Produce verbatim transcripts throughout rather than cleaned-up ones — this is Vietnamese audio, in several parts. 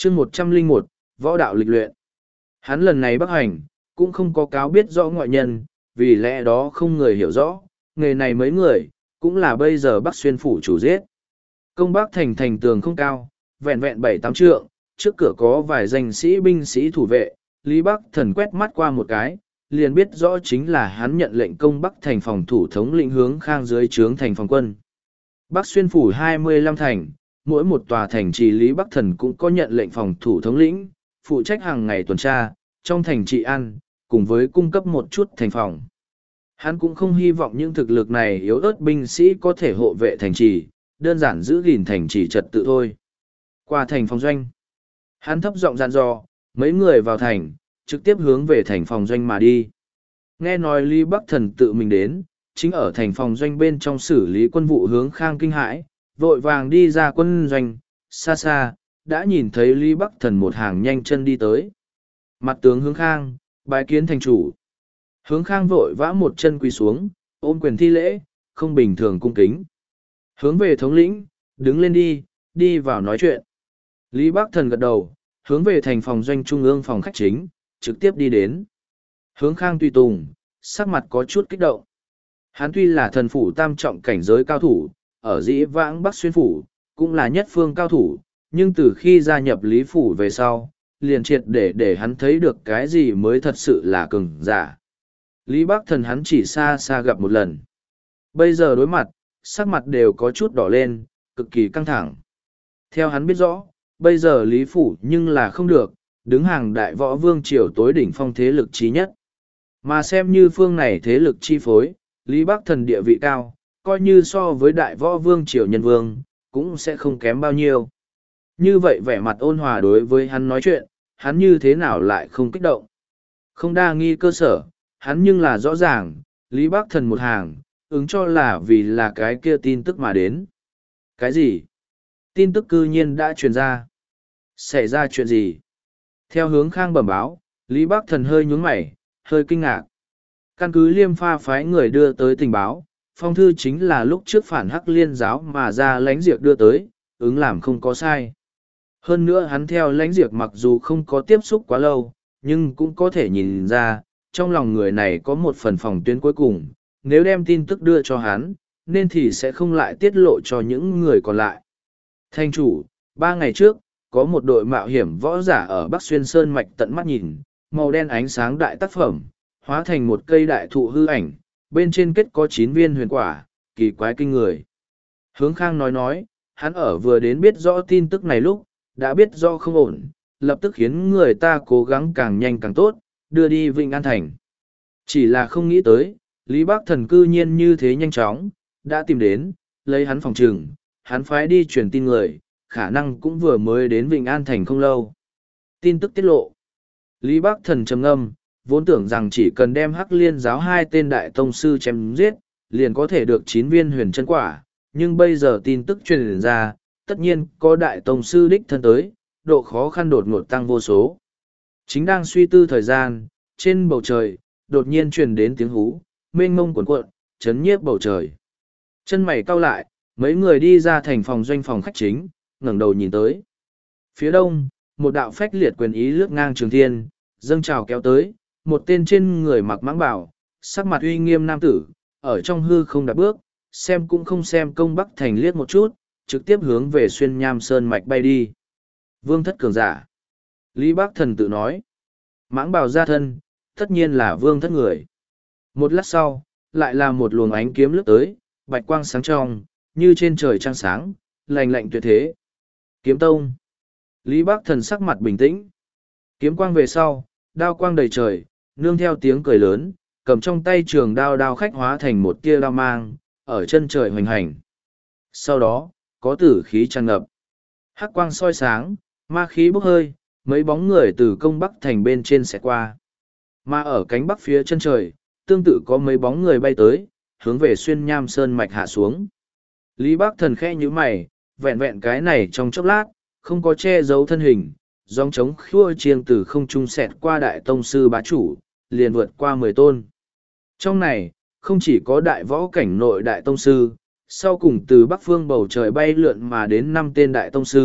chương một trăm lẻ một, võ đạo lịch luyện. Hắn lần này bắc hành, cũng không có cáo biết rõ ngoại nhân, vì lẽ đó không người hiểu rõ, nghề này mấy người, cũng là bây giờ Bắc Xuyên phủ chủ giết. Công Bắc thành thành tường không cao, vẹn vẹn bảy tám trượng, trước cửa có vài danh sĩ binh sĩ thủ vệ, Lý Bắc Thần quét mắt qua một cái, liền biết rõ chính là hắn nhận lệnh công Bắc thành phòng thủ thống lĩnh Hướng Khang dưới trướng thành phòng quân. Bắc Xuyên phủ hai mươi lăm thành, mỗi một tòa thành trì Lý Bắc Thần cũng có nhận lệnh phòng thủ thống lĩnh, phụ trách hàng ngày tuần tra, trong thành trị an, cùng với cung cấp một chút thành phòng. Hắn cũng không hy vọng những thực lực này yếu ớt binh sĩ có thể hộ vệ thành trì, đơn giản giữ gìn thành trì trật tự thôi. Qua thành phòng doanh, hắn thấp giọng dặn dò, mấy người vào thành, trực tiếp hướng về thành phòng doanh mà đi. Nghe nói Lý Bắc Thần tự mình đến, chính ở thành phòng doanh bên trong xử lý quân vụ Hướng Khang kinh hãi, vội vàng đi ra quân doanh, xa xa, đã nhìn thấy Lý Bắc Thần một hàng nhanh chân đi tới. Mặt tướng Hướng Khang, bái kiến thành chủ. Hướng Khang vội vã một chân quỳ xuống, ôm quyền thi lễ, không bình thường cung kính. Hướng về thống lĩnh, đứng lên đi, đi vào nói chuyện. Lý Bắc Thần gật đầu, hướng về thành phòng doanh trung ương phòng khách chính, trực tiếp đi đến. Hướng Khang tùy tùng, sắc mặt có chút kích động. Hắn tuy là thần phủ tam trọng cảnh giới cao thủ, ở dĩ vãng Bắc Xuyên phủ, cũng là nhất phương cao thủ, nhưng từ khi gia nhập Lý phủ về sau, liền triệt để để hắn thấy được cái gì mới thật sự là cường giả. Lý Bắc Thần hắn chỉ xa xa gặp một lần. Bây giờ đối mặt, sắc mặt đều có chút đỏ lên, cực kỳ căng thẳng. Theo hắn biết rõ, bây giờ Lý phủ nhưng là không được, đứng hàng đại võ vương triều tối đỉnh phong thế lực trí nhất. Mà xem như phương này thế lực chi phối, Lý Bắc Thần địa vị cao, coi như so với đại võ vương triều nhân vương, cũng sẽ không kém bao nhiêu. Như vậy vẻ mặt ôn hòa đối với hắn nói chuyện, hắn như thế nào lại không kích động. Không đa nghi cơ sở, hắn nhưng là rõ ràng, Lý Bắc Thần một hàng, ứng cho là vì là cái kia tin tức mà đến. Cái gì? Tin tức cư nhiên đã truyền ra. Xảy ra chuyện gì? Theo Hướng Khang bẩm báo, Lý Bắc Thần hơi nhún mày, hơi kinh ngạc. Căn cứ Liêm Pha phái người đưa tới tình báo, phong thư chính là lúc trước phản Hắc Liên giáo mà ra lãnh diệt đưa tới, ứng làm không có sai. Hơn nữa hắn theo lãnh diệt mặc dù không có tiếp xúc quá lâu, nhưng cũng có thể nhìn ra, trong lòng người này có một phần phòng tuyến cuối cùng, nếu đem tin tức đưa cho hắn, nên thì sẽ không lại tiết lộ cho những người còn lại. Thanh chủ, ba ngày trước, có một đội mạo hiểm võ giả ở Bắc Xuyên Sơn Mạch tận mắt nhìn, màu đen ánh sáng đại tác phẩm, hóa thành một cây đại thụ hư ảnh, bên trên kết có chín viên huyền quả, kỳ quái kinh người. Hướng Khang nói nói, hắn ở vừa đến biết rõ tin tức này lúc, đã biết do không ổn, lập tức khiến người ta cố gắng càng nhanh càng tốt, đưa đi Vịnh An Thành. Chỉ là không nghĩ tới, Lý Bắc Thần cư nhiên như thế nhanh chóng, đã tìm đến, lấy hắn phòng trừng, hắn phái đi truyền tin người, khả năng cũng vừa mới đến Vịnh An Thành không lâu. Tin tức tiết lộ. Lý Bắc Thần trầm ngâm, vốn tưởng rằng chỉ cần đem Hắc Liên giáo hai tên đại tông sư chém giết, liền có thể được chín viên huyền chân quả, nhưng bây giờ tin tức truyền ra, tất nhiên có đại tông sư đích thân tới, độ khó khăn đột ngột tăng vô số. Chính đang suy tư thời gian, trên bầu trời, đột nhiên truyền đến tiếng hú, mênh mông cuộn cuộn, chấn nhiếp bầu trời. Chân mày cau lại, mấy người đi ra thành phòng doanh phòng khách chính, ngẩng đầu nhìn tới. Phía đông, một đạo phách liệt quyền ý lướt ngang trường thiên, dâng trào kéo tới, một tên trên người mặc mãng bảo, sắc mặt uy nghiêm nam tử, ở trong hư không đạp bước, xem cũng không xem công Bắc Thành liếc một chút, trực tiếp hướng về xuyên nham sơn mạch bay đi. Vương thất cường giả. Lý Bắc Thần tự nói. Mãng bào ra thân, tất nhiên là vương thất người. Một lát sau, lại là một luồng ánh kiếm lướt tới, bạch quang sáng trong, như trên trời trăng sáng, lành lạnh tuyệt thế. Kiếm tông. Lý Bắc Thần sắc mặt bình tĩnh. Kiếm quang về sau, đao quang đầy trời, nương theo tiếng cười lớn, cầm trong tay trường đao đao khách hóa thành một tia đao mang, ở chân trời hoành hành. Sau đó, có tử khí tràn ngập. Hắc quang soi sáng, ma khí bốc hơi, mấy bóng người từ công bắc thành bên trên sẽ qua. Mà ở cánh bắc phía chân trời, tương tự có mấy bóng người bay tới, hướng về xuyên nham sơn mạch hạ xuống. Lý Bắc Thần khẽ như mày, vẹn vẹn cái này trong chốc lát, không có che giấu thân hình, dòng trống khua chiêng từ không trung xẹt qua đại tông sư bá chủ, liền vượt qua mười tôn. Trong này, không chỉ có đại võ cảnh nội đại tông sư, sau cùng từ bắc phương bầu trời bay lượn mà đến năm tên đại tông sư,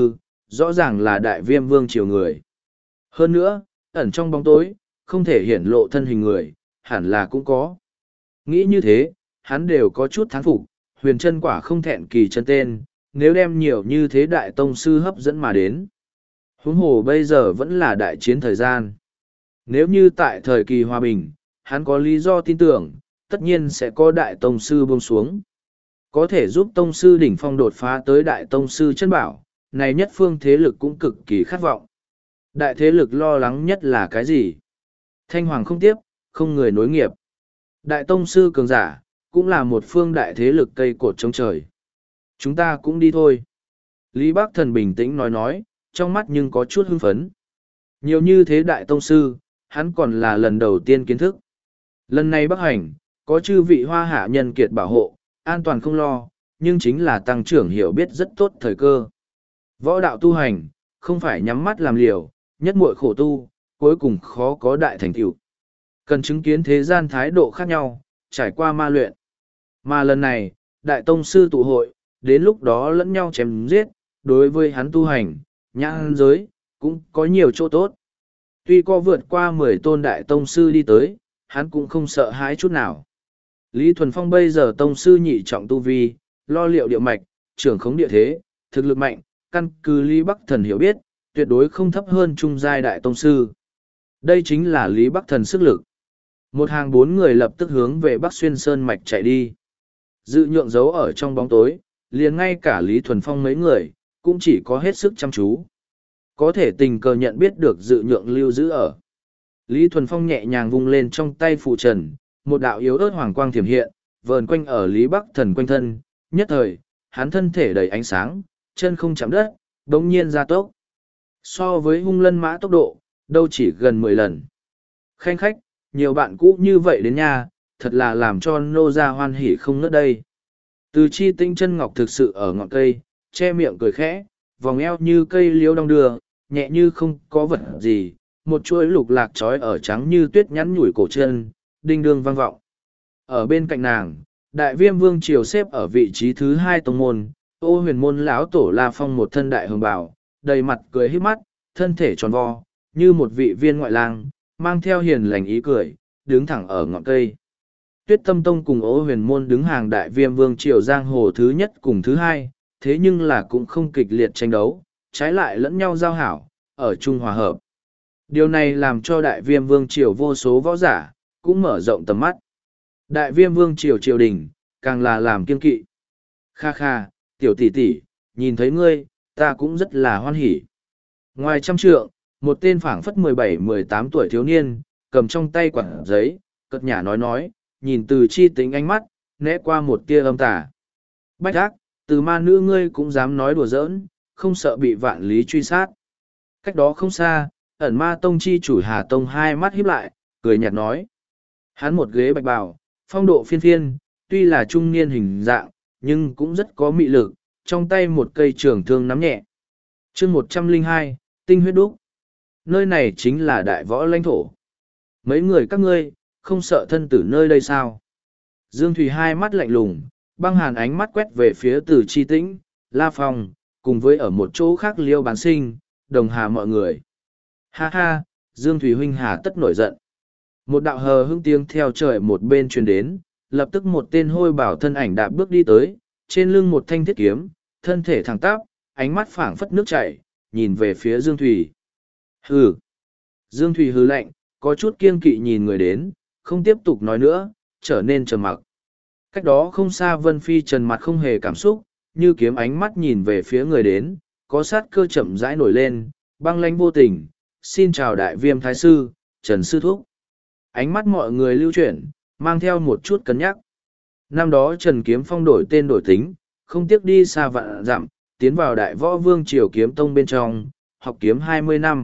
rõ ràng là đại viêm vương triều người. Hơn nữa, ẩn trong bóng tối, không thể hiển lộ thân hình người, hẳn là cũng có. Nghĩ như thế, hắn đều có chút thán phục, huyền chân quả không thẹn kỳ chân tên, nếu đem nhiều như thế đại tông sư hấp dẫn mà đến. Huống hồ bây giờ vẫn là đại chiến thời gian. Nếu như tại thời kỳ hòa bình, hắn có lý do tin tưởng, tất nhiên sẽ có đại tông sư buông xuống. Có thể giúp tông sư đỉnh phong đột phá tới đại tông sư chân bảo, này nhất phương thế lực cũng cực kỳ khát vọng. Đại thế lực lo lắng nhất là cái gì? Thanh hoàng không tiếp, không người nối nghiệp. Đại tông sư cường giả, cũng là một phương đại thế lực cây cột chống trời. Chúng ta cũng đi thôi. Lý Bắc Thần bình tĩnh nói nói, trong mắt nhưng có chút hưng phấn. Nhiều như thế đại tông sư, hắn còn là lần đầu tiên kiến thức. Lần này Bắc hành, có chư vị hoa hạ nhân kiệt bảo hộ, an toàn không lo, nhưng chính là tăng trưởng hiểu biết rất tốt thời cơ. Võ đạo tu hành, không phải nhắm mắt làm liều, nhất muội khổ tu, cuối cùng khó có đại thành tựu. Cần chứng kiến thế gian thái độ khác nhau, trải qua ma luyện. Mà lần này, đại tông sư tụ hội, đến lúc đó lẫn nhau chém giết, đối với hắn tu hành, nhãn giới, cũng có nhiều chỗ tốt. Tuy có vượt qua mười tôn đại tông sư đi tới, hắn cũng không sợ hãi chút nào. Lý Thuần Phong bây giờ tông sư nhị trọng tu vi, lo liệu địa mạch, trưởng khống địa thế, thực lực mạnh, căn cứ Lý Bắc Thần hiểu biết, tuyệt đối không thấp hơn trung giai đại tông sư. Đây chính là Lý Bắc Thần sức lực. Một hàng bốn người lập tức hướng về Bắc Xuyên Sơn Mạch chạy đi. Dự nhượng giấu ở trong bóng tối, liền ngay cả Lý Thuần Phong mấy người, cũng chỉ có hết sức chăm chú. Có thể tình cờ nhận biết được dự nhượng lưu giữ ở. Lý Thuần Phong nhẹ nhàng vung lên trong tay phụ trần, một đạo yếu ớt hoàng quang thiểm hiện, vờn quanh ở Lý Bắc Thần quanh thân, nhất thời, hắn thân thể đầy ánh sáng, chân không chạm đất, bỗng nhiên ra tốc. So với hung lân mã tốc độ, đâu chỉ gần mười lần. Khanh khách, nhiều bạn cũ như vậy đến nhà, thật là làm cho nô gia hoan hỉ không ngớt đây. Từ chi tinh chân ngọc thực sự ở ngọn cây, che miệng cười khẽ, vòng eo như cây liễu đong đưa, nhẹ như không có vật gì, một chuỗi lục lạc trói ở trắng như tuyết nhắn nhủi cổ chân, đinh đương vang vọng. Ở bên cạnh nàng, đại viêm vương triều xếp ở vị trí thứ hai tông môn, ô huyền môn lão tổ La Phong một thân đại hồng bào, đầy mặt cười híp mắt, thân thể tròn vo, như một vị viên ngoại lang, mang theo hiền lành ý cười, đứng thẳng ở ngọn cây. Tuyết Tâm Tông cùng Ô Huyền Môn đứng hàng đại viêm vương triều giang hồ thứ nhất cùng thứ hai, thế nhưng là cũng không kịch liệt tranh đấu, trái lại lẫn nhau giao hảo, ở chung hòa hợp. Điều này làm cho đại viêm vương triều vô số võ giả, cũng mở rộng tầm mắt. Đại viêm vương triều triều đình, càng là làm kiên kỵ. Kha kha, tiểu tỷ tỷ, nhìn thấy ngươi, ta cũng rất là hoan hỉ. Ngoài trăm trượng, một tên phảng phất mười bảy mười tám tuổi thiếu niên, cầm trong tay quạt giấy, cất nhả nói nói, nhìn từ chi tính ánh mắt, né qua một tia âm tà. Bách ác, từ ma nữ ngươi cũng dám nói đùa giỡn, không sợ bị vạn lý truy sát. Cách đó không xa, ẩn ma tông chi chủ Hà Tông hai mắt híp lại, cười nhạt nói. Hắn một ghế bạch bào, phong độ phiên phiên, tuy là trung niên hình dạng, nhưng cũng rất có mị lực, trong tay một cây trường thương nắm nhẹ. chương một trăm lẻ hai, tinh huyết đúc. Nơi này chính là đại võ lãnh thổ. Mấy người các ngươi, không sợ thân tử nơi đây sao? Dương Thùy hai mắt lạnh lùng, băng hàn ánh mắt quét về phía Từ Chi Tĩnh, La Phong, cùng với ở một chỗ khác Liêu Bán Sinh, đồng hà mọi người. Ha ha, Dương Thùy huynh hà tất nổi giận. Một đạo hờ hững tiếng theo trời một bên truyền đến, lập tức một tên hôi bảo thân ảnh đạp bước đi tới, trên lưng một thanh thiết kiếm, thân thể thẳng tắp, ánh mắt phảng phất nước chảy, nhìn về phía Dương Thùy. Hừ. Dương Thùy hừ lạnh, có chút kiêng kỵ nhìn người đến, không tiếp tục nói nữa, trở nên trầm mặc. Cách đó không xa Vân Phi Trần mặt không hề cảm xúc, như kiếm ánh mắt nhìn về phía người đến, có sát cơ chậm rãi nổi lên, băng lãnh vô tình, xin chào đại viêm thái sư, Trần Sư Thúc. Ánh mắt mọi người lưu chuyển, mang theo một chút cân nhắc. Năm đó Trần Kiếm Phong đổi tên đổi tính, không tiếc đi xa vạn dặm, tiến vào đại võ vương triều kiếm tông bên trong, học kiếm hai mươi năm.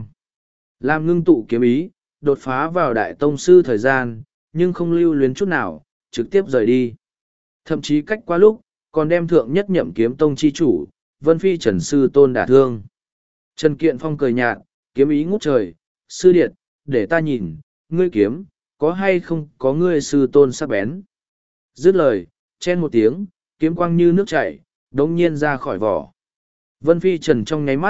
Làm ngưng tụ kiếm ý, đột phá vào đại tông sư thời gian, nhưng không lưu luyến chút nào, trực tiếp rời đi. Thậm chí cách qua lúc, còn đem thượng nhất nhậm kiếm tông chi chủ, Vân Phi Trần Sư Tôn đả thương. Trần Kiện Phong cười nhạt, kiếm ý ngút trời, sư điệt, để ta nhìn, ngươi kiếm, có hay không có ngươi sư tôn sắc bén. Dứt lời, chen một tiếng, kiếm quang như nước chảy, đống nhiên ra khỏi vỏ. Vân Phi Trần trong nháy mắt,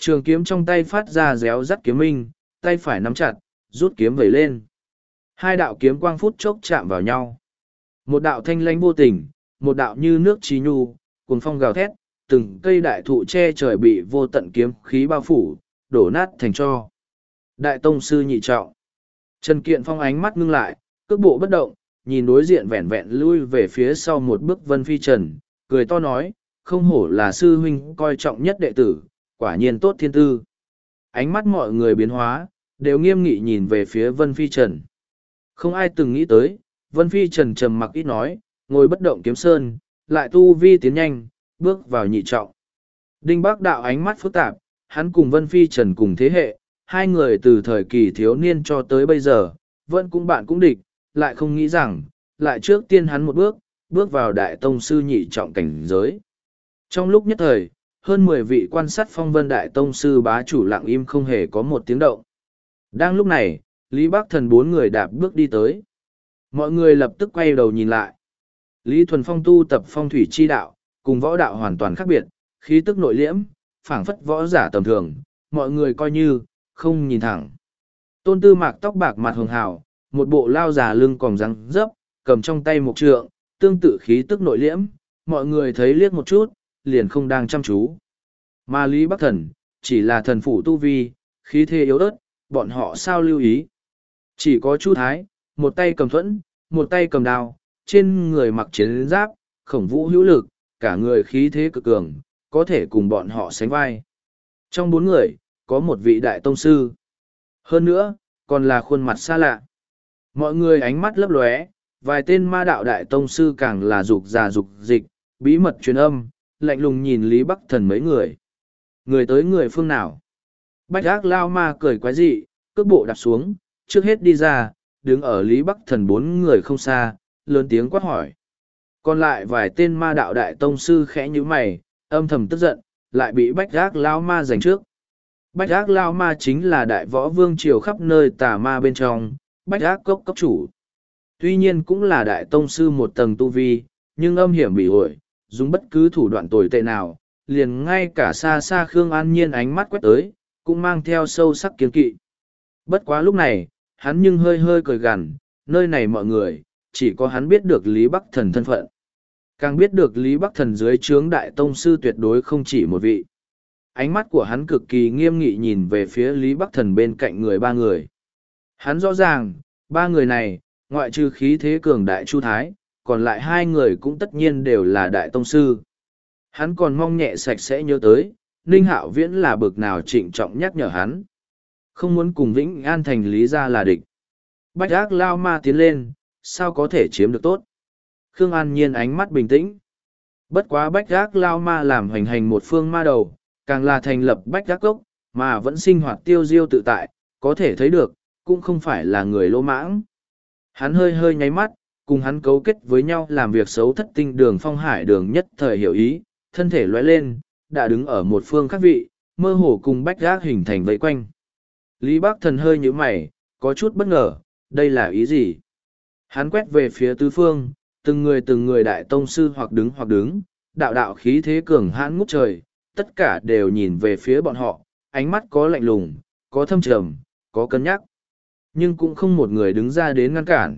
Trường kiếm trong tay phát ra réo rắt kiếm minh, tay phải nắm chặt, rút kiếm vẩy lên. Hai đạo kiếm quang phút chốc chạm vào nhau. Một đạo thanh lãnh vô tình, một đạo như nước trí nhu, cuồng phong gào thét, từng cây đại thụ che trời bị vô tận kiếm khí bao phủ, đổ nát thành tro. Đại tông sư nhị trọng. Trần Kiện Phong ánh mắt ngưng lại, cước bộ bất động, nhìn đối diện vẹn vẹn lui về phía sau một bước Vân Phi Trần, cười to nói, không hổ là sư huynh coi trọng nhất đệ tử, quả nhiên tốt thiên tư. Ánh mắt mọi người biến hóa, đều nghiêm nghị nhìn về phía Vân Phi Trần. Không ai từng nghĩ tới, Vân Phi Trần trầm mặc ít nói, ngồi bất động kiếm sơn, lại tu vi tiến nhanh, bước vào nhị trọng. Đinh Bác Đạo ánh mắt phức tạp, hắn cùng Vân Phi Trần cùng thế hệ, hai người từ thời kỳ thiếu niên cho tới bây giờ, vẫn cũng bạn cũng địch, lại không nghĩ rằng, lại trước tiên hắn một bước, bước vào đại tông sư nhị trọng cảnh giới. Trong lúc nhất thời, hơn mười vị quan sát phong vân đại tông sư bá chủ lặng im không hề có một tiếng động. Đang lúc này, Lý Bắc Thần bốn người đạp bước đi tới. Mọi người lập tức quay đầu nhìn lại. Lý Thuần Phong tu tập phong thủy chi đạo, cùng võ đạo hoàn toàn khác biệt, khí tức nội liễm, phảng phất võ giả tầm thường, mọi người coi như, không nhìn thẳng. Tôn Tư Mạc tóc bạc mặt hường hào, một bộ lao già lưng còng răng dấp, cầm trong tay một trượng, tương tự khí tức nội liễm, mọi người thấy liếc một chút, liền không đang chăm chú. Mà Lý Bắc Thần, chỉ là thần phủ tu vi, khí thế yếu ớt, bọn họ sao lưu ý. Chỉ có Chu Thái, một tay cầm thuẫn, một tay cầm đao, trên người mặc chiến giáp, khổng vũ hữu lực, cả người khí thế cực cường, có thể cùng bọn họ sánh vai. Trong bốn người, có một vị đại tông sư. Hơn nữa, còn là khuôn mặt xa lạ. Mọi người ánh mắt lấp lóe, vài tên ma đạo đại tông sư càng là dục già dục dịch, bí mật truyền âm, lạnh lùng nhìn Lý Bắc Thần mấy người. Người tới người phương nào? Bách Ác Lao Ma cười quái dị, cước bộ đạp xuống, trước hết đi ra, đứng ở Lý Bắc Thần bốn người không xa, lớn tiếng quát hỏi. Còn lại vài tên ma đạo đại tông sư khẽ như mày, âm thầm tức giận, lại bị Bách Ác Lao Ma giành trước. Bách Ác Lao Ma chính là đại võ vương triều khắp nơi tà ma bên trong, Bách Ác Cốc Cốc chủ. Tuy nhiên cũng là đại tông sư một tầng tu vi, nhưng âm hiểm bị ổi, dùng bất cứ thủ đoạn tồi tệ nào, liền ngay cả xa xa Khương An Nhiên ánh mắt quét tới, cũng mang theo sâu sắc kiên kỵ. Bất quá lúc này, hắn nhưng hơi hơi cười gằn, nơi này mọi người, chỉ có hắn biết được Lý Bắc Thần thân phận. Càng biết được Lý Bắc Thần dưới trướng đại tông sư tuyệt đối không chỉ một vị. Ánh mắt của hắn cực kỳ nghiêm nghị nhìn về phía Lý Bắc Thần bên cạnh người ba người. Hắn rõ ràng, ba người này, ngoại trừ khí thế cường đại Chu Thái, còn lại hai người cũng tất nhiên đều là đại tông sư. Hắn còn mong nhẹ sạch sẽ nhớ tới, Ninh Hạo Viễn là bực nào trịnh trọng nhắc nhở hắn. Không muốn cùng Vĩnh An Thành Lý ra là địch. Bách Ác Lao Ma tiến lên, sao có thể chiếm được tốt. Khương An Nhiên ánh mắt bình tĩnh. Bất quá Bách Ác Lao Ma làm hành hành một phương ma đầu, càng là thành lập Bách Ác Cốc, mà vẫn sinh hoạt tiêu diêu tự tại, có thể thấy được, cũng không phải là người lỗ mãng. Hắn hơi hơi nháy mắt, cùng hắn cấu kết với nhau làm việc xấu thất tinh đường phong hải đường nhất thời hiểu ý, thân thể lóe lên, đã đứng ở một phương khác vị, mơ hồ cùng Bách Ác hình thành vây quanh. Lý Bắc Thần hơi nhíu mày, có chút bất ngờ, đây là ý gì? Hắn quét về phía tứ phương, từng người từng người đại tông sư hoặc đứng hoặc đứng, đạo đạo khí thế cường hãn ngút trời, tất cả đều nhìn về phía bọn họ, ánh mắt có lạnh lùng, có thâm trầm, có cân nhắc. Nhưng cũng không một người đứng ra đến ngăn cản.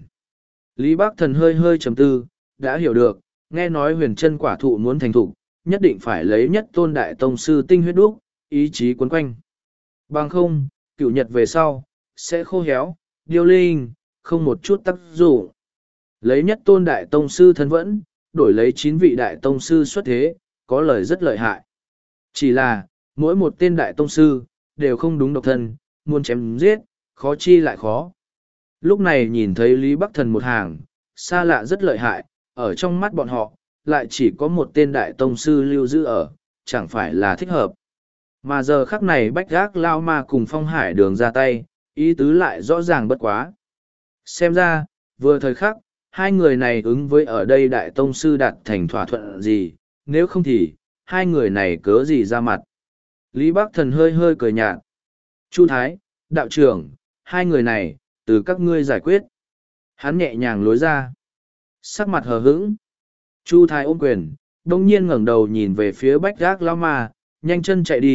Lý Bắc Thần hơi hơi trầm tư, đã hiểu được, nghe nói huyền chân quả thụ muốn thành thục, nhất định phải lấy nhất tôn đại tông sư tinh huyết đúc, ý chí quấn quanh. Bằng không, cựu nhật về sau, sẽ khô héo, điêu linh, không một chút tác dụng. Lấy nhất tôn đại tông sư thân vẫn, đổi lấy chín vị đại tông sư xuất thế, có lời rất lợi hại. Chỉ là, mỗi một tên đại tông sư, đều không đúng độc thân, muốn chém giết, khó chi lại khó. Lúc này nhìn thấy Lý Bắc Thần một hàng, xa lạ rất lợi hại, ở trong mắt bọn họ, lại chỉ có một tên đại tông sư lưu giữ ở, chẳng phải là thích hợp. Mà giờ khắc này Bách Ác Lao Ma cùng Phong Hải đường ra tay, ý tứ lại rõ ràng bất quá. Xem ra, vừa thời khắc, hai người này ứng với ở đây đại tông sư đạt thành thỏa thuận gì, nếu không thì, hai người này cớ gì ra mặt. Lý Bắc Thần hơi hơi cười nhạt. Chu Thái, đạo trưởng, hai người này, từ các ngươi giải quyết. Hắn nhẹ nhàng lối ra. Sắc mặt hờ hững. Chu Thái ôm quyền, đông nhiên ngẩng đầu nhìn về phía Bách Ác Lao Ma, nhanh chân chạy đi,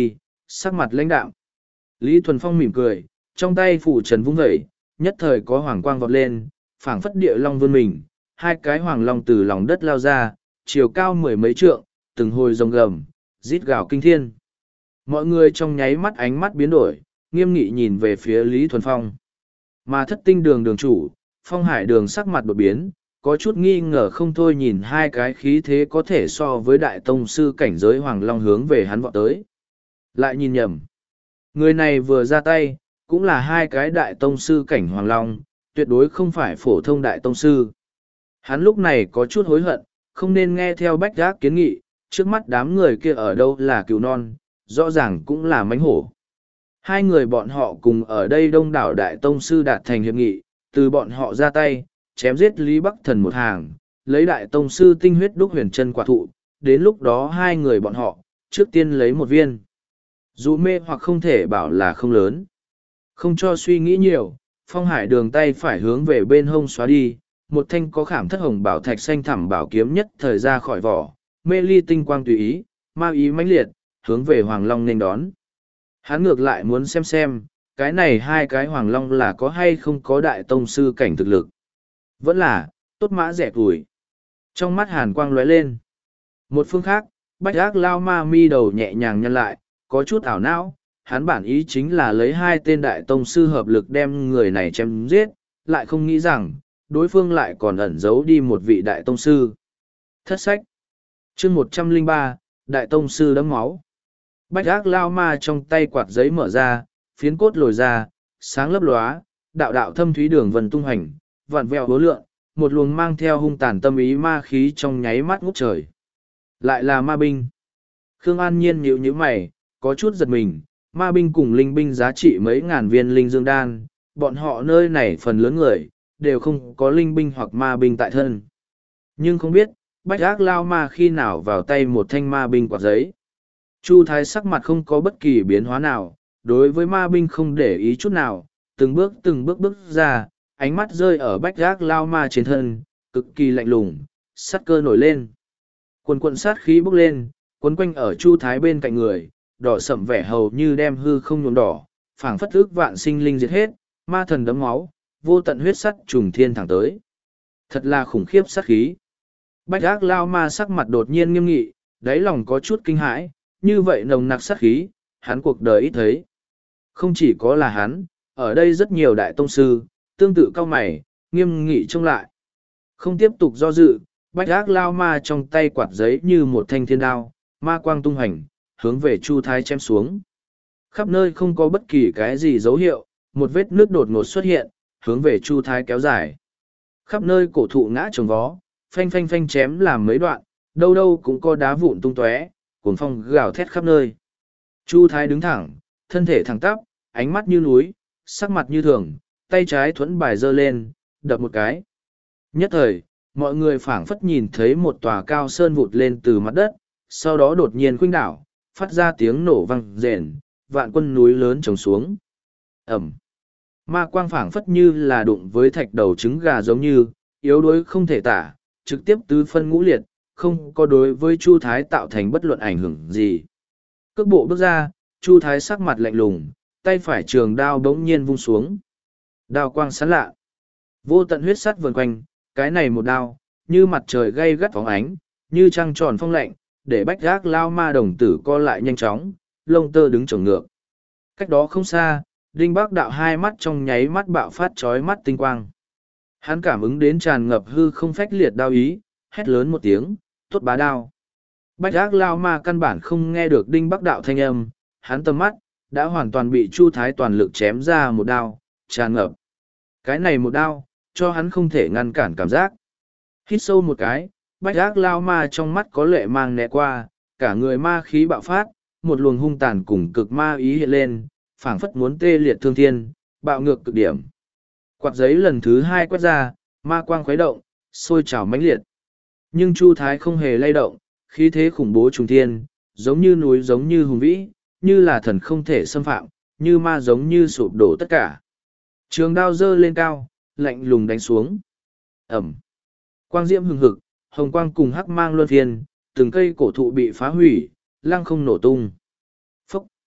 sắc mặt lãnh đạm. Lý Thuần Phong mỉm cười, trong tay phủ trần vung vẩy, nhất thời có hoàng quang vọt lên, phảng phất địa long vươn mình, hai cái hoàng long từ lòng đất lao ra, chiều cao mười mấy trượng, từng hồi rồng gầm, rít gào kinh thiên. Mọi người trong nháy mắt ánh mắt biến đổi, nghiêm nghị nhìn về phía Lý Thuần Phong. Mà thất tinh đường đường chủ, Phong Hải đường sắc mặt đột biến, có chút nghi ngờ không thôi nhìn hai cái khí thế có thể so với đại tông sư cảnh giới hoàng long hướng về hắn vọt tới. Lại nhìn nhầm. Người này vừa ra tay, cũng là hai cái đại tông sư cảnh hoàng long, tuyệt đối không phải phổ thông đại tông sư. Hắn lúc này có chút hối hận, không nên nghe theo bách gác kiến nghị, trước mắt đám người kia ở đâu là cừu non, rõ ràng cũng là mánh hổ. Hai người bọn họ cùng ở đây đông đảo đại tông sư đạt thành hiệp nghị, từ bọn họ ra tay, chém giết Lý Bắc Thần một hàng, lấy đại tông sư tinh huyết đúc huyền chân quả thụ, đến lúc đó hai người bọn họ, trước tiên lấy một viên. Dù mê hoặc không thể bảo là không lớn. Không cho suy nghĩ nhiều, Phong Hải đường tay phải hướng về bên hông xóa đi, một thanh có khảm thất hồng bảo thạch xanh thẳm bảo kiếm nhất thời ra khỏi vỏ, mê ly tinh quang tùy ý, ma ý mãnh liệt, hướng về Hoàng Long nên đón. Hắn ngược lại muốn xem xem, cái này hai cái Hoàng Long là có hay không có đại tông sư cảnh thực lực. Vẫn là, tốt mã rẻ tuổi. Trong mắt hàn quang lóe lên. Một phương khác, bách ác lao ma mi đầu nhẹ nhàng nhăn lại, có chút ảo não. Hắn bản ý chính là lấy hai tên đại tông sư hợp lực đem người này chém giết, lại không nghĩ rằng, đối phương lại còn ẩn giấu đi một vị đại tông sư. Thất sách. chương một trăm lẻ ba, đại tông sư đẫm máu. Bách ác lao ma trong tay quạt giấy mở ra, phiến cốt lồi ra, sáng lấp lóa, đạo đạo thâm thúy đường vần tung hành, vặn vẹo hố lượn, một luồng mang theo hung tàn tâm ý ma khí trong nháy mắt ngút trời. Lại là ma binh. Khương An Nhiên nhíu nhíu mày, có chút giật mình, ma binh cùng linh binh giá trị mấy ngàn viên linh dương đan, bọn họ nơi này phần lớn người, đều không có linh binh hoặc ma binh tại thân. Nhưng không biết, bách ác lao ma khi nào vào tay một thanh ma binh quạt giấy. Chu Thái sắc mặt không có bất kỳ biến hóa nào, đối với ma binh không để ý chút nào, từng bước từng bước bước ra, ánh mắt rơi ở bách ác lao ma trên thân, cực kỳ lạnh lùng, sát cơ nổi lên. Quần quận sát khí bốc lên, quấn quanh ở Chu Thái bên cạnh người, đỏ sậm vẻ hầu như đem hư không nhuộm đỏ, phảng phất ước vạn sinh linh diệt hết, ma thần đấm máu, vô tận huyết sắt trùng thiên thẳng tới. Thật là khủng khiếp sát khí. Bách ác lao ma sắc mặt đột nhiên nghiêm nghị, đáy lòng có chút kinh hãi, như vậy nồng nặc sát khí, hắn cuộc đời ít thấy. Không chỉ có là hắn, ở đây rất nhiều đại tông sư, tương tự cao mày, nghiêm nghị trông lại. Không tiếp tục do dự, bách ác lao ma trong tay quạt giấy như một thanh thiên đao, ma quang tung hành, hướng về Chu Thái chém xuống. Khắp nơi không có bất kỳ cái gì dấu hiệu, một vết nước đột ngột xuất hiện, hướng về Chu Thái kéo dài. Khắp nơi cổ thụ ngã trồng vó, phanh phanh phanh chém làm mấy đoạn, đâu đâu cũng có đá vụn tung tóe, cuồng phong gào thét khắp nơi. Chu Thái đứng thẳng, thân thể thẳng tắp, ánh mắt như núi, sắc mặt như thường, tay trái thuẫn bài giơ lên, đập một cái. Nhất thời, mọi người phảng phất nhìn thấy một tòa cao sơn vụt lên từ mặt đất, sau đó đột nhiên khuynh đảo, phát ra tiếng nổ vang rền, vạn quân núi lớn trồng xuống. Ẩm. Ma quang phảng phất như là đụng với thạch đầu trứng gà giống như, yếu đuối không thể tả, trực tiếp tứ phân ngũ liệt, không có đối với Chu Thái tạo thành bất luận ảnh hưởng gì. Cước bộ bước ra, Chu Thái sắc mặt lạnh lùng, tay phải trường đao bỗng nhiên vung xuống. Đao quang sáng lạ. Vô tận huyết sắt vần quanh, cái này một đao, như mặt trời gay gắt phóng ánh, như trăng tròn phong lạnh, để bách gác lao ma đồng tử co lại nhanh chóng, lông tơ đứng trồng ngược. Cách đó không xa, Đinh Bác Đạo hai mắt trong nháy mắt bạo phát chói mắt tinh quang. Hắn cảm ứng đến tràn ngập hư không phách liệt đao ý, hét lớn một tiếng, tốt bá đao. Bách ác lao ma căn bản không nghe được Đinh Bắc Đạo thanh âm, hắn tầm mắt, đã hoàn toàn bị Chu Thái toàn lực chém ra một đao, tràn ngập. Cái này một đao, cho hắn không thể ngăn cản cảm giác. Hít sâu một cái, bách ác lao ma trong mắt có lệ mang né qua, cả người ma khí bạo phát, một luồng hung tàn cùng cực ma ý hiện lên, phảng phất muốn tê liệt thương thiên, bạo ngược cực điểm. Quạt giấy lần thứ hai quét ra, ma quang khuấy động, sôi trào mãnh liệt. Nhưng Chu Thái không hề lay động, khí thế khủng bố trùng thiên, giống như núi giống như hùng vĩ, như là thần không thể xâm phạm, như ma giống như sụp đổ tất cả. Trường đao giơ lên cao, lạnh lùng đánh xuống. Ẩm. Quang diễm hừng hực, hồng quang cùng hắc mang luân phiên, từng cây cổ thụ bị phá hủy, lăng không nổ tung. Phốc.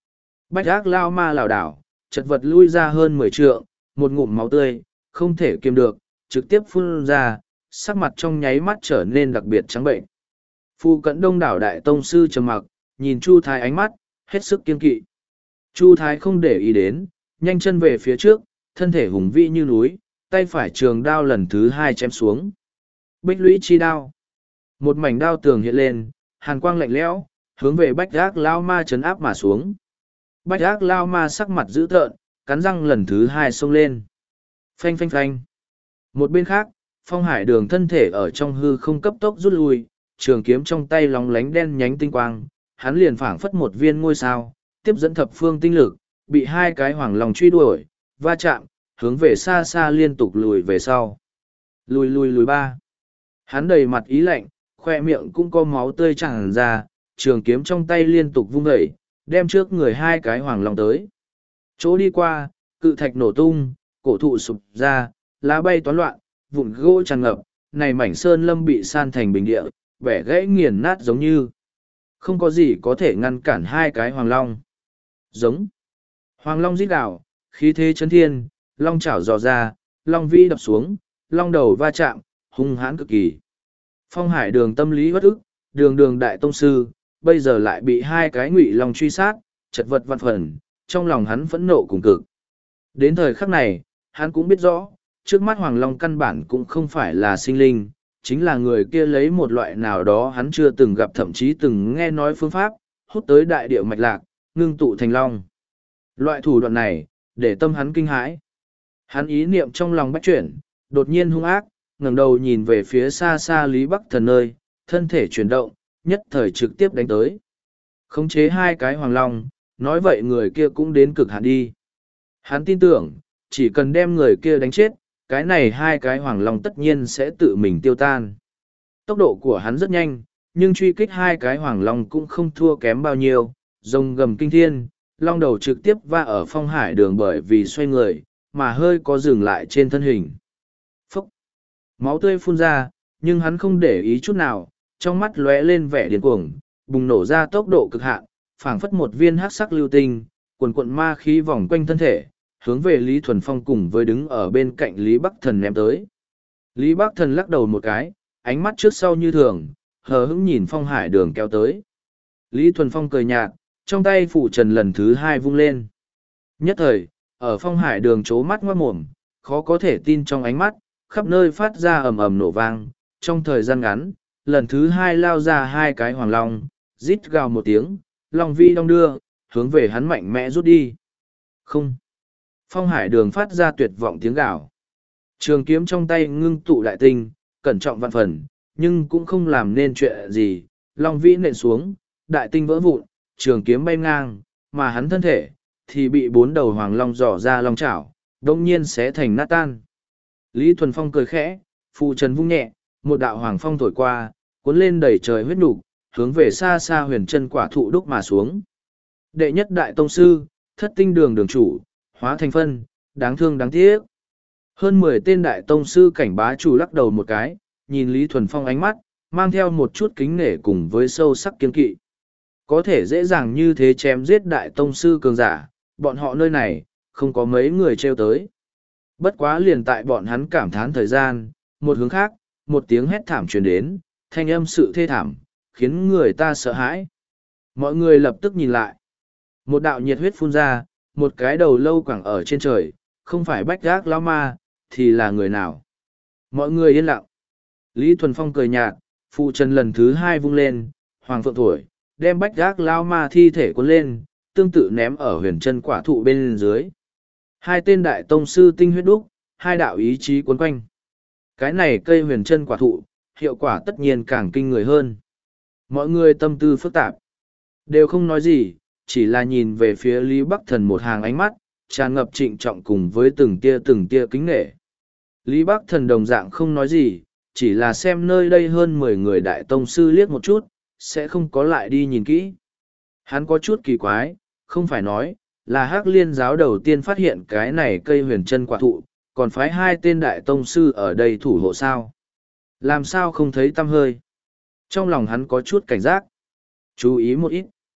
Bách ác lao ma lảo đảo, chật vật lui ra hơn mười trượng, một ngụm máu tươi, không thể kiềm được, trực tiếp phun ra, sắc mặt trong nháy mắt trở nên đặc biệt trắng bệnh. Phu cận đông đảo đại tông sư trầm mặc, nhìn Chu Thái ánh mắt, hết sức kiên kỵ. Chu Thái không để ý đến, nhanh chân về phía trước, thân thể hùng vĩ như núi, tay phải trường đao lần thứ hai chém xuống. Bích lũy chi đao. Một mảnh đao tường hiện lên, hàn quang lạnh lẽo, hướng về bách ác lao ma chấn áp mà xuống. Bách ác lao ma sắc mặt dữ tợn, cắn răng lần thứ hai xông lên. Phanh phanh phanh. Một bên khác, Phong Hải Đường thân thể ở trong hư không cấp tốc rút lui, trường kiếm trong tay lóng lánh đen nhánh tinh quang, hắn liền phảng phất một viên ngôi sao, tiếp dẫn thập phương tinh lực, bị hai cái hoàng long truy đuổi, va chạm, hướng về xa xa liên tục lùi về sau. Lùi lùi lùi ba. Hắn đầy mặt ý lạnh, khoe miệng cũng có máu tươi tràn ra, trường kiếm trong tay liên tục vung vẩy, đem trước người hai cái hoàng long tới. Chỗ đi qua, cự thạch nổ tung, cổ thụ sụp ra, lá bay toán loạn, vụn gỗ tràn ngập, này mảnh sơn lâm bị san thành bình địa, vẻ gãy nghiền nát giống như. Không có gì có thể ngăn cản hai cái hoàng long. Giống. Hoàng long rít gào, khí thế chấn thiên, long chảo dò ra, long vĩ đập xuống, long đầu va chạm, hung hãn cực kỳ. Phong Hải Đường tâm lý bất ức, đường đường đại tông sư, bây giờ lại bị hai cái ngụy long truy sát, chật vật vạn phần, trong lòng hắn phẫn nộ cùng cực. Đến thời khắc này, hắn cũng biết rõ, trước mắt Hoàng Long căn bản cũng không phải là sinh linh, chính là người kia lấy một loại nào đó hắn chưa từng gặp thậm chí từng nghe nói phương pháp, hút tới đại địa mạch lạc, ngưng tụ thành long. Loại thủ đoạn này, để tâm hắn kinh hãi. Hắn ý niệm trong lòng bách chuyển, đột nhiên hung ác, ngẩng đầu nhìn về phía xa xa Lý Bắc Thần nơi, thân thể chuyển động, nhất thời trực tiếp đánh tới. Khống chế hai cái hoàng long, nói vậy người kia cũng đến cực hạn đi. Hắn tin tưởng, chỉ cần đem người kia đánh chết, cái này hai cái hoàng long tất nhiên sẽ tự mình tiêu tan. Tốc độ của hắn rất nhanh, nhưng truy kích hai cái hoàng long cũng không thua kém bao nhiêu, rồng gầm kinh thiên, long đầu trực tiếp va ở Phong Hải Đường bởi vì xoay người, mà hơi có dừng lại trên thân hình. Phúc! Máu tươi phun ra, nhưng hắn không để ý chút nào, trong mắt lóe lên vẻ điên cuồng, bùng nổ ra tốc độ cực hạn, phảng phất một viên hắc sắc lưu tinh, quần quận ma khí vòng quanh thân thể, hướng về Lý Thuần Phong cùng với đứng ở bên cạnh Lý Bắc Thần ném tới. Lý Bắc Thần lắc đầu một cái, ánh mắt trước sau như thường, hờ hững nhìn Phong Hải Đường kéo tới. Lý Thuần Phong cười nhạt, trong tay phủ trần lần thứ hai vung lên. Nhất thời, ở Phong Hải Đường chố mắt ngoát mồm, khó có thể tin trong ánh mắt, khắp nơi phát ra ầm ầm nổ vang, trong thời gian ngắn, lần thứ hai lao ra hai cái hoàng long, rít gào một tiếng, long vi đong đưa, hướng về hắn mạnh mẽ rút đi. Không! Phong Hải Đường phát ra tuyệt vọng tiếng gào. Trường kiếm trong tay ngưng tụ đại tinh, cẩn trọng vạn phần, nhưng cũng không làm nên chuyện gì, long vĩ nện xuống, đại tinh vỡ vụn, trường kiếm bay ngang, mà hắn thân thể, thì bị bốn đầu hoàng long dò ra long chảo, đông nhiên xé thành nát tan. Lý Thuần Phong cười khẽ, phù trần vung nhẹ, một đạo hoàng phong thổi qua, cuốn lên đầy trời huyết nục, hướng về xa xa huyền chân quả thụ đúc mà xuống. Đệ nhất đại tông sư, thất tinh đường đường chủ, hóa thành phân, đáng thương đáng tiếc. Hơn mười tên đại tông sư cảnh bá chủ lắc đầu một cái, nhìn Lý Thuần Phong ánh mắt, mang theo một chút kính nể cùng với sâu sắc kiên kỵ. Có thể dễ dàng như thế chém giết đại tông sư cường giả, bọn họ nơi này, không có mấy người treo tới. Bất quá liền tại bọn hắn cảm thán thời gian, một hướng khác, một tiếng hét thảm truyền đến, thanh âm sự thê thảm, khiến người ta sợ hãi. Mọi người lập tức nhìn lại. Một đạo nhiệt huyết phun ra, một cái đầu lâu quẳng ở trên trời, không phải bách gác lao ma, thì là người nào. Mọi người yên lặng. Lý Thuần Phong cười nhạt, phụ trần lần thứ hai vung lên, hoàng phượng thổi, đem bách gác lao ma thi thể cuốn lên, tương tự ném ở huyền chân quả thụ bên dưới. Hai tên đại tông sư tinh huyết đúc, hai đạo ý chí cuốn quanh. Cái này cây huyền chân quả thụ, hiệu quả tất nhiên càng kinh người hơn. Mọi người tâm tư phức tạp, đều không nói gì, chỉ là nhìn về phía Lý Bắc Thần một hàng ánh mắt, tràn ngập trịnh trọng cùng với từng tia từng tia kính nghệ. Lý Bắc Thần đồng dạng không nói gì, chỉ là xem nơi đây hơn mười người đại tông sư liếc một chút, sẽ không có lại đi nhìn kỹ. Hắn có chút kỳ quái, không phải nói, là Hắc Liên giáo đầu tiên phát hiện cái này cây huyền chân quả thụ, còn phái hai tên đại tông sư ở đây thủ hộ sao. Làm sao không thấy tăm hơi? Trong lòng hắn có chút cảnh giác. Chú ý một ít.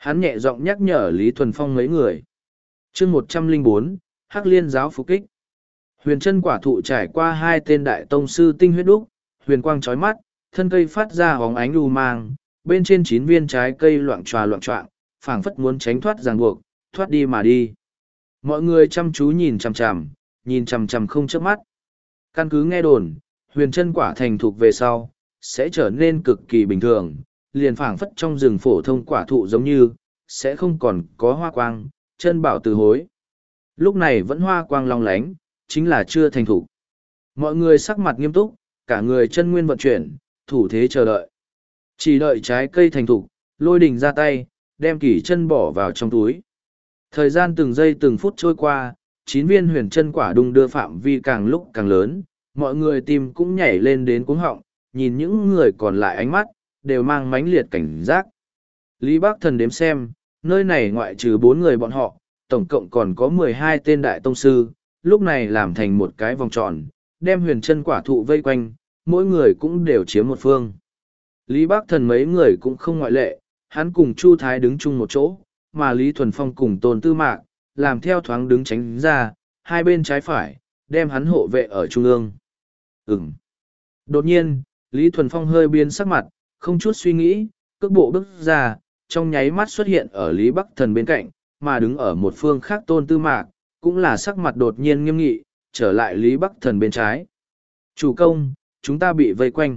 Hắn nhẹ giọng nhắc nhở Lý Thuần Phong mấy người. chương một trăm lẻ bốn, Hắc Liên giáo phục kích. Huyền chân quả thụ trải qua hai tên đại tông sư tinh huyết đúc, huyền quang chói mắt, thân cây phát ra hóng ánh u mang, bên trên chín viên trái cây loạng tròa loạng choạng, phảng phất muốn tránh thoát ràng buộc, thoát đi mà đi. Mọi người chăm chú nhìn chằm chằm, nhìn chằm chằm không chớp mắt. Căn cứ nghe đồn, huyền chân quả thành thục về sau, sẽ trở nên cực kỳ bình thường, liền phảng phất trong rừng phổ thông quả thụ giống như, sẽ không còn có hoa quang, chân bảo từ hối. Lúc này vẫn hoa quang long lánh, chính là chưa thành thục. Mọi người sắc mặt nghiêm túc, cả người chân nguyên vận chuyển, thủ thế chờ đợi. Chỉ đợi trái cây thành thục, lôi đình ra tay, đem kỷ chân bỏ vào trong túi. Thời gian từng giây từng phút trôi qua, chín viên huyền chân quả đung đưa phạm vi càng lúc càng lớn, mọi người tim cũng nhảy lên đến cuống họng, nhìn những người còn lại ánh mắt, đều mang mãnh liệt cảnh giác. Lý Bắc Thần đếm xem, nơi này ngoại trừ bốn người bọn họ, tổng cộng còn có mười hai tên đại tông sư, lúc này làm thành một cái vòng tròn, đem huyền chân quả thụ vây quanh, mỗi người cũng đều chiếm một phương. Lý Bắc Thần mấy người cũng không ngoại lệ, hắn cùng Chu Thái đứng chung một chỗ, mà Lý Thuần Phong cùng Tôn Tư Mạc, làm theo thoáng đứng tránh ra, hai bên trái phải, đem hắn hộ vệ ở trung ương. Ừm. Đột nhiên, Lý Thuần Phong hơi biến sắc mặt, không chút suy nghĩ, cước bộ bước ra, trong nháy mắt xuất hiện ở Lý Bắc Thần bên cạnh, mà đứng ở một phương khác Tôn Tư Mạc, cũng là sắc mặt đột nhiên nghiêm nghị, trở lại Lý Bắc Thần bên trái. Chủ công, chúng ta bị vây quanh.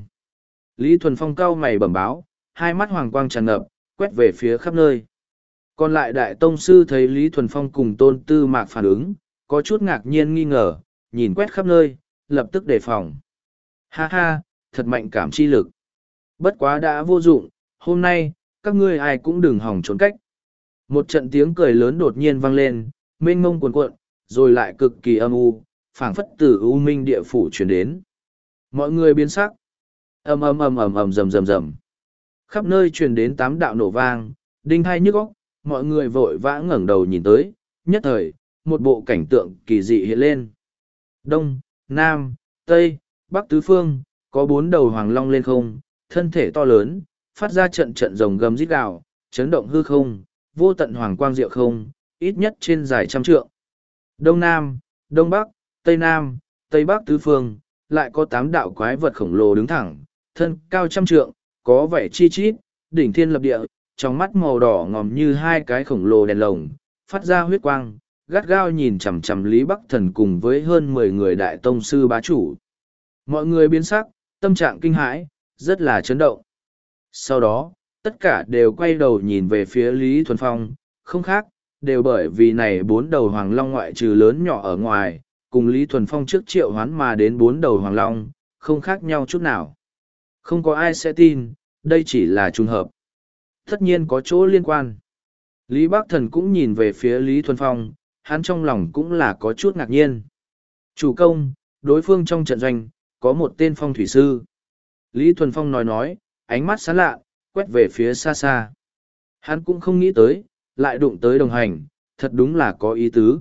Lý Thuần Phong cau mày bẩm báo, hai mắt hoàng quang tràn ngập, quét về phía khắp nơi. Còn lại đại tông sư thấy Lý Thuần Phong cùng Tôn Tư Mạc phản ứng, có chút ngạc nhiên nghi ngờ, nhìn quét khắp nơi, lập tức đề phòng. Ha ha, thật mạnh cảm chi lực. Bất quá đã vô dụng, hôm nay, các ngươi ai cũng đừng hòng trốn cách. Một trận tiếng cười lớn đột nhiên vang lên, mênh mông cuồn cuộn, rồi lại cực kỳ âm u, phảng phất từ u minh địa phủ truyền đến. Mọi người biến sắc. Ầm ầm ầm ầm ầm rầm rầm rầm. Khắp nơi truyền đến tám đạo nổ vang, đinh hai nhức óc, mọi người vội vã ngẩng đầu nhìn tới, nhất thời, một bộ cảnh tượng kỳ dị hiện lên. Đông, Nam, Tây, Bắc tứ phương, có bốn đầu hoàng long lên không, thân thể to lớn, phát ra trận trận rồng gầm rít gào, chấn động hư không, vô tận hoàng quang diệu không, ít nhất trên dài trăm trượng. Đông Nam, Đông Bắc, Tây Nam, Tây Bắc tứ phương, lại có tám đạo quái vật khổng lồ đứng thẳng, thân cao trăm trượng, có vẻ chi chít, đỉnh thiên lập địa, trong mắt màu đỏ ngòm như hai cái khổng lồ đèn lồng, phát ra huyết quang, gắt gao nhìn chằm chằm Lý Bắc Thần cùng với hơn mười người đại tông sư bá chủ. Mọi người biến sắc, tâm trạng kinh hãi, rất là chấn động. Sau đó, tất cả đều quay đầu nhìn về phía Lý Thuần Phong, không khác, đều bởi vì này bốn đầu hoàng long ngoại trừ lớn nhỏ ở ngoài, cùng Lý Thuần Phong trước triệu hoán mà đến bốn đầu hoàng long, không khác nhau chút nào. Không có ai sẽ tin, đây chỉ là trùng hợp. Tất nhiên có chỗ liên quan. Lý Bắc Thần cũng nhìn về phía Lý Thuần Phong, hắn trong lòng cũng là có chút ngạc nhiên. Chủ công, đối phương trong trận doanh, có một tên phong thủy sư. Lý Thuần Phong nói nói, ánh mắt sáng lạ, quét về phía xa xa. Hắn cũng không nghĩ tới, lại đụng tới đồng hành, thật đúng là có ý tứ.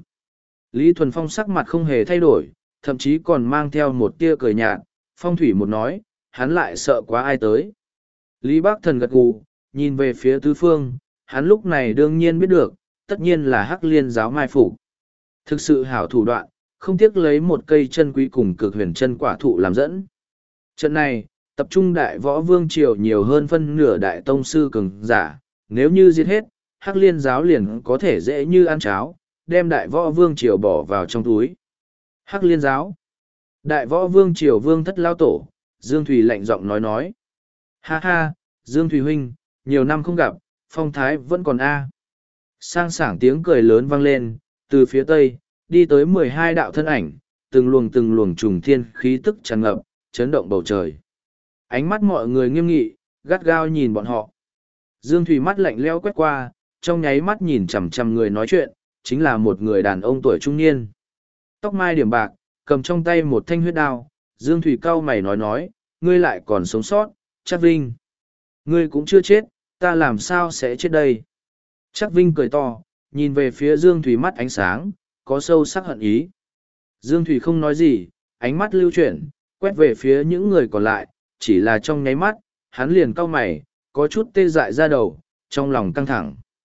Lý Thuần Phong sắc mặt không hề thay đổi, thậm chí còn mang theo một tia cười nhạt, phong thủy một nói, hắn lại sợ quá ai tới. Lý Bắc Thần gật gù, nhìn về phía tứ phương, hắn lúc này đương nhiên biết được, tất nhiên là Hắc Liên giáo mai phục. Thực sự hảo thủ đoạn, không tiếc lấy một cây chân quý cùng cực huyền chân quả thụ làm dẫn. Trận này, tập trung đại võ vương triều nhiều hơn phân nửa đại tông sư cường giả, nếu như giết hết, Hắc Liên giáo liền có thể dễ như ăn cháo, đem đại võ vương triều bỏ vào trong túi. Hắc Liên giáo. Đại võ vương triều vương thất lao tổ, Dương Thùy lạnh giọng nói nói. Ha ha, Dương Thùy huynh, nhiều năm không gặp, phong thái vẫn còn a. Sang sảng tiếng cười lớn vang lên, từ phía tây, đi tới mười hai đạo thân ảnh, từng luồng từng luồng trùng thiên khí tức tràn ngập, chấn động bầu trời. Ánh mắt mọi người nghiêm nghị, gắt gao nhìn bọn họ. Dương Thùy mắt lạnh lẽo quét qua, trong nháy mắt nhìn chằm chằm người nói chuyện, chính là một người đàn ông tuổi trung niên. Tóc mai điểm bạc, cầm trong tay một thanh huyết đao, Dương Thùy cau mày nói nói, ngươi lại còn sống sót, Trác Vinh. Ngươi cũng chưa chết, ta làm sao sẽ chết đây? Trác Vinh cười to, nhìn về phía Dương Thùy mắt ánh sáng, có sâu sắc hận ý. Dương Thùy không nói gì, ánh mắt lưu chuyển, quét về phía những người còn lại, chỉ là trong nháy mắt, hắn liền cau mày, có chút tê dại ra đầu, trong lòng căng thẳng.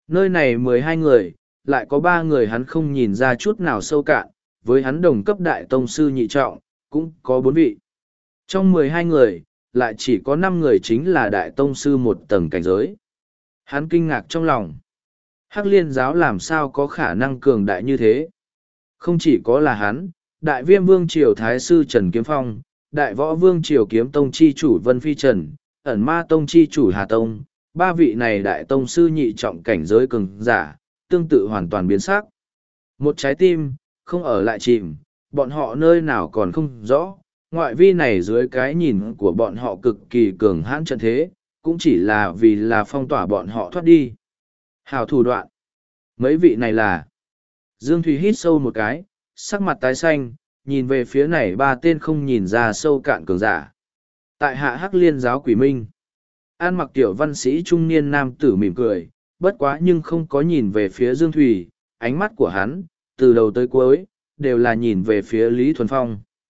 Nơi này mười hai người, lại có ba người hắn không nhìn ra chút nào sâu cạn, với hắn đồng cấp đại tông sư nhị trọng, cũng có bốn vị. Trong mười hai người, lại chỉ có năm người chính là đại tông sư một tầng cảnh giới. Hắn kinh ngạc trong lòng. Hắc liên giáo làm sao có khả năng cường đại như thế? Không chỉ có là hắn, đại viêm vương triều thái sư Trần Kiếm Phong, đại võ vương triều kiếm tông chi chủ Vân Phi Trần, ẩn ma tông chi chủ Hà Tông, ba vị này đại tông sư nhị trọng cảnh giới cường giả, tương tự hoàn toàn biến sắc. Một trái tim, không ở lại chìm, bọn họ nơi nào còn không rõ, ngoại vi này dưới cái nhìn của bọn họ cực kỳ cường hãn trận thế, cũng chỉ là vì là phong tỏa bọn họ thoát đi. Hào thủ đoạn. Mấy vị này là... Dương Thùy hít sâu một cái, sắc mặt tái xanh, nhìn về phía này ba tên không nhìn ra sâu cạn cường giả. Tại hạ Hắc liên giáo quỷ minh. An mặc tiểu văn sĩ trung niên nam tử mỉm cười, bất quá nhưng không có nhìn về phía Dương Thùy, ánh mắt của hắn, từ đầu tới cuối, đều là nhìn về phía Lý Thuần Phong.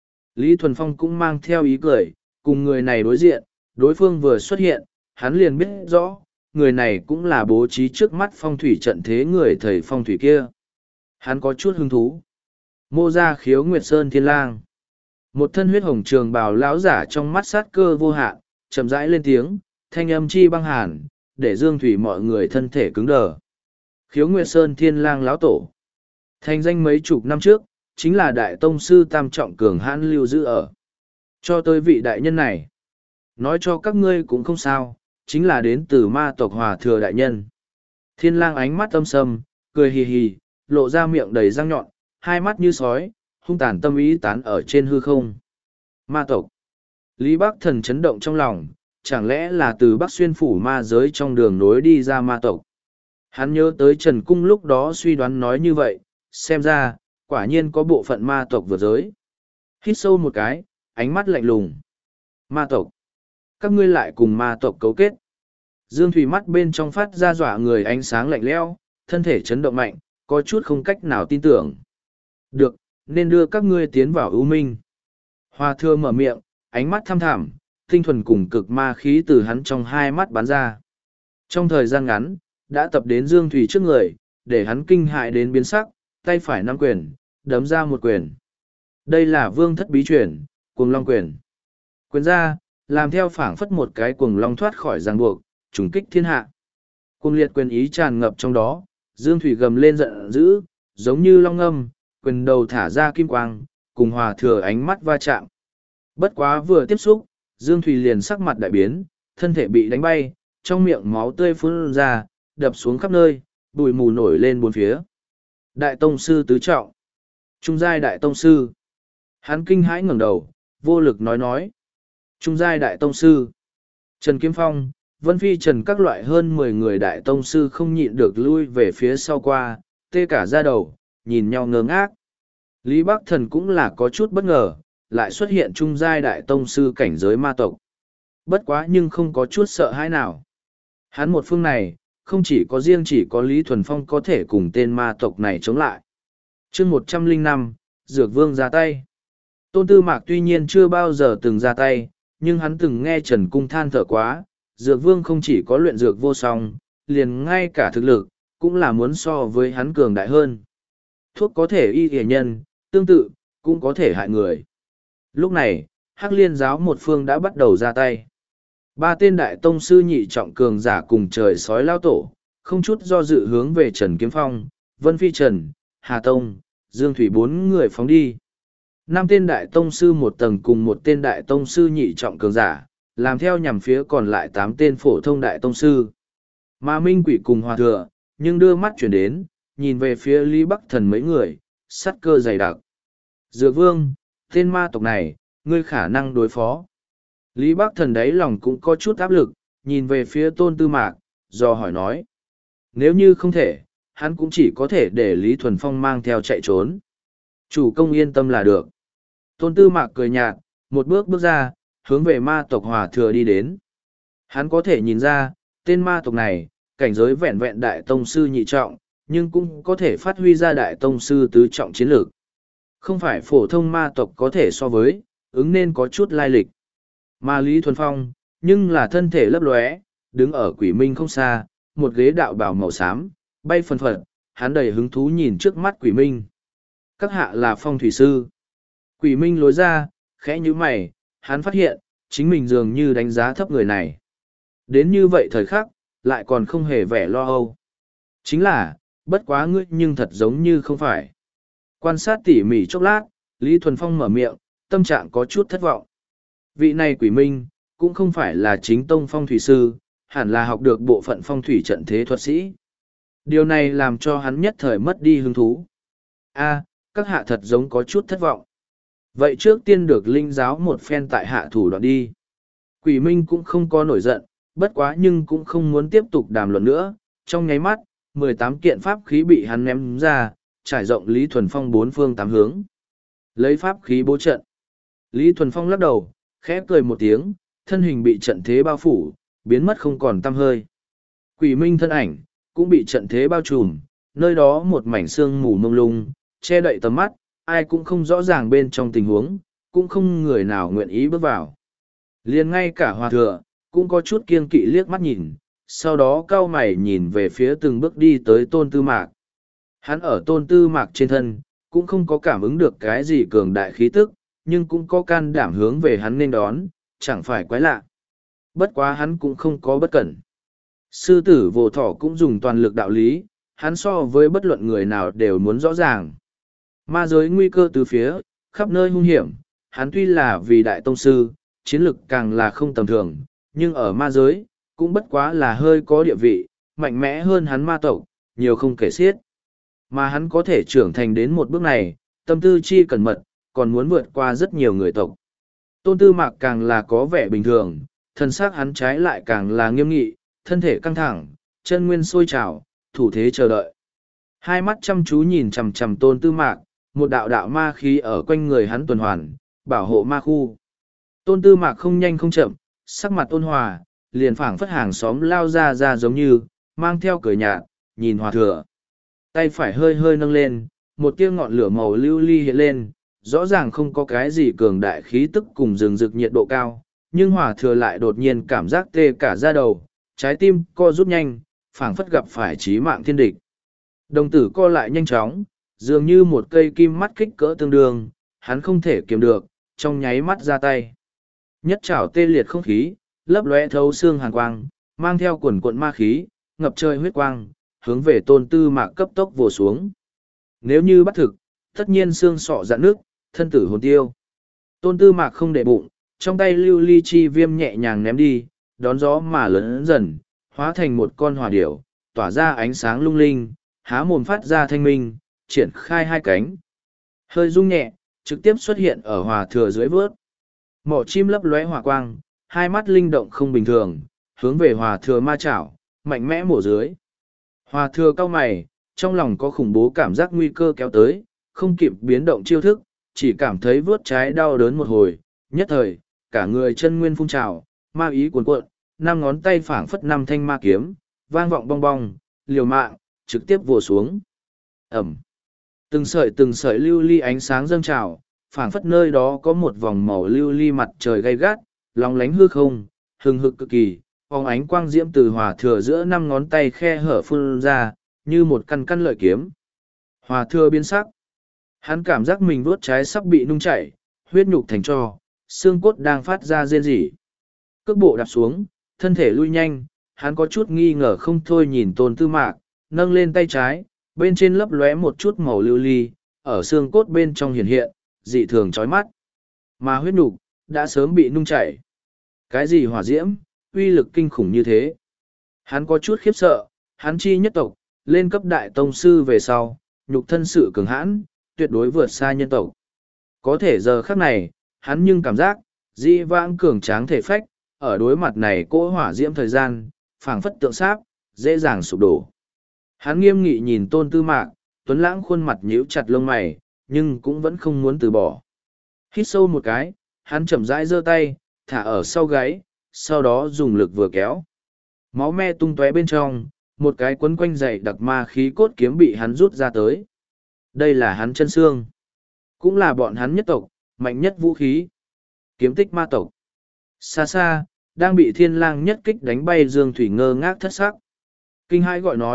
Lý Thuần Phong cũng mang theo ý cười, cùng người này đối diện, đối phương vừa xuất hiện, hắn liền biết rõ, người này cũng là bố trí trước mắt phong thủy trận thế người thầy phong thủy kia. Hắn có chút hứng thú. Mô ra khiếu Nguyệt Sơn Thiên Lang. Một thân huyết hồng trường bào lão giả trong mắt sát cơ vô hạn, chậm rãi lên tiếng, thanh âm chi băng hàn, để Dương Thủy mọi người thân thể cứng đờ. Khiếu Nguyệt Sơn Thiên Lang lão tổ. Thành danh mấy chục năm trước, chính là đại tông sư tam trọng cường hãn lưu giữ ở. Cho tới vị đại nhân này. Nói cho các ngươi cũng không sao, chính là đến từ ma tộc Hòa Thừa đại nhân. Thiên Lang ánh mắt âm sầm, cười hì hì, lộ ra miệng đầy răng nhọn, hai mắt như sói, hung tàn tâm ý tán ở trên hư không. Ma tộc. Lý Bắc Thần chấn động trong lòng, chẳng lẽ là từ Bắc Xuyên phủ ma giới trong đường nối đi ra ma tộc. Hắn nhớ tới Trần Cung lúc đó suy đoán nói như vậy, xem ra, quả nhiên có bộ phận ma tộc vượt giới. Hít sâu một cái, ánh mắt lạnh lùng. Ma tộc. Các ngươi lại cùng ma tộc cấu kết. Dương Thủy mắt bên trong phát ra dọa người ánh sáng lạnh lẽo, thân thể chấn động mạnh, có chút không cách nào tin tưởng. Được, nên đưa các ngươi tiến vào ưu minh. Hoa Thừa mở miệng, ánh mắt thăm thẳm, tinh thuần cùng cực ma khí từ hắn trong hai mắt bắn ra. Trong thời gian ngắn, đã tập đến Dương Thủy trước người, để hắn kinh hại đến biến sắc, tay phải nắm quyền, đấm ra một quyền. Đây là vương thất bí truyền, cuồng long quyền. Quyền ra, làm theo phảng phất một cái cuồng long thoát khỏi ràng buộc, trùng kích thiên hạ. Cuồng liệt quyền ý tràn ngập trong đó, Dương Thủy gầm lên giận dữ, giống như long ngâm, quyền đầu thả ra kim quang, cùng Hòa Thừa ánh mắt va chạm. Bất quá vừa tiếp xúc, Dương Thủy liền sắc mặt đại biến, thân thể bị đánh bay, trong miệng máu tươi phun ra, đập xuống khắp nơi, bụi mù nổi lên bốn phía. Đại tông sư tứ trọng. Trung giai đại tông sư. Hắn kinh hãi ngẩng đầu, vô lực nói nói. Trung giai đại tông sư. Trần Kiếm Phong, Vân Phi Trần các loại hơn mười người đại tông sư không nhịn được lui về phía sau qua, tê cả da đầu, nhìn nhau ngơ ngác. Lý Bắc Thần cũng là có chút bất ngờ, lại xuất hiện trung giai đại tông sư cảnh giới ma tộc. Bất quá nhưng không có chút sợ hãi nào. Hắn một phương này, không chỉ có riêng chỉ có Lý Thuần Phong có thể cùng tên ma tộc này chống lại. chương một trăm lẻ năm, Dược Vương ra tay. Tôn Tư Mạc tuy nhiên chưa bao giờ từng ra tay, nhưng hắn từng nghe Trần Cung than thở quá, Dược Vương không chỉ có luyện dược vô song, liền ngay cả thực lực, cũng là muốn so với hắn cường đại hơn. Thuốc có thể y y nhân, tương tự, cũng có thể hại người. Lúc này, Hắc Liên giáo một phương đã bắt đầu ra tay. Ba tên đại tông sư nhị trọng cường giả cùng trời sói lao tổ, không chút do dự hướng về Trần Kiếm Phong, Vân Phi Trần, Hà Tông, Dương Thủy bốn người phóng đi. Năm tên đại tông sư một tầng cùng một tên đại tông sư nhị trọng cường giả, làm theo nhằm phía còn lại tám tên phổ thông đại tông sư. Mà Minh Quỷ cùng Hòa Thừa, nhưng đưa mắt chuyển đến, nhìn về phía Lý Bắc Thần mấy người, sắt cơ dày đặc. Dược Vương, tên ma tộc này, ngươi khả năng đối phó. Lý Bắc Thần đáy lòng cũng có chút áp lực, nhìn về phía Tôn Tư Mạc, do hỏi nói. Nếu như không thể, hắn cũng chỉ có thể để Lý Thuần Phong mang theo chạy trốn. Chủ công yên tâm là được. Tôn Tư Mạc cười nhạt, một bước bước ra, hướng về ma tộc Hòa Thừa đi đến. Hắn có thể nhìn ra, tên ma tộc này, cảnh giới vẹn vẹn đại tông sư nhị trọng, nhưng cũng có thể phát huy ra đại tông sư tứ trọng chiến lược. Không phải phổ thông ma tộc có thể so với, ứng nên có chút lai lịch. Mà Lý Thuần Phong, nhưng là thân thể lấp lóe, đứng ở quỷ minh không xa, một ghế đạo bào màu xám, bay phần phật, hắn đầy hứng thú nhìn trước mắt quỷ minh. Các hạ là phong thủy sư. Quỷ minh lối ra, khẽ như mày, hắn phát hiện, chính mình dường như đánh giá thấp người này. Đến như vậy thời khắc, lại còn không hề vẻ lo âu. Chính là, bất quá ngươi nhưng thật giống như không phải. Quan sát tỉ mỉ chốc lát, Lý Thuần Phong mở miệng, tâm trạng có chút thất vọng. Vị này quỷ minh, cũng không phải là chính tông phong thủy sư, hẳn là học được bộ phận phong thủy trận thế thuật sĩ. Điều này làm cho hắn nhất thời mất đi hứng thú. A, các hạ thật giống có chút thất vọng. Vậy trước tiên được linh giáo một phen tại hạ thủ đoạn đi. Quỷ minh cũng không có nổi giận, bất quá nhưng cũng không muốn tiếp tục đàm luận nữa. Trong nháy mắt, mười tám kiện pháp khí bị hắn ném ra, trải rộng Lý Thuần Phong bốn phương tám hướng. Lấy pháp khí bố trận. Lý Thuần Phong lắc đầu, khẽ cười một tiếng, thân hình bị trận thế bao phủ, biến mất không còn tăm hơi. Quỷ minh thân ảnh, cũng bị trận thế bao trùm, nơi đó một mảnh sương mù mông lung, che đậy tầm mắt, ai cũng không rõ ràng bên trong tình huống, cũng không người nào nguyện ý bước vào. Liền ngay cả hòa thừa, cũng có chút kiêng kỵ liếc mắt nhìn, sau đó cau mày nhìn về phía từng bước đi tới tôn tư mạc. Hắn ở tôn tư mạc trên thân, cũng không có cảm ứng được cái gì cường đại khí tức, nhưng cũng có can đảm hướng về hắn nên đón, chẳng phải quái lạ. Bất quá hắn cũng không có bất cẩn. Sư tử vô thọ cũng dùng toàn lực đạo lý, hắn so với bất luận người nào đều muốn rõ ràng. Ma giới nguy cơ từ phía, khắp nơi hung hiểm, hắn tuy là vì đại tông sư, chiến lực càng là không tầm thường, nhưng ở ma giới, cũng bất quá là hơi có địa vị, mạnh mẽ hơn hắn ma tộc, nhiều không kể xiết. Mà hắn có thể trưởng thành đến một bước này, tâm tư chi cẩn mật, còn muốn vượt qua rất nhiều người tộc. Tôn Tư Mạc càng là có vẻ bình thường, thân xác hắn trái lại càng là nghiêm nghị, thân thể căng thẳng, chân nguyên sôi trào, thủ thế chờ đợi. Hai mắt chăm chú nhìn chằm chằm Tôn Tư Mạc, một đạo đạo ma khí ở quanh người hắn tuần hoàn, bảo hộ ma khu. Tôn Tư Mạc không nhanh không chậm, sắc mặt ôn hòa, liền phảng phất hàng xóm lao ra ra giống như, mang theo cười nhạt, nhìn hòa thừa. Tay phải hơi hơi nâng lên, một tia ngọn lửa màu lưu ly hiện lên, rõ ràng không có cái gì cường đại khí tức cùng rừng rực nhiệt độ cao, nhưng hòa thừa lại đột nhiên cảm giác tê cả da đầu, trái tim co rút nhanh, phảng phất gặp phải chí mạng thiên địch. Đồng tử co lại nhanh chóng, dường như một cây kim mắt kích cỡ tương đương, hắn không thể kiềm được, trong nháy mắt ra tay. Nhất trảo tê liệt không khí, lấp lóe thấu xương hàn quang, mang theo quần cuộn ma khí, ngập trời huyết quang, hướng về Tôn Tư Mạc cấp tốc vồ xuống. Nếu như bắt thực, tất nhiên xương sọ dạn nước, thân tử hồn tiêu. Tôn Tư Mạc không để bụng, trong tay lưu ly chi viêm nhẹ nhàng ném đi, đón gió mà lớn dần, hóa thành một con hỏa điểu, tỏa ra ánh sáng lung linh, há mồm phát ra thanh minh, triển khai hai cánh. Hơi rung nhẹ, trực tiếp xuất hiện ở hòa thừa dưới vớt. Mỏ chim lấp lóe hỏa quang, hai mắt linh động không bình thường, hướng về hòa thừa ma chảo, mạnh mẽ mổ dưới. Hòa thừa cao mày, trong lòng có khủng bố cảm giác nguy cơ kéo tới, không kịp biến động chiêu thức, chỉ cảm thấy vớt trái đau đớn một hồi, nhất thời, cả người chân nguyên phun trào, ma ý cuồn cuộn, năm ngón tay phảng phất năm thanh ma kiếm, vang vọng bong bong, liều mạng, trực tiếp vồ xuống. Ẩm. Từng sợi từng sợi lưu ly ánh sáng dâng trào, phảng phất nơi đó có một vòng màu lưu ly mặt trời gay gắt, lóng lánh hư không, hừng hực cực kỳ, phóng ánh quang diễm từ hòa thừa giữa năm ngón tay khe hở phun ra, như một căn căn lợi kiếm. Hòa thừa biến sắc. Hắn cảm giác mình vuốt trái sắp bị nung chảy, huyết nhục thành tro, xương cốt đang phát ra rên rỉ. Cước bộ đạp xuống, thân thể lui nhanh, hắn có chút nghi ngờ không thôi nhìn Tôn Tư Mạc, nâng lên tay trái, bên trên lấp lóe một chút màu lưu ly, ở xương cốt bên trong hiện hiện, dị thường chói mắt. Mà huyết nhục đã sớm bị nung chảy. Cái gì hỏa diễm, uy lực kinh khủng như thế? Hắn có chút khiếp sợ, hắn chi nhất tộc, lên cấp đại tông sư về sau, nhục thân sự cường hãn, tuyệt đối vượt xa nhân tộc. Có thể giờ khắc này, hắn nhưng cảm giác, dị vãng cường tráng thể phách, ở đối mặt này cỗ hỏa diễm thời gian, phảng phất tượng sáp, dễ dàng sụp đổ. Hắn nghiêm nghị nhìn Tôn Tư Mạc, Tuấn Lãng khuôn mặt nhíu chặt lông mày, nhưng cũng vẫn không muốn từ bỏ. Hít sâu một cái, hắn chậm rãi giơ tay, thả ở sau gáy, sau đó dùng lực vừa kéo. Máu me tung tóe bên trong, một cái quấn quanh dày đặc ma khí cốt kiếm bị hắn rút ra tới. Đây là hắn chân xương. Cũng là bọn hắn nhất tộc, mạnh nhất vũ khí. Kiếm tích ma tộc. Xa xa, đang bị thiên lang nhất kích đánh bay Dương Thủy ngơ ngác thất sắc. Kinh hãi gọi nói,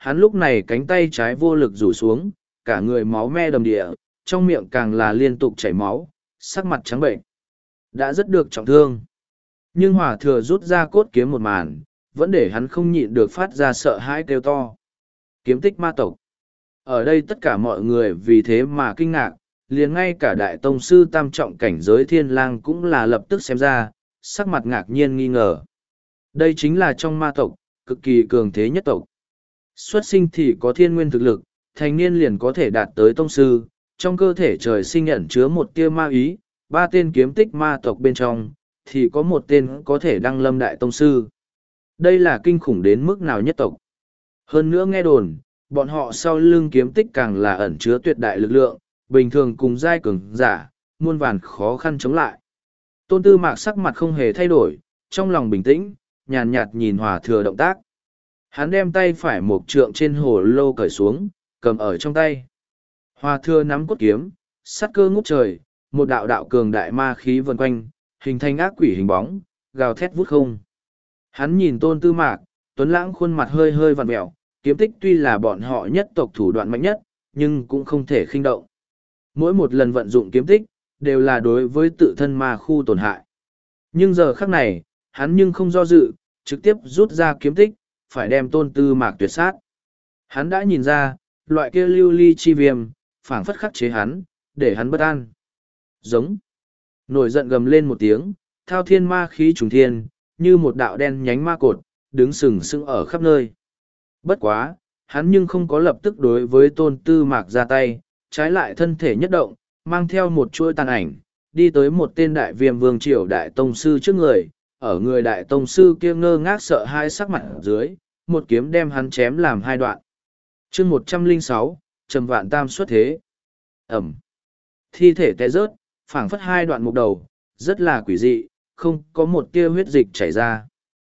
hắn lúc này cánh tay trái vô lực rủ xuống, cả người máu me đầm địa, trong miệng càng là liên tục chảy máu, sắc mặt trắng bệnh. Đã rất được trọng thương. Nhưng Hòa Thừa rút ra cốt kiếm một màn, vẫn để hắn không nhịn được phát ra sợ hãi kêu to. Kiếm tích ma tộc. Ở đây tất cả mọi người vì thế mà kinh ngạc, liền ngay cả đại tông sư tam trọng cảnh giới thiên lang cũng là lập tức xem ra, sắc mặt ngạc nhiên nghi ngờ. Đây chính là trong ma tộc, cực kỳ cường thế nhất tộc. Xuất sinh thì có thiên nguyên thực lực, thành niên liền có thể đạt tới tông sư, trong cơ thể trời sinh ẩn chứa một tia ma ý, ba tên kiếm tích ma tộc bên trong, thì có một tên có thể đăng lâm đại tông sư. Đây là kinh khủng đến mức nào nhất tộc. Hơn nữa nghe đồn, bọn họ sau lưng kiếm tích càng là ẩn chứa tuyệt đại lực lượng, bình thường cùng giai cường giả, muôn vàn khó khăn chống lại. Tôn Tư Mạc sắc mặt không hề thay đổi, trong lòng bình tĩnh, nhàn nhạt nhìn Hòa Thừa động tác. Hắn đem tay phải một trượng trên hồ lô cởi xuống, cầm ở trong tay. Hòa Thừa nắm cốt kiếm, sát cơ ngút trời, một đạo đạo cường đại ma khí vần quanh, hình thành ác quỷ hình bóng, gào thét vút không. Hắn nhìn Tôn Tư Mạc, Tuấn Lãng khuôn mặt hơi hơi vặn mẹo, kiếm tích tuy là bọn họ nhất tộc thủ đoạn mạnh nhất, nhưng cũng không thể khinh động. Mỗi một lần vận dụng kiếm tích, đều là đối với tự thân ma khu tổn hại. Nhưng giờ khắc này, hắn nhưng không do dự, trực tiếp rút ra kiếm tích, phải đem Tôn Tư Mạc tuyệt sát. Hắn đã nhìn ra, loại kia lưu ly chi viêm, phảng phất khắc chế hắn, để hắn bất an. Giống. Nổi giận gầm lên một tiếng, thao thiên ma khí trùng thiên, như một đạo đen nhánh ma cột, đứng sừng sững ở khắp nơi. Bất quá, hắn nhưng không có lập tức đối với Tôn Tư Mạc ra tay, trái lại thân thể nhất động, mang theo một chuỗi tàn ảnh, đi tới một tên đại viêm vương triều đại tông sư trước người, ở người đại tông sư kia ngơ ngác sợ hai sắc mặt dưới, một kiếm đem hắn chém làm hai đoạn. chương một trăm lẻ sáu, Trầm Vạn Tam xuất thế. Ẩm. Thi thể té rớt, phảng phất hai đoạn mục đầu, rất là quỷ dị, không có một tia huyết dịch chảy ra.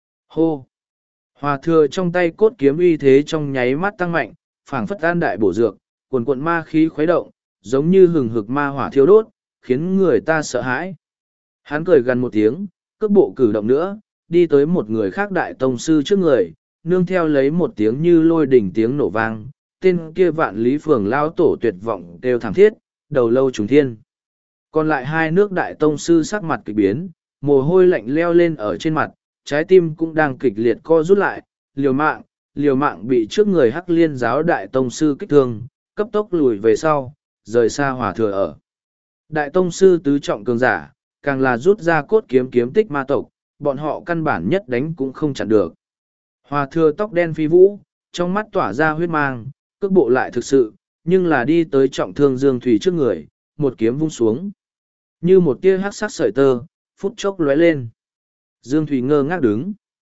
Hô. Hòa Thừa trong tay cốt kiếm uy thế trong nháy mắt tăng mạnh, phảng phất an đại bổ dược, cuồn cuộn ma khí khuấy động, giống như hừng hực ma hỏa thiêu đốt, khiến người ta sợ hãi. Hắn cười gần một tiếng, cước bộ cử động nữa, đi tới một người khác đại tông sư trước người, nương theo lấy một tiếng như lôi đỉnh tiếng nổ vang, tên kia Vạn Lý Phường lao tổ tuyệt vọng đều thảm thiết, đầu lâu trùng thiên. Còn lại hai nước đại tông sư sắc mặt kịch biến, mồ hôi lạnh leo lên ở trên mặt, trái tim cũng đang kịch liệt co rút lại, liều mạng, liều mạng bị trước người Hắc Liên giáo đại tông sư kích thương, cấp tốc lùi về sau, rời xa Hòa Thừa ở. Đại tông sư tứ trọng cường giả, càng là rút ra cốt kiếm kiếm tích ma tộc, bọn họ căn bản nhất đánh cũng không chặn được. Hòa Thừa tóc đen phi vũ, trong mắt tỏa ra huyết mang, cước bộ lại thực sự, nhưng là đi tới trọng thương Dương Thủy trước người, một kiếm vung xuống. Như một tia hắc sắc sợi tơ, phút chốc lóe lên. Dương Thủy ngơ ngác đứng.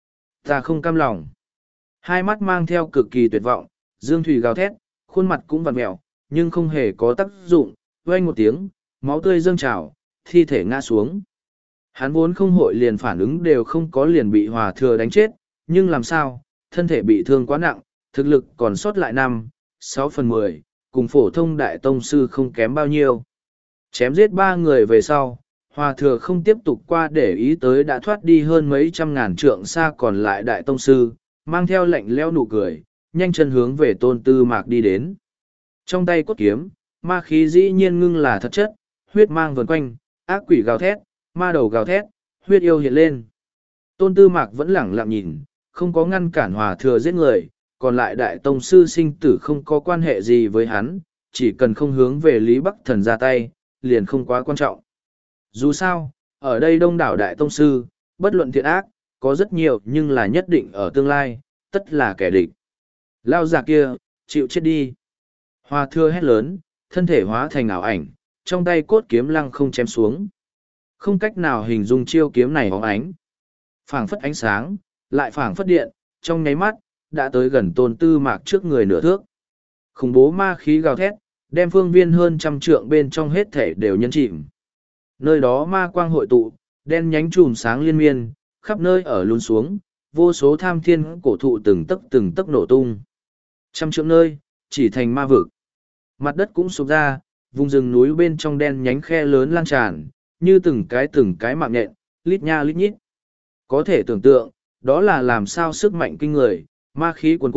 Ta không cam lòng. Hai mắt mang theo cực kỳ tuyệt vọng, Dương Thủy gào thét, khuôn mặt cũng vặn mẹo, nhưng không hề có tác dụng, vang một tiếng, máu tươi dâng trào, thi thể ngã xuống. Hắn vốn không hội liền phản ứng đều không có liền bị Hòa Thừa đánh chết, nhưng làm sao, thân thể bị thương quá nặng, thực lực còn sót lại năm, sáu phần mười, cùng phổ thông đại tông sư không kém bao nhiêu. Chém giết ba người về sau, Hòa Thừa không tiếp tục qua để ý tới đã thoát đi hơn mấy trăm ngàn trượng xa còn lại đại tông sư, mang theo lệnh leo nụ cười, nhanh chân hướng về Tôn Tư Mạc đi đến. Trong tay cốt kiếm, ma khí dĩ nhiên ngưng là thật chất, huyết mang vần quanh, ác quỷ gào thét, ma đầu gào thét, huyết yêu hiện lên. Tôn Tư Mạc vẫn lẳng lặng nhìn, không có ngăn cản Hòa Thừa giết người, còn lại đại tông sư sinh tử không có quan hệ gì với hắn, chỉ cần không hướng về Lý Bắc Thần ra tay, liền không quá quan trọng. Dù sao, ở đây đông đảo đại tông sư, bất luận thiện ác, có rất nhiều nhưng là nhất định ở tương lai, tất là kẻ địch. Lao già kia, chịu chết đi. Hòa Thừa hét lớn, thân thể hóa thành ảo ảnh, trong tay cốt kiếm lăng không chém xuống. Không cách nào hình dung chiêu kiếm này bóng ánh. Phảng phất ánh sáng, lại phảng phất điện, trong nháy mắt, đã tới gần Tôn Tư Mạc trước người nửa thước. Khủng bố ma khí gào thét, đem phương viên hơn trăm trượng bên trong hết thể đều nhấn chìm. Nơi đó ma quang hội tụ, đen nhánh chùm sáng liên miên, khắp nơi ở lún xuống, vô số tham thiên cổ thụ từng tấc từng tấc nổ tung. Trăm trượng nơi, chỉ thành ma vực. Mặt đất cũng sụp ra, vùng rừng núi bên trong đen nhánh khe lớn lan tràn, như từng cái từng cái mạng nhện, lít nha lít nhít. Có thể tưởng tượng, đó là làm sao sức mạnh kinh người, ma khí cuồn cuộn,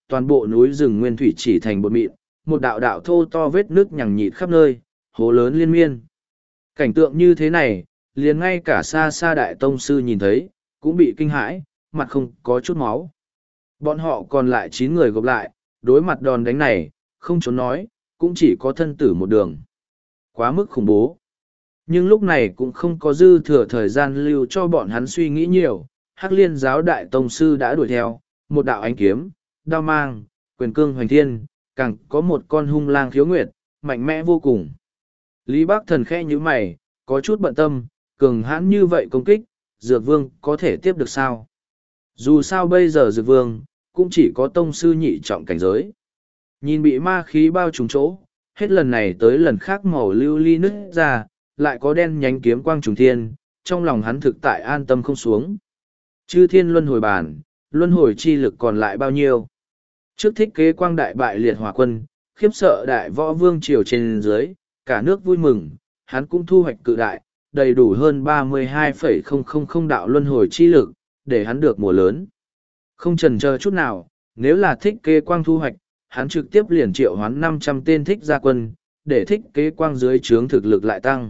toàn bộ núi rừng nguyên thủy chỉ thành bột mịn, một đạo đạo thô to vết nước nhằng nhịt khắp nơi, hố lớn liên miên. Cảnh tượng như thế này, liền ngay cả xa xa đại tông sư nhìn thấy, cũng bị kinh hãi, mặt không có chút máu. Bọn họ còn lại chín người gộp lại, đối mặt đòn đánh này, không trốn nói, cũng chỉ có thân tử một đường. Quá mức khủng bố. Nhưng lúc này cũng không có dư thừa thời gian lưu cho bọn hắn suy nghĩ nhiều. Hắc Liên giáo đại tông sư đã đuổi theo, một đạo ánh kiếm, đao mang, quyền cương hoành thiên, càng có một con hung lang khiếu nguyệt, mạnh mẽ vô cùng. Lý Bác Thần khẽ như mày, có chút bận tâm, cường hãn như vậy công kích, Dược Vương có thể tiếp được sao? Dù sao bây giờ Dược Vương, cũng chỉ có tông sư nhị trọng cảnh giới. Nhìn bị ma khí bao trùm chỗ, hết lần này tới lần khác màu lưu ly nứt ra, lại có đen nhánh kiếm quang trùng thiên, trong lòng hắn thực tại an tâm không xuống. Chư thiên luân hồi bàn, luân hồi chi lực còn lại bao nhiêu? Trước thích kế quang đại bại liệt hỏa quân, khiếp sợ đại võ vương triều trên dưới, cả nước vui mừng, hắn cũng thu hoạch cự đại, đầy đủ hơn ba mươi hai phẩy không không không đạo luân hồi chi lực, để hắn được mùa lớn. Không chần chờ chút nào, nếu là thích kế quang thu hoạch, hắn trực tiếp liền triệu hoán năm trăm tên thích gia quân, để thích kế quang dưới trướng thực lực lại tăng.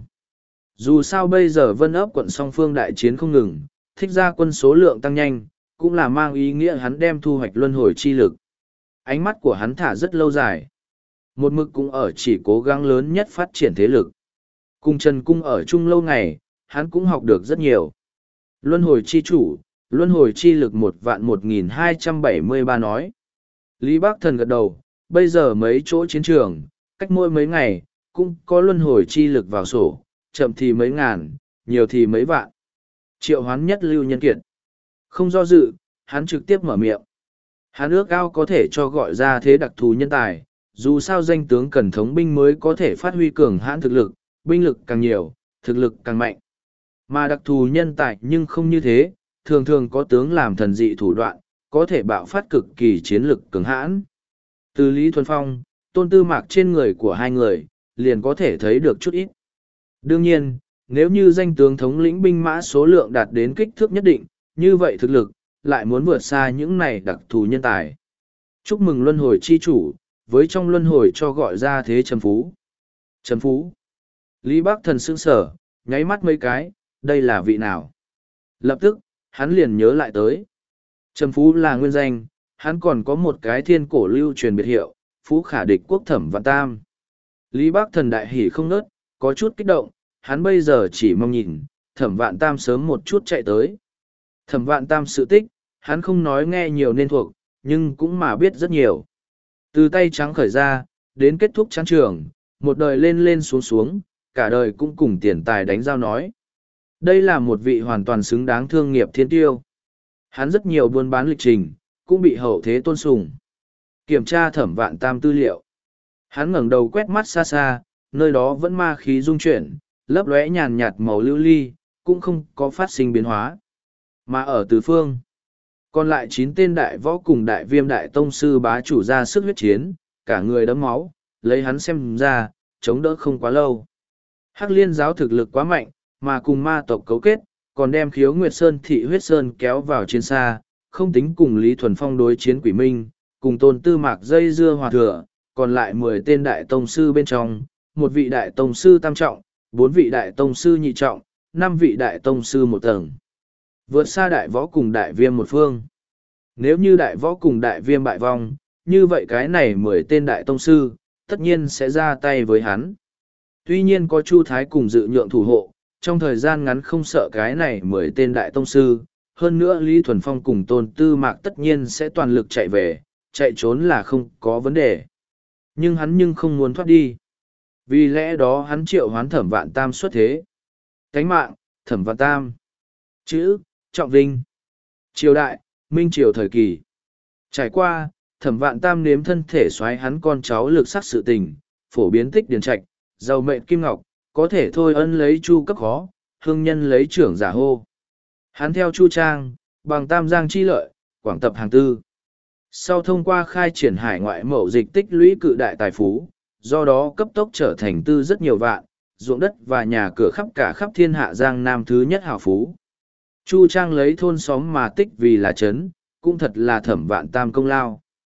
Dù sao bây giờ vân ấp quận song phương đại chiến không ngừng, thích gia quân số lượng tăng nhanh, cũng là mang ý nghĩa hắn đem thu hoạch luân hồi chi lực. Ánh mắt của hắn thả rất lâu dài. Một mực cũng ở chỉ cố gắng lớn nhất phát triển thế lực. Cùng Trần Cung ở chung lâu ngày, hắn cũng học được rất nhiều. Luân hồi chi chủ, luân hồi chi lực một vạn một nghìn hai trăm bảy mươi ba nói. Lý Bác Thần gật đầu, bây giờ mấy chỗ chiến trường, cách mỗi mấy ngày, cũng có luân hồi chi lực vào sổ, chậm thì mấy ngàn, nhiều thì mấy vạn. Triệu hoán nhất lưu nhân kiệt. Không do dự, hắn trực tiếp mở miệng. Hắn ước ao có thể cho gọi ra thế đặc thù nhân tài, dù sao danh tướng cần thống binh mới có thể phát huy cường hãn thực lực, binh lực càng nhiều, thực lực càng mạnh. Mà đặc thù nhân tài nhưng không như thế, thường thường có tướng làm thần dị thủ đoạn, có thể bạo phát cực kỳ chiến lực cường hãn. Từ Lý Thuần Phong, Tôn Tư Mạc trên người của hai người, liền có thể thấy được chút ít. Đương nhiên, nếu như danh tướng thống lĩnh binh mã số lượng đạt đến kích thước nhất định, như vậy thực lực, lại muốn vượt xa những này đặc thù nhân tài. Chúc mừng luân hồi chi chủ, với trong luân hồi cho gọi ra thế trầm phú. Trầm phú. Lý Bác Thần sững sở, nháy mắt mấy cái, đây là vị nào? Lập tức, hắn liền nhớ lại tới. Trầm phú là nguyên danh, hắn còn có một cái thiên cổ lưu truyền biệt hiệu, phú khả địch quốc Thẩm Vạn Tam. Lý Bác Thần đại hỉ không nớt, có chút kích động, hắn bây giờ chỉ mong nhìn, Thẩm Vạn Tam sớm một chút chạy tới. Thẩm Vạn Tam sự tích, hắn không nói nghe nhiều nên thuộc, nhưng cũng mà biết rất nhiều. Từ tay trắng khởi ra, đến kết thúc chán trường, một đời lên lên xuống xuống, cả đời cũng cùng tiền tài đánh giao nói. Đây là một vị hoàn toàn xứng đáng thương nghiệp thiên tiêu. Hắn rất nhiều buôn bán lịch trình, cũng bị hậu thế tôn sùng. Kiểm tra Thẩm Vạn Tam tư liệu. Hắn ngẩng đầu quét mắt xa xa, nơi đó vẫn ma khí dung chuyển, lấp lóe nhàn nhạt màu lưu ly, cũng không có phát sinh biến hóa. Mà ở tứ phương, còn lại chín tên đại võ cùng đại viêm đại tông sư bá chủ ra sức huyết chiến, cả người đấm máu, lấy hắn xem ra, chống đỡ không quá lâu. Hắc Liên giáo thực lực quá mạnh, mà cùng ma tộc cấu kết, còn đem Khiếu Nguyệt Sơn thị huyết sơn kéo vào chiến xa, không tính cùng Lý Thuần Phong đối chiến quỷ minh, cùng Tôn Tư Mạc dây dưa hòa thừa, còn lại mười tên đại tông sư bên trong, một vị đại tông sư tam trọng, bốn vị đại tông sư nhị trọng, năm vị đại tông sư một tầng. Vượt xa đại võ cùng đại viêm một phương. Nếu như đại võ cùng đại viêm bại vong, như vậy cái này mười tên đại tông sư, tất nhiên sẽ ra tay với hắn. Tuy nhiên có Chu Thái cùng dự nhượng thủ hộ, trong thời gian ngắn không sợ cái này mười tên đại tông sư, hơn nữa Lý Thuần Phong cùng Tôn Tư Mạc tất nhiên sẽ toàn lực chạy về, chạy trốn là không có vấn đề. Nhưng hắn nhưng không muốn thoát đi. Vì lẽ đó hắn triệu hoán Thẩm Vạn Tam xuất thế. Cánh mạng, Thẩm Vạn Tam. Chữ, Trọng Vinh. Triều đại, Minh Triều thời kỳ. Trải qua, Thẩm Vạn Tam nếm thân thể xoáy hắn con cháu lực sắc sự tình, phổ biến tích điển trạch, giàu mệnh kim ngọc, có thể thôi ân lấy chu cấp khó, hương nhân lấy trưởng giả hô. Hắn theo Chu Trang, bằng Tam Giang chi lợi, quảng tập hàng tư. Sau thông qua khai triển hải ngoại mậu dịch tích lũy cự đại tài phú, do đó cấp tốc trở thành tư rất nhiều vạn, ruộng đất và nhà cửa khắp cả khắp thiên hạ Giang Nam thứ nhất hảo phú. Chu Trang lấy thôn xóm mà tích vì là chấn, cũng thật là Thẩm Vạn Tam công lao.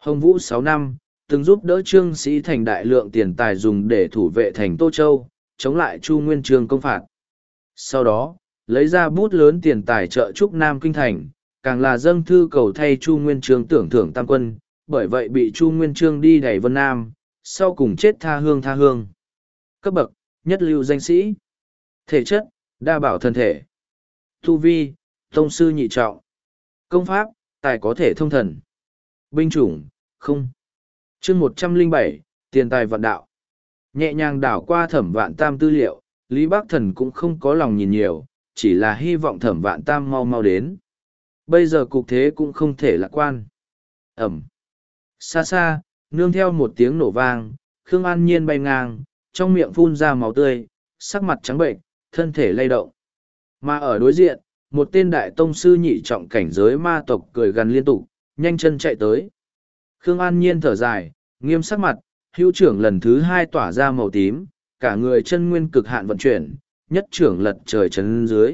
Hồng Vũ sáu năm, từng giúp đỡ Trương Sĩ Thành đại lượng tiền tài dùng để thủ vệ thành Tô Châu, chống lại Chu Nguyên Chương công phạt. Sau đó, lấy ra bút lớn tiền tài trợ trúc Nam Kinh Thành, càng là dâng thư cầu thay Chu Nguyên Chương tưởng thưởng tam quân, bởi vậy bị Chu Nguyên Chương đi đẩy Vân Nam, sau cùng chết tha hương tha hương. Cấp bậc, nhất lưu danh sĩ. Thể chất, đa bảo thân thể. Tu vi, tông sư nhị trọng. Công pháp, tài có thể thông thần. Binh chủng, không. Chương một trăm lẻ bảy, tiền tài vận đạo. Nhẹ nhàng đảo qua Thẩm Vạn Tam tư liệu, Lý Bắc Thần cũng không có lòng nhìn nhiều, chỉ là hy vọng Thẩm Vạn Tam mau mau đến. Bây giờ cục thế cũng không thể lạc quan. Ẩm. Xa xa, nương theo một tiếng nổ vang, Khương An Nhiên bay ngang, trong miệng phun ra máu tươi, sắc mặt trắng bệnh, thân thể lay động. Mà ở đối diện, một tên đại tông sư nhị trọng cảnh giới ma tộc cười gần liên tục, nhanh chân chạy tới. Khương An Nhiên thở dài, nghiêm sắc mặt, hữu trưởng lần thứ hai tỏa ra màu tím, cả người chân nguyên cực hạn vận chuyển, nhất trưởng lật trời chân dưới.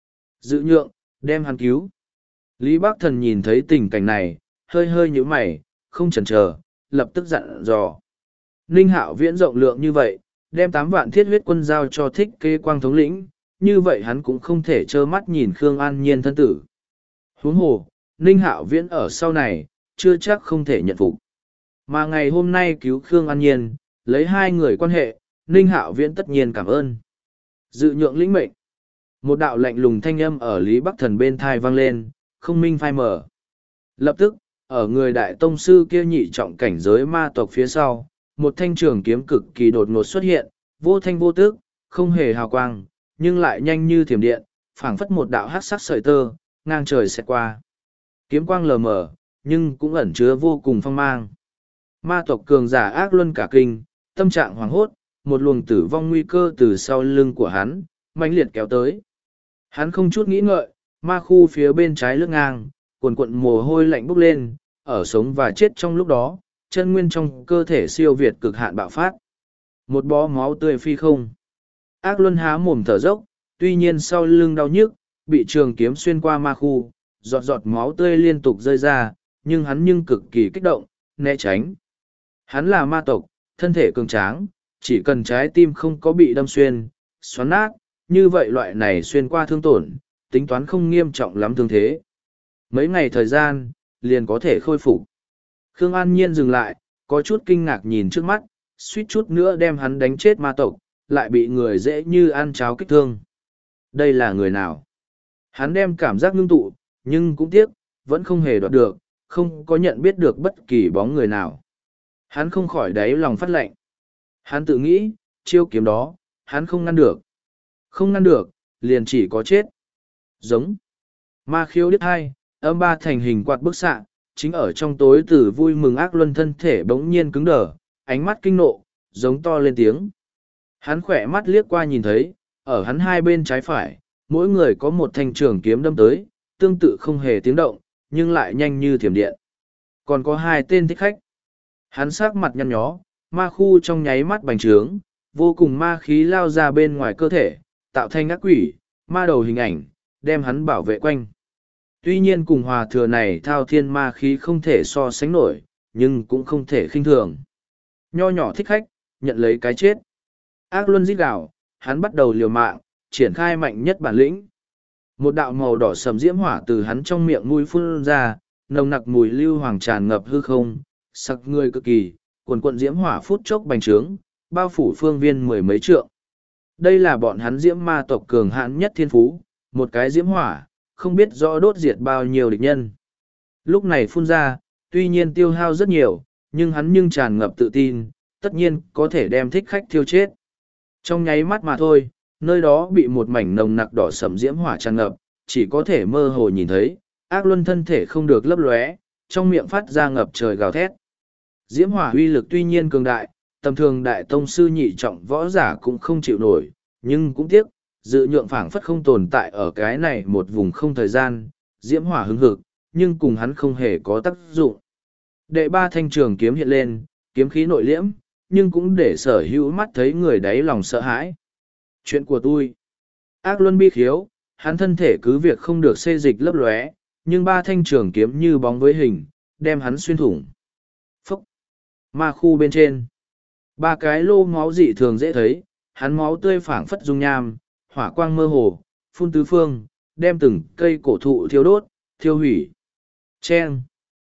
Dự nhượng, đem hắn cứu. Lý Bắc Thần nhìn thấy tình cảnh này, hơi hơi nhíu mày, không chần chờ, lập tức dặn dò. Ninh Hạo Viễn rộng lượng như vậy, đem tám vạn thiết huyết quân giao cho Thích Kế Quang thống lĩnh, như vậy hắn cũng không thể trơ mắt nhìn Khương An Nhiên thân tử. Huống hồ, Ninh Hạo Viễn ở sau này, chưa chắc không thể nhận phục. Mà ngày hôm nay cứu Khương An Nhiên, lấy hai người quan hệ, Ninh Hạo Viễn tất nhiên cảm ơn. Dự nhượng lĩnh mệnh. Một đạo lạnh lùng thanh âm ở Lý Bắc Thần bên thai vang lên, không minh phai mở. Lập tức, ở người đại tông sư kia nhị trọng cảnh giới ma tộc phía sau, một thanh trường kiếm cực kỳ đột ngột xuất hiện, vô thanh vô tức, không hề hào quang, nhưng lại nhanh như thiểm điện, phảng phất một đạo hắc sắc sợi tơ, ngang trời xẹt qua. Kiếm quang lờ mờ, nhưng cũng ẩn chứa vô cùng phong mang. Ma tộc cường giả ác luân cả kinh, tâm trạng hoảng hốt, một luồng tử vong nguy cơ từ sau lưng của hắn, mãnh liệt kéo tới. Hắn không chút nghĩ ngợi, ma khu phía bên trái lướt ngang, cuồn cuộn mồ hôi lạnh bốc lên, ở sống và chết trong lúc đó, chân nguyên trong cơ thể siêu việt cực hạn bạo phát. Một bó máu tươi phi không. Ác luân há mồm thở dốc, tuy nhiên sau lưng đau nhức, bị trường kiếm xuyên qua ma khu, giọt giọt máu tươi liên tục rơi ra, nhưng hắn nhưng cực kỳ kích động, né tránh. Hắn là ma tộc, thân thể cường tráng, chỉ cần trái tim không có bị đâm xuyên, xoắn nát, như vậy loại này xuyên qua thương tổn, tính toán không nghiêm trọng lắm thương thế. Mấy ngày thời gian, liền có thể khôi phục. Khương An Nhiên dừng lại, có chút kinh ngạc nhìn trước mắt, suýt chút nữa đem hắn đánh chết ma tộc, lại bị người dễ như ăn cháo kích thương. Đây là người nào? Hắn đem cảm giác ngưng tụ, nhưng cũng tiếc, vẫn không hề đoạt được, không có nhận biết được bất kỳ bóng người nào. Hắn không khỏi đáy lòng phát lệnh. Hắn tự nghĩ, chiêu kiếm đó, hắn không ngăn được. Không ngăn được, liền chỉ có chết. Giống. Ma khiếu điếc hai, âm ba thành hình quạt bức xạ, chính ở trong tối tử vui mừng ác luân thân thể bỗng nhiên cứng đờ, ánh mắt kinh nộ, giống to lên tiếng. Hắn khỏe mắt liếc qua nhìn thấy, ở hắn hai bên trái phải, mỗi người có một thanh trường kiếm đâm tới, tương tự không hề tiếng động, nhưng lại nhanh như thiểm điện. Còn có hai tên thích khách. Hắn sắc mặt nhăn nhó, ma khu trong nháy mắt bành trướng, vô cùng ma khí lao ra bên ngoài cơ thể, tạo thành ác quỷ, ma đầu hình ảnh, đem hắn bảo vệ quanh. Tuy nhiên cùng hòa thừa này thao thiên ma khí không thể so sánh nổi, nhưng cũng không thể khinh thường. Nho nhỏ thích khách, nhận lấy cái chết. Ác luân rít gào, hắn bắt đầu liều mạng, triển khai mạnh nhất bản lĩnh. Một đạo màu đỏ sầm diễm hỏa từ hắn trong miệng mũi phun ra, nồng nặc mùi lưu hoàng tràn ngập hư không, sặc người cực kỳ, cuồn cuộn diễm hỏa phút chốc bành trướng, bao phủ phương viên mười mấy trượng. Đây là bọn hắn diễm ma tộc cường hãn nhất thiên phú, một cái diễm hỏa, không biết rõ đốt diệt bao nhiêu địch nhân. Lúc này phun ra, tuy nhiên tiêu hao rất nhiều, nhưng hắn nhưng tràn ngập tự tin, tất nhiên có thể đem thích khách thiêu chết. Trong nháy mắt mà thôi, nơi đó bị một mảnh nồng nặc đỏ sẫm diễm hỏa tràn ngập, chỉ có thể mơ hồ nhìn thấy, ác luân thân thể không được lấp lóe, trong miệng phát ra ngập trời gào thét. Diễm hỏa uy lực tuy nhiên cường đại, tầm thường đại tông sư nhị trọng võ giả cũng không chịu nổi, nhưng cũng tiếc, dự nhượng phảng phất không tồn tại ở cái này một vùng không thời gian, diễm hỏa hứng hực, nhưng cùng hắn không hề có tác dụng. Đệ ba thanh trường kiếm hiện lên, kiếm khí nội liễm, nhưng cũng để sở hữu mắt thấy người đáy lòng sợ hãi. Chuyện của tôi. Ác luân bi khiếu, hắn thân thể cứ việc không được xê dịch lấp lóe, nhưng ba thanh trường kiếm như bóng với hình, đem hắn xuyên thủng. Ma khu bên trên. Ba cái lô máu dị thường dễ thấy, hắn máu tươi phảng phất dung nham, hỏa quang mơ hồ, phun tứ phương, đem từng cây cổ thụ thiêu đốt, thiêu hủy. Chen.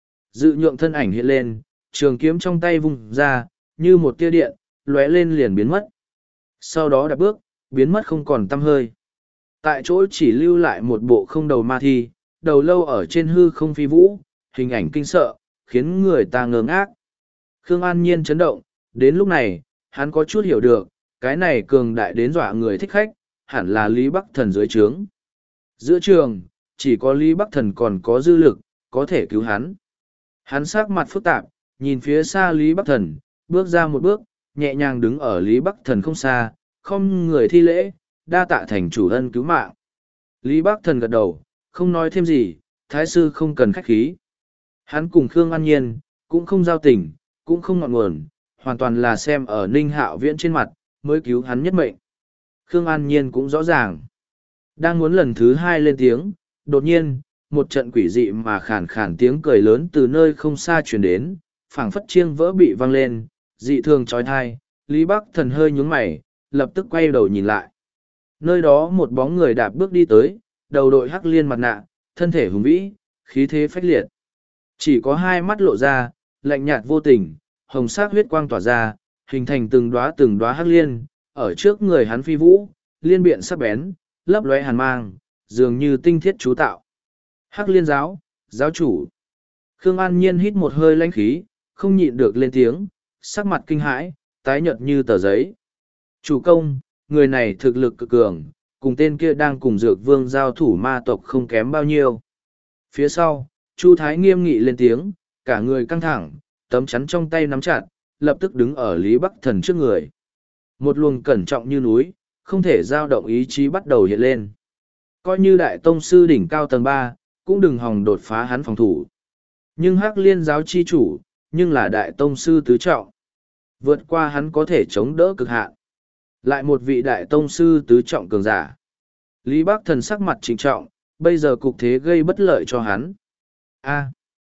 Dự nhượng thân ảnh hiện lên, trường kiếm trong tay vung ra, như một tia điện, lóe lên liền biến mất. Sau đó đạp bước, biến mất không còn tăm hơi. Tại chỗ chỉ lưu lại một bộ không đầu ma thi, đầu lâu ở trên hư không phi vũ, hình ảnh kinh sợ, khiến người ta ngơ ngác. Khương An Nhiên chấn động, đến lúc này, hắn có chút hiểu được, cái này cường đại đến dọa người thích khách, hẳn là Lý Bắc Thần dưới trướng. Giữa trường, chỉ có Lý Bắc Thần còn có dư lực, có thể cứu hắn. Hắn sắc mặt phức tạp, nhìn phía xa Lý Bắc Thần, bước ra một bước, nhẹ nhàng đứng ở Lý Bắc Thần không xa, không người thi lễ, đa tạ thành chủ ân cứu mạng. Lý Bắc Thần gật đầu, không nói thêm gì, thái sư không cần khách khí. Hắn cùng Khương An Nhiên, cũng không giao tình, cũng không ngọn nguồn, hoàn toàn là xem ở Ninh Hạo Viễn trên mặt, mới cứu hắn nhất mệnh. Khương An Nhiên cũng rõ ràng. Đang muốn lần thứ hai lên tiếng, đột nhiên, một trận quỷ dị mà khàn khàn tiếng cười lớn từ nơi không xa truyền đến, phảng phất chiêng vỡ bị vang lên, dị thường trói thai. Lý Bắc Thần hơi nhún mày, lập tức quay đầu nhìn lại. Nơi đó một bóng người đạp bước đi tới, đầu đội hắc liên mặt nạ, thân thể hùng vĩ, khí thế phách liệt. Chỉ có hai mắt lộ ra, lạnh nhạt vô tình, hồng sắc huyết quang tỏa ra, hình thành từng đóa từng đóa hắc liên, ở trước người hắn phi vũ, liên biện sắc bén, lấp lóe hàn mang, dường như tinh thiết chú tạo. Hắc liên giáo, giáo chủ. Khương An Nhiên hít một hơi lãnh khí, không nhịn được lên tiếng, sắc mặt kinh hãi, tái nhợt như tờ giấy. Chủ công, người này thực lực cực cường, cùng tên kia đang cùng dược vương giao thủ ma tộc không kém bao nhiêu. Phía sau, Chu Thái nghiêm nghị lên tiếng, cả người căng thẳng, tấm chắn trong tay nắm chặt, lập tức đứng ở Lý Bắc Thần trước người. Một luồng cẩn trọng như núi, không thể dao động ý chí bắt đầu hiện lên. Coi như đại tông sư đỉnh cao tầng ba, cũng đừng hòng đột phá hắn phòng thủ. Nhưng Hắc Liên giáo chi chủ, nhưng là đại tông sư tứ trọng. Vượt qua hắn có thể chống đỡ cực hạn. Lại một vị đại tông sư tứ trọng cường giả. Lý Bắc Thần sắc mặt trịnh trọng, bây giờ cục thế gây bất lợi cho hắn. A.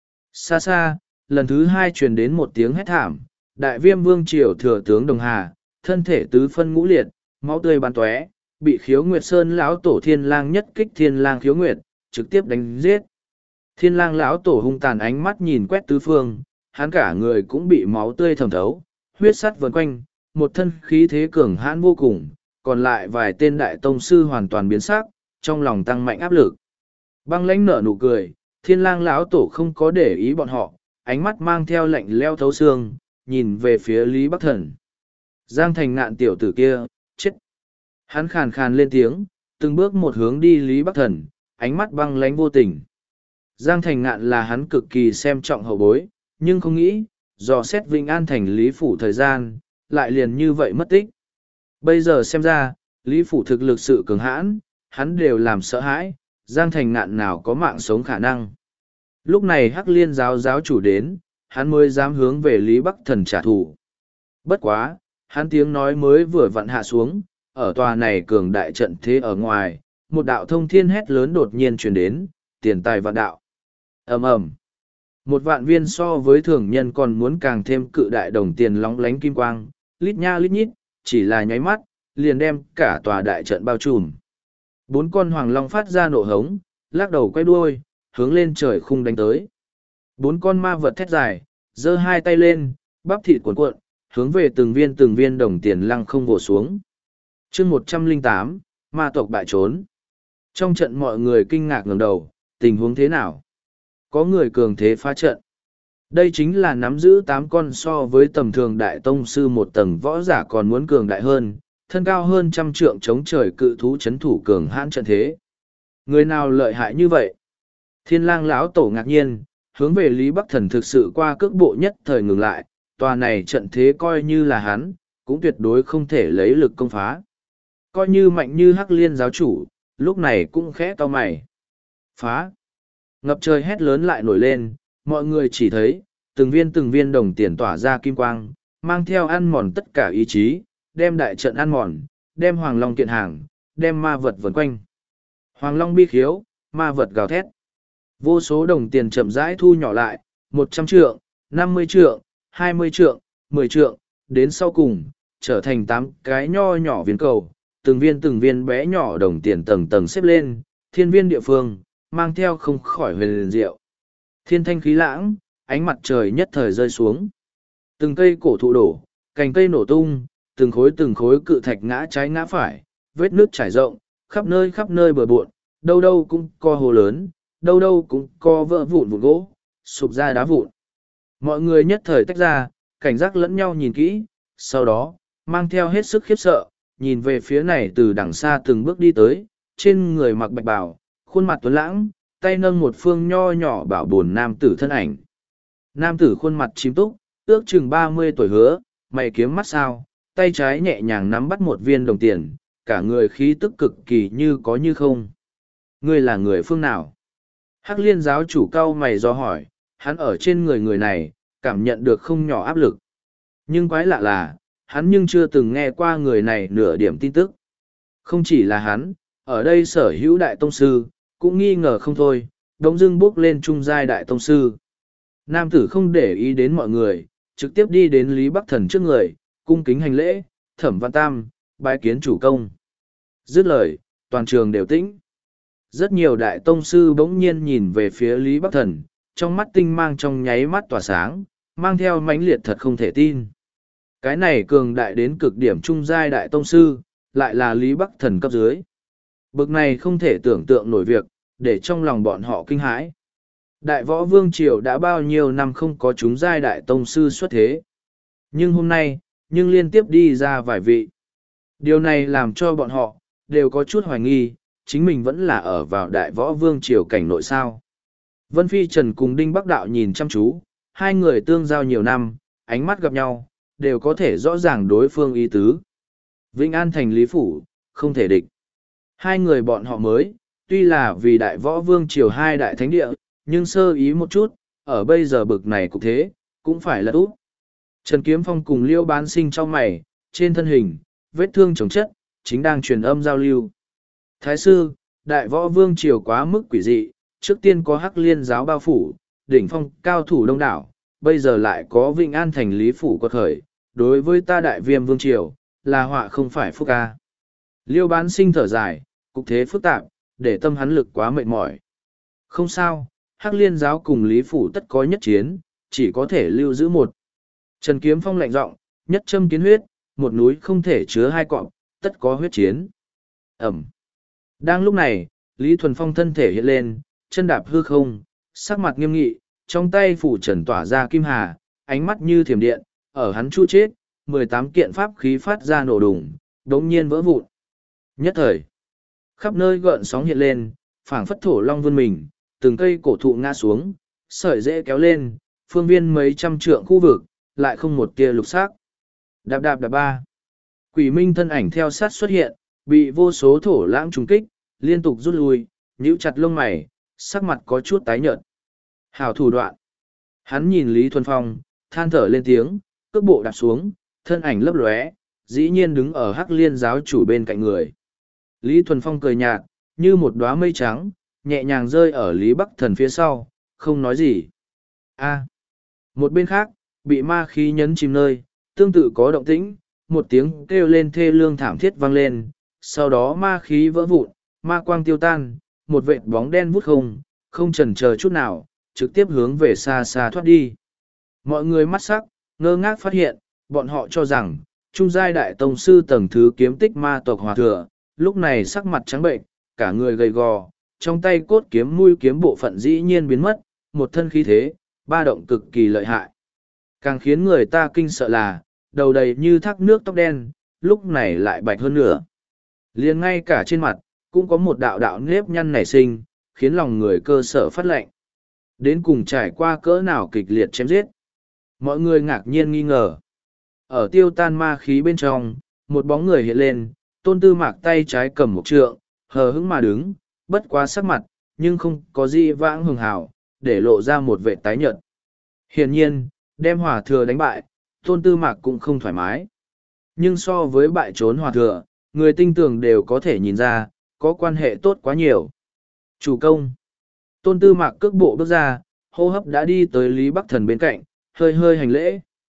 Xa xa, lần thứ hai truyền đến một tiếng hét thảm, đại viêm vương triều thừa tướng Đồng Hà, thân thể tứ phân ngũ liệt, máu tươi bắn tóe, bị Khiếu Nguyệt Sơn lão tổ Thiên Lang nhất kích Thiên Lang Khiếu Nguyệt, trực tiếp đánh giết. Thiên Lang lão tổ hung tàn ánh mắt nhìn quét tứ phương, hắn cả người cũng bị máu tươi thẩm thấu, huyết sắt vần quanh, một thân khí thế cường hãn vô cùng, còn lại vài tên đại tông sư hoàn toàn biến sắc, trong lòng tăng mạnh áp lực. Băng lãnh nở nụ cười, Thiên Lang lão tổ không có để ý bọn họ, ánh mắt mang theo lạnh leo thấu xương, nhìn về phía Lý Bắc Thần. Giang Thành Ngạn tiểu tử kia, chết. Hắn khàn khàn lên tiếng, từng bước một hướng đi Lý Bắc Thần, ánh mắt băng lãnh vô tình. Giang Thành Ngạn là hắn cực kỳ xem trọng hậu bối, nhưng không nghĩ, dò xét Vĩnh An thành Lý Phủ thời gian, lại liền như vậy mất tích. Bây giờ xem ra, Lý Phủ thực lực sự cường hãn, hắn đều làm sợ hãi, Giang Thành Ngạn nào có mạng sống khả năng. Lúc này Hắc Liên giáo giáo chủ đến, hắn mới dám hướng về Lý Bắc Thần trả thù. Bất quá, hắn tiếng nói mới vừa vặn hạ xuống, ở tòa này cường đại trận thế ở ngoài, một đạo thông thiên hét lớn đột nhiên truyền đến, tiền tài vạn đạo. Ầm ầm. Một vạn viên so với thường nhân còn muốn càng thêm cự đại đồng tiền lóng lánh kim quang, lít nha lít nhít, chỉ là nháy mắt, liền đem cả tòa đại trận bao trùm. Bốn con hoàng long phát ra nộ hống, lắc đầu quay đuôi, hướng lên trời khung đánh tới. Bốn con ma vật thét dài, giơ hai tay lên, bắp thịt cuộn cuộn, hướng về từng viên từng viên đồng tiền lăng không vồ xuống. chương một trăm lẻ tám, ma tộc bại trốn. Trong trận mọi người kinh ngạc ngẩng đầu, tình huống thế nào? Có người cường thế phá trận. Đây chính là nắm giữ tám con so với tầm thường đại tông sư một tầng võ giả còn muốn cường đại hơn, thân cao hơn trăm trượng chống trời cự thú chấn thủ cường hãn trận thế. Người nào lợi hại như vậy? Thiên Lang lão tổ ngạc nhiên, hướng về Lý Bắc Thần thực sự qua cước bộ nhất thời ngừng lại, tòa này trận thế coi như là hắn, cũng tuyệt đối không thể lấy lực công phá. Coi như mạnh như Hắc Liên giáo chủ, lúc này cũng khẽ cau mày. Phá! Ngập trời hét lớn lại nổi lên, mọi người chỉ thấy, từng viên từng viên đồng tiền tỏa ra kim quang, mang theo ăn mòn tất cả ý chí, đem đại trận ăn mòn, đem Hoàng Long kiện hàng, đem ma vật vần quanh. Hoàng Long bi khiếu, ma vật gào thét. Vô số đồng tiền chậm rãi thu nhỏ lại, một trăm trượng, năm mươi trượng, hai mươi trượng, mười trượng, đến sau cùng, trở thành tám cái nho nhỏ viên cầu, từng viên từng viên bé nhỏ đồng tiền tầng tầng xếp lên, thiên viên địa phương, mang theo không khỏi huyền liền diệu. Thiên thanh khí lãng, ánh mặt trời nhất thời rơi xuống. Từng cây cổ thụ đổ, cành cây nổ tung, từng khối từng khối cự thạch ngã trái ngã phải, vết nước trải rộng, khắp nơi khắp nơi bừa bộn, đâu đâu cũng co hồ lớn, đâu đâu cũng co vỡ vụn vụn gỗ, sụp ra đá vụn. Mọi người nhất thời tách ra, cảnh giác lẫn nhau nhìn kỹ, sau đó, mang theo hết sức khiếp sợ, nhìn về phía này từ đằng xa từng bước đi tới, trên người mặc bạch bào, khuôn mặt tuấn lãng, tay nâng một phương nho nhỏ bảo bồn nam tử thân ảnh. Nam tử khuôn mặt chím túc, ước chừng ba mươi tuổi hứa, mày kiếm mắt sao, tay trái nhẹ nhàng nắm bắt một viên đồng tiền, cả người khí tức cực kỳ như có như không. Ngươi là người phương nào? Hắc Liên giáo chủ cao mày do hỏi, hắn ở trên người người này, cảm nhận được không nhỏ áp lực. Nhưng quái lạ là, hắn nhưng chưa từng nghe qua người này nửa điểm tin tức. Không chỉ là hắn, ở đây sở hữu đại tông sư, cũng nghi ngờ không thôi, đống dưng bước lên trung giai đại tông sư. Nam tử không để ý đến mọi người, trực tiếp đi đến Lý Bắc Thần trước người, cung kính hành lễ, Thẩm Văn Tam, bái kiến chủ công. Dứt lời, toàn trường đều tĩnh. Rất nhiều đại tông sư bỗng nhiên nhìn về phía Lý Bắc Thần, trong mắt tinh mang trong nháy mắt tỏa sáng, mang theo mãnh liệt thật không thể tin. Cái này cường đại đến cực điểm trung giai đại tông sư, lại là Lý Bắc Thần cấp dưới. Bực này không thể tưởng tượng nổi việc, để trong lòng bọn họ kinh hãi. Đại võ vương triều đã bao nhiêu năm không có chúng giai đại tông sư xuất thế. Nhưng hôm nay, nhưng liên tiếp đi ra vài vị. Điều này làm cho bọn họ, đều có chút hoài nghi, chính mình vẫn là ở vào đại võ vương triều cảnh nội sao. Vân Phi Trần cùng Đinh Bắc Đạo nhìn chăm chú, hai người tương giao nhiều năm, ánh mắt gặp nhau, đều có thể rõ ràng đối phương ý tứ. Vĩnh An thành Lý Phủ, không thể địch. Hai người bọn họ mới, tuy là vì đại võ vương triều hai đại thánh địa, nhưng sơ ý một chút, ở bây giờ bực này cũng thế, cũng phải là út. Trần Kiếm Phong cùng Liêu Bán Sinh trong mày, trên thân hình, vết thương chồng chất, chính đang truyền âm giao lưu. Thái sư, đại võ vương triều quá mức quỷ dị, trước tiên có Hắc Liên giáo bao phủ, đỉnh phong cao thủ đông đảo, bây giờ lại có Vĩnh An thành Lý Phủ quật khởi, đối với ta đại viêm vương triều, là họa không phải phúc ca. Liêu Bán Sinh thở dài, cục thế phức tạp, để tâm hắn lực quá mệt mỏi. Không sao, Hắc Liên giáo cùng Lý Phủ tất có nhất chiến, chỉ có thể lưu giữ một. Trần Kiếm Phong lạnh giọng, nhất châm kiến huyết, một núi không thể chứa hai cọp, tất có huyết chiến. Ẩm. Đang lúc này, Lý Thuần Phong thân thể hiện lên, chân đạp hư không, sắc mặt nghiêm nghị, trong tay phủ trần tỏa ra kim hà, ánh mắt như thiểm điện, ở hắn chu chết, mười tám kiện pháp khí phát ra nổ đùng, đống nhiên vỡ vụn. Nhất thời, khắp nơi gợn sóng hiện lên, phảng phất thổ long vươn mình, từng cây cổ thụ ngã xuống, sợi rễ kéo lên, phương viên mấy trăm trượng khu vực, lại không một tia lục sắc. Đạp đạp đạp ba. Quỷ Minh thân ảnh theo sát xuất hiện, bị vô số thổ lãng trùng kích, liên tục rút lui, nhíu chặt lông mày, sắc mặt có chút tái nhợt. Hảo thủ đoạn. Hắn nhìn Lý Thuần Phong, than thở lên tiếng, cước bộ đạp xuống, thân ảnh lấp lóe, dĩ nhiên đứng ở Hắc Liên giáo chủ bên cạnh người. Lý Thuần Phong cười nhạt, như một đóa mây trắng, nhẹ nhàng rơi ở Lý Bắc Thần phía sau, không nói gì. A. Một bên khác, bị ma khí nhấn chìm nơi, tương tự có động tĩnh, một tiếng kêu lên thê lương thảm thiết vang lên, sau đó ma khí vỡ vụn, ma quang tiêu tan, một vệt bóng đen vút không, không chần chờ chút nào, trực tiếp hướng về xa xa thoát đi. Mọi người mắt sắc, ngơ ngác phát hiện, bọn họ cho rằng, trung giai đại tông sư tầng thứ kiếm tích ma tộc hòa thừa, lúc này sắc mặt trắng bệnh, cả người gầy gò, trong tay cốt kiếm mũi kiếm bộ phận dĩ nhiên biến mất, một thân khí thế, ba động cực kỳ lợi hại. Càng khiến người ta kinh sợ là, đầu đầy như thác nước tóc đen, lúc này lại bạch hơn nữa. Liền ngay cả trên mặt, cũng có một đạo đạo nếp nhăn nảy sinh, khiến lòng người cơ sở phát lệnh. Đến cùng trải qua cỡ nào kịch liệt chém giết. Mọi người ngạc nhiên nghi ngờ. Ở tiêu tan ma khí bên trong, một bóng người hiện lên, Tôn Tư Mạc tay trái cầm một trượng, hờ hững mà đứng, bất quá sắc mặt, nhưng không có gì vãng hường hào, để lộ ra một vệ tái nhợt. Hiển nhiên, đem hòa thừa đánh bại, Tôn Tư Mạc cũng không thoải mái. Nhưng so với bại trốn hòa thừa, người tinh tường đều có thể nhìn ra, có quan hệ tốt quá nhiều. Chủ công. Tôn Tư Mạc cước bộ bước ra, hô hấp đã đi tới Lý Bắc Thần bên cạnh, hơi hơi hành lễ.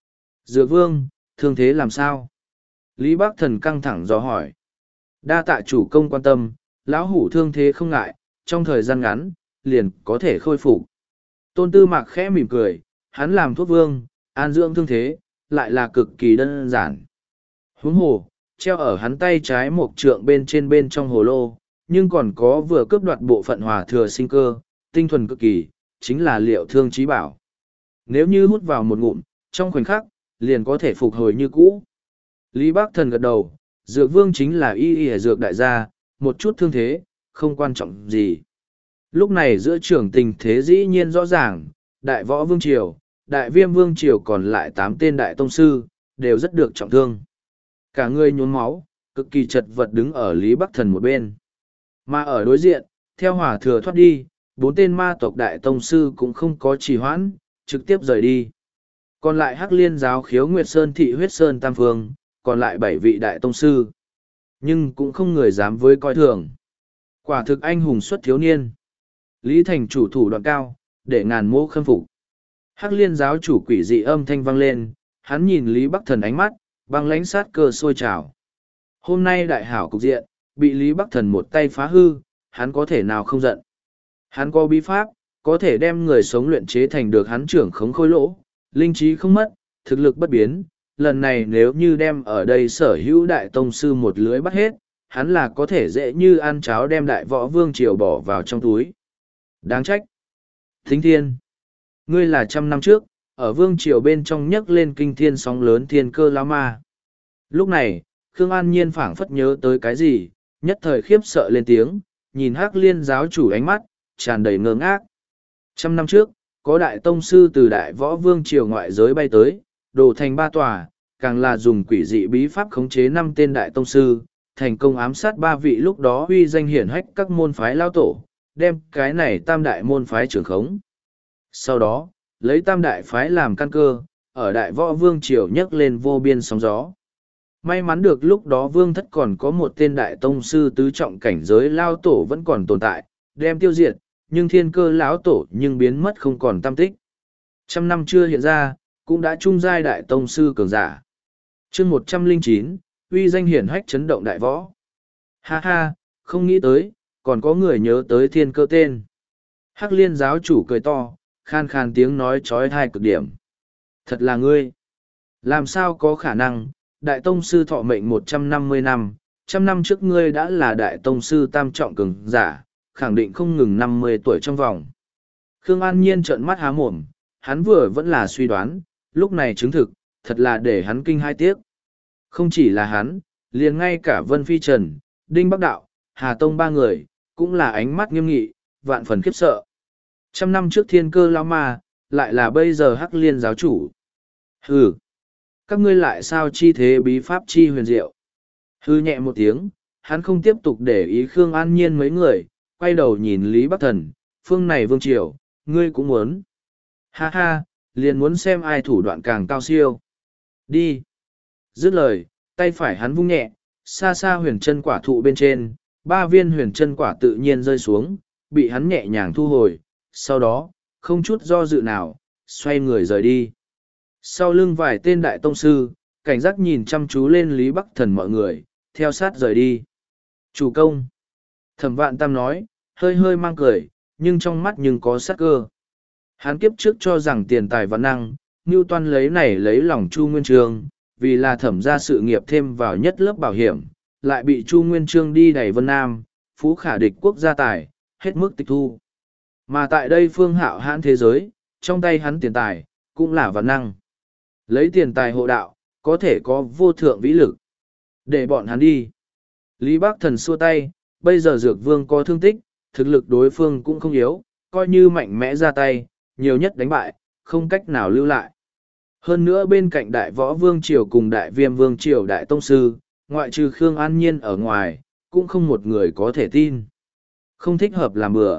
Dược vương, thương thế làm sao? Lý Bắc Thần căng thẳng dò hỏi. Đa tạ chủ công quan tâm, lão hủ thương thế không ngại, trong thời gian ngắn, liền có thể khôi phục. Tôn Tư Mạc khẽ mỉm cười, hắn làm thuốc vương, an dưỡng thương thế, lại là cực kỳ đơn giản. Huống hồ, treo ở hắn tay trái một trượng bên trên bên trong hồ lô, nhưng còn có vừa cướp đoạt bộ phận hòa thừa sinh cơ, tinh thuần cực kỳ, chính là liệu thương trí bảo. Nếu như hút vào một ngụm, trong khoảnh khắc, liền có thể phục hồi như cũ. Lý Bắc Thần gật đầu, dược vương chính là y y dược đại gia, một chút thương thế, không quan trọng gì. Lúc này giữa trưởng tình thế dĩ nhiên rõ ràng, đại võ vương triều, đại viêm vương triều còn lại tám tên đại tông sư, đều rất được trọng thương. Cả người nhuốm máu, cực kỳ chật vật đứng ở Lý Bắc Thần một bên. Mà ở đối diện, theo hỏa thừa thoát đi, bốn tên ma tộc đại tông sư cũng không có trì hoãn, trực tiếp rời đi. Còn lại Hắc Liên giáo khiếu Nguyệt Sơn thị huyết sơn tam phương, còn lại bảy vị đại tông sư. Nhưng cũng không người dám với coi thường. Quả thực anh hùng xuất thiếu niên. Lý Thành chủ thủ đoạn cao, để ngàn mô khâm phục. Hắc Liên giáo chủ quỷ dị âm thanh vang lên, hắn nhìn Lý Bắc Thần ánh mắt, băng lãnh sát cơ sôi trào. Hôm nay đại hảo cục diện, bị Lý Bắc Thần một tay phá hư, hắn có thể nào không giận. Hắn có bí pháp, có thể đem người sống luyện chế thành được hắn trưởng khống khôi lỗ, linh trí không mất, thực lực bất biến. Lần này nếu như đem ở đây sở hữu đại tông sư một lưới bắt hết, hắn là có thể dễ như ăn cháo đem đại võ vương triều bỏ vào trong túi. Đáng trách. Thính thiên. Ngươi là trăm năm trước, ở vương triều bên trong nhấc lên kinh thiên sóng lớn thiên cơ lão ma. Lúc này, Khương An Nhiên phảng phất nhớ tới cái gì, nhất thời khiếp sợ lên tiếng, nhìn Hắc Liên giáo chủ ánh mắt, tràn đầy ngơ ngác. Trăm năm trước, có đại tông sư từ đại võ vương triều ngoại giới bay tới, đổ thành ba tòa, càng là dùng quỷ dị bí pháp khống chế năm tên đại tông sư, thành công ám sát ba vị lúc đó uy danh hiển hách các môn phái lao tổ, đem cái này tam đại môn phái trưởng khống. Sau đó, lấy tam đại phái làm căn cơ, ở đại võ vương triều nhấc lên vô biên sóng gió. May mắn được lúc đó vương thất còn có một tên đại tông sư tứ trọng cảnh giới lao tổ vẫn còn tồn tại, đem tiêu diệt, nhưng thiên cơ lão tổ nhưng biến mất không còn tâm tích. Trăm năm chưa hiện ra, cũng đã trung giai đại tông sư cường giả. Chương một trăm lẻ chín, uy danh hiển hách chấn động đại võ. Ha ha, không nghĩ tới, còn có người nhớ tới thiên cơ tên. Hắc Liên giáo chủ cười to, khan khan tiếng nói trói thai cực điểm. Thật là ngươi. Làm sao có khả năng, đại tông sư thọ mệnh một trăm năm mươi năm, trăm năm trước ngươi đã là đại tông sư tam trọng cường giả, khẳng định không ngừng năm mươi tuổi trong vòng. Khương An Nhiên trợn mắt há mồm, hắn vừa vẫn là suy đoán, lúc này chứng thực, thật là để hắn kinh hai tiếc. Không chỉ là hắn, liền ngay cả Vân Phi Trần, Đinh Bắc Đạo, Hà Tông ba người, cũng là ánh mắt nghiêm nghị, vạn phần khiếp sợ. Trăm năm trước thiên cơ lão ma, lại là bây giờ Hắc Liên giáo chủ. Hừ! Các ngươi lại sao chi thế bí pháp chi huyền diệu? Hư nhẹ một tiếng, hắn không tiếp tục để ý Khương An Nhiên mấy người, quay đầu nhìn Lý Bắc Thần, phương này vương triều, ngươi cũng muốn. Ha ha, liền muốn xem ai thủ đoạn càng cao siêu. Đi! Dứt lời, tay phải hắn vung nhẹ, xa xa huyền chân quả thụ bên trên, ba viên huyền chân quả tự nhiên rơi xuống, bị hắn nhẹ nhàng thu hồi, sau đó, không chút do dự nào, xoay người rời đi. Sau lưng vài tên đại tông sư, cảnh giác nhìn chăm chú lên Lý Bắc Thần mọi người, theo sát rời đi. Chủ công. Thẩm Vạn Tam nói, hơi hơi mang cười, nhưng trong mắt nhưng có sát cơ. Hắn kiếp trước cho rằng tiền tài văn năng, Ngưu Toan lấy này lấy lòng Chu Nguyên Chương, vì là thẩm ra sự nghiệp thêm vào nhất lớp bảo hiểm, lại bị Chu Nguyên Chương đi đẩy Vân Nam, phú khả địch quốc gia tài, hết mức tịch thu. Mà tại đây phương hạo hãn thế giới, trong tay hắn tiền tài, cũng là văn năng. Lấy tiền tài hộ đạo, có thể có vô thượng vĩ lực. Để bọn hắn đi. Lý Bắc Thần xua tay, bây giờ Dược Vương có thương tích, thực lực đối phương cũng không yếu, coi như mạnh mẽ ra tay, nhiều nhất đánh bại, không cách nào lưu lại. Hơn nữa bên cạnh Đại Võ Vương Triều cùng Đại Viêm Vương Triều Đại Tông Sư, ngoại trừ Khương An Nhiên ở ngoài, cũng không một người có thể tin. Không thích hợp làm bừa.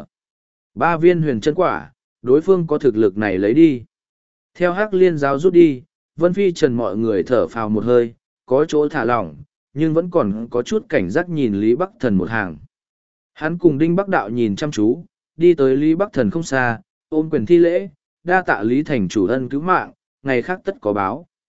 Ba viên huyền chân quả, đối phương có thực lực này lấy đi. Theo Hắc Liên giáo rút đi, Vân Phi Trần mọi người thở phào một hơi, có chỗ thả lỏng, nhưng vẫn còn có chút cảnh giác nhìn Lý Bắc Thần một hàng. Hắn cùng Đinh Bắc Đạo nhìn chăm chú, đi tới Lý Bắc Thần không xa, ôm quyền thi lễ, đa tạ Lý Thành chủ ân cứu mạng, ngày khác tất có báo.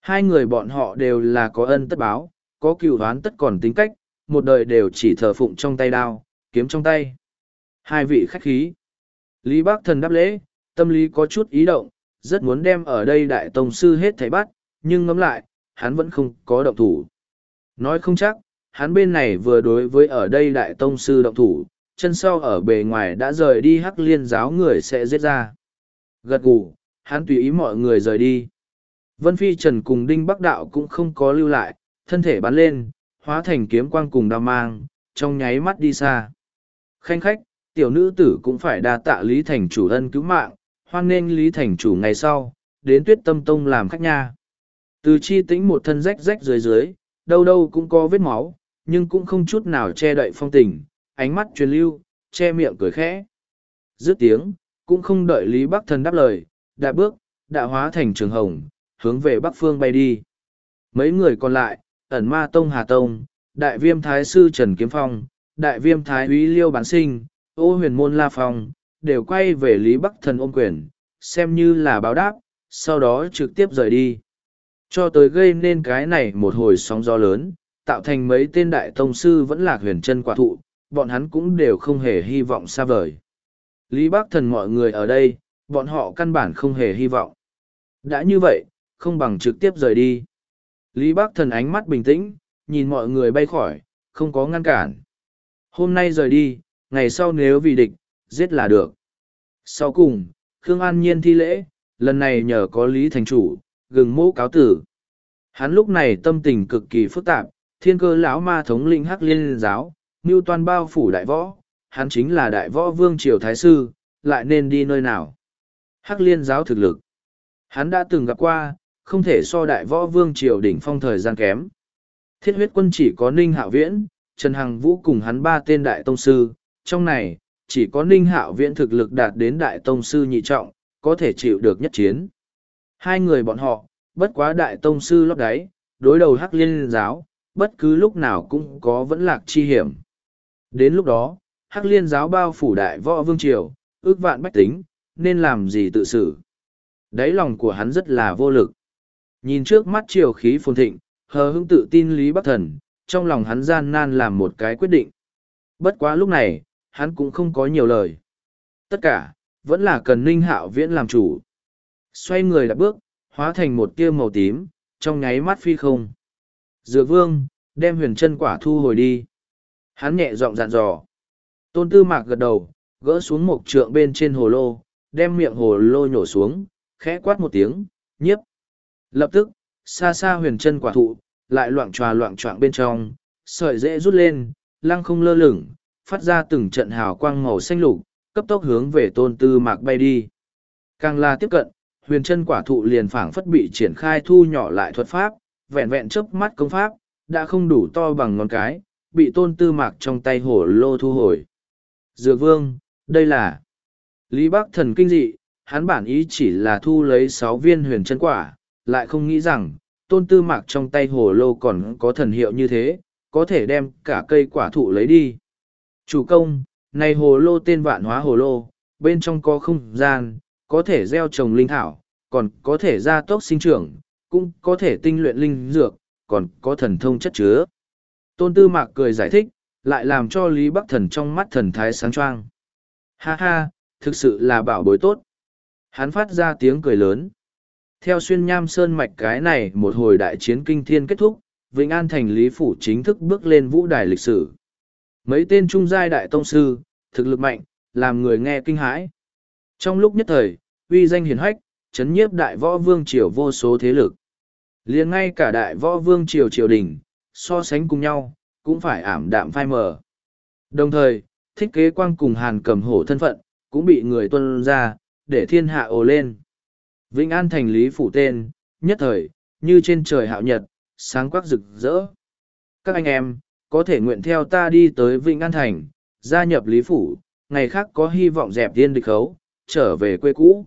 Hai người bọn họ đều là có ân tất báo, có cựu oán tất còn tính cách, một đời đều chỉ thờ phụng trong tay đao, kiếm trong tay. Hai vị khách khí. Lý Bác Thần đáp lễ, tâm lý có chút ý động, rất muốn đem ở đây đại tông sư hết thảy bắt, nhưng ngẫm lại, hắn vẫn không có động thủ. Nói không chắc, hắn bên này vừa đối với ở đây đại tông sư động thủ, chân sau ở bề ngoài đã rời đi Hắc Liên giáo người sẽ giết ra. Gật gù, hắn tùy ý mọi người rời đi. Vân Phi Trần cùng Đinh Bắc Đạo cũng không có lưu lại, thân thể bắn lên, hóa thành kiếm quang cùng đao mang, trong nháy mắt đi xa. Khanh khách, tiểu nữ tử cũng phải đa tạ Lý Thành chủ ân cứu mạng, hoan nghênh Lý Thành chủ ngày sau, đến Tuyết Tâm Tông làm khách nha. Từ Chi Tĩnh một thân rách rách dưới dưới, đâu đâu cũng có vết máu, nhưng cũng không chút nào che đậy phong tình, ánh mắt truyền lưu, che miệng cười khẽ. Dứt tiếng, cũng không đợi Lý Bắc Thần đáp lời, đã bước, đã hóa thành trường hồng, hướng về Bắc Phương bay đi. Mấy người còn lại, ẩn ma tông Hà Tông, đại viêm thái sư Trần Kiếm Phong, đại viêm thái úy Liêu Bán Sinh, ô huyền môn La Phong, đều quay về Lý Bắc Thần ôm quyền, xem như là báo đáp, sau đó trực tiếp rời đi. Cho tới gây nên cái này một hồi sóng gió lớn, tạo thành mấy tên đại tông sư vẫn lạc huyền chân quả thụ, bọn hắn cũng đều không hề hy vọng xa vời. Lý Bắc Thần mọi người ở đây, bọn họ căn bản không hề hy vọng. Đã như vậy, không bằng trực tiếp rời đi. Lý Bắc Thần ánh mắt bình tĩnh, nhìn mọi người bay khỏi, không có ngăn cản. Hôm nay rời đi, ngày sau nếu vì địch, giết là được. Sau cùng, Khương An Nhiên thi lễ, lần này nhờ có Lý Thành Chủ, gừng mũ cáo tử. Hắn lúc này tâm tình cực kỳ phức tạp, thiên cơ lão ma thống lĩnh Hắc Liên giáo, mưu toan bao phủ đại võ, hắn chính là đại võ vương triều thái sư, lại nên đi nơi nào. Hắc Liên giáo thực lực. Hắn đã từng gặp qua, không thể so đại võ vương triều đỉnh phong thời gian kém. Thiết huyết quân chỉ có Ninh Hạo Viễn, Trần Hằng Vũ cùng hắn ba tên đại tông sư, trong này, chỉ có Ninh Hạo Viễn thực lực đạt đến đại tông sư nhị trọng, có thể chịu được nhất chiến. Hai người bọn họ, bất quá đại tông sư lót đáy, đối đầu Hắc Liên giáo, bất cứ lúc nào cũng có vẫn lạc chi hiểm. Đến lúc đó, Hắc Liên giáo bao phủ đại võ vương triều, ước vạn bách tính, nên làm gì tự xử. Đáy lòng của hắn rất là vô lực. Nhìn trước mắt triều khí phồn thịnh, hờ hững tự tin Lý Bắc Thần, trong lòng hắn gian nan làm một cái quyết định. Bất quá lúc này, hắn cũng không có nhiều lời. Tất cả, vẫn là cần Ninh Hạo Viễn làm chủ. Xoay người đạp bước, hóa thành một tia màu tím, trong nháy mắt phi không. Dược vương, đem huyền chân quả thu hồi đi. Hắn nhẹ giọng dặn dò. Tôn Tư Mạc gật đầu, gỡ xuống một trượng bên trên hồ lô, đem miệng hồ lô nhổ xuống, khẽ quát một tiếng, nhiếp. Lập tức, xa xa huyền chân quả thụ, lại loạn tròa loạn choạng bên trong, sợi dễ rút lên, lăng không lơ lửng, phát ra từng trận hào quang màu xanh lục, cấp tốc hướng về Tôn Tư Mạc bay đi. Càng là tiếp cận, huyền chân quả thụ liền phảng phất bị triển khai thu nhỏ lại thuật pháp, vẹn vẹn chớp mắt công pháp, đã không đủ to bằng ngón cái, bị Tôn Tư Mạc trong tay hổ lô thu hồi. Dược vương, đây là Lý Bắc Thần kinh dị, hắn bản ý chỉ là thu lấy sáu viên huyền chân quả, lại không nghĩ rằng, Tôn Tư Mạc trong tay hồ lô còn có thần hiệu như thế, có thể đem cả cây quả thụ lấy đi. Chủ công, này hồ lô tên vạn hóa hồ lô, bên trong có không gian, có thể gieo trồng linh thảo, còn có thể gia tốc sinh trưởng, cũng có thể tinh luyện linh dược, còn có thần thông chất chứa. Tôn Tư Mạc cười giải thích, lại làm cho Lý Bắc Thần trong mắt thần thái sáng choang. Ha ha, thực sự là bảo bối tốt. Hắn phát ra tiếng cười lớn. Theo xuyên nham sơn mạch cái này một hồi đại chiến kinh thiên kết thúc, Vĩnh An thành Lý Phủ chính thức bước lên vũ đài lịch sử. Mấy tên trung giai đại tông sư, thực lực mạnh, làm người nghe kinh hãi. Trong lúc nhất thời, uy danh hiển hách, chấn nhiếp đại võ vương triều vô số thế lực. Liền ngay cả đại võ vương triều triều đình, so sánh cùng nhau, cũng phải ảm đạm phai mờ. Đồng thời, Thích Kế Quang cùng Hàn Cầm Hổ thân phận, cũng bị người tuân ra, để thiên hạ ồ lên. Vĩnh An thành Lý Phủ tên, nhất thời, như trên trời hạo nhật, sáng quắc rực rỡ. Các anh em, có thể nguyện theo ta đi tới Vĩnh An thành, gia nhập Lý Phủ, ngày khác có hy vọng dẹp tiên địch khấu, trở về quê cũ.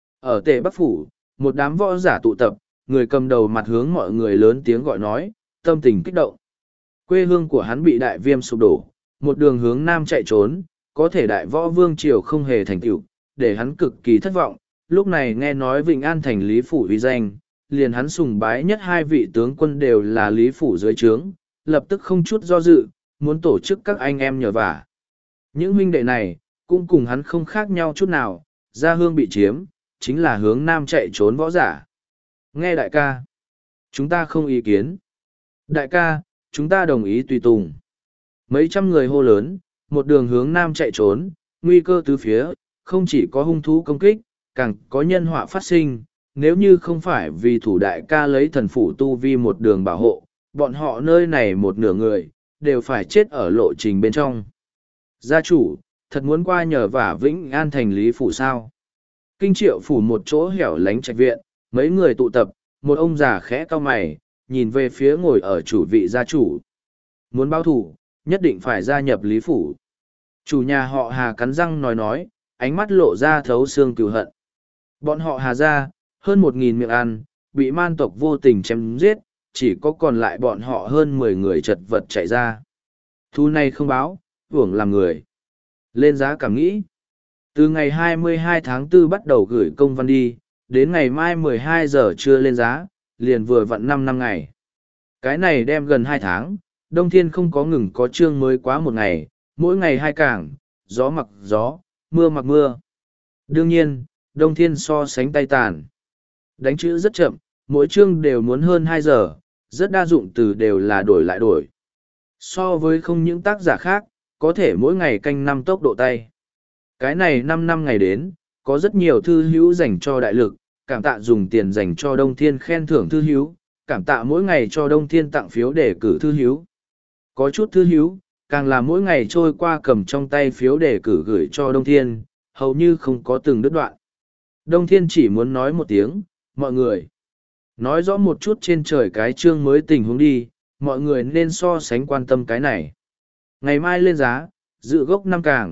Ở Tề Bắc Phủ, một đám võ giả tụ tập, người cầm đầu mặt hướng mọi người lớn tiếng gọi nói, tâm tình kích động. Quê hương của hắn bị đại viêm sụp đổ, một đường hướng nam chạy trốn, có thể đại võ vương triều không hề thành tựu, để hắn cực kỳ thất vọng. Lúc này nghe nói Vĩnh An thành Lý Phủ uy danh, liền hắn sùng bái nhất hai vị tướng quân đều là Lý Phủ dưới trướng, lập tức không chút do dự, muốn tổ chức các anh em nhờ vả. Những huynh đệ này, cũng cùng hắn không khác nhau chút nào, gia hương bị chiếm, chính là hướng nam chạy trốn võ giả. Nghe đại ca, chúng ta không ý kiến. Đại ca, chúng ta đồng ý tùy tùng. Mấy trăm người hô lớn, một đường hướng nam chạy trốn, nguy cơ tứ phía, không chỉ có hung thú công kích, càng có nhân họa phát sinh. Nếu như không phải vì thủ đại ca lấy thần phủ tu vi một đường bảo hộ, bọn họ nơi này một nửa người, đều phải chết ở lộ trình bên trong. Gia chủ, thật muốn qua nhờ vả Vĩnh An thành Lý Phủ sao? Kinh Triệu Phủ một chỗ hẻo lánh trạch viện, mấy người tụ tập, một ông già khẽ cau mày, nhìn về phía ngồi ở chủ vị gia chủ. Muốn báo thủ, nhất định phải gia nhập Lý Phủ. Chủ nhà họ Hà cắn răng nói nói, ánh mắt lộ ra thấu xương cừu hận. Bọn họ Hà gia, hơn một nghìn miệng ăn, bị man tộc vô tình chém giết, chỉ có còn lại bọn họ hơn mười người chật vật chạy ra. Thu này không báo, hưởng làm người. Lên giá cảm nghĩ. Từ ngày hai mươi hai tháng tư bắt đầu gửi công văn đi, đến ngày mai mười hai giờ trưa lên giá, liền vừa vặn năm năm ngày. Cái này đem gần hai tháng, Đông Thiên không có ngừng có chương mới quá một ngày, mỗi ngày hai cảng, gió mặc gió, mưa mặc mưa. Đương nhiên, Đông Thiên so sánh tay tàn. Đánh chữ rất chậm, mỗi chương đều muốn hơn hai giờ, rất đa dụng từ đều là đổi lại đổi. So với không những tác giả khác, có thể mỗi ngày canh năm tốc độ tay. Cái này năm năm ngày đến, có rất nhiều thư hữu dành cho đại lực, cảm tạ dùng tiền dành cho Đông Thiên khen thưởng thư hữu, cảm tạ mỗi ngày cho Đông Thiên tặng phiếu để cử thư hữu. Có chút thư hữu, càng là mỗi ngày trôi qua cầm trong tay phiếu để cử gửi cho Đông Thiên, hầu như không có từng đứt đoạn. Đông Thiên chỉ muốn nói một tiếng, mọi người. Nói rõ một chút trên trời cái chương mới tình huống đi, mọi người nên so sánh quan tâm cái này. Ngày mai lên giá, dự gốc năm càng.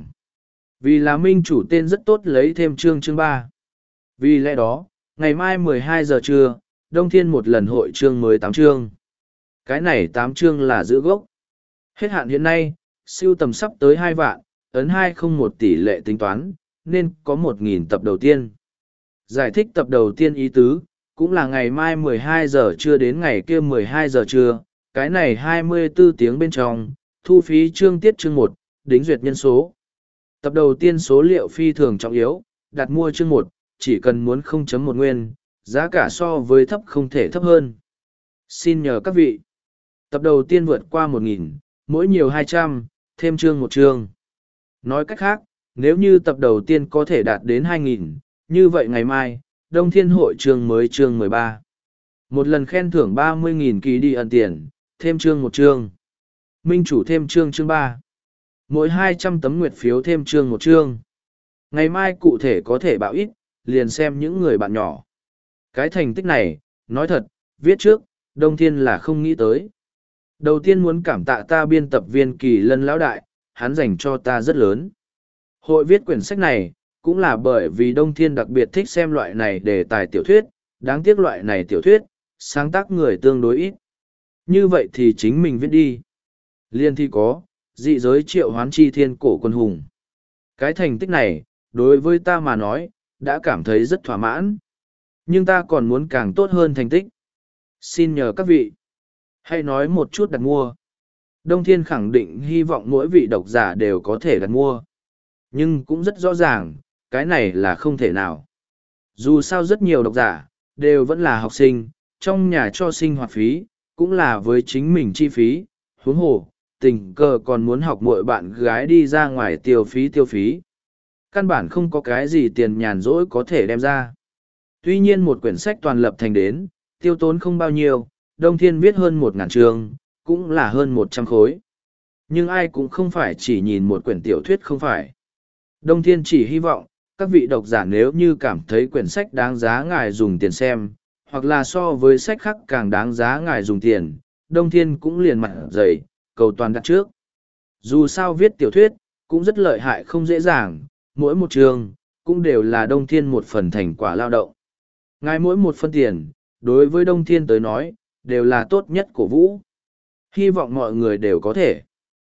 Vì là minh chủ tên rất tốt lấy thêm chương chương ba. Vì lẽ đó, ngày mai mười hai giờ trưa, Đông Thiên một lần hội chương mới tám chương. Cái này tám chương là giữ gốc. Hết hạn hiện nay, siêu tầm sắp tới hai vạn, ấn hai không một tỷ lệ tính toán, nên có một nghìn tập đầu tiên. Giải thích tập đầu tiên ý tứ, cũng là ngày mai mười hai giờ trưa đến ngày kia mười hai giờ trưa, cái này hai mươi bốn tiếng bên trong, thu phí chương tiết chương một, đính duyệt nhân số. Tập đầu tiên số liệu phi thường trọng yếu, đặt mua chương một, chỉ cần muốn không chấm một nguyên, giá cả so với thấp không thể thấp hơn. Xin nhờ các vị. Tập đầu tiên vượt qua một nghìn, mỗi nhiều hai trăm, thêm chương một chương. Nói cách khác, nếu như tập đầu tiên có thể đạt đến hai nghìn, như vậy ngày mai, Đông Thiên hội chương mới chương mười ba. Một lần khen thưởng ba mươi nghìn kỳ đi ẩn tiền, thêm chương một chương. Minh chủ thêm chương chương ba. Mỗi hai trăm tấm nguyệt phiếu thêm chương một chương. Ngày mai cụ thể có thể bạo ít, liền xem những người bạn nhỏ. Cái thành tích này, nói thật, viết trước, Đông Thiên là không nghĩ tới. Đầu tiên muốn cảm tạ ta biên tập viên Kỳ Lân lão đại, hắn dành cho ta rất lớn. Hội viết quyển sách này, cũng là bởi vì Đông Thiên đặc biệt thích xem loại này đề tài tiểu thuyết, đáng tiếc loại này tiểu thuyết, sáng tác người tương đối ít. Như vậy thì chính mình viết đi. Liên thi có, dị giới triệu hoán chi thiên cổ quân hùng. Cái thành tích này, đối với ta mà nói, đã cảm thấy rất thỏa mãn. Nhưng ta còn muốn càng tốt hơn thành tích. Xin nhờ các vị, hãy nói một chút đặt mua. Đông Thiên khẳng định hy vọng mỗi vị độc giả đều có thể đặt mua. Nhưng cũng rất rõ ràng, cái này là không thể nào. Dù sao rất nhiều độc giả, đều vẫn là học sinh, trong nhà cho sinh hoạt phí, cũng là với chính mình chi phí, huống hồ, tình cờ còn muốn học mỗi bạn gái đi ra ngoài tiêu phí tiêu phí. Căn bản không có cái gì tiền nhàn rỗi có thể đem ra. Tuy nhiên một quyển sách toàn lập thành đến, tiêu tốn không bao nhiêu, Đông Thiên viết hơn một ngàn chương, cũng là hơn một trăm khối. Nhưng ai cũng không phải chỉ nhìn một quyển tiểu thuyết không phải. Đông Thiên chỉ hy vọng, các vị độc giả nếu như cảm thấy quyển sách đáng giá ngài dùng tiền xem, hoặc là so với sách khác càng đáng giá ngài dùng tiền, Đông Thiên cũng liền mặt dày, cầu toàn đặt trước. Dù sao viết tiểu thuyết, cũng rất lợi hại không dễ dàng, mỗi một chương, cũng đều là Đông Thiên một phần thành quả lao động. Ngài mỗi một phân tiền, đối với Đông Thiên tới nói, đều là tốt nhất của Vũ. Hy vọng mọi người đều có thể.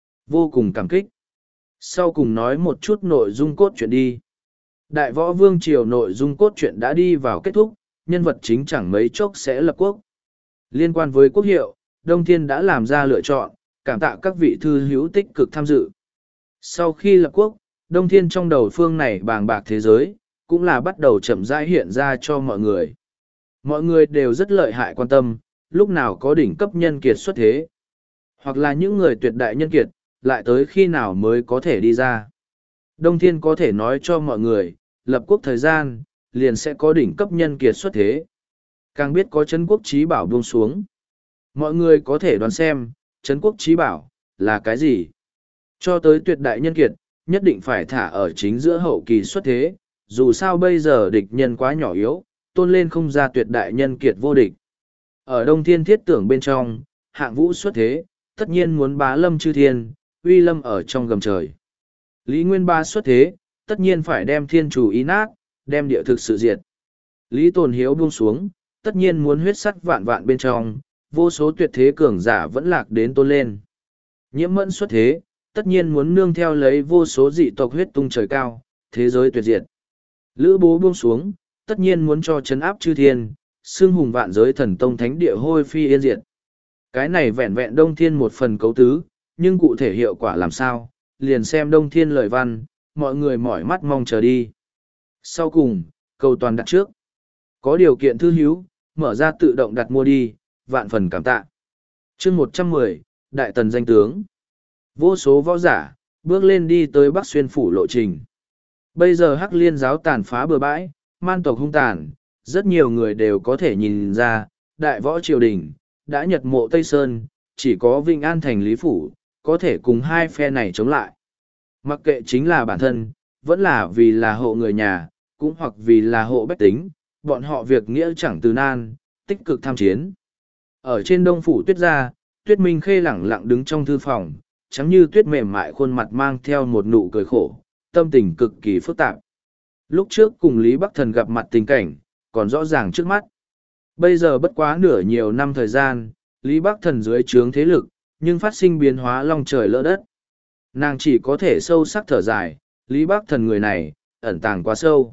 Vô cùng cảm kích. Sau cùng nói một chút nội dung cốt truyện đi. Đại võ vương triều nội dung cốt truyện đã đi vào kết thúc, nhân vật chính chẳng mấy chốc sẽ lập quốc. Liên quan với quốc hiệu, Đông Thiên đã làm ra lựa chọn, cảm tạ các vị thư hữu tích cực tham dự. Sau khi lập quốc, Đông Thiên trong đầu phương này bàng bạc thế giới, cũng là bắt đầu chậm rãi hiện ra cho mọi người. Mọi người đều rất lợi hại quan tâm, lúc nào có đỉnh cấp nhân kiệt xuất thế. Hoặc là những người tuyệt đại nhân kiệt, lại tới khi nào mới có thể đi ra. Đông Thiên có thể nói cho mọi người, lập quốc thời gian, liền sẽ có đỉnh cấp nhân kiệt xuất thế. Càng biết có Trấn Quốc Chí Bảo buông xuống. Mọi người có thể đoán xem, Trấn Quốc Chí Bảo là cái gì? Cho tới tuyệt đại nhân kiệt, nhất định phải thả ở chính giữa hậu kỳ xuất thế, dù sao bây giờ địch nhân quá nhỏ yếu, tôn lên không ra tuyệt đại nhân kiệt vô địch. Ở Đông Thiên thiết tưởng bên trong, hạng vũ xuất thế, tất nhiên muốn bá lâm chư thiên, uy lâm ở trong gầm trời. Lý Nguyên Ba xuất thế, tất nhiên phải đem thiên chủ ý nát, đem địa thực sự diệt. Lý Tồn Hiếu buông xuống, tất nhiên muốn huyết sắt vạn vạn bên trong, vô số tuyệt thế cường giả vẫn lạc đến tôn lên. Nhiễm Mẫn xuất thế, tất nhiên muốn nương theo lấy vô số dị tộc huyết tung trời cao, thế giới tuyệt diệt. Lữ Bố buông xuống, tất nhiên muốn cho chấn áp chư thiên, xưng hùng vạn giới thần tông thánh địa hôi phi yên diệt. Cái này vẹn vẹn Đông Thiên một phần cấu tứ, nhưng cụ thể hiệu quả làm sao, liền xem Đông Thiên lời văn, mọi người mỏi mắt mong chờ đi. Sau cùng, cầu toàn đặt trước. Có điều kiện thư hữu, mở ra tự động đặt mua đi, vạn phần cảm tạ. chương một trăm mười, Đại Tần danh tướng. Vô số võ giả, bước lên đi tới Bắc Xuyên phủ lộ trình. Bây giờ Hắc Liên giáo tàn phá bừa bãi, man tộc hung tàn, rất nhiều người đều có thể nhìn ra, đại võ triều đình, đã nhật mộ Tây Sơn, chỉ có Vĩnh An thành Lý Phủ, có thể cùng hai phe này chống lại. Mặc kệ chính là bản thân, vẫn là vì là hộ người nhà, cũng hoặc vì là hộ bách tính, bọn họ việc nghĩa chẳng từ nan, tích cực tham chiến. Ở trên đông phủ Tuyết gia, Tuyết Minh Khê lẳng lặng đứng trong thư phòng, trắng như tuyết mềm mại khuôn mặt mang theo một nụ cười khổ, tâm tình cực kỳ phức tạp. Lúc trước cùng Lý Bắc Thần gặp mặt tình cảnh, còn rõ ràng trước mắt. Bây giờ bất quá nửa nhiều năm thời gian, Lý Bắc Thần dưới trướng thế lực, nhưng phát sinh biến hóa long trời lỡ đất. Nàng chỉ có thể sâu sắc thở dài, Lý Bắc Thần người này, ẩn tàng quá sâu.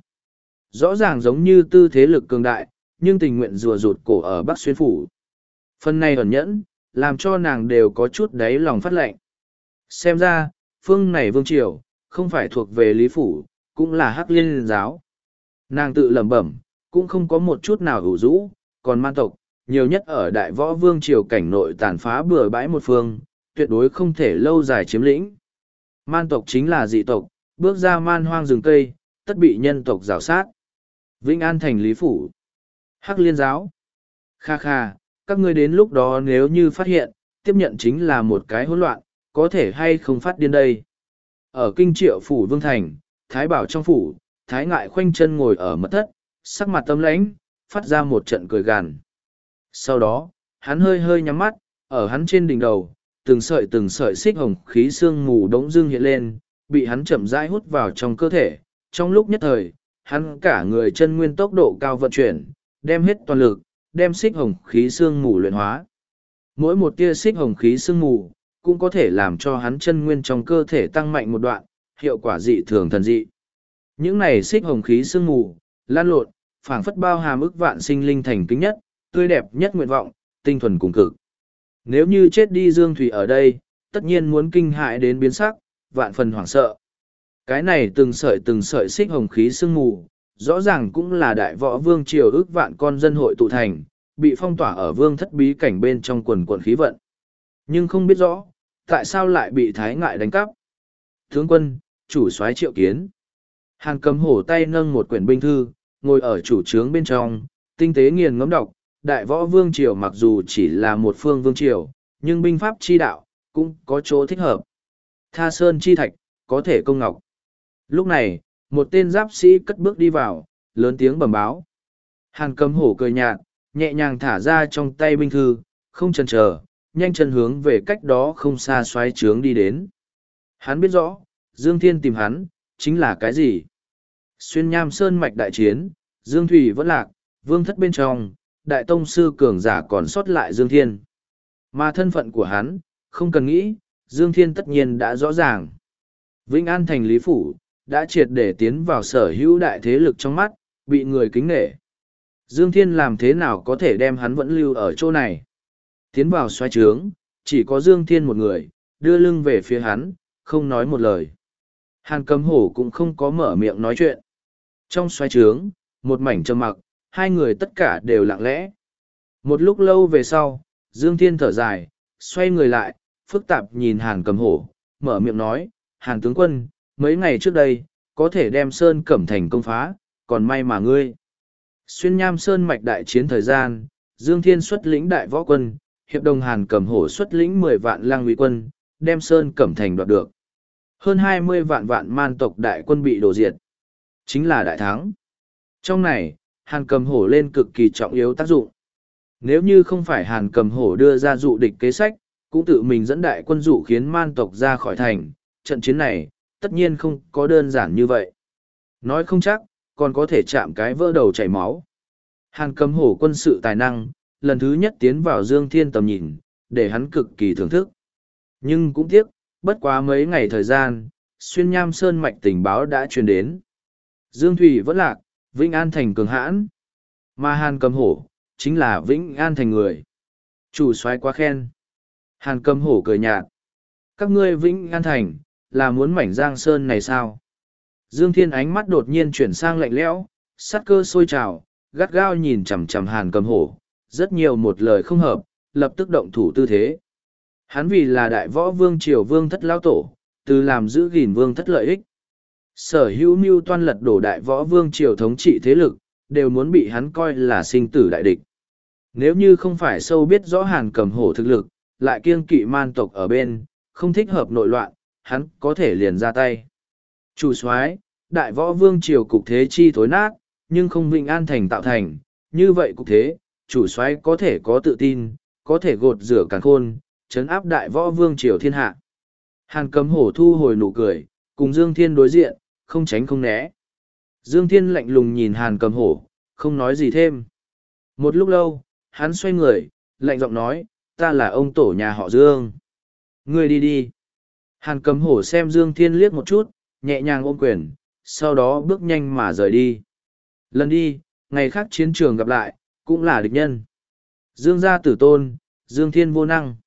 Rõ ràng giống như tư thế lực cường đại, nhưng tình nguyện rùa rụt cổ ở Bắc Xuyên phủ. Phần này ẩn nhẫn, làm cho nàng đều có chút đáy lòng phát lệnh. Xem ra, phương này vương triều, không phải thuộc về Lý Phủ, cũng là Hắc Liên giáo. Nàng tự lẩm bẩm, cũng không có một chút nào ủ rũ, còn man tộc, nhiều nhất ở đại võ vương triều cảnh nội tàn phá bừa bãi một phương, tuyệt đối không thể lâu dài chiếm lĩnh. Man tộc chính là dị tộc, bước ra man hoang rừng cây, tất bị nhân tộc rào sát. Vĩnh An thành Lý Phủ. Hắc Liên giáo. Kha kha, các ngươi đến lúc đó nếu như phát hiện, tiếp nhận chính là một cái hỗn loạn, có thể hay không phát điên đây. Ở kinh triệu phủ Vương Thành, Thái Bảo trong phủ, Thái Ngại khoanh chân ngồi ở mật thất, sắc mặt tâm lãnh, phát ra một trận cười gằn. Sau đó, hắn hơi hơi nhắm mắt, ở hắn trên đỉnh đầu, từng sợi từng sợi xích hồng khí sương mù đống dưng hiện lên, bị hắn chậm rãi hút vào trong cơ thể. Trong lúc nhất thời, hắn cả người chân nguyên tốc độ cao vận chuyển, đem hết toàn lực, đem xích hồng khí sương mù luyện hóa. Mỗi một tia xích hồng khí sương mù, cũng có thể làm cho hắn chân nguyên trong cơ thể tăng mạnh một đoạn, hiệu quả dị thường thần dị. Những này xích hồng khí sương mù, lan lộn, phảng phất bao hàm ức vạn sinh linh thành kính nhất, tươi đẹp nhất nguyện vọng, tinh thuần cùng cực. Nếu như chết đi Dương Thủy ở đây, tất nhiên muốn kinh hại đến biến sắc, vạn phần hoảng sợ. Cái này từng sợi từng sợi xích hồng khí sương mù, rõ ràng cũng là đại võ vương triều ước vạn con dân hội tụ thành, bị phong tỏa ở vương thất bí cảnh bên trong quần quần khí vận. Nhưng không biết rõ, tại sao lại bị Thái Ngại đánh cắp. Tướng quân, chủ soái triệu kiến. Hàn Cầm Hổ tay nâng một quyển binh thư, ngồi ở chủ trướng bên trong, tinh tế nghiền ngẫm đọc. Đại võ vương triều mặc dù chỉ là một phương vương triều, nhưng binh pháp chi đạo, cũng có chỗ thích hợp. Tha sơn chi thạch, có thể công ngọc. Lúc này, một tên giáp sĩ cất bước đi vào, lớn tiếng bẩm báo. Hàn Cầm Hổ cười nhạt, nhẹ nhàng thả ra trong tay binh thư, không chần chờ, nhanh chân hướng về cách đó không xa xoáy trướng đi đến. Hắn biết rõ, Dương Thiên tìm hắn, chính là cái gì? Xuyên Nham Sơn mạch đại chiến, Dương Thủy vẫn lạc, vương thất bên trong, đại tông sư cường giả còn sót lại Dương Thiên. Mà thân phận của hắn, không cần nghĩ, Dương Thiên tất nhiên đã rõ ràng. Vĩnh An thành Lý Phủ, đã triệt để tiến vào sở hữu đại thế lực trong mắt, bị người kính nể. Dương Thiên làm thế nào có thể đem hắn vẫn lưu ở chỗ này? Tiến vào xoay trướng, chỉ có Dương Thiên một người, đưa lưng về phía hắn, không nói một lời. Hàn Cầm Hổ cũng không có mở miệng nói chuyện. Trong xoay trướng, một mảnh trầm mặc, hai người tất cả đều lặng lẽ. Một lúc lâu về sau, Dương Thiên thở dài, xoay người lại, phức tạp nhìn Hàn Cầm Hổ, mở miệng nói, Hàn tướng quân, mấy ngày trước đây, có thể đem Sơn Cẩm Thành công phá, còn may mà ngươi. Xuyên Nham Sơn mạch đại chiến thời gian, Dương Thiên xuất lĩnh đại võ quân, hiệp đồng Hàn Cầm Hổ xuất lĩnh mười vạn lang uy quân, đem Sơn Cẩm Thành đoạt được. Hơn hai mươi vạn vạn man tộc đại quân bị đổ diệt. Chính là đại thắng. Trong này, Hàn Cầm Hổ lên cực kỳ trọng yếu tác dụng. Nếu như không phải Hàn Cầm Hổ đưa ra dụ địch kế sách, cũng tự mình dẫn đại quân dụ khiến man tộc ra khỏi thành, trận chiến này, tất nhiên không có đơn giản như vậy. Nói không chắc, còn có thể chạm cái vỡ đầu chảy máu. Hàn Cầm Hổ quân sự tài năng, lần thứ nhất tiến vào Dương Thiên tầm nhìn, để hắn cực kỳ thưởng thức. Nhưng cũng tiếc, bất quá mấy ngày thời gian, xuyên Nham Sơn mạch tình báo đã truyền đến. Dương Thủy vẫn lạc, Vĩnh An thành cường hãn. Mà Hàn Cầm Hổ, chính là Vĩnh An thành người. Chủ soái quá khen. Hàn Cầm Hổ cười nhạt. Các ngươi Vĩnh An thành, là muốn mảnh Giang Sơn này sao? Dương Thiên ánh mắt đột nhiên chuyển sang lạnh lẽo, sát cơ sôi trào, gắt gao nhìn chằm chằm Hàn Cầm Hổ, rất nhiều một lời không hợp, lập tức động thủ tư thế. Hắn vì là đại võ vương triều vương thất lao tổ, từ làm giữ gìn vương thất lợi ích. Sở hữu mưu toan lật đổ đại võ vương triều thống trị thế lực, đều muốn bị hắn coi là sinh tử đại địch. Nếu như không phải sâu biết rõ Hàn Cầm Hổ thực lực, lại kiêng kỵ man tộc ở bên, không thích hợp nội loạn, hắn có thể liền ra tay. Chủ soái, đại võ vương triều cục thế chi thối nát, nhưng không Vĩnh An thành tạo thành, như vậy cục thế, chủ soái có thể có tự tin, có thể gột rửa càn khôn, trấn áp đại võ vương triều thiên hạ. Hàn Cầm Hổ thu hồi nụ cười, cùng Dương Thiên đối diện, không tránh không né. Dương Thiên lạnh lùng nhìn Hàn Cầm Hổ, không nói gì thêm. Một lúc lâu, hắn xoay người, lạnh giọng nói, ta là ông tổ nhà họ Dương. Ngươi đi đi. Hàn Cầm Hổ xem Dương Thiên liếc một chút, nhẹ nhàng ôm quyền, sau đó bước nhanh mà rời đi. Lần đi, ngày khác chiến trường gặp lại, cũng là địch nhân. Dương gia tử tôn, Dương Thiên vô năng.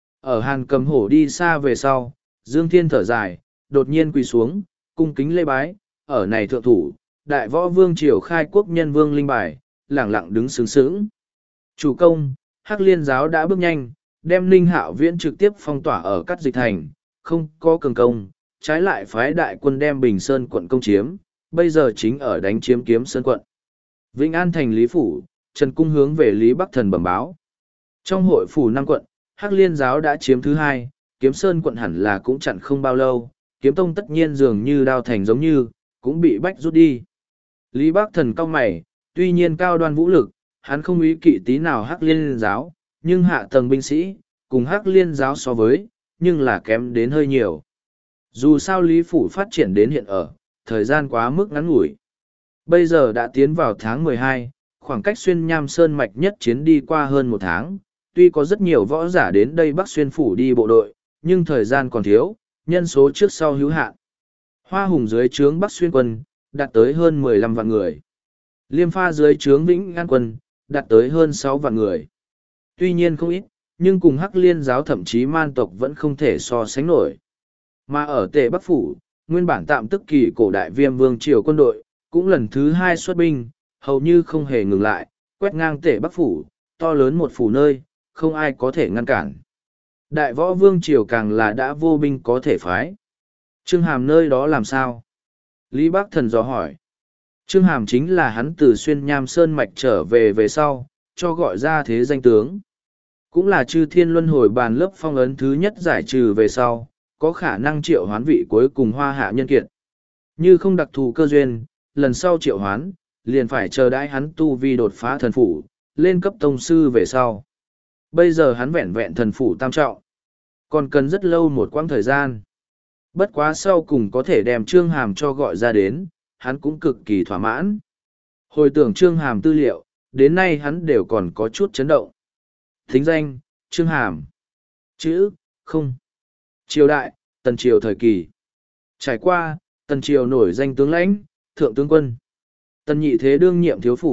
Ở Hàn Cầm Hổ đi xa về sau, Dương Thiên thở dài, đột nhiên quỳ xuống, cung kính lễ bái, ở này thượng thủ, đại võ vương triều khai quốc nhân vương linh bài, lẳng lặng đứng sướng sướng. Chủ công, Hắc Liên giáo đã bước nhanh, đem Linh Hạo Viễn trực tiếp phong tỏa ở các dịch thành, không có cường công, trái lại phái đại quân đem Bình Sơn quận công chiếm, bây giờ chính ở đánh chiếm Kiếm Sơn quận. Vĩnh An thành Lý Phủ, Trần Cung hướng về Lý Bắc Thần bẩm báo. Trong hội phủ năm quận, Hắc Liên giáo đã chiếm thứ hai, Kiếm Sơn quận hẳn là cũng chặn không bao lâu, Kiếm Tông tất nhiên dường như đao thành giống như, cũng bị bách rút đi. Lý Bắc Thần cao mày, tuy nhiên cao đoan vũ lực, hắn không ý kỵ tí nào Hắc Liên giáo, nhưng hạ tầng binh sĩ, cùng Hắc Liên giáo so với, nhưng là kém đến hơi nhiều. Dù sao Lý Phủ phát triển đến hiện ở, thời gian quá mức ngắn ngủi. Bây giờ đã tiến vào tháng mười hai, khoảng cách xuyên Nham Sơn mạch nhất chiến đi qua hơn một tháng, tuy có rất nhiều võ giả đến đây Bắc Xuyên Phủ đi bộ đội, nhưng thời gian còn thiếu, nhân số trước sau hữu hạn. Hoa Hùng dưới trướng Bắc Xuyên quân, đạt tới hơn mười lăm vạn người. Liêm Pha dưới trướng Vĩnh An quân, đạt tới hơn sáu vạn người. Tuy nhiên không ít, nhưng cùng Hắc Liên giáo thậm chí man tộc vẫn không thể so sánh nổi. Mà ở Tề Bắc Phủ, nguyên bản tạm tức kỳ cổ đại viêm vương triều quân đội, cũng lần thứ hai xuất binh, hầu như không hề ngừng lại, quét ngang Tề Bắc Phủ, to lớn một phủ nơi, không ai có thể ngăn cản. Đại võ vương triều càng là đã vô binh có thể phái. Trương Hàm nơi đó làm sao? Lý Bắc Thần dò hỏi. Trương Hàm chính là hắn từ xuyên Nham Sơn mạch trở về về sau, cho gọi ra thế danh tướng. Cũng là chư thiên luân hồi bàn lớp phong ấn thứ nhất giải trừ về sau, có khả năng triệu hoán vị cuối cùng hoa hạ nhân kiệt. Như không đặc thù cơ duyên, lần sau triệu hoán, liền phải chờ đãi hắn tu vi đột phá thần phủ, lên cấp tông sư về sau. Bây giờ hắn vẹn vẹn thần phủ tam trọng, còn cần rất lâu một quãng thời gian. Bất quá sau cùng có thể đem Trương Hàm cho gọi ra đến, hắn cũng cực kỳ thỏa mãn. Hồi tưởng Trương Hàm tư liệu, đến nay hắn đều còn có chút chấn động. Thính danh, Trương Hàm. Chữ, không. Triều đại, Tần Triều thời kỳ. Trải qua, Tần Triều nổi danh tướng lãnh, thượng tướng quân. Tần nhị thế đương nhiệm thiếu phủ,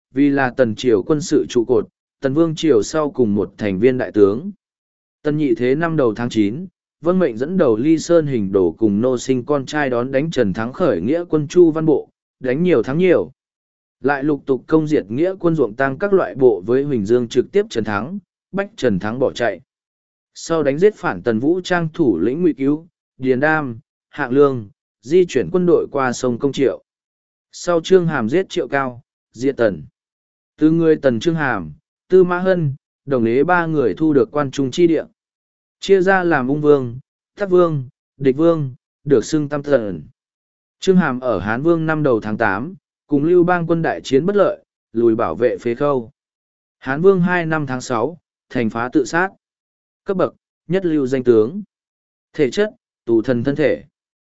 vì là Tần Triều quân sự trụ cột, Tần Vương Triều sau cùng một thành viên đại tướng. Tần Nhị Thế năm đầu tháng chín, vâng mệnh dẫn đầu Ly Sơn Hình Đổ cùng nô sinh con trai đón đánh Trần Thắng khởi nghĩa quân Chu Văn Bộ, đánh nhiều thắng nhiều. Lại lục tục công diệt nghĩa quân ruộng tăng các loại bộ với Huỳnh Dương trực tiếp Trần Thắng, bách Trần Thắng bỏ chạy. Sau đánh giết phản Tần Vũ Trang thủ lĩnh Ngụy Cứu, Điền Đam, Hạng Lương, di chuyển quân đội qua sông Công Triệu. Sau Trương Hàm giết Triệu Cao, diệt Tần. Từ người Tần Trương Hàm, Tư Mã Hân, Đồng Ế ba người thu được quan trung chi địa. Chia ra làm ung vương, Tắc vương, Địch vương, được xưng tam tần. Trương Hàm ở Hán Vương năm đầu tháng tám, cùng Lưu Bang quân đại chiến bất lợi, lùi bảo vệ phế khâu. Hán Vương hai năm tháng sáu, thành phá tự sát. Cấp bậc, nhất lưu danh tướng. Thể chất, tù thần thân thể.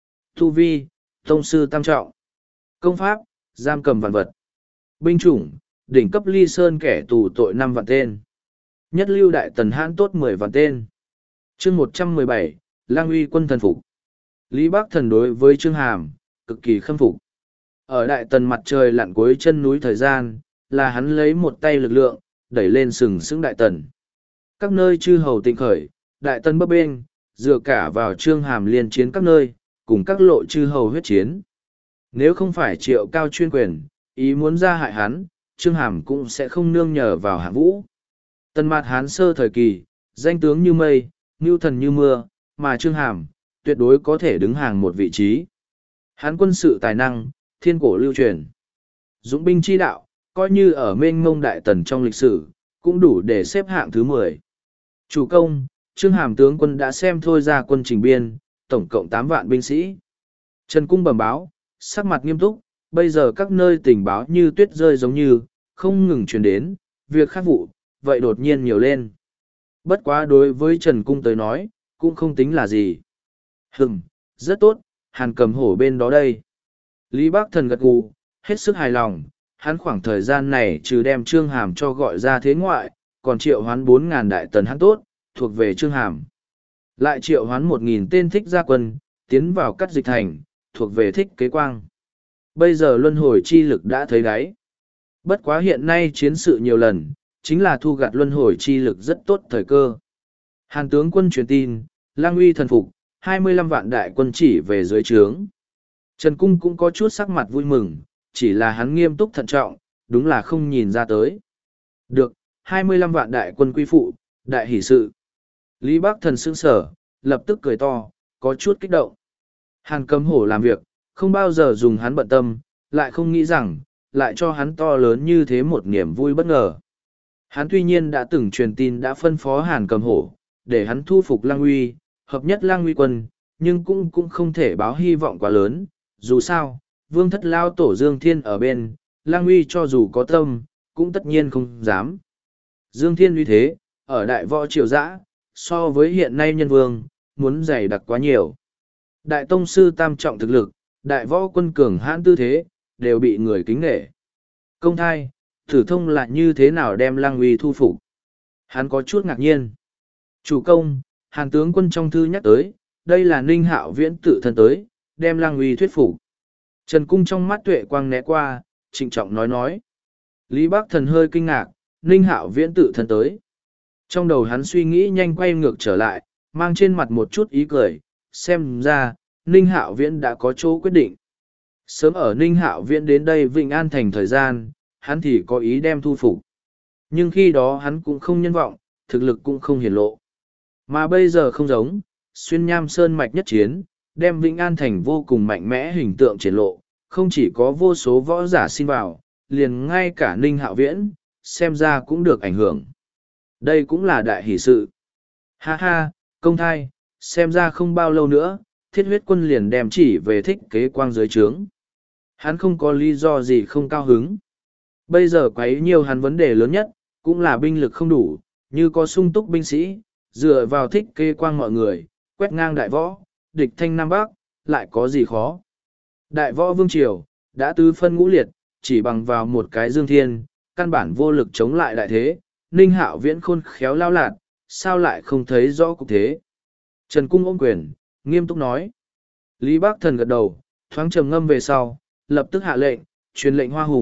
Tu vi, tông sư tam trọng. Công pháp, giam cầm vạn vật. Binh chủng, đỉnh cấp Ly Sơn kẻ tù tội năm vạn tên. Nhất lưu đại tần Hán tốt mười vạn tên. Chương một trăm mười bảy, Lang uy quân thần phục. Lý Bắc Thần đối với Trương Hàm, cực kỳ khâm phục. Ở đại tần mặt trời lặn cuối chân núi thời gian, là hắn lấy một tay lực lượng, đẩy lên sừng sững đại tần. Các nơi chư hầu tịnh khởi, đại tần bấp bênh, dựa cả vào Trương Hàm liên chiến các nơi, cùng các lộ chư hầu huyết chiến. Nếu không phải Triệu Cao chuyên quyền, ý muốn ra hại hắn, Trương Hàm cũng sẽ không nương nhờ vào Hạng Vũ. Tần Mạt Hán sơ thời kỳ, danh tướng như mây, mưu thần như mưa, mà Trương Hàm, tuyệt đối có thể đứng hàng một vị trí. Hán quân sự tài năng, thiên cổ lưu truyền. Dũng binh chi đạo, coi như ở mênh mông đại tần trong lịch sử, cũng đủ để xếp hạng thứ mười. Chủ công, Trương Hàm tướng quân đã xem thôi ra quân trình biên, tổng cộng tám vạn binh sĩ. Trần Cung bẩm báo, sắc mặt nghiêm túc, bây giờ các nơi tình báo như tuyết rơi giống như, không ngừng truyền đến, việc khác vụ, vậy đột nhiên nhiều lên. Bất quá đối với Trần Cung tới nói, cũng không tính là gì. Hừm, rất tốt, Hàn Cầm Hổ bên đó đây. Lý Bắc Thần gật gù, hết sức hài lòng, hắn khoảng thời gian này trừ đem Trương Hàm cho gọi ra thế ngoại, còn triệu hoán bốn ngàn đại tần hắn tốt, thuộc về Trương Hàm. Lại triệu hoán một nghìn tên thích gia quân, tiến vào cắt dịch thành, thuộc về thích kế quang. Bây giờ luân hồi chi lực đã thấy đáy. Bất quá hiện nay chiến sự nhiều lần, chính là thu gặt luân hồi chi lực rất tốt thời cơ. Hàn tướng quân truyền tin, Lang uy thần phục, hai mươi lăm vạn đại quân chỉ về dưới trướng. Trần Cung cũng có chút sắc mặt vui mừng, chỉ là hắn nghiêm túc thận trọng, đúng là không nhìn ra tới. Được, hai mươi lăm vạn đại quân quy phụ, đại hỷ sự. Lý Bắc Thần sững sở, lập tức cười to, có chút kích động. Hàn Cầm Hổ làm việc, không bao giờ dùng hắn bận tâm, lại không nghĩ rằng, lại cho hắn to lớn như thế một niềm vui bất ngờ. Hắn tuy nhiên đã từng truyền tin đã phân phó Hàn Cầm Hổ, để hắn thu phục Lang uy, hợp nhất Lang uy quân, nhưng cũng cũng không thể báo hy vọng quá lớn. Dù sao, vương thất lao tổ Dương Thiên ở bên, Lang uy cho dù có tâm, cũng tất nhiên không dám. Dương Thiên uy thế, ở đại võ triều dã, so với hiện nay nhân vương, muốn dày đặc quá nhiều. Đại tông sư tam trọng thực lực, đại võ quân cường hãn tư thế, đều bị người kính nể. Công thai, thử thông là như thế nào đem Lang uy thu phục. Hắn có chút ngạc nhiên. Chủ công, Hàn tướng quân trong thư nhắc tới, đây là Ninh Hạo Viễn tự thân tới, đem Lang uy thuyết phục. Trần Cung trong mắt tuệ quang né qua, trịnh trọng nói nói. Lý Bắc Thần hơi kinh ngạc, Ninh Hạo Viễn tự thân tới. Trong đầu hắn suy nghĩ nhanh quay ngược trở lại, mang trên mặt một chút ý cười, xem ra, Ninh Hạo Viễn đã có chỗ quyết định. Sớm ở Ninh Hạo Viễn đến đây Vịnh An thành thời gian, hắn thì có ý đem thu phục. Nhưng khi đó hắn cũng không nhân vọng, thực lực cũng không hiển lộ. Mà bây giờ không giống, xuyên nham sơn mạch nhất chiến, đem Vĩnh An thành vô cùng mạnh mẽ hình tượng triển lộ, không chỉ có vô số võ giả xin vào, liền ngay cả Ninh Hạo Viễn, xem ra cũng được ảnh hưởng. Đây cũng là đại hỷ sự. Ha ha, công thai, xem ra không bao lâu nữa, thiết huyết quân liền đem chỉ về thích kế quang dưới trướng. Hắn không có lý do gì không cao hứng. Bây giờ quấy nhiều hắn vấn đề lớn nhất, cũng là binh lực không đủ, như có sung túc binh sĩ, dựa vào thích kế quang mọi người, quét ngang đại võ, địch thanh Nam Bắc, lại có gì khó. Đại võ vương triều, đã tứ phân ngũ liệt, chỉ bằng vào một cái Dương Thiên, căn bản vô lực chống lại đại thế, Ninh Hạo Viễn khôn khéo lao lạt, sao lại không thấy rõ cục thế. Trần Cung ôm quyền, nghiêm túc nói. Lý Bắc Thần gật đầu, thoáng trầm ngâm về sau, lập tức hạ lệnh, truyền lệnh Hoa Hùng,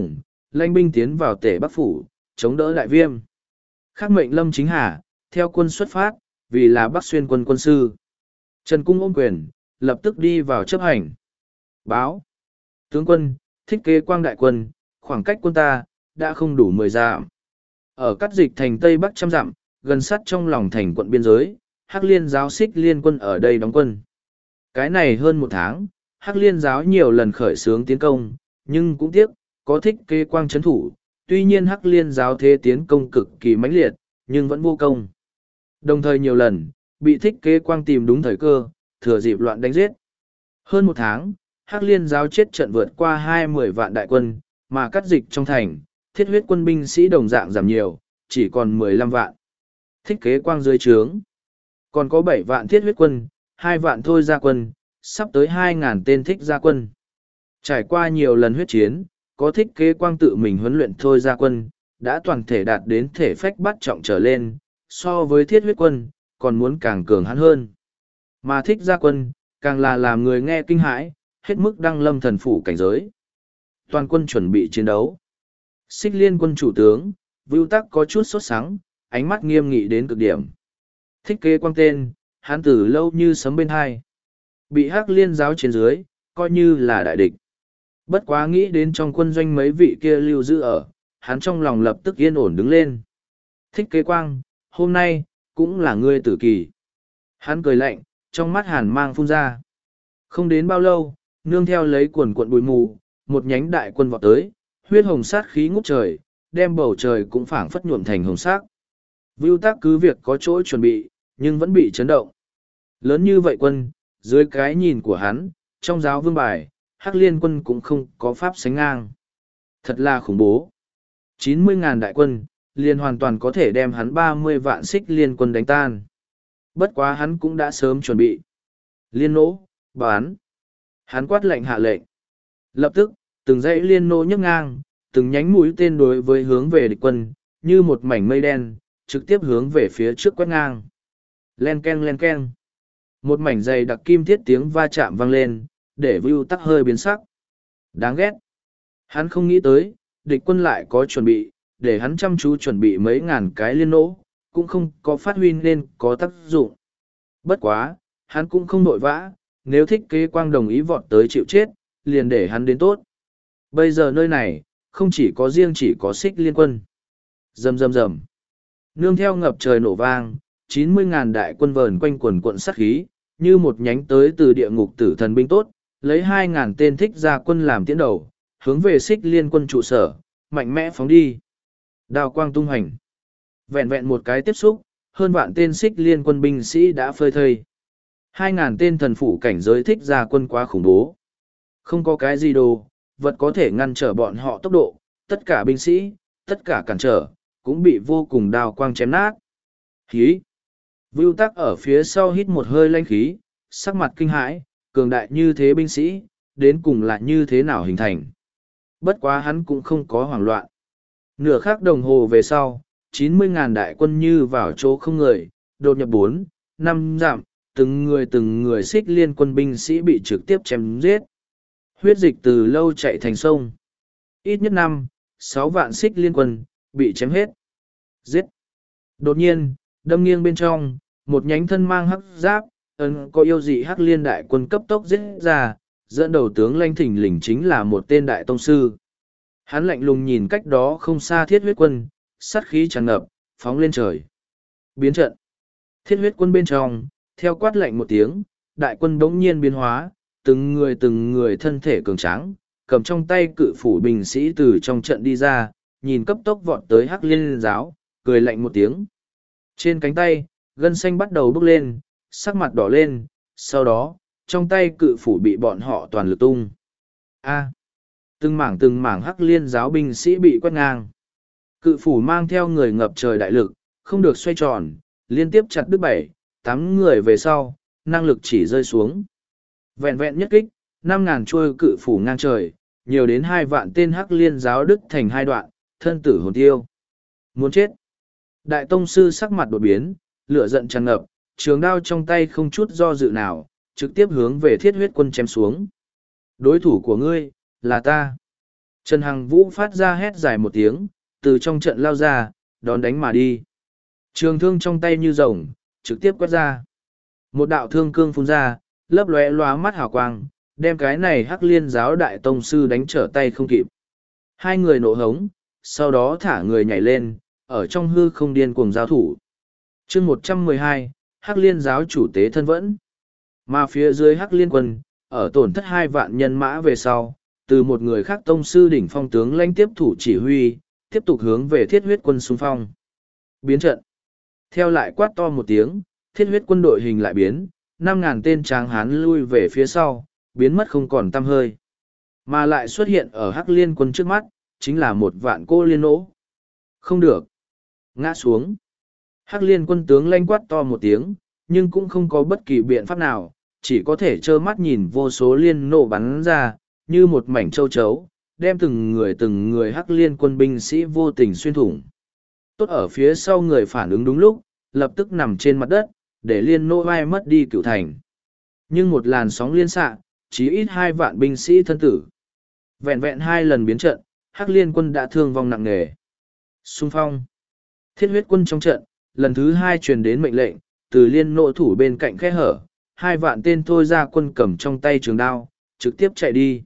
lãnh binh tiến vào Tể Bắc Phủ, chống đỡ Đại Viêm. Khắc mệnh Lâm Chính Hà, theo quân xuất phát, vì là Bắc Xuyên quân quân sư. Trần Cung ôm quyền, lập tức đi vào chấp hành. Báo. Tướng quân, Thích Kế Quang đại quân, khoảng cách quân ta, đã không đủ mười dặm. Ở cắt dịch thành Tây Bắc trăm dặm, gần sát trong lòng thành quận biên giới, Hắc Liên giáo Xích Liên quân ở đây đóng quân. Cái này hơn một tháng, Hắc Liên giáo nhiều lần khởi xướng tiến công, nhưng cũng tiếc, có Thích Kế Quang chấn thủ. Tuy nhiên Hắc Liên giáo thế tiến công cực kỳ mãnh liệt, nhưng vẫn vô công. Đồng thời nhiều lần, bị Thích Kế Quang tìm đúng thời cơ, thừa dịp loạn đánh giết. Hơn một tháng, Hắc Liên giáo chết trận vượt qua hai mươi vạn đại quân, mà cắt dịch trong thành, thiết huyết quân binh sĩ đồng dạng giảm nhiều, chỉ còn mười lăm vạn. Thích Kế Quang dưới trướng. Còn có bảy vạn thiết huyết quân, hai vạn thôi gia quân, sắp tới hai ngàn tên thích gia quân. Trải qua nhiều lần huyết chiến, có Thích Kế Quang tự mình huấn luyện thôi gia quân, đã toàn thể đạt đến thể phách bắt trọng trở lên, so với thiết huyết quân, còn muốn càng cường hắn hơn. Mà thích gia quân, càng là làm người nghe kinh hãi, hết mức đăng lâm thần phủ cảnh giới. Toàn quân chuẩn bị chiến đấu. Xích Liên quân chủ tướng, Vưu Tắc có chút sốt sắng, ánh mắt nghiêm nghị đến cực điểm. Thích Kế Quang tên, hắn từ lâu như sấm bên hai. Bị Hắc Liên giáo trên dưới, coi như là đại địch. Bất quá nghĩ đến trong quân doanh mấy vị kia lưu giữ ở, hắn trong lòng lập tức yên ổn đứng lên. Thích Kế Quang, hôm nay, cũng là ngươi tử kỳ. Hắn cười lạnh, trong mắt hàn mang phun ra. Không đến bao lâu, nương theo lấy quần quận bụi mù, một nhánh đại quân vọt tới, huyết hồng sát khí ngút trời, đem bầu trời cũng phảng phất nhuộm thành hồng sắc. Vưu Tắc cứ việc có chỗ chuẩn bị, nhưng vẫn bị chấn động. Lớn như vậy quân, dưới cái nhìn của hắn, trong giáo vương bài, Hắc Liên quân cũng không có pháp sánh ngang. Thật là khủng bố. chín mươi ngàn đại quân, liền hoàn toàn có thể đem hắn ba mươi vạn Xích Liên quân đánh tan. Bất quá hắn cũng đã sớm chuẩn bị. Liên nỗ, bán. Hắn quát lệnh hạ lệnh. Lập tức, từng dãy liên nỗ nhấc ngang, từng nhánh mũi tên đối với hướng về địch quân, như một mảnh mây đen, trực tiếp hướng về phía trước quét ngang. Len ken len ken. Một mảnh dày đặc kim thiết tiếng va chạm vang lên, để Vưu Tắc hơi biến sắc. Đáng ghét. Hắn không nghĩ tới, địch quân lại có chuẩn bị, để hắn chăm chú chuẩn bị mấy ngàn cái liên nỗ, cũng không có phát huy nên có tác dụng. Bất quá, hắn cũng không nội vã, nếu Thích Kế Quang đồng ý vọt tới chịu chết, liền để hắn đến tốt. Bây giờ nơi này, không chỉ có riêng chỉ có Xích Liên quân. Rầm rầm rầm. Nương theo ngập trời nổ vang, chín mươi ngàn đại quân vờn quanh quần quận sát khí, như một nhánh tới từ địa ngục tử thần binh tốt, lấy hai ngàn tên thích gia quân làm tiến đầu, hướng về Xích Liên quân trụ sở, mạnh mẽ phóng đi. Đao quang tung hành. Vẹn vẹn một cái tiếp xúc, hơn vạn tên Xích Liên quân binh sĩ đã phơi thây. Hai ngàn tên thần phủ cảnh giới thích gia quân quá khủng bố. Không có cái gì đồ, vật có thể ngăn trở bọn họ tốc độ, tất cả binh sĩ, tất cả cản trở, cũng bị vô cùng đao quang chém nát. Hí! Vưu Tắc ở phía sau hít một hơi lanh khí, sắc mặt kinh hãi, cường đại như thế binh sĩ, đến cùng là như thế nào hình thành. Bất quá hắn cũng không có hoảng loạn. Nửa khắc đồng hồ về sau, chín mươi ngàn đại quân như vào chỗ không người, đột nhập bốn, năm dặm, từng người từng người Xích Liên quân binh sĩ bị trực tiếp chém giết. Huyết dịch từ lâu chạy thành sông. Ít nhất năm, sáu vạn Xích Liên quân, bị chém hết. Giết! Đột nhiên, đâm nghiêng bên trong, một nhánh thân mang hắc giáp, ấn có yêu dị Hắc Liên đại quân cấp tốc giết ra, dẫn đầu tướng lãnh thình lình chính là một tên đại tông sư. Hắn lạnh lùng nhìn cách đó không xa thiết huyết quân, sát khí tràn ngập, phóng lên trời. Biến trận. Thiết huyết quân bên trong, theo quát lạnh một tiếng, đại quân bỗng nhiên biến hóa, từng người từng người thân thể cường tráng, cầm trong tay cự phủ binh sĩ từ trong trận đi ra, nhìn cấp tốc vọt tới Hắc Liên giáo, cười lạnh một tiếng. Trên cánh tay, gân xanh bắt đầu bốc lên, sắc mặt đỏ lên, sau đó, trong tay cự phủ bị bọn họ toàn lực tung. A. Từng mảng từng mảng Hắc Liên giáo binh sĩ bị quét ngang. Cự phủ mang theo người ngập trời đại lực, không được xoay tròn, liên tiếp chặt đứt bảy, tám người về sau, năng lực chỉ rơi xuống. Vẹn vẹn nhất kích, năm ngàn chuôi cự phủ ngang trời, nhiều đến hai vạn tên Hắc Liên giáo đứt thành hai đoạn, thân tử hồn tiêu. Muốn chết. Đại tông sư sắc mặt đột biến, lửa giận tràn ngập, trường đao trong tay không chút do dự nào, trực tiếp hướng về thiết huyết quân chém xuống. Đối thủ của ngươi, là ta. Trần Hằng Vũ phát ra hét dài một tiếng, từ trong trận lao ra, đón đánh mà đi. Trường thương trong tay như rồng, trực tiếp quét ra. Một đạo thương cương phun ra, lấp lóe lóa mắt hào quang, đem cái này Hắc Liên giáo đại tông sư đánh trở tay không kịp. Hai người nộ hống, sau đó thả người nhảy lên, ở trong hư không điên cuồng giao thủ. chương một trăm mười hai, Hắc Liên giáo chủ tế thân vẫn. Mà phía dưới Hắc Liên quân, ở tổn thất hai vạn nhân mã về sau, từ một người khác tông sư đỉnh phong tướng lãnh tiếp thủ chỉ huy, tiếp tục hướng về thiết huyết quân xung phong. Biến trận. Theo lại quát to một tiếng, thiết huyết quân đội hình lại biến, năm ngàn tên tráng hán lui về phía sau, biến mất không còn tăm hơi. Mà lại xuất hiện ở Hắc Liên quân trước mắt, chính là một vạn cô liên nỗ. Không được. Ngã xuống. Hắc Liên quân tướng lãnh quát to một tiếng, nhưng cũng không có bất kỳ biện pháp nào, chỉ có thể trơ mắt nhìn vô số liên nổ bắn ra, như một mảnh châu chấu, đem từng người từng người Hắc Liên quân binh sĩ vô tình xuyên thủng. Tốt ở phía sau người phản ứng đúng lúc, lập tức nằm trên mặt đất, để liên nô vai mất đi cửu thành. Nhưng một làn sóng liên xạ, chí ít hai vạn binh sĩ thân tử. Vẹn vẹn hai lần biến trận, Hắc Liên quân đã thương vong nặng nề. Xung phong. Thiết huyết quân trong trận, lần thứ hai truyền đến mệnh lệnh, từ liên nộ thủ bên cạnh khe hở, hai vạn tên thôi ra quân cầm trong tay trường đao, trực tiếp chạy đi.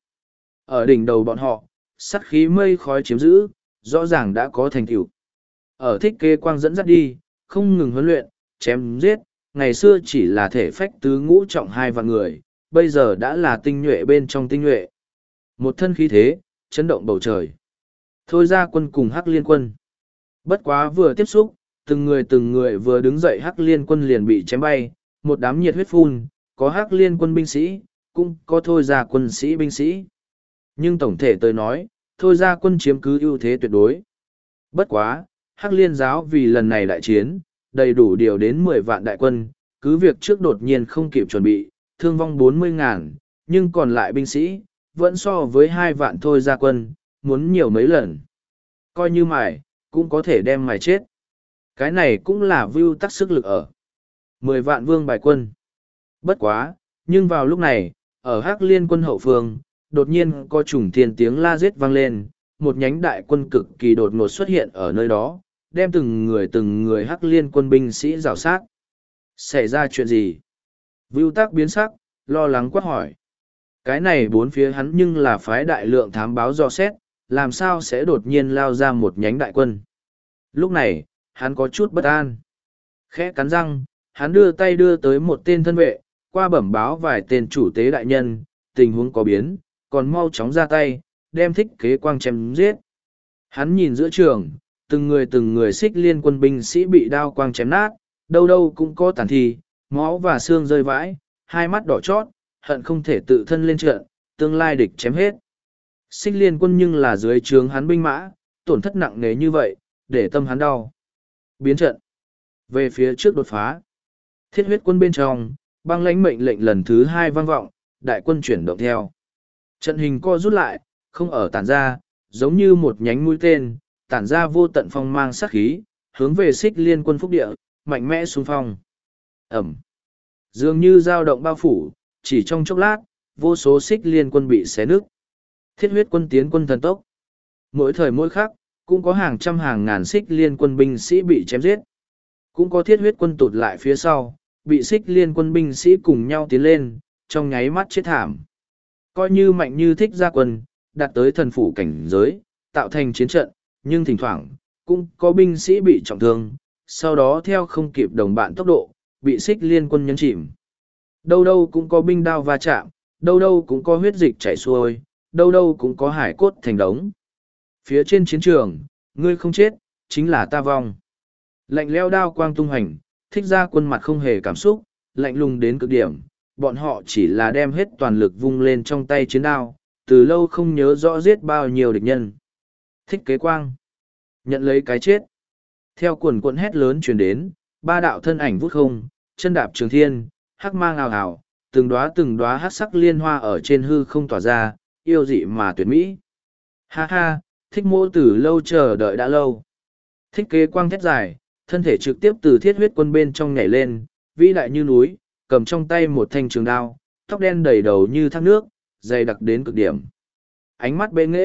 Ở đỉnh đầu bọn họ, sắt khí mây khói chiếm giữ, rõ ràng đã có thành tựu. Ở thích kế quang dẫn dắt đi, không ngừng huấn luyện, chém giết, ngày xưa chỉ là thể phách tứ ngũ trọng hai vạn người, bây giờ đã là tinh nhuệ bên trong tinh nhuệ. Một thân khí thế, chấn động bầu trời. Thôi ra quân cùng Hắc Liên quân. Bất quá vừa tiếp xúc, từng người từng người vừa đứng dậy Hắc Liên quân liền bị chém bay, một đám nhiệt huyết phun, có Hắc Liên quân binh sĩ, cũng có thôi ra quân sĩ binh sĩ. Nhưng tổng thể tôi nói, thôi ra quân chiếm cứ ưu thế tuyệt đối. Bất quá, Hắc Liên giáo vì lần này đại chiến, đầy đủ điều đến mười vạn đại quân, cứ việc trước đột nhiên không kịp chuẩn bị, thương vong bốn mươi ngàn, nhưng còn lại binh sĩ, vẫn so với hai vạn thôi ra quân, muốn nhiều mấy lần. Coi như mài, cũng có thể đem mài chết. Cái này cũng là view tắc sức lực ở. Mười vạn vương bài quân. Bất quá, nhưng vào lúc này, ở Hắc Liên quân hậu phương, đột nhiên có trùng thiên tiếng la giết vang lên, một nhánh đại quân cực kỳ đột ngột xuất hiện ở nơi đó, đem từng người từng người Hắc Liên quân binh sĩ rào sát. Xảy ra chuyện gì? Vưu Tắc biến sắc, lo lắng quát hỏi. Cái này bốn phía hắn nhưng là phái đại lượng thám báo dò xét, làm sao sẽ đột nhiên lao ra một nhánh đại quân. Lúc này, hắn có chút bất an. Khẽ cắn răng, hắn đưa tay đưa tới một tên thân vệ, qua bẩm báo vài tên chủ tế đại nhân, tình huống có biến, còn mau chóng ra tay, đem thích kế quang chém giết. Hắn nhìn giữa trường, từng người từng người xích liên quân binh sĩ bị đao quang chém nát, đâu đâu cũng có tàn thi, máu và xương rơi vãi, hai mắt đỏ chót, hận không thể tự thân lên trận, tương lai địch chém hết. Xích liên quân nhưng là dưới trướng hắn binh mã, tổn thất nặng nề như vậy, để tâm hắn đau. Biến trận. Về phía trước đột phá. Thiết huyết quân bên trong, băng lãnh mệnh lệnh lần thứ hai vang vọng, đại quân chuyển động theo. Trận hình co rút lại, không ở tản ra, giống như một nhánh mũi tên, tản ra vô tận phong mang sát khí, hướng về xích liên quân phúc địa, mạnh mẽ xung phong. Ẩm. Dường như dao động bao phủ, chỉ trong chốc lát, vô số xích liên quân bị xé nứt. Thiết huyết quân tiến quân thần tốc. Mỗi thời mỗi khắc, cũng có hàng trăm hàng ngàn xích liên quân binh sĩ bị chém giết. Cũng có thiết huyết quân tụt lại phía sau, bị xích liên quân binh sĩ cùng nhau tiến lên, trong nháy mắt chết thảm. Coi như mạnh như thích gia quân, đạt tới thần phủ cảnh giới, tạo thành chiến trận, nhưng thỉnh thoảng, cũng có binh sĩ bị trọng thương, sau đó theo không kịp đồng bạn tốc độ, bị xích liên quân nhấn chìm. Đâu đâu cũng có binh đao va chạm, đâu đâu cũng có huyết dịch chảy xuôi, đâu đâu cũng có hải cốt thành đống. Phía trên chiến trường, ngươi không chết, chính là ta vong. Lạnh leo đao quang tung hành, thích ra quân mặt không hề cảm xúc, lạnh lùng đến cực điểm, bọn họ chỉ là đem hết toàn lực vung lên trong tay chiến đao, từ lâu không nhớ rõ giết bao nhiêu địch nhân. Thích kế quang. Nhận lấy cái chết. Theo quần quận hét lớn truyền đến, ba đạo thân ảnh vút không, chân đạp trường thiên, hắc mang ào ào, từng đóa từng đóa hắc sắc liên hoa ở trên hư không tỏa ra, yêu dị mà tuyệt mỹ. Ha ha, thích mô từ lâu chờ đợi đã lâu. Thích kế quang thét dài, thân thể trực tiếp từ thiết huyết quân bên trong nhảy lên, vĩ đại như núi, cầm trong tay một thanh trường đao, tóc đen đầy đầu như thác nước, dày đặc đến cực điểm. Ánh mắt bệ nghễ,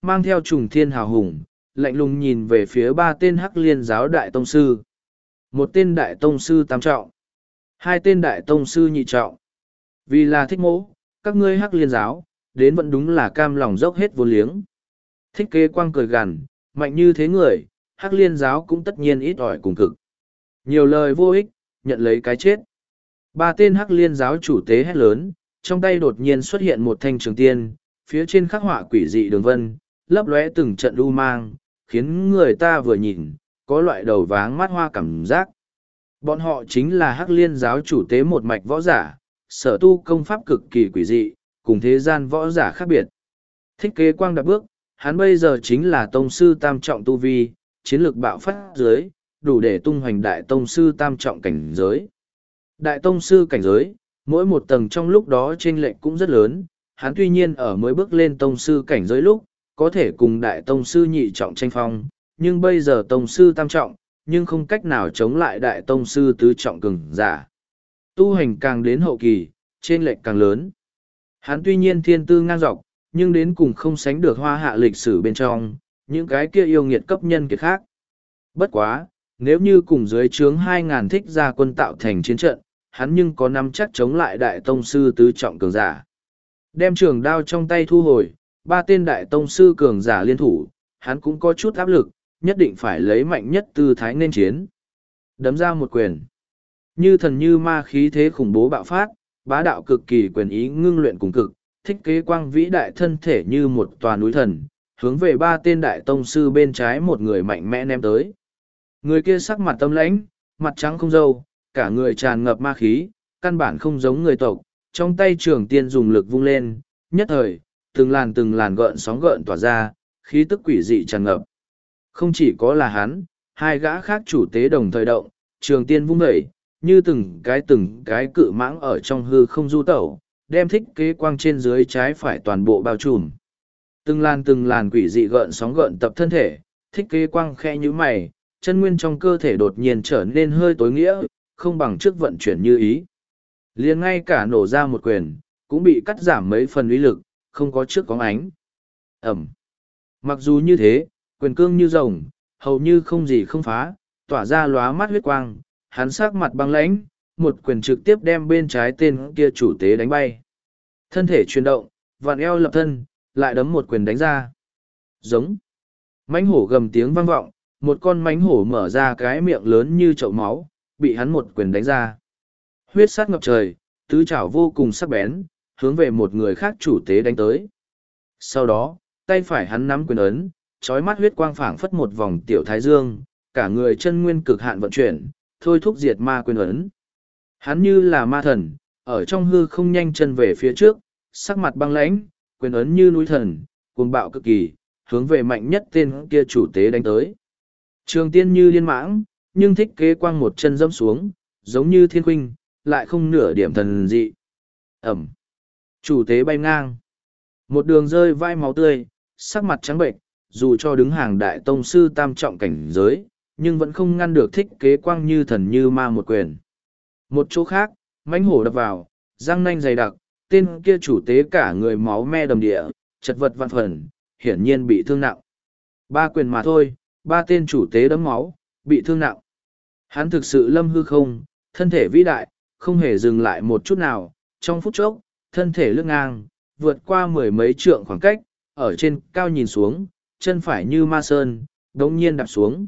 mang theo trùng thiên hào hùng, lạnh lùng nhìn về phía ba tên hắc liên giáo đại tông sư. Một tên đại tông sư tam trọng, hai tên đại tông sư nhị trọng. Vì là thích mỗ, các ngươi hắc liên giáo, đến vẫn đúng là cam lòng dốc hết vô liếng. Thích kế quang cười gằn, mạnh như thế người, hắc liên giáo cũng tất nhiên ít ỏi cùng cực. Nhiều lời vô ích, nhận lấy cái chết. Ba tên hắc liên giáo chủ tế hét lớn, trong tay đột nhiên xuất hiện một thanh trường tiên, phía trên khắc họa quỷ dị đường vân, lấp lóe từng trận u mang, khiến người ta vừa nhìn, có loại đầu váng mắt hoa cảm giác. Bọn họ chính là hắc liên giáo chủ tế một mạch võ giả, sở tu công pháp cực kỳ quỷ dị, cùng thế gian võ giả khác biệt. Thích kế quang đạp bước, hắn bây giờ chính là tông sư tam trọng tu vi, chiến lược bạo phát dưới, đủ để tung hoành đại tông sư tam trọng cảnh giới. Đại tông sư cảnh giới, mỗi một tầng trong lúc đó chênh lệch cũng rất lớn, hắn tuy nhiên ở mới bước lên tông sư cảnh giới lúc, có thể cùng đại tông sư nhị trọng tranh phong, nhưng bây giờ tông sư tam trọng, nhưng không cách nào chống lại đại tông sư tứ trọng cường giả. Tu hành càng đến hậu kỳ, chênh lệch càng lớn. Hắn tuy nhiên thiên tư ngang dọc, nhưng đến cùng không sánh được hoa hạ lịch sử bên trong, những cái kia yêu nghiệt cấp nhân kiệt khác. Bất quá, nếu như cùng dưới trướng hai ngàn thích gia quân tạo thành chiến trận, hắn nhưng có nắm chắc chống lại đại tông sư tứ trọng cường giả. Đem trường đao trong tay thu hồi, ba tên đại tông sư cường giả liên thủ, hắn cũng có chút áp lực, nhất định phải lấy mạnh nhất tư thái nên chiến. Đấm ra một quyền. Như thần như ma khí thế khủng bố bạo phát, bá đạo cực kỳ quyền ý ngưng luyện cùng cực, thích kế quang vĩ đại thân thể như một tòa núi thần, hướng về ba tên đại tông sư bên trái một người mạnh mẽ ném tới. Người kia sắc mặt tâm lãnh, mặt trắng không râu, cả người tràn ngập ma khí, căn bản không giống người tộc, trong tay trường tiên dùng lực vung lên, nhất thời, từng làn từng làn gợn sóng gợn tỏa ra, khí tức quỷ dị tràn ngập. Không chỉ có là hắn, hai gã khác chủ tế đồng thời động, trường tiên vung dậy, như từng cái từng cái cự mãng ở trong hư không du tẩu, đem thích kế quang trên dưới trái phải toàn bộ bao trùm. Từng làn từng làn quỷ dị gợn sóng gợn tập thân thể, thích kế quang khe như mày, chân nguyên trong cơ thể đột nhiên trở nên hơi tối nghĩa, không bằng trước vận chuyển như ý. Liền ngay cả nổ ra một quyền, cũng bị cắt giảm mấy phần uy lực, không có trước có ánh. Ẩm. Mặc dù như thế, quyền cương như rồng, hầu như không gì không phá, tỏa ra lóa mắt huyết quang, hắn sắc mặt băng lãnh, một quyền trực tiếp đem bên trái tên kia chủ tế đánh bay. Thân thể chuyển động, vặn eo lập thân, lại đấm một quyền đánh ra. Giống. Mãnh hổ gầm tiếng vang vọng, một con mãnh hổ mở ra cái miệng lớn như chậu máu, bị hắn một quyền đánh ra. Huyết sát ngập trời, tứ chảo vô cùng sắc bén, hướng về một người khác chủ tế đánh tới. Sau đó, tay phải hắn nắm quyền ấn, trói mắt huyết quang phảng phất một vòng tiểu thái dương, cả người chân nguyên cực hạn vận chuyển, thôi thúc diệt ma quyền ấn. Hắn như là ma thần, ở trong hư không nhanh chân về phía trước, sắc mặt băng lãnh, quyền ấn như núi thần, cuồng bạo cực kỳ, hướng về mạnh nhất tên kia chủ tế đánh tới. Trường tiên như liên mãng, nhưng thích kế quang một chân dẫm xuống, giống như thiên khuynh, lại không nửa điểm thần dị. Ẩm. Chủ tế bay ngang. Một đường rơi vai máu tươi, sắc mặt trắng bệnh, dù cho đứng hàng đại tông sư tam trọng cảnh giới, nhưng vẫn không ngăn được thích kế quang như thần như ma một quyền. Một chỗ khác, mãnh hổ đập vào, răng nanh dày đặc, tên kia chủ tế cả người máu me đầm địa, chật vật vạn phần, hiển nhiên bị thương nặng. Ba quyền mà thôi, ba tên chủ tế đấm máu, bị thương nặng. Hắn thực sự lâm hư không, thân thể vĩ đại, không hề dừng lại một chút nào, trong phút chốc, thân thể lướt ngang, vượt qua mười mấy trượng khoảng cách, ở trên cao nhìn xuống, chân phải như ma sơn, đống nhiên đạp xuống.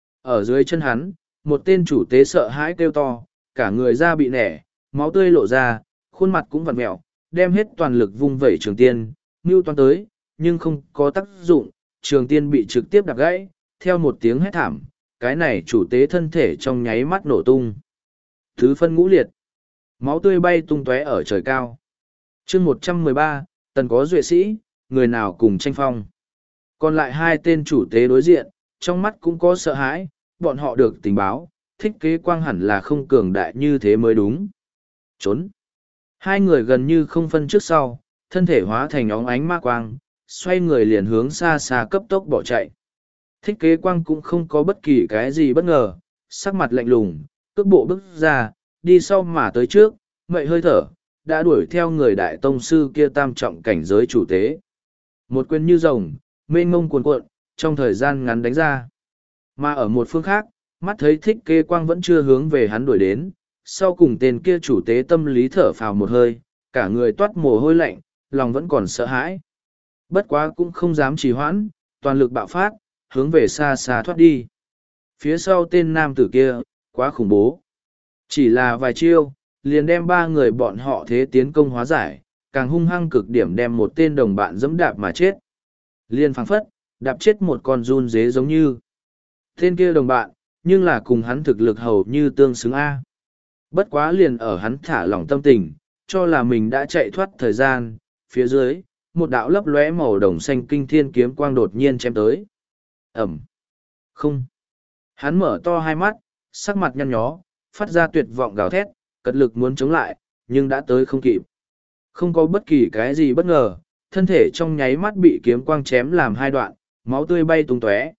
Ở dưới chân hắn, một tên chủ tế sợ hãi kêu to, cả người da bị nẻ, máu tươi lộ ra, khuôn mặt cũng vặn mẹo, đem hết toàn lực vung vẩy trường tiên, mưu toan tới, nhưng không có tác dụng, trường tiên bị trực tiếp đạp gãy, theo một tiếng hét thảm, cái này chủ tế thân thể trong nháy mắt nổ tung. Thứ phân ngũ liệt, máu tươi bay tung tóe ở trời cao. chương một trăm mười ba, tần có duệ sĩ, người nào cùng tranh phong. Còn lại hai tên chủ tế đối diện, trong mắt cũng có sợ hãi, bọn họ được tình báo, thích kế quang hẳn là không cường đại như thế mới đúng. Trốn. Hai người gần như không phân trước sau, thân thể hóa thành óng ánh ma quang, xoay người liền hướng xa xa cấp tốc bỏ chạy. Thích kế quang cũng không có bất kỳ cái gì bất ngờ, sắc mặt lạnh lùng, cước bộ bước ra, đi sau mà tới trước, ngậy hơi thở, đã đuổi theo người đại tông sư kia tam trọng cảnh giới chủ tế. Một quyền như rồng, mênh mông cuồn cuộn, trong thời gian ngắn đánh ra. Mà ở một phương khác, mắt thấy thích kê quang vẫn chưa hướng về hắn đuổi đến, sau cùng tên kia chủ tế tâm lý thở phào một hơi, cả người toát mồ hôi lạnh, lòng vẫn còn sợ hãi. Bất quá cũng không dám trì hoãn, toàn lực bạo phát, hướng về xa xa thoát đi. Phía sau tên nam tử kia, quá khủng bố. Chỉ là vài chiêu, liền đem ba người bọn họ thế tiến công hóa giải, càng hung hăng cực điểm đem một tên đồng bạn dẫm đạp mà chết. Liên phảng phất, đạp chết một con run dế giống như. Tên kia đồng bạn, nhưng là cùng hắn thực lực hầu như tương xứng A. Bất quá liền ở hắn thả lỏng tâm tình, cho là mình đã chạy thoát thời gian, phía dưới, một đạo lấp lóe màu đồng xanh kinh thiên kiếm quang đột nhiên chém tới. Ẩm. Không. Hắn mở to hai mắt, sắc mặt nhăn nhó, phát ra tuyệt vọng gào thét, cật lực muốn chống lại, nhưng đã tới không kịp. Không có bất kỳ cái gì bất ngờ, thân thể trong nháy mắt bị kiếm quang chém làm hai đoạn, máu tươi bay tung tóe.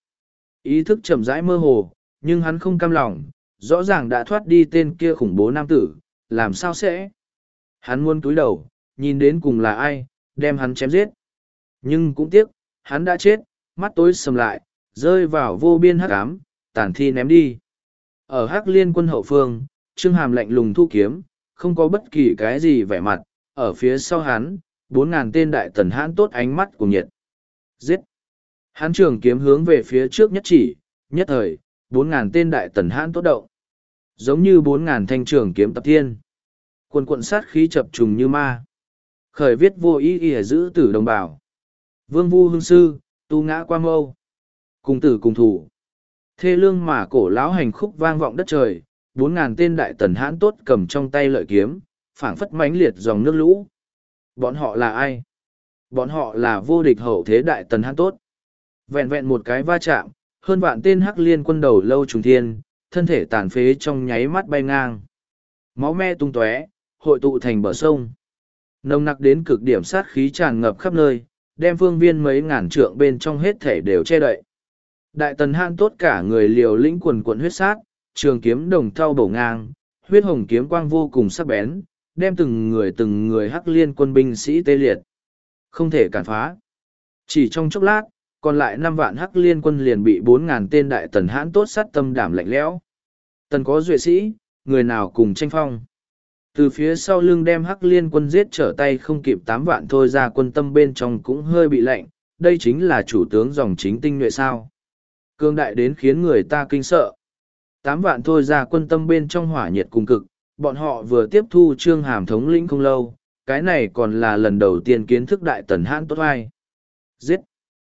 Ý thức chậm rãi mơ hồ, nhưng hắn không cam lòng, rõ ràng đã thoát đi tên kia khủng bố nam tử, làm sao sẽ? Hắn muốn cúi đầu, nhìn đến cùng là ai, đem hắn chém giết. Nhưng cũng tiếc, hắn đã chết, mắt tối sầm lại, rơi vào vô biên hắc ám, tàn thi ném đi. Ở hắc liên quân hậu phương, Trương Hàm lạnh lùng thu kiếm, không có bất kỳ cái gì vẻ mặt, ở phía sau hắn, bốn ngàn tên đại tần hãn tốt ánh mắt cùng nhiệt. Giết! Hắn trường kiếm hướng về phía trước nhất chỉ, nhất thời, bốn ngàn tên đại tần hãn tốt động. Giống như bốn ngàn thanh trường kiếm tập thiên. Quần quận sát khí chập trùng như ma. Khởi viết vô ý ỉa giữ tử đồng bào. Vương vu hương sư, tu ngã qua mâu. Cùng tử cùng thủ. Thê lương mà cổ lão hành khúc vang vọng đất trời, bốn ngàn tên đại tần hãn tốt cầm trong tay lợi kiếm, phảng phất mãnh liệt dòng nước lũ. Bọn họ là ai? Bọn họ là vô địch hậu thế đại tần hãn tốt. Vẹn vẹn một cái va chạm, hơn vạn tên hắc liên quân đầu lâu trùng thiên, thân thể tàn phế trong nháy mắt bay ngang. Máu me tung tóe, hội tụ thành bờ sông. Nồng nặc đến cực điểm sát khí tràn ngập khắp nơi, đem phương viên mấy ngàn trượng bên trong hết thể đều che đậy. Đại tần hãn tốt cả người liều lĩnh quần quận huyết sát, trường kiếm đồng thau bổ ngang, huyết hồng kiếm quang vô cùng sắc bén, đem từng người từng người hắc liên quân binh sĩ tê liệt. Không thể cản phá. Chỉ trong chốc lát, còn lại năm vạn hắc liên quân liền bị bốn ngàn tên đại tần hãn tốt sát tâm đảm lạnh lẽo. Tần có duệ sĩ, người nào cùng tranh phong. Từ phía sau lưng đem hắc liên quân giết trở tay không kịp tám vạn thôi ra quân tâm bên trong cũng hơi bị lạnh, đây chính là chủ tướng dòng chính tinh nhuệ sao. Cương đại đến khiến người ta kinh sợ. Tám vạn thôi ra quân tâm bên trong hỏa nhiệt cùng cực, bọn họ vừa tiếp thu Trương Hàm thống lĩnh không lâu, cái này còn là lần đầu tiên kiến thức đại tần hãn tốt ai. Giết!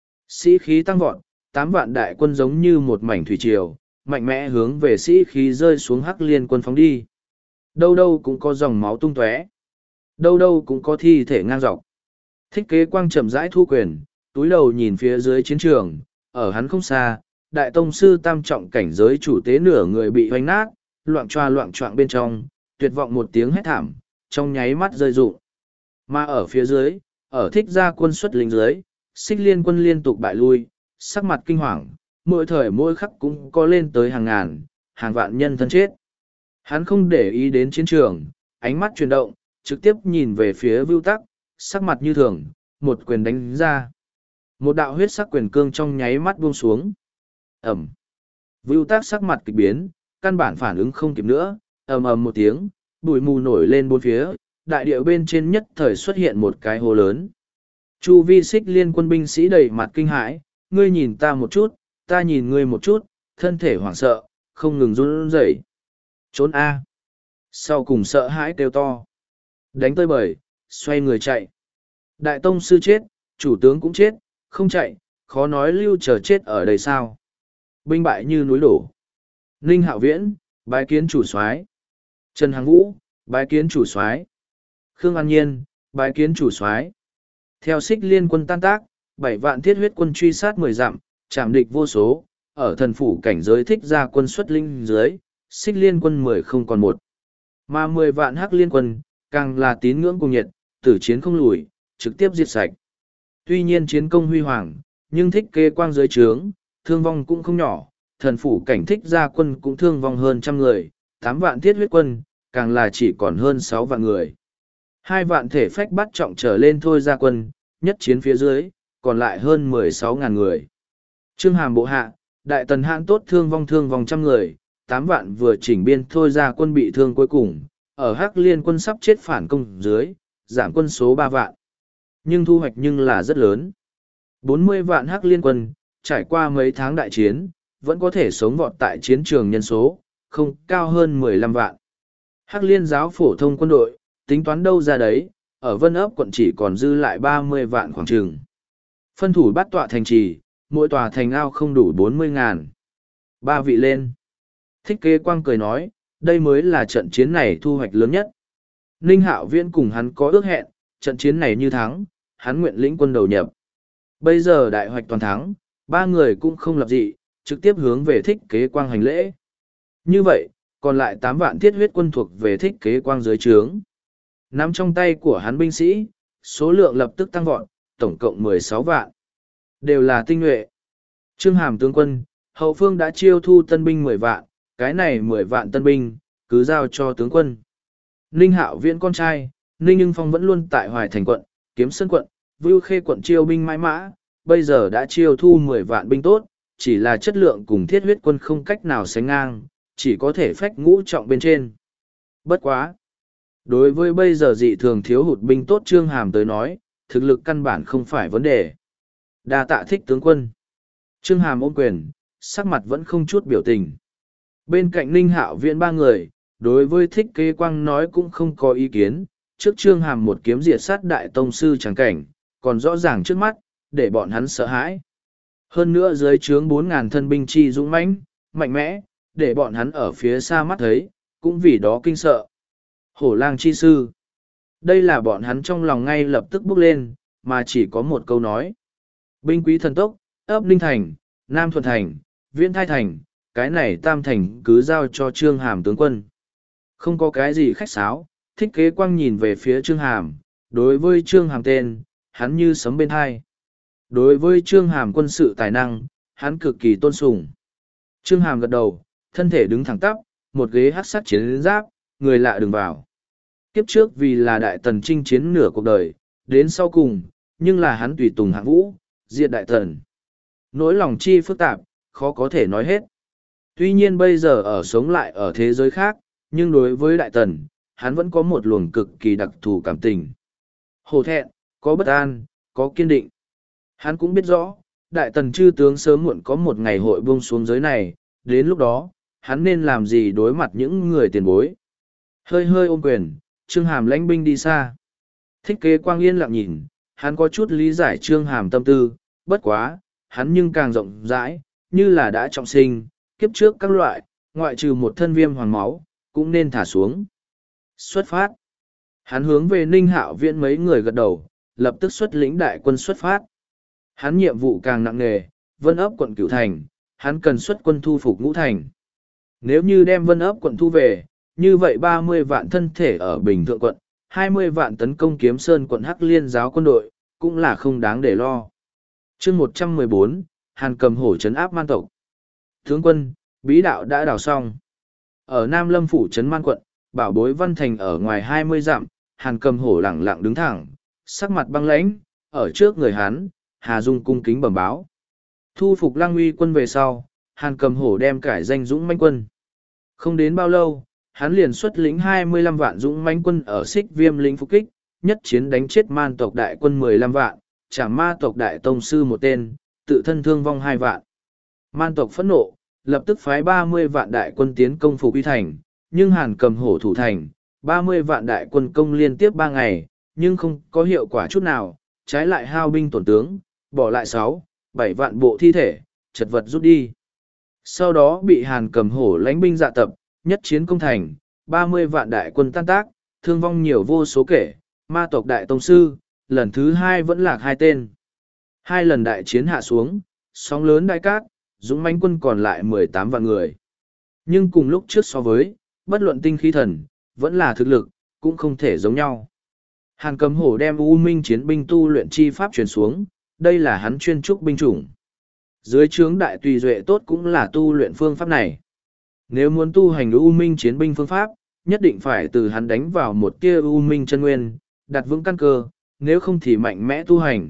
Sĩ khí tăng vọt, tám vạn đại quân giống như một mảnh thủy triều, mạnh mẽ hướng về sĩ khí rơi xuống hắc liên quân phóng đi. Đâu đâu cũng có dòng máu tung tóe, đâu đâu cũng có thi thể ngang dọc. Thích Kế Quang chậm rãi thu quyền, túi đầu nhìn phía dưới chiến trường, ở hắn không xa, đại tông sư tam trọng cảnh giới chủ tế nửa người bị hoành nát, loạng choa loạng choạng bên trong, tuyệt vọng một tiếng hét thảm, trong nháy mắt rơi rụng. Mà ở phía dưới, ở thích gia quân xuất lính dưới, Xích Liên quân liên tục bại lui, sắc mặt kinh hoàng, mỗi thời mỗi khắc cũng có lên tới hàng ngàn, hàng vạn nhân thân chết. Hắn không để ý đến chiến trường, ánh mắt chuyển động, trực tiếp nhìn về phía Vưu Tắc, sắc mặt như thường, một quyền đánh ra. Một đạo huyết sắc quyền cương trong nháy mắt buông xuống. Ẩm. Vưu Tắc sắc mặt kịch biến, căn bản phản ứng không kịp nữa, ầm ầm một tiếng, bụi mù nổi lên bốn phía, đại địa bên trên nhất thời xuất hiện một cái hố lớn. Chu vi Xích Liên quân binh sĩ đầy mặt kinh hãi, ngươi nhìn ta một chút, ta nhìn ngươi một chút, thân thể hoảng sợ, không ngừng run rẩy. Trốn A. Sau cùng sợ hãi kêu to. Đánh tơi bời, xoay người chạy. Đại tông sư chết, chủ tướng cũng chết, không chạy, khó nói lưu chờ chết ở đây sao. Binh bại như núi đổ. Ninh Hạo Viễn, bái kiến chủ soái. Trần Hằng Vũ, bái kiến chủ soái. Khương An Nhiên, bái kiến chủ soái. Theo Xích Liên quân tan tác, bảy vạn thiết huyết quân truy sát mười dặm, chạm địch vô số, ở thần phủ cảnh giới thích ra quân xuất linh dưới, Xích Liên quân mười không còn một. Mà mười vạn hắc liên quân, càng là tín ngưỡng cùng nhiệt, tử chiến không lùi, trực tiếp diệt sạch. Tuy nhiên chiến công huy hoàng, nhưng Thích Kế Quang dưới trướng, thương vong cũng không nhỏ, thần phủ cảnh thích ra quân cũng thương vong hơn trăm người, tám vạn thiết huyết quân, càng là chỉ còn hơn sáu vạn người. Hai vạn thể phách bắt trọng trở lên thôi ra quân, nhất chiến phía dưới, còn lại hơn mười sáu ngàn người. Trương Hàm bộ hạ, đại tần hãn tốt thương vong thương vong trăm người, tám vạn vừa chỉnh biên thôi ra quân bị thương cuối cùng, ở Hắc Liên quân sắp chết phản công dưới, giảm quân số ba vạn. Nhưng thu hoạch nhưng là rất lớn. bốn mươi vạn Hắc Liên quân, trải qua mấy tháng đại chiến, vẫn có thể sống vọt tại chiến trường nhân số, không cao hơn mười lăm vạn. Hắc Liên giáo phổ thông quân đội, tính toán đâu ra đấy, ở Vân ấp quận chỉ còn dư lại ba mươi vạn khoảng trường. Phân thủ bắt tọa thành trì, mỗi tòa thành ao không đủ bốn mươi ngàn. Ba vị lên. Thích Kế Quang cười nói, đây mới là trận chiến này thu hoạch lớn nhất. Ninh Hạo Viễn cùng hắn có ước hẹn, trận chiến này như thắng, hắn nguyện lĩnh quân đầu nhập. Bây giờ đại hoạch toàn thắng, ba người cũng không lập dị, trực tiếp hướng về Thích Kế Quang hành lễ. Như vậy, còn lại tám vạn thiết huyết quân thuộc về Thích Kế Quang dưới trướng. Nắm trong tay của hắn binh sĩ, số lượng lập tức tăng vọt, tổng cộng mười sáu vạn. Đều là tinh nhuệ. Trương Hàm tướng quân, hậu phương đã chiêu thu tân binh mười vạn, cái này mười vạn tân binh, cứ giao cho tướng quân. Ninh Hạo Viễn con trai, Ninh Nhưng Phong vẫn luôn tại Hoài Thành quận, Kiếm Sơn quận, Vưu Khê quận chiêu binh mãi mã, bây giờ đã chiêu thu mười vạn binh tốt, chỉ là chất lượng cùng thiết huyết quân không cách nào sánh ngang, chỉ có thể phách ngũ trọng bên trên. Bất quá. Đối với bây giờ dị thường thiếu hụt binh tốt Trương Hàm tới nói, thực lực căn bản không phải vấn đề. Đa tạ Thích tướng quân. Trương Hàm ôm quyền, sắc mặt vẫn không chút biểu tình. Bên cạnh Ninh Hạo Viễn ba người, đối với Thích Kế Quang nói cũng không có ý kiến, trước Trương Hàm một kiếm diệt sát đại tông sư trắng cảnh, còn rõ ràng trước mắt, để bọn hắn sợ hãi. Hơn nữa dưới trướng bốn ngàn thân binh chi dũng mãnh, mạnh mẽ, để bọn hắn ở phía xa mắt thấy, cũng vì đó kinh sợ. Hổ lang chi sư. Đây là bọn hắn trong lòng ngay lập tức bước lên, mà chỉ có một câu nói. Binh quý thần tốc, ấp Ninh Thành, Nam Thuận Thành, Viễn Thai Thành, cái này tam thành cứ giao cho Trương Hàm tướng quân. Không có cái gì khách sáo, Thích Kế Quang nhìn về phía Trương Hàm, đối với Trương Hàm tên, hắn như sấm bên hai. Đối với Trương Hàm quân sự tài năng, hắn cực kỳ tôn sùng. Trương Hàm gật đầu, thân thể đứng thẳng tắp, một ghế hắc sắc chiến giáp, người lạ đừng vào. Kiếp trước vì là đại tần chinh chiến nửa cuộc đời, đến sau cùng, nhưng là hắn tùy tùng hạng vũ, diệt đại tần. Nỗi lòng chi phức tạp, khó có thể nói hết. Tuy nhiên bây giờ ở sống lại ở thế giới khác, nhưng đối với đại tần, hắn vẫn có một luồng cực kỳ đặc thù cảm tình. Hổ thẹn, có bất an, có kiên định. Hắn cũng biết rõ, đại tần chư tướng sớm muộn có một ngày hội buông xuống giới này, đến lúc đó, hắn nên làm gì đối mặt những người tiền bối. Hơi hơi ôm quyền, Trương Hàm lãnh binh đi xa. Thích Kế Quang yên lặng nhìn, hắn có chút lý giải Trương Hàm tâm tư, bất quá, hắn nhưng càng rộng rãi, như là đã trọng sinh, kiếp trước các loại, ngoại trừ một thân viêm hoàng máu, cũng nên thả xuống. Xuất phát. Hắn hướng về Ninh Hạo Viễn mấy người gật đầu, lập tức xuất lĩnh đại quân xuất phát. Hắn nhiệm vụ càng nặng nề, Vân ấp quận Cửu Thành, hắn cần xuất quân thu phục Ngũ Thành. Nếu như đem Vân ấp quận thu về, như vậy ba mươi vạn thân thể ở Bình Thượng quận, hai mươi vạn tấn công Kiếm Sơn quận Hắc Liên giáo quân đội, cũng là không đáng để lo. Chương một trăm mười bốn, Hàn Cầm Hổ trấn áp man tộc. Tướng quân, bí đạo đã đào xong. Ở Nam Lâm phủ trấn man quận, Bảo Bối Văn Thành ở ngoài hai mươi dặm, Hàn Cầm Hổ lẳng lặng đứng thẳng, sắc mặt băng lãnh, ở trước người hắn, Hà Dung cung kính bẩm báo. Thu phục Lăng Uy quân về sau, Hàn Cầm Hổ đem cải danh dũng mãnh quân. Không đến bao lâu, hắn liền xuất lĩnh hai mươi lăm vạn dũng mãnh quân ở Xích Viêm lĩnh phục kích, nhất chiến đánh chết man tộc đại quân mười lăm vạn, chảm ma tộc đại tông sư một tên, tự thân thương vong hai vạn. Man tộc phẫn nộ, lập tức phái ba mươi vạn đại quân tiến công phục Uy thành, nhưng Hàn Cầm Hổ thủ thành, ba mươi vạn đại quân công liên tiếp ba ngày, nhưng không có hiệu quả chút nào, trái lại hao binh tổn tướng, bỏ lại sáu, bảy vạn bộ thi thể, chật vật rút đi. Sau đó bị Hàn Cầm Hổ lãnh binh dạ tập, nhất chiến công thành, ba mươi vạn đại quân tan tác, thương vong nhiều vô số kể, ma tộc đại tông sư, lần thứ hai vẫn lạc hai tên. Hai lần đại chiến hạ xuống, sóng lớn đại cát, dũng mãnh quân còn lại mười tám vạn người. Nhưng cùng lúc trước so với, bất luận tinh khí thần, vẫn là thực lực, cũng không thể giống nhau. Hàn Cầm Hổ đem U Minh chiến binh tu luyện chi pháp truyền xuống, đây là hắn chuyên trúc binh chủng. Dưới trướng đại tùy duệ tốt cũng là tu luyện phương pháp này. Nếu muốn tu hành U Minh chiến binh phương pháp, nhất định phải từ hắn đánh vào một tia U Minh chân nguyên, đặt vững căn cơ, nếu không thì mạnh mẽ tu hành,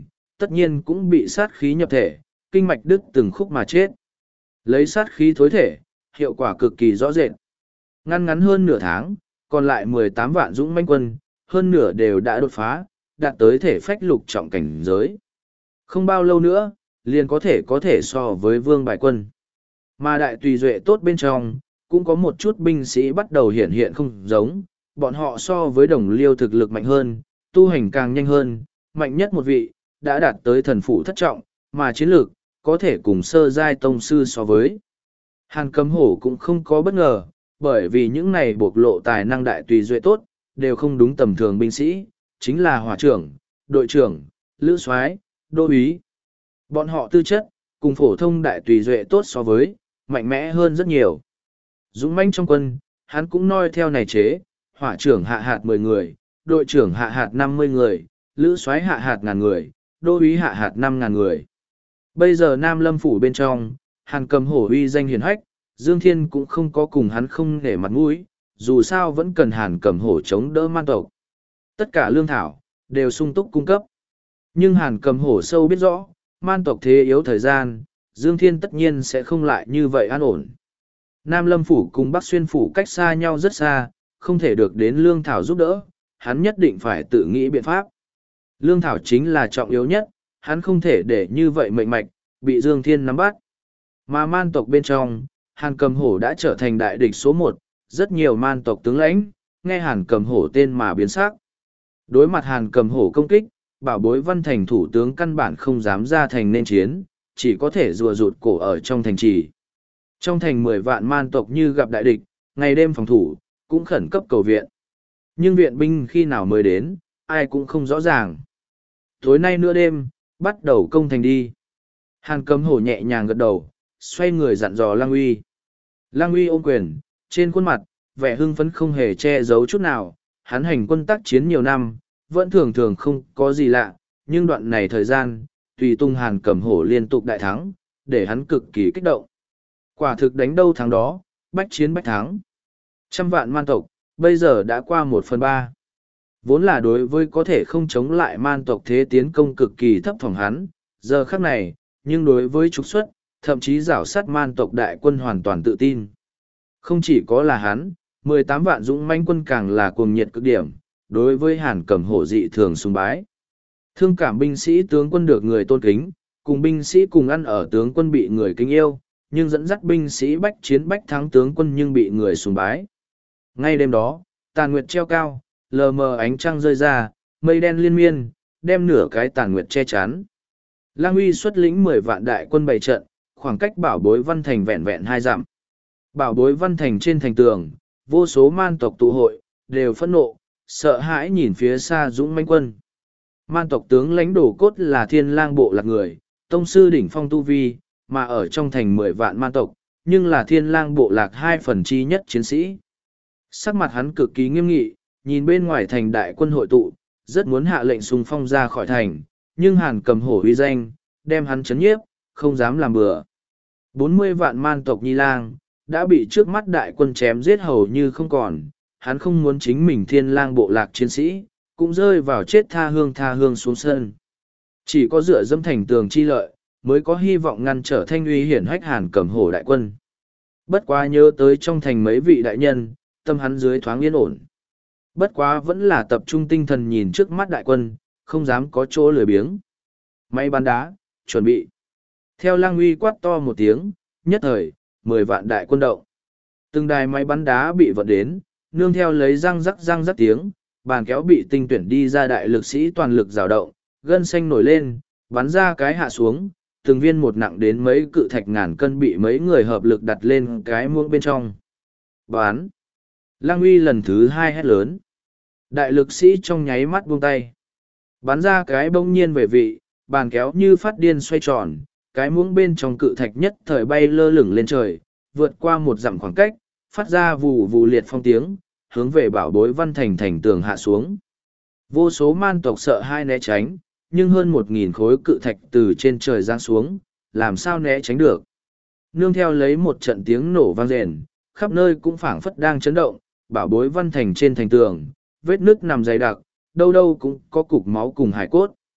tất nhiên cũng bị sát khí nhập thể, kinh mạch đứt từng khúc mà chết. Lấy sát khí thối thể, hiệu quả cực kỳ rõ rệt. Ngăn ngắn hơn nửa tháng, còn lại mười tám vạn dũng manh quân, hơn nửa đều đã đột phá, đạt tới thể phách lục trọng cảnh giới. Không bao lâu nữa, liền có thể có thể so với vương bài quân. Mà đại tùy duệ tốt bên trong, cũng có một chút binh sĩ bắt đầu hiện hiện không giống, bọn họ so với đồng liêu thực lực mạnh hơn, tu hành càng nhanh hơn, mạnh nhất một vị, đã đạt tới thần phủ thất trọng, mà chiến lược, có thể cùng sơ giai tông sư so với. Hàn Cầm Hổ cũng không có bất ngờ, bởi vì những này bộc lộ tài năng đại tùy duệ tốt, đều không đúng tầm thường binh sĩ, chính là hỏa trưởng, đội trưởng, lữ soái, đô úy. Bọn họ tư chất, cùng phổ thông đại tùy duệ tốt so với, mạnh mẽ hơn rất nhiều. Dũng mãnh trong quân, hắn cũng noi theo này chế, hỏa trưởng hạ hạt mười người, đội trưởng hạ hạt năm mươi người, lữ soái hạ hạt ngàn người, đô úy hạ hạt năm ngàn người. Bây giờ Nam Lâm phủ bên trong, Hàn Cầm Hổ uy danh hiển hách, Dương Thiên cũng không có cùng hắn không để mặt mũi, dù sao vẫn cần Hàn Cầm Hổ chống đỡ man tộc. Tất cả lương thảo, đều sung túc cung cấp. Nhưng Hàn Cầm Hổ sâu biết rõ, man tộc thế yếu thời gian, Dương Thiên tất nhiên sẽ không lại như vậy an ổn. Nam Lâm phủ cùng Bắc Xuyên phủ cách xa nhau rất xa, không thể được đến lương thảo giúp đỡ, hắn nhất định phải tự nghĩ biện pháp. Lương thảo chính là trọng yếu nhất, hắn không thể để như vậy mệnh mạch, bị Dương Thiên nắm bắt. Mà man tộc bên trong, Hàn Cầm Hổ đã trở thành đại địch số một, rất nhiều man tộc tướng lãnh, nghe Hàn Cầm Hổ tên mà biến sắc. Đối mặt Hàn Cầm Hổ công kích, bảo bối văn thành thủ tướng căn bản không dám ra thành nên chiến, chỉ có thể rùa rụt cổ ở trong thành trì. Trong thành mười vạn man tộc như gặp đại địch, ngày đêm phòng thủ, cũng khẩn cấp cầu viện. Nhưng viện binh khi nào mới đến, ai cũng không rõ ràng. Tối nay nửa đêm, bắt đầu công thành đi. Hàn Cầm Hổ nhẹ nhàng gật đầu, xoay người dặn dò Lăng Uy. Lăng Uy ôm quyền, trên khuôn mặt, vẻ hưng phấn không hề che giấu chút nào, hắn hành quân tác chiến nhiều năm, vẫn thường thường không có gì lạ, nhưng đoạn này thời gian, tùy tung Hàn Cầm Hổ liên tục đại thắng, để hắn cực kỳ kích động. Quả thực đánh đâu thắng đó, bách chiến bách thắng. Trăm vạn man tộc, bây giờ đã qua một phần ba. Vốn là đối với có thể không chống lại man tộc thế tiến công cực kỳ thấp thỏm hắn, giờ khắc này, nhưng đối với trục xuất, thậm chí rảo sát man tộc đại quân hoàn toàn tự tin. Không chỉ có là hắn, mười tám vạn dũng mãnh quân càng là cuồng nhiệt cực điểm, đối với Hàn Cầm Hổ dị thường sùng bái. Thương cảm binh sĩ tướng quân được người tôn kính, cùng binh sĩ cùng ăn ở tướng quân bị người kính yêu, nhưng dẫn dắt binh sĩ bách chiến bách thắng tướng quân nhưng bị người sùng bái. Ngay đêm đó, tàn nguyệt treo cao, lờ mờ ánh trăng rơi ra, mây đen liên miên, đem nửa cái tàn nguyệt che chắn. Lang Uy xuất lĩnh mười vạn đại quân bày trận, khoảng cách bảo bối văn thành vẹn vẹn hai dặm. Bảo bối văn thành trên thành tường, vô số man tộc tụ hội, đều phẫn nộ, sợ hãi nhìn phía xa dũng mãnh quân. Man tộc tướng lãnh đổ cốt là thiên lang bộ lạc người, tông sư đỉnh phong tu vi, mà ở trong thành mười vạn man tộc, nhưng là thiên lang bộ lạc hai phần chi nhất chiến sĩ. Sắc mặt hắn cực kỳ nghiêm nghị, nhìn bên ngoài thành đại quân hội tụ, rất muốn hạ lệnh xung phong ra khỏi thành, nhưng Hàn Cầm Hổ uy danh, đem hắn chấn nhiếp, không dám làm bừa. Bốn mươi vạn man tộc Nhi Lang, đã bị trước mắt đại quân chém giết hầu như không còn, hắn không muốn chính mình thiên lang bộ lạc chiến sĩ, cũng rơi vào chết tha hương tha hương xuống sân. Chỉ có dựa dẫm thành tường chi lợi, mới có hy vọng ngăn trở thanh uy hiển hách Hàn Cầm Hổ đại quân. Bất quá nhớ tới trong thành mấy vị đại nhân, tâm hắn dưới thoáng yên ổn. Bất quá vẫn là tập trung tinh thần nhìn trước mắt đại quân, không dám có chỗ lười biếng. Máy bắn đá, chuẩn bị. Theo Lang Uy quát to một tiếng, nhất thời, mười vạn đại quân động. Từng đài máy bắn đá bị vận đến, nương theo lấy răng rắc răng rắc tiếng, bàn kéo bị tinh tuyển đi ra đại lực sĩ toàn lực rào động, gân xanh nổi lên, bắn ra cái hạ xuống, từng viên một nặng đến mấy cự thạch ngàn cân bị mấy người hợp lực đặt lên cái muỗng bên trong. Bán. Lang Uy lần thứ hai hét lớn. Đại lực sĩ trong nháy mắt buông tay. Bắn ra cái bỗng nhiên về vị, bàn kéo như phát điên xoay tròn, cái muỗng bên trong cự thạch nhất thời bay lơ lửng lên trời, vượt qua một dặm khoảng cách, phát ra vù vù liệt phong tiếng, hướng về bảo bối văn thành thành tường hạ xuống. Vô số man tộc sợ hai né tránh, nhưng hơn một nghìn khối cự thạch từ trên trời giáng xuống, làm sao né tránh được. Nương theo lấy một trận tiếng nổ vang rền, khắp nơi cũng phảng phất đang chấn động, bảo bối văn thành trên thành tường, vết nứt nằm dày đặc, đâu đâu cũng có cục máu cùng hải cốt.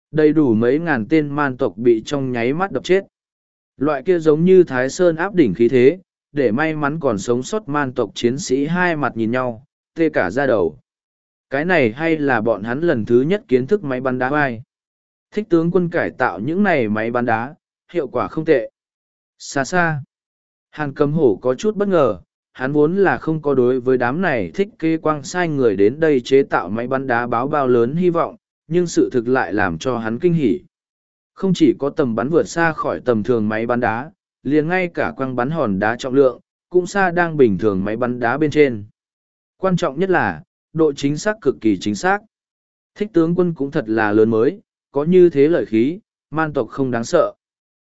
Đầy đủ mấy ngàn tên man tộc bị trong nháy mắt đập chết. Loại kia giống như Thái Sơn áp đỉnh khí thế, để may mắn còn sống sót man tộc chiến sĩ hai mặt nhìn nhau, tê cả da đầu. Cái này hay là bọn hắn lần thứ nhất kiến thức máy bắn đá vai. Thích tướng quân cải tạo những này máy bắn đá, hiệu quả không tệ. Xa xa, Hàn Cầm Hổ có chút bất ngờ, hắn vốn là không có đối với đám này thích kê quang sai người đến đây chế tạo máy bắn đá báo bao lớn hy vọng, nhưng sự thực lại làm cho hắn kinh hỉ. Không chỉ có tầm bắn vượt xa khỏi tầm thường máy bắn đá, liền ngay cả quang bắn hòn đá trọng lượng, cũng xa đang bình thường máy bắn đá bên trên. Quan trọng nhất là, độ chính xác cực kỳ chính xác. Thích tướng quân cũng thật là lớn mới, có như thế lợi khí, man tộc không đáng sợ.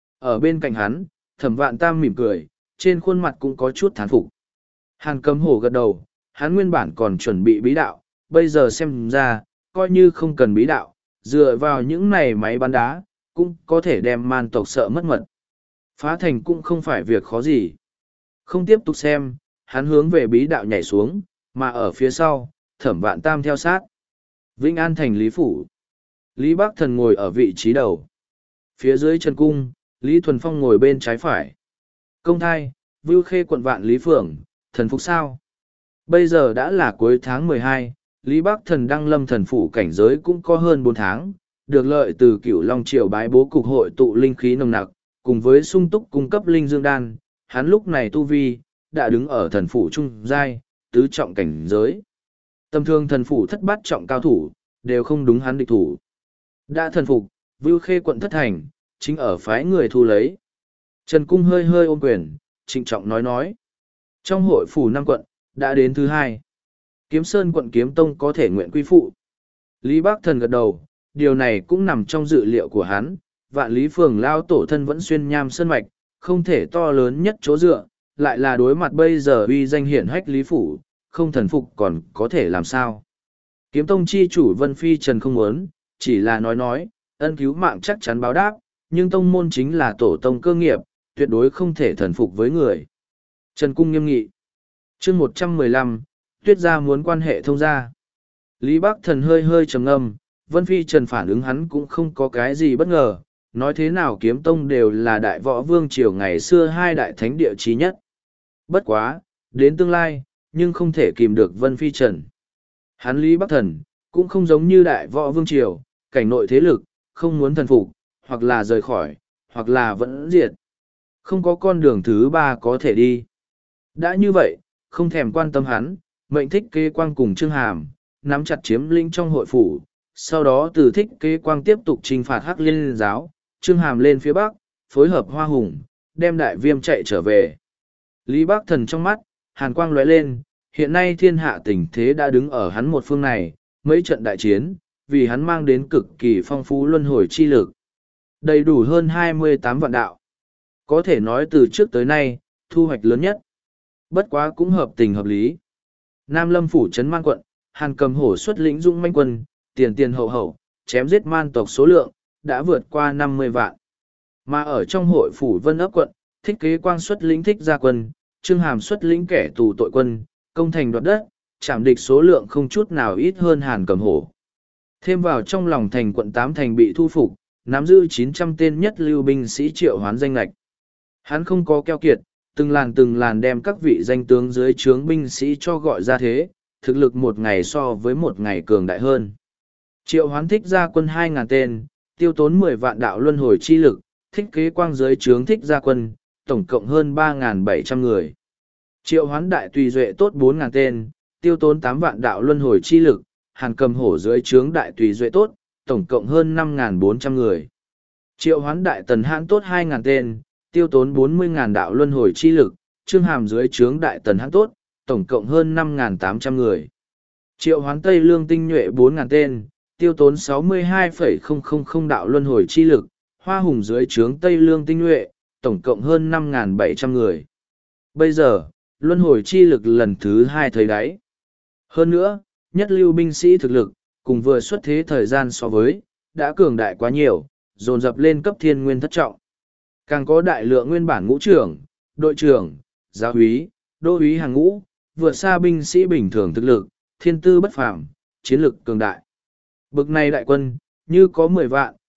Ở bên cạnh hắn, Thẩm Vạn Tam mỉm cười, trên khuôn mặt cũng có chút thán phục. Hàn Cầm Hổ gật đầu, hắn nguyên bản còn chuẩn bị bí đạo, bây giờ xem ra, coi như không cần bí đạo, dựa vào những này máy bắn đá, cũng có thể đem man tộc sợ mất mật. Phá thành cũng không phải việc khó gì. Không tiếp tục xem, hắn hướng về bí đạo nhảy xuống, mà ở phía sau, Thẩm Vạn Tam theo sát. Vĩnh An thành Lý Phủ. Lý Bắc Thần ngồi ở vị trí đầu. Phía dưới chân cung, Lý Thuần Phong ngồi bên trái phải. Công thai, Vưu Khê quận Vạn Lý Phượng, thần phục sao. Bây giờ đã là cuối tháng mười hai, Lý Bắc Thần đăng lâm thần phủ cảnh giới cũng có hơn bốn tháng, được lợi từ Cửu Long Triều bái bố cục hội tụ linh khí nồng nặc, cùng với sung túc cung cấp linh dương đan, hắn lúc này tu vi đã đứng ở thần phủ trung giai, tứ trọng cảnh giới. Tầm thường thần phủ thất bát trọng cao thủ, đều không đúng hắn địch thủ. Đã thần phục, Vưu Khê quận thất thành, chính ở phái người thu lấy. Trần Cung hơi hơi ôm quyền, trịnh trọng nói nói. Trong hội phủ năm quận, đã đến thứ hai. Kiếm Sơn quận Kiếm Tông có thể nguyện quy phụ. Lý Bắc Thần gật đầu, điều này cũng nằm trong dự liệu của hắn. Vạn Lý Phường lao tổ thân vẫn xuyên nham sơn mạch, không thể to lớn nhất chỗ dựa, lại là đối mặt bây giờ uy danh hiển hách Lý Phủ, không thần phục còn có thể làm sao. Kiếm Tông chi chủ Vân Phi Trần không muốn, chỉ là nói nói, ân cứu mạng chắc chắn báo đáp, nhưng tông môn chính là tổ tông cơ nghiệp, tuyệt đối không thể thần phục với người. Trần Cung nghiêm nghị. chương một trăm mười lăm, Tuyết gia muốn quan hệ thông gia. Lý Bắc Thần hơi hơi trầm ngâm, Vân Phi Trần phản ứng hắn cũng không có cái gì bất ngờ, nói thế nào Kiếm Tông đều là đại võ vương triều ngày xưa hai đại thánh địa chí nhất. Bất quá, đến tương lai, nhưng không thể kìm được Vân Phi Trần. Hắn Lý Bắc Thần, cũng không giống như đại võ vương triều, cảnh nội thế lực, không muốn thần phục, hoặc là rời khỏi, hoặc là vẫn diệt. Không có con đường thứ ba có thể đi. Đã như vậy, không thèm quan tâm hắn, mệnh thích kế quang cùng Trương Hàm, nắm chặt chiếm lĩnh trong hội phủ, sau đó từ thích kế quang tiếp tục trinh phạt Hắc Liên giáo, Trương Hàm lên phía bắc, phối hợp Hoa Hùng, đem đại viêm chạy trở về. Lý Bắc Thần trong mắt, hàn quang lóe lên, hiện nay thiên hạ tình thế đã đứng ở hắn một phương này, mấy trận đại chiến, vì hắn mang đến cực kỳ phong phú luân hồi chi lực. Đầy đủ hơn hai mươi tám vạn đạo. Có thể nói từ trước tới nay, thu hoạch lớn nhất. Bất quá cũng hợp tình hợp lý. Nam Lâm phủ trấn man quận, Hàn Cầm Hổ xuất lĩnh dũng manh quân, tiền tiền hậu hậu, chém giết man tộc số lượng, đã vượt qua năm mươi vạn. Mà ở trong hội phủ Vân Ấp quận, Thích Kế Quang xuất lĩnh Thích Gia quân, Trương Hàm xuất lĩnh kẻ tù tội quân, công thành đoạt đất, chạm địch số lượng không chút nào ít hơn Hàn Cầm Hổ. Thêm vào trong lòng thành quận tám thành bị thu phục, nắm giữ chín trăm tên nhất lưu binh sĩ triệu hoán danh lạch. Hắn không có keo kiệt, từng làn từng làn đem các vị danh tướng dưới trướng binh sĩ cho gọi ra thế, thực lực một ngày so với một ngày cường đại hơn. Triệu hoán Thích Gia quân hai ngàn tên, tiêu tốn mười vạn đạo luân hồi chi lực, Thích Kế Quang dưới trướng Thích Gia quân, tổng cộng hơn ba nghìn bảy trăm người. Triệu hoán đại tùy duệ tốt bốn ngàn tên, tiêu tốn tám vạn đạo luân hồi chi lực, Hàn Cầm Hổ dưới trướng đại tùy duệ tốt, tổng cộng hơn năm nghìn bốn trăm người. Triệu hoán đại tần hãn tốt hai ngàn tên, tiêu tốn bốn mươi nghìn đạo luân hồi chi lực, Trương Hàm dưới trướng đại tần hãn tốt, tổng cộng hơn năm nghìn tám trăm người. Triệu hoán Tây Lương tinh nhuệ bốn nghìn tên, tiêu tốn sáu mươi hai phẩy không không không đạo luân hồi chi lực, Hoa Hùng dưới trướng Tây Lương tinh nhuệ, tổng cộng hơn năm nghìn bảy trăm người. Bây giờ, luân hồi chi lực lần thứ hai thấy đáy. Hơn nữa, nhất lưu binh sĩ thực lực, cùng vừa xuất thế thời gian so với, đã cường đại quá nhiều, dồn dập lên cấp thiên nguyên thất trọng. Càng có đại lượng nguyên bản ngũ trưởng, đội trưởng, giáo úy, đô úy hàng ngũ, vượt xa binh sĩ bình thường thực lực, thiên tư bất phàm, chiến lực cường đại. Bực này đại quân, như có mười vạn,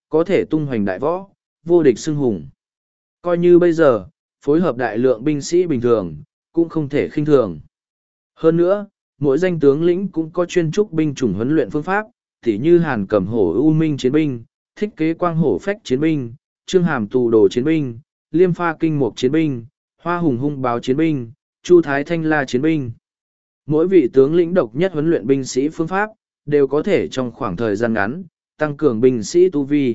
có thể tung hoành đại võ, vô địch xưng hùng. Coi như bây giờ, phối hợp đại lượng binh sĩ bình thường, cũng không thể khinh thường. Hơn nữa, mỗi danh tướng lĩnh cũng có chuyên trúc binh chủng huấn luyện phương pháp, tỉ như Hàn Cầm Hổ U Minh chiến binh, Thích Kế Quang Hổ Phách chiến binh, Trương Hàm Tù Đồ chiến binh, Liêm Pha Kinh Mục chiến binh, Hoa Hùng Hung Báo chiến binh, Chu Thái Thanh La chiến binh. Mỗi vị tướng lĩnh độc nhất huấn luyện binh sĩ phương pháp, đều có thể trong khoảng thời gian ngắn, tăng cường binh sĩ tu vi.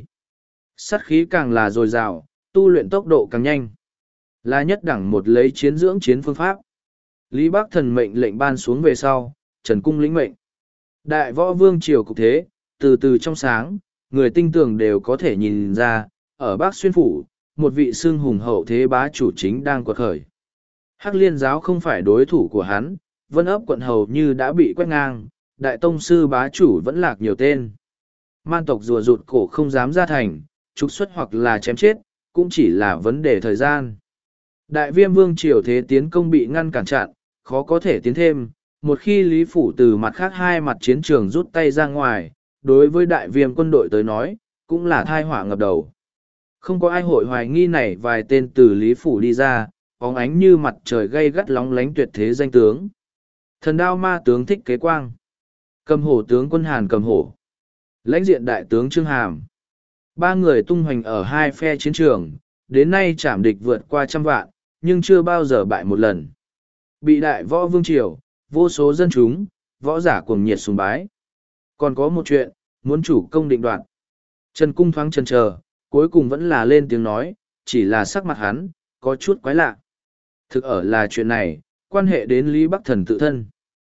Sát khí càng là dồi dào, tu luyện tốc độ càng nhanh. Là nhất đẳng một lấy chiến dưỡng chiến phương pháp. Lý Bắc Thần mệnh lệnh ban xuống về sau, Trần Cung lĩnh mệnh. Đại võ vương triều cục thế, từ từ trong sáng, người tinh tường đều có thể nhìn ra, ở Bắc Xuyên Phủ, một vị xương hùng hậu thế bá chủ chính đang quật khởi. Hắc Liên giáo không phải đối thủ của hắn, Vân ấp quận hầu như đã bị quét ngang, đại tông sư bá chủ vẫn lạc nhiều tên. Man tộc rùa rụt cổ không dám ra thành, trục xuất hoặc là chém chết, cũng chỉ là vấn đề thời gian. Đại viêm vương triều thế tiến công bị ngăn cản chặn, khó có thể tiến thêm, một khi Lý Phủ từ mặt khác hai mặt chiến trường rút tay ra ngoài, đối với đại viêm quân đội tới nói, cũng là thai họa ngập đầu. Không có ai hội hoài nghi này vài tên từ Lý Phủ đi ra, bóng ánh như mặt trời gay gắt lóng lánh tuyệt thế danh tướng. Thần đao ma tướng Thích Kế Quang, Cầm Hổ tướng quân Hàn Cầm Hổ, lãnh diện đại tướng Trương Hàm. Ba người tung hoành ở hai phe chiến trường, đến nay chảm địch vượt qua trăm vạn, nhưng chưa bao giờ bại một lần. Bị đại võ vương triều, vô số dân chúng, võ giả cuồng nhiệt sùng bái. Còn có một chuyện, muốn chủ công định đoạt. Trần Cung thoáng chần chờ, cuối cùng vẫn là lên tiếng nói, chỉ là sắc mặt hắn, có chút quái lạ. Thực ở là chuyện này, quan hệ đến Lý Bắc Thần tự thân.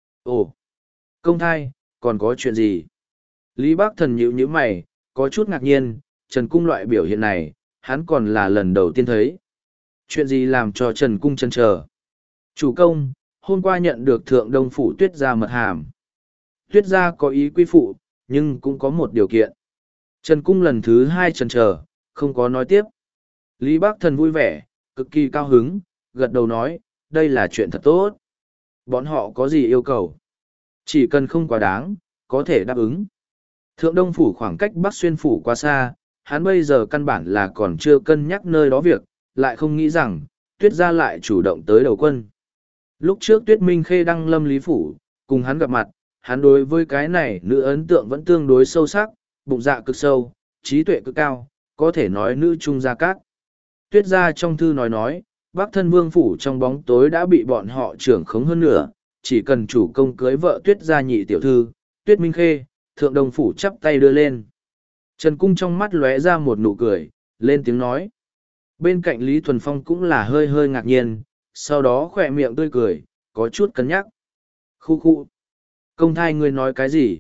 Ồ, công thai, còn có chuyện gì? Lý Bắc Thần nhíu nhíu mày, có chút ngạc nhiên, Trần Cung loại biểu hiện này, hắn còn là lần đầu tiên thấy. Chuyện gì làm cho Trần Cung chần chờ? Chủ công, hôm qua nhận được Thượng Đông Phủ Tuyết Gia mật hàm. Tuyết Gia có ý quy phụ, nhưng cũng có một điều kiện. Trần Cung lần thứ hai chần chờ, không có nói tiếp. Lý Bắc Thần vui vẻ, cực kỳ cao hứng, gật đầu nói, đây là chuyện thật tốt. Bọn họ có gì yêu cầu? Chỉ cần không quá đáng, có thể đáp ứng. Thượng Đông Phủ khoảng cách Bắc Xuyên Phủ quá xa, hắn bây giờ căn bản là còn chưa cân nhắc nơi đó việc, lại không nghĩ rằng, Tuyết Gia lại chủ động tới đầu quân. Lúc trước Tuyết Minh Khê đăng lâm Lý Phủ, cùng hắn gặp mặt, hắn đối với cái này nữ ấn tượng vẫn tương đối sâu sắc, bụng dạ cực sâu, trí tuệ cực cao, có thể nói nữ trung gia cát. Tuyết Gia trong thư nói nói, Bắc Thân Vương Phủ trong bóng tối đã bị bọn họ trưởng khống hơn nữa, chỉ cần chủ công cưới vợ Tuyết Gia nhị tiểu thư, Tuyết Minh Khê, Thượng Đông Phủ chắp tay đưa lên. Trần Cung trong mắt lóe ra một nụ cười, lên tiếng nói. Bên cạnh Lý Thuần Phong cũng là hơi hơi ngạc nhiên, sau đó khỏe miệng tươi cười, có chút cân nhắc. Khu khu. Công thai ngươi nói cái gì?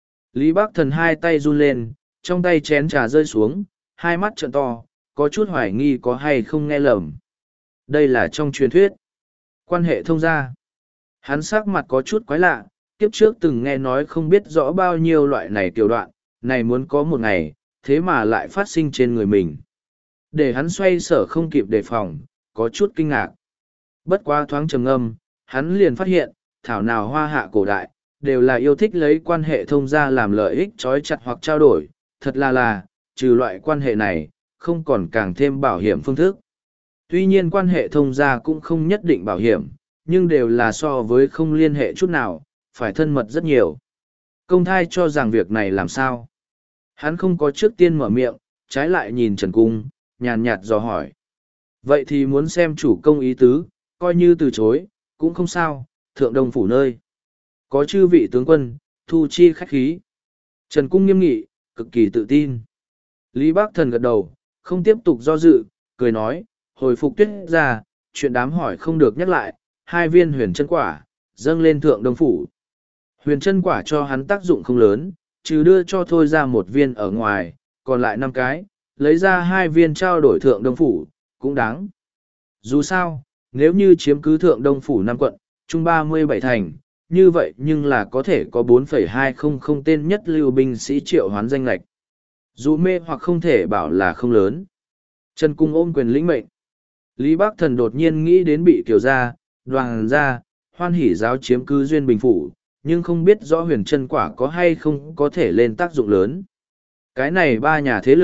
Lý Bắc Thần hai tay run lên, trong tay chén trà rơi xuống, hai mắt trợn to, có chút hoài nghi có hay không nghe lầm. Đây là trong truyền thuyết. Quan hệ thông gia. Hắn sắc mặt có chút quái lạ, kiếp trước từng nghe nói không biết rõ bao nhiêu loại này tiểu đoạn, này muốn có một ngày, thế mà lại phát sinh trên người mình. Để hắn xoay sở không kịp đề phòng, có chút kinh ngạc. Bất quá thoáng trầm ngâm, hắn liền phát hiện, thảo nào hoa hạ cổ đại, đều là yêu thích lấy quan hệ thông gia làm lợi ích trói chặt hoặc trao đổi, thật là là, trừ loại quan hệ này, không còn càng thêm bảo hiểm phương thức. Tuy nhiên quan hệ thông gia cũng không nhất định bảo hiểm, nhưng đều là so với không liên hệ chút nào, phải thân mật rất nhiều. Công thai cho rằng việc này làm sao? Hắn không có trước tiên mở miệng, trái lại nhìn Trần Cung, nhàn nhạt dò hỏi. Vậy thì muốn xem chủ công ý tứ, coi như từ chối, cũng không sao, Thượng Đông Phủ nơi. Có chư vị tướng quân, thu chi khách khí. Trần Cung nghiêm nghị, cực kỳ tự tin. Lý Bắc Thần gật đầu, không tiếp tục do dự, cười nói, hồi phục Tuyết Gia, chuyện đám hỏi không được nhắc lại, hai viên huyền chân quả, dâng lên Thượng Đông Phủ. Huyền chân quả cho hắn tác dụng không lớn, trừ đưa cho thôi ra một viên ở ngoài, còn lại năm cái, lấy ra hai viên trao đổi Thượng Đông Phủ, cũng đáng. Dù sao, nếu như chiếm cứ Thượng Đông Phủ năm quận, chung ba mươi bảy thành, như vậy nhưng là có thể có bốn phẩy hai không không tên nhất lưu binh sĩ triệu hoán danh lạch. Dù mê hoặc không thể bảo là không lớn. Trần Cung ôm quyền lĩnh mệnh. Lý Bắc Thần đột nhiên nghĩ đến bị Kiều gia, Đoàn gia, Hoan Hỷ giáo chiếm cứ Duyên Bình Phủ, nhưng không biết rõ huyền chân quả có hay không có thể lên tác dụng lớn. Cái này ba nhà thế lực,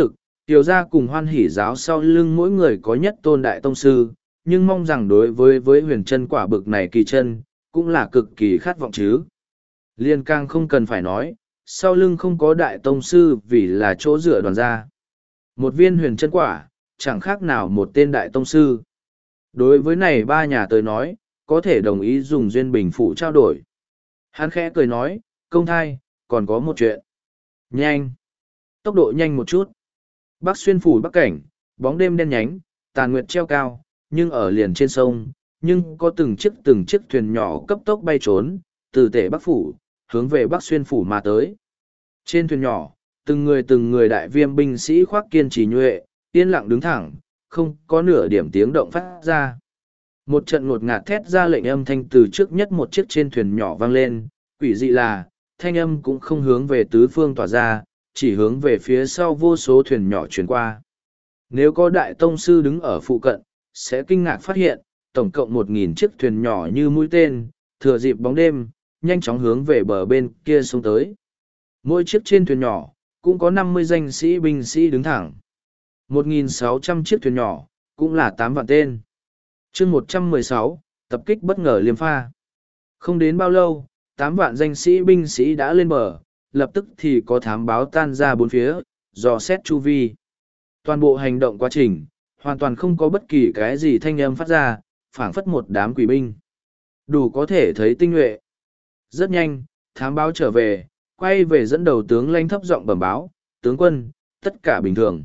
Tiểu gia cùng Hoan Hỷ giáo sau lưng mỗi người có nhất tôn đại tông sư, nhưng mong rằng đối với với huyền chân quả bực này kỳ chân, cũng là cực kỳ khát vọng chứ. Liên càng không cần phải nói, sau lưng không có đại tông sư vì là chỗ dựa đoàn gia. Một viên huyền chân quả, chẳng khác nào một tên đại tông sư. Đối với này ba nhà tới nói, có thể đồng ý dùng duyên bình phủ trao đổi. Hắn khẽ cười nói, công thai, còn có một chuyện. Nhanh. Tốc độ nhanh một chút. Bắc xuyên phủ bắc cảnh, bóng đêm đen nhánh, tàn nguyệt treo cao, nhưng ở liền trên sông, nhưng có từng chiếc từng chiếc thuyền nhỏ cấp tốc bay trốn, từ tể bắc phủ, hướng về bắc xuyên phủ mà tới. Trên thuyền nhỏ, từng người từng người đại viêm binh sĩ khoác kiên trì nhuệ, yên lặng đứng thẳng, không có nửa điểm tiếng động phát ra. Một trận ngột ngạt thét ra lệnh âm thanh từ trước nhất một chiếc trên thuyền nhỏ vang lên, quỷ dị là, thanh âm cũng không hướng về tứ phương tỏa ra, chỉ hướng về phía sau vô số thuyền nhỏ chuyển qua. Nếu có đại tông sư đứng ở phụ cận, sẽ kinh ngạc phát hiện, tổng cộng một nghìn chiếc thuyền nhỏ như mũi tên, thừa dịp bóng đêm, nhanh chóng hướng về bờ bên kia sông tới. Mỗi chiếc trên thuyền nhỏ, cũng có năm mươi danh sĩ binh sĩ đứng thẳng. một nghìn sáu trăm chiếc thuyền nhỏ, cũng là tám vạn tên. chương một trăm mười sáu, tập kích bất ngờ Liêm Pha. Không đến bao lâu, tám vạn danh sĩ binh sĩ đã lên bờ, lập tức thì có thám báo tan ra bốn phía, dò xét chu vi. Toàn bộ hành động quá trình, hoàn toàn không có bất kỳ cái gì thanh âm phát ra, phảng phất một đám quỷ binh. Đủ có thể thấy tinh nhuệ. Rất nhanh, thám báo trở về, quay về dẫn đầu tướng lãnh thấp giọng bẩm báo, tướng quân, tất cả bình thường.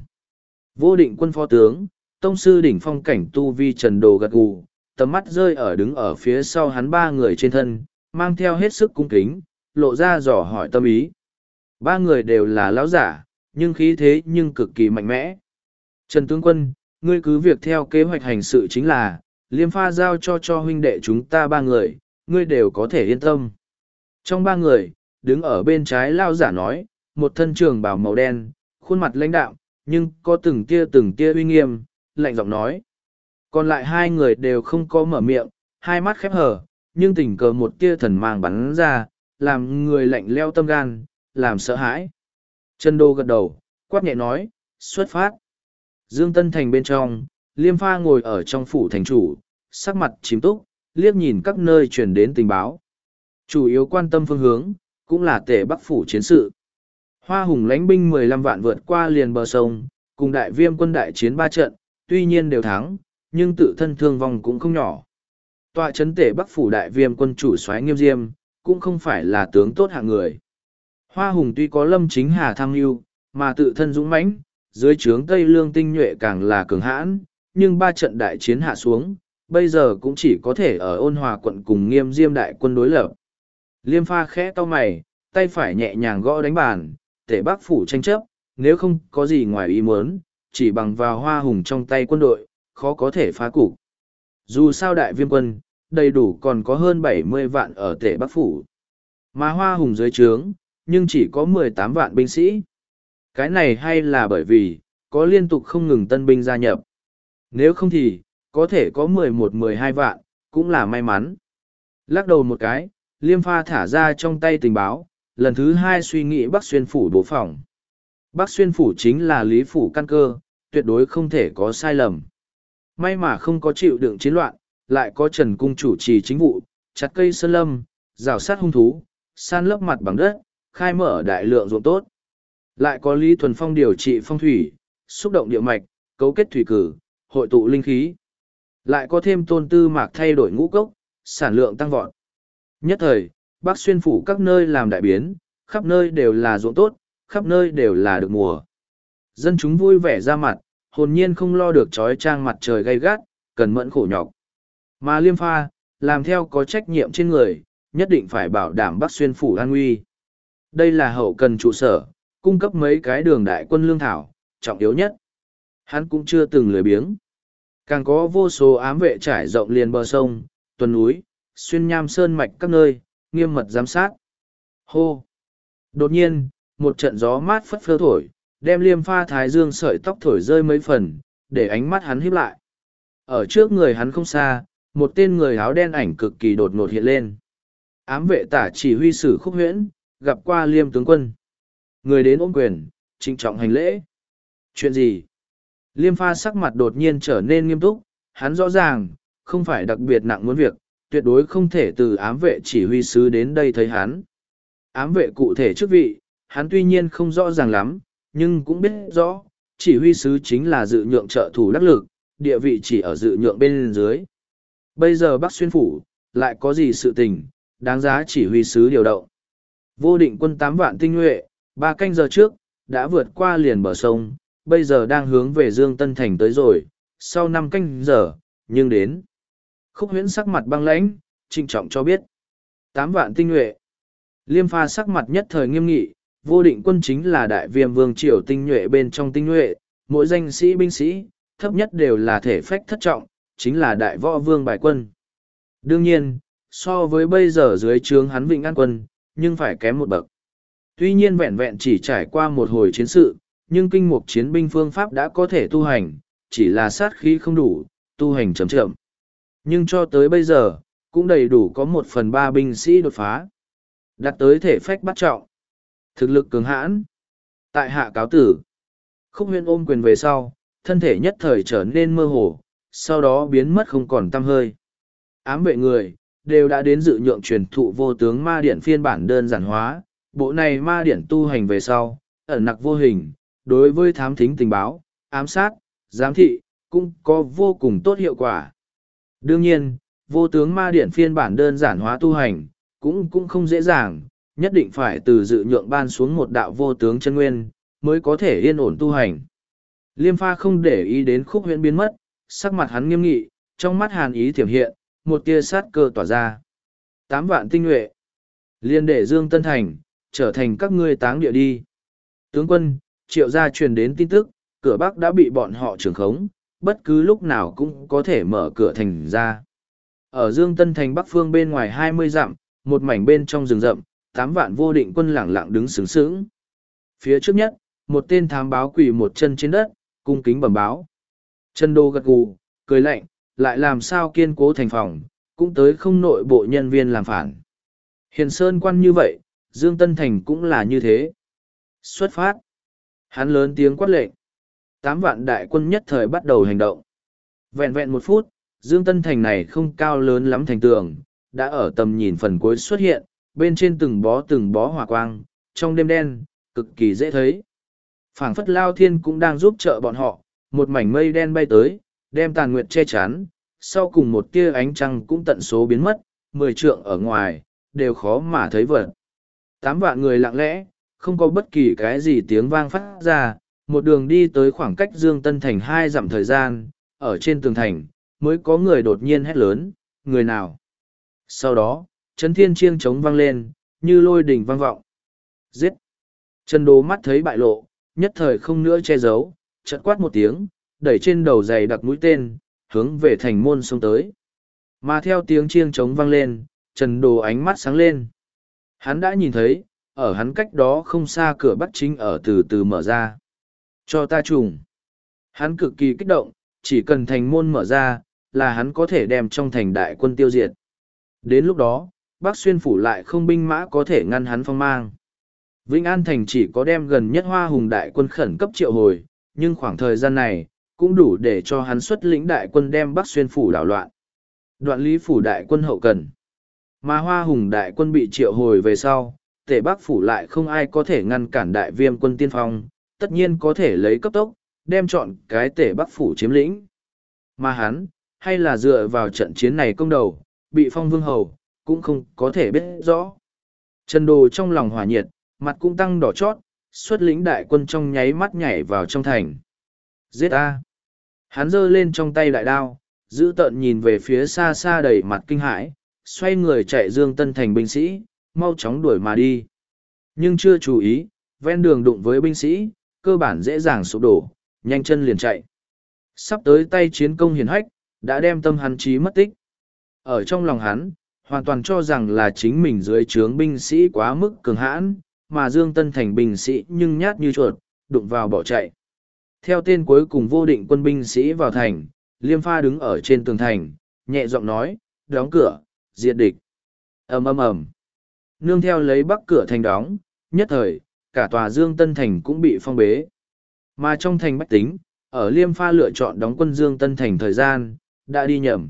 Vô định quân phó tướng, tông sư đỉnh phong cảnh tu vi trần đồ gật gù, tầm mắt rơi ở đứng ở phía sau hắn ba người trên thân, mang theo hết sức cung kính, lộ ra dò hỏi tâm ý. Ba người đều là lão giả, nhưng khí thế nhưng cực kỳ mạnh mẽ. Trần tướng quân, ngươi cứ việc theo kế hoạch hành sự chính là, Liêm Pha giao cho cho huynh đệ chúng ta ba người, ngươi đều có thể yên tâm. Trong ba người, đứng ở bên trái lão giả nói, một thân trường bào màu đen, khuôn mặt lãnh đạm, nhưng có từng tia từng tia uy nghiêm, lạnh giọng nói. Còn lại hai người đều không có mở miệng, hai mắt khép hờ, nhưng tình cờ một tia thần mang bắn ra, làm người lạnh leo tâm gan, làm sợ hãi. Trần Đô gật đầu, quát nhẹ nói, xuất phát. Dương Tân Thành bên trong, Liêm Pha ngồi ở trong phủ thành chủ, sắc mặt chìm túc, liếc nhìn các nơi truyền đến tình báo. Chủ yếu quan tâm phương hướng, cũng là tể Bắc phủ chiến sự. Hoa Hùng lãnh binh mười lăm vạn vượt qua liền bờ sông, cùng đại viêm quân đại chiến ba trận, tuy nhiên đều thắng, nhưng tự thân thương vong cũng không nhỏ. Tọa chấn tể Bắc phủ đại viêm quân chủ soái Nghiêm Diêm, cũng không phải là tướng tốt hạng người. Hoa Hùng tuy có Lâm Chính Hà tham mưu, mà tự thân dũng mãnh, dưới trướng Tây Lương tinh nhuệ càng là cường hãn, nhưng ba trận đại chiến hạ xuống, bây giờ cũng chỉ có thể ở Ôn Hòa quận cùng Nghiêm Diêm đại quân đối lập. Liêm Pha khẽ to mày, tay phải nhẹ nhàng gõ đánh bàn, tể Bắc phủ tranh chấp, nếu không có gì ngoài ý muốn, chỉ bằng vào Hoa Hùng trong tay quân đội, khó có thể phá cục. Dù sao đại viêm quân, đầy đủ còn có hơn bảy mươi vạn ở tể Bắc phủ. Mà Hoa Hùng dưới trướng, nhưng chỉ có mười tám vạn binh sĩ. Cái này hay là bởi vì, có liên tục không ngừng tân binh gia nhập. Nếu không thì, có thể có mười một mười hai vạn, cũng là may mắn. Lắc đầu một cái, Liêm Pha thả ra trong tay tình báo, lần thứ hai suy nghĩ Bắc Xuyên phủ bố phòng. Bắc Xuyên phủ chính là lý phủ căn cơ, tuyệt đối không thể có sai lầm. May mà không có chịu đựng chiến loạn, lại có Trần Cung chủ trì chính vụ, chặt cây sơn lâm, rào sát hung thú, san lấp mặt bằng đất, khai mở đại lượng ruộng tốt. Lại có Lý Thuần Phong điều trị phong thủy, xúc động địa mạch, cấu kết thủy cử, hội tụ linh khí. Lại có thêm Tôn Tư Mạc thay đổi ngũ cốc, sản lượng tăng vọt. Nhất thời, Bắc Xuyên phủ các nơi làm đại biến, khắp nơi đều là ruộng tốt, khắp nơi đều là được mùa. Dân chúng vui vẻ ra mặt, hồn nhiên không lo được trói trang mặt trời gay gắt, cần mẫn khổ nhọc. Mà Liêm Pha, làm theo có trách nhiệm trên người, nhất định phải bảo đảm Bắc Xuyên phủ an nguy. Đây là hậu cần trụ sở, cung cấp mấy cái đường đại quân lương thảo, trọng yếu nhất. Hắn cũng chưa từng lười biếng. Càng có vô số ám vệ trải rộng liền bờ sông, tuần núi, xuyên nham sơn mạch các nơi, nghiêm mật giám sát. Hô! Đột nhiên, một trận gió mát phất phơ thổi, đem Liêm Pha thái dương sợi tóc thổi rơi mấy phần, để ánh mắt hắn híp lại. Ở trước người hắn không xa, một tên người áo đen ảnh cực kỳ đột ngột hiện lên. Ám vệ tả chỉ huy sử Khúc Huyễn, gặp qua Liêm tướng quân. Người đến ôm quyền, trịnh trọng hành lễ. Chuyện gì? Liêm pha sắc mặt đột nhiên trở nên nghiêm túc, hắn rõ ràng, không phải đặc biệt nặng muốn việc, tuyệt đối không thể từ ám vệ chỉ huy sứ đến đây thấy hắn. Ám vệ cụ thể chức vị, hắn tuy nhiên không rõ ràng lắm, nhưng cũng biết rõ, chỉ huy sứ chính là dự nhượng trợ thủ đắc lực, địa vị chỉ ở dự nhượng bên dưới. Bây giờ Bắc Xuyên Phủ, lại có gì sự tình, đáng giá chỉ huy sứ điều động. Vô định quân tám vạn tinh nhuệ, ba canh giờ trước, đã vượt qua liền bờ sông, bây giờ đang hướng về Dương Tân Thành tới rồi, sau năm canh giờ, nhưng đến. Khúc Huyễn sắc mặt băng lãnh, trịnh trọng cho biết. Tám vạn tinh nhuệ. Liêm pha sắc mặt nhất thời nghiêm nghị, vô định quân chính là đại viêm vương triều tinh nhuệ bên trong tinh nhuệ, mỗi danh sĩ binh sĩ, thấp nhất đều là thể phách thất trọng, chính là đại võ vương bài quân. Đương nhiên, so với bây giờ dưới trướng hắn Vịnh An quân, nhưng phải kém một bậc. Tuy nhiên vẹn vẹn chỉ trải qua một hồi chiến sự, nhưng kinh mục chiến binh phương pháp đã có thể tu hành, chỉ là sát khí không đủ, tu hành chậm chậm. Nhưng cho tới bây giờ, cũng đầy đủ có một phần ba binh sĩ đột phá. Đạt tới thể phách bắt trọng. Thực lực cường hãn. Tại hạ cáo tử. Khúc Huyễn ôm quyền về sau, thân thể nhất thời trở nên mơ hồ, sau đó biến mất không còn tăm hơi. Ám vệ người, đều đã đến dự nhượng truyền thụ vô tướng ma điển phiên bản đơn giản hóa. Bộ này ma điển tu hành về sau, ẩn nặc vô hình, đối với thám thính tình báo, ám sát, giám thị, cũng có vô cùng tốt hiệu quả. Đương nhiên, vô tướng ma điển phiên bản đơn giản hóa tu hành, cũng cũng không dễ dàng, nhất định phải từ dự nhượng ban xuống một đạo vô tướng chân nguyên, mới có thể yên ổn tu hành. Liêm pha không để ý đến Khúc Huyễn biến mất, sắc mặt hắn nghiêm nghị, trong mắt hàn ý thiểm hiện, một tia sát cơ tỏa ra. Tám vạn tinh nhuệ, liên để Dương Tân Thành, trở thành các ngươi táng địa đi. Tướng quân, Triệu gia truyền đến tin tức, cửa Bắc đã bị bọn họ trưởng khống, bất cứ lúc nào cũng có thể mở cửa thành ra. Ở Dương Tân Thành Bắc phương bên ngoài hai mươi dặm, một mảnh bên trong rừng rậm, tám vạn vô định quân lẳng lặng đứng sướng sướng. Phía trước nhất, một tên thám báo quỳ một chân trên đất, cung kính bẩm báo. Trần Đô gật gù, cười lạnh, lại làm sao kiên cố thành phòng, cũng tới không nội bộ nhân viên làm phản. Hiền Sơn quan như vậy, Dương Tân Thành cũng là như thế. Xuất phát. Hắn lớn tiếng quát lệnh. Tám vạn đại quân nhất thời bắt đầu hành động. Vẹn vẹn một phút, Dương Tân Thành này không cao lớn lắm thành tường, đã ở tầm nhìn phần cuối xuất hiện, bên trên từng bó từng bó hỏa quang, trong đêm đen, cực kỳ dễ thấy. Phảng phất Lao Thiên cũng đang giúp trợ bọn họ, một mảnh mây đen bay tới, đem tàn nguyệt che chắn, sau cùng một tia ánh trăng cũng tận số biến mất, mười trượng ở ngoài, đều khó mà thấy vật. Tám vạn người lặng lẽ, không có bất kỳ cái gì tiếng vang phát ra, một đường đi tới khoảng cách Dương Tân Thành hai dặm thời gian, ở trên tường thành, mới có người đột nhiên hét lớn, người nào? Sau đó, chấn thiên chiêng trống vang lên, như lôi đình vang vọng. Giết! Trần Đố mắt thấy bại lộ, nhất thời không nữa che giấu, chợt quát một tiếng, đẩy trên đầu giày đặc mũi tên, hướng về thành môn xông tới. Mà theo tiếng chiêng trống vang lên, Trần Đồ ánh mắt sáng lên. Hắn đã nhìn thấy, ở hắn cách đó không xa cửa Bắc chính ở từ từ mở ra. Cho ta trùng. Hắn cực kỳ kích động, chỉ cần thành môn mở ra, là hắn có thể đem trong thành đại quân tiêu diệt. Đến lúc đó, Bắc Xuyên phủ lại không binh mã có thể ngăn hắn phong mang. Vĩnh An thành chỉ có đem gần nhất Hoa Hùng đại quân khẩn cấp triệu hồi, nhưng khoảng thời gian này, cũng đủ để cho hắn xuất lĩnh đại quân đem Bắc Xuyên phủ đảo loạn. Đoạn lý phủ đại quân hậu cần. Mà Hoa Hùng đại quân bị triệu hồi về sau, Tể Bắc phủ lại không ai có thể ngăn cản đại viêm quân tiên phong, tất nhiên có thể lấy cấp tốc, đem chọn cái Tể Bắc phủ chiếm lĩnh. Mà hắn, hay là dựa vào trận chiến này công đầu, bị phong vương hầu, cũng không có thể biết rõ. Trần Đồ trong lòng hỏa nhiệt, mặt cũng tăng đỏ chót, xuất lĩnh đại quân trong nháy mắt nhảy vào trong thành. Giết a! Hắn giơ lên trong tay đại đao, giữ tợn nhìn về phía xa xa đầy mặt kinh hãi, xoay người chạy Dương Tân Thành binh sĩ, mau chóng đuổi mà đi. Nhưng chưa chú ý, ven đường đụng với binh sĩ, cơ bản dễ dàng sụp đổ, nhanh chân liền chạy. Sắp tới tay chiến công hiển hách, đã đem tâm hắn trí mất tích. Ở trong lòng hắn, hoàn toàn cho rằng là chính mình dưới trướng binh sĩ quá mức cường hãn, mà Dương Tân Thành binh sĩ nhưng nhát như chuột, đụng vào bỏ chạy. Theo tên cuối cùng vô định quân binh sĩ vào thành, Liêm Pha đứng ở trên tường thành, nhẹ giọng nói, đóng cửa, diệt địch. Ầm ầm ầm. Nương theo lấy bắc cửa thành đóng, nhất thời, cả tòa Dương Tân Thành cũng bị phong bế. Mà trong thành bách tính, ở Liêm Pha lựa chọn đóng quân Dương Tân Thành thời gian, đã đi nhầm.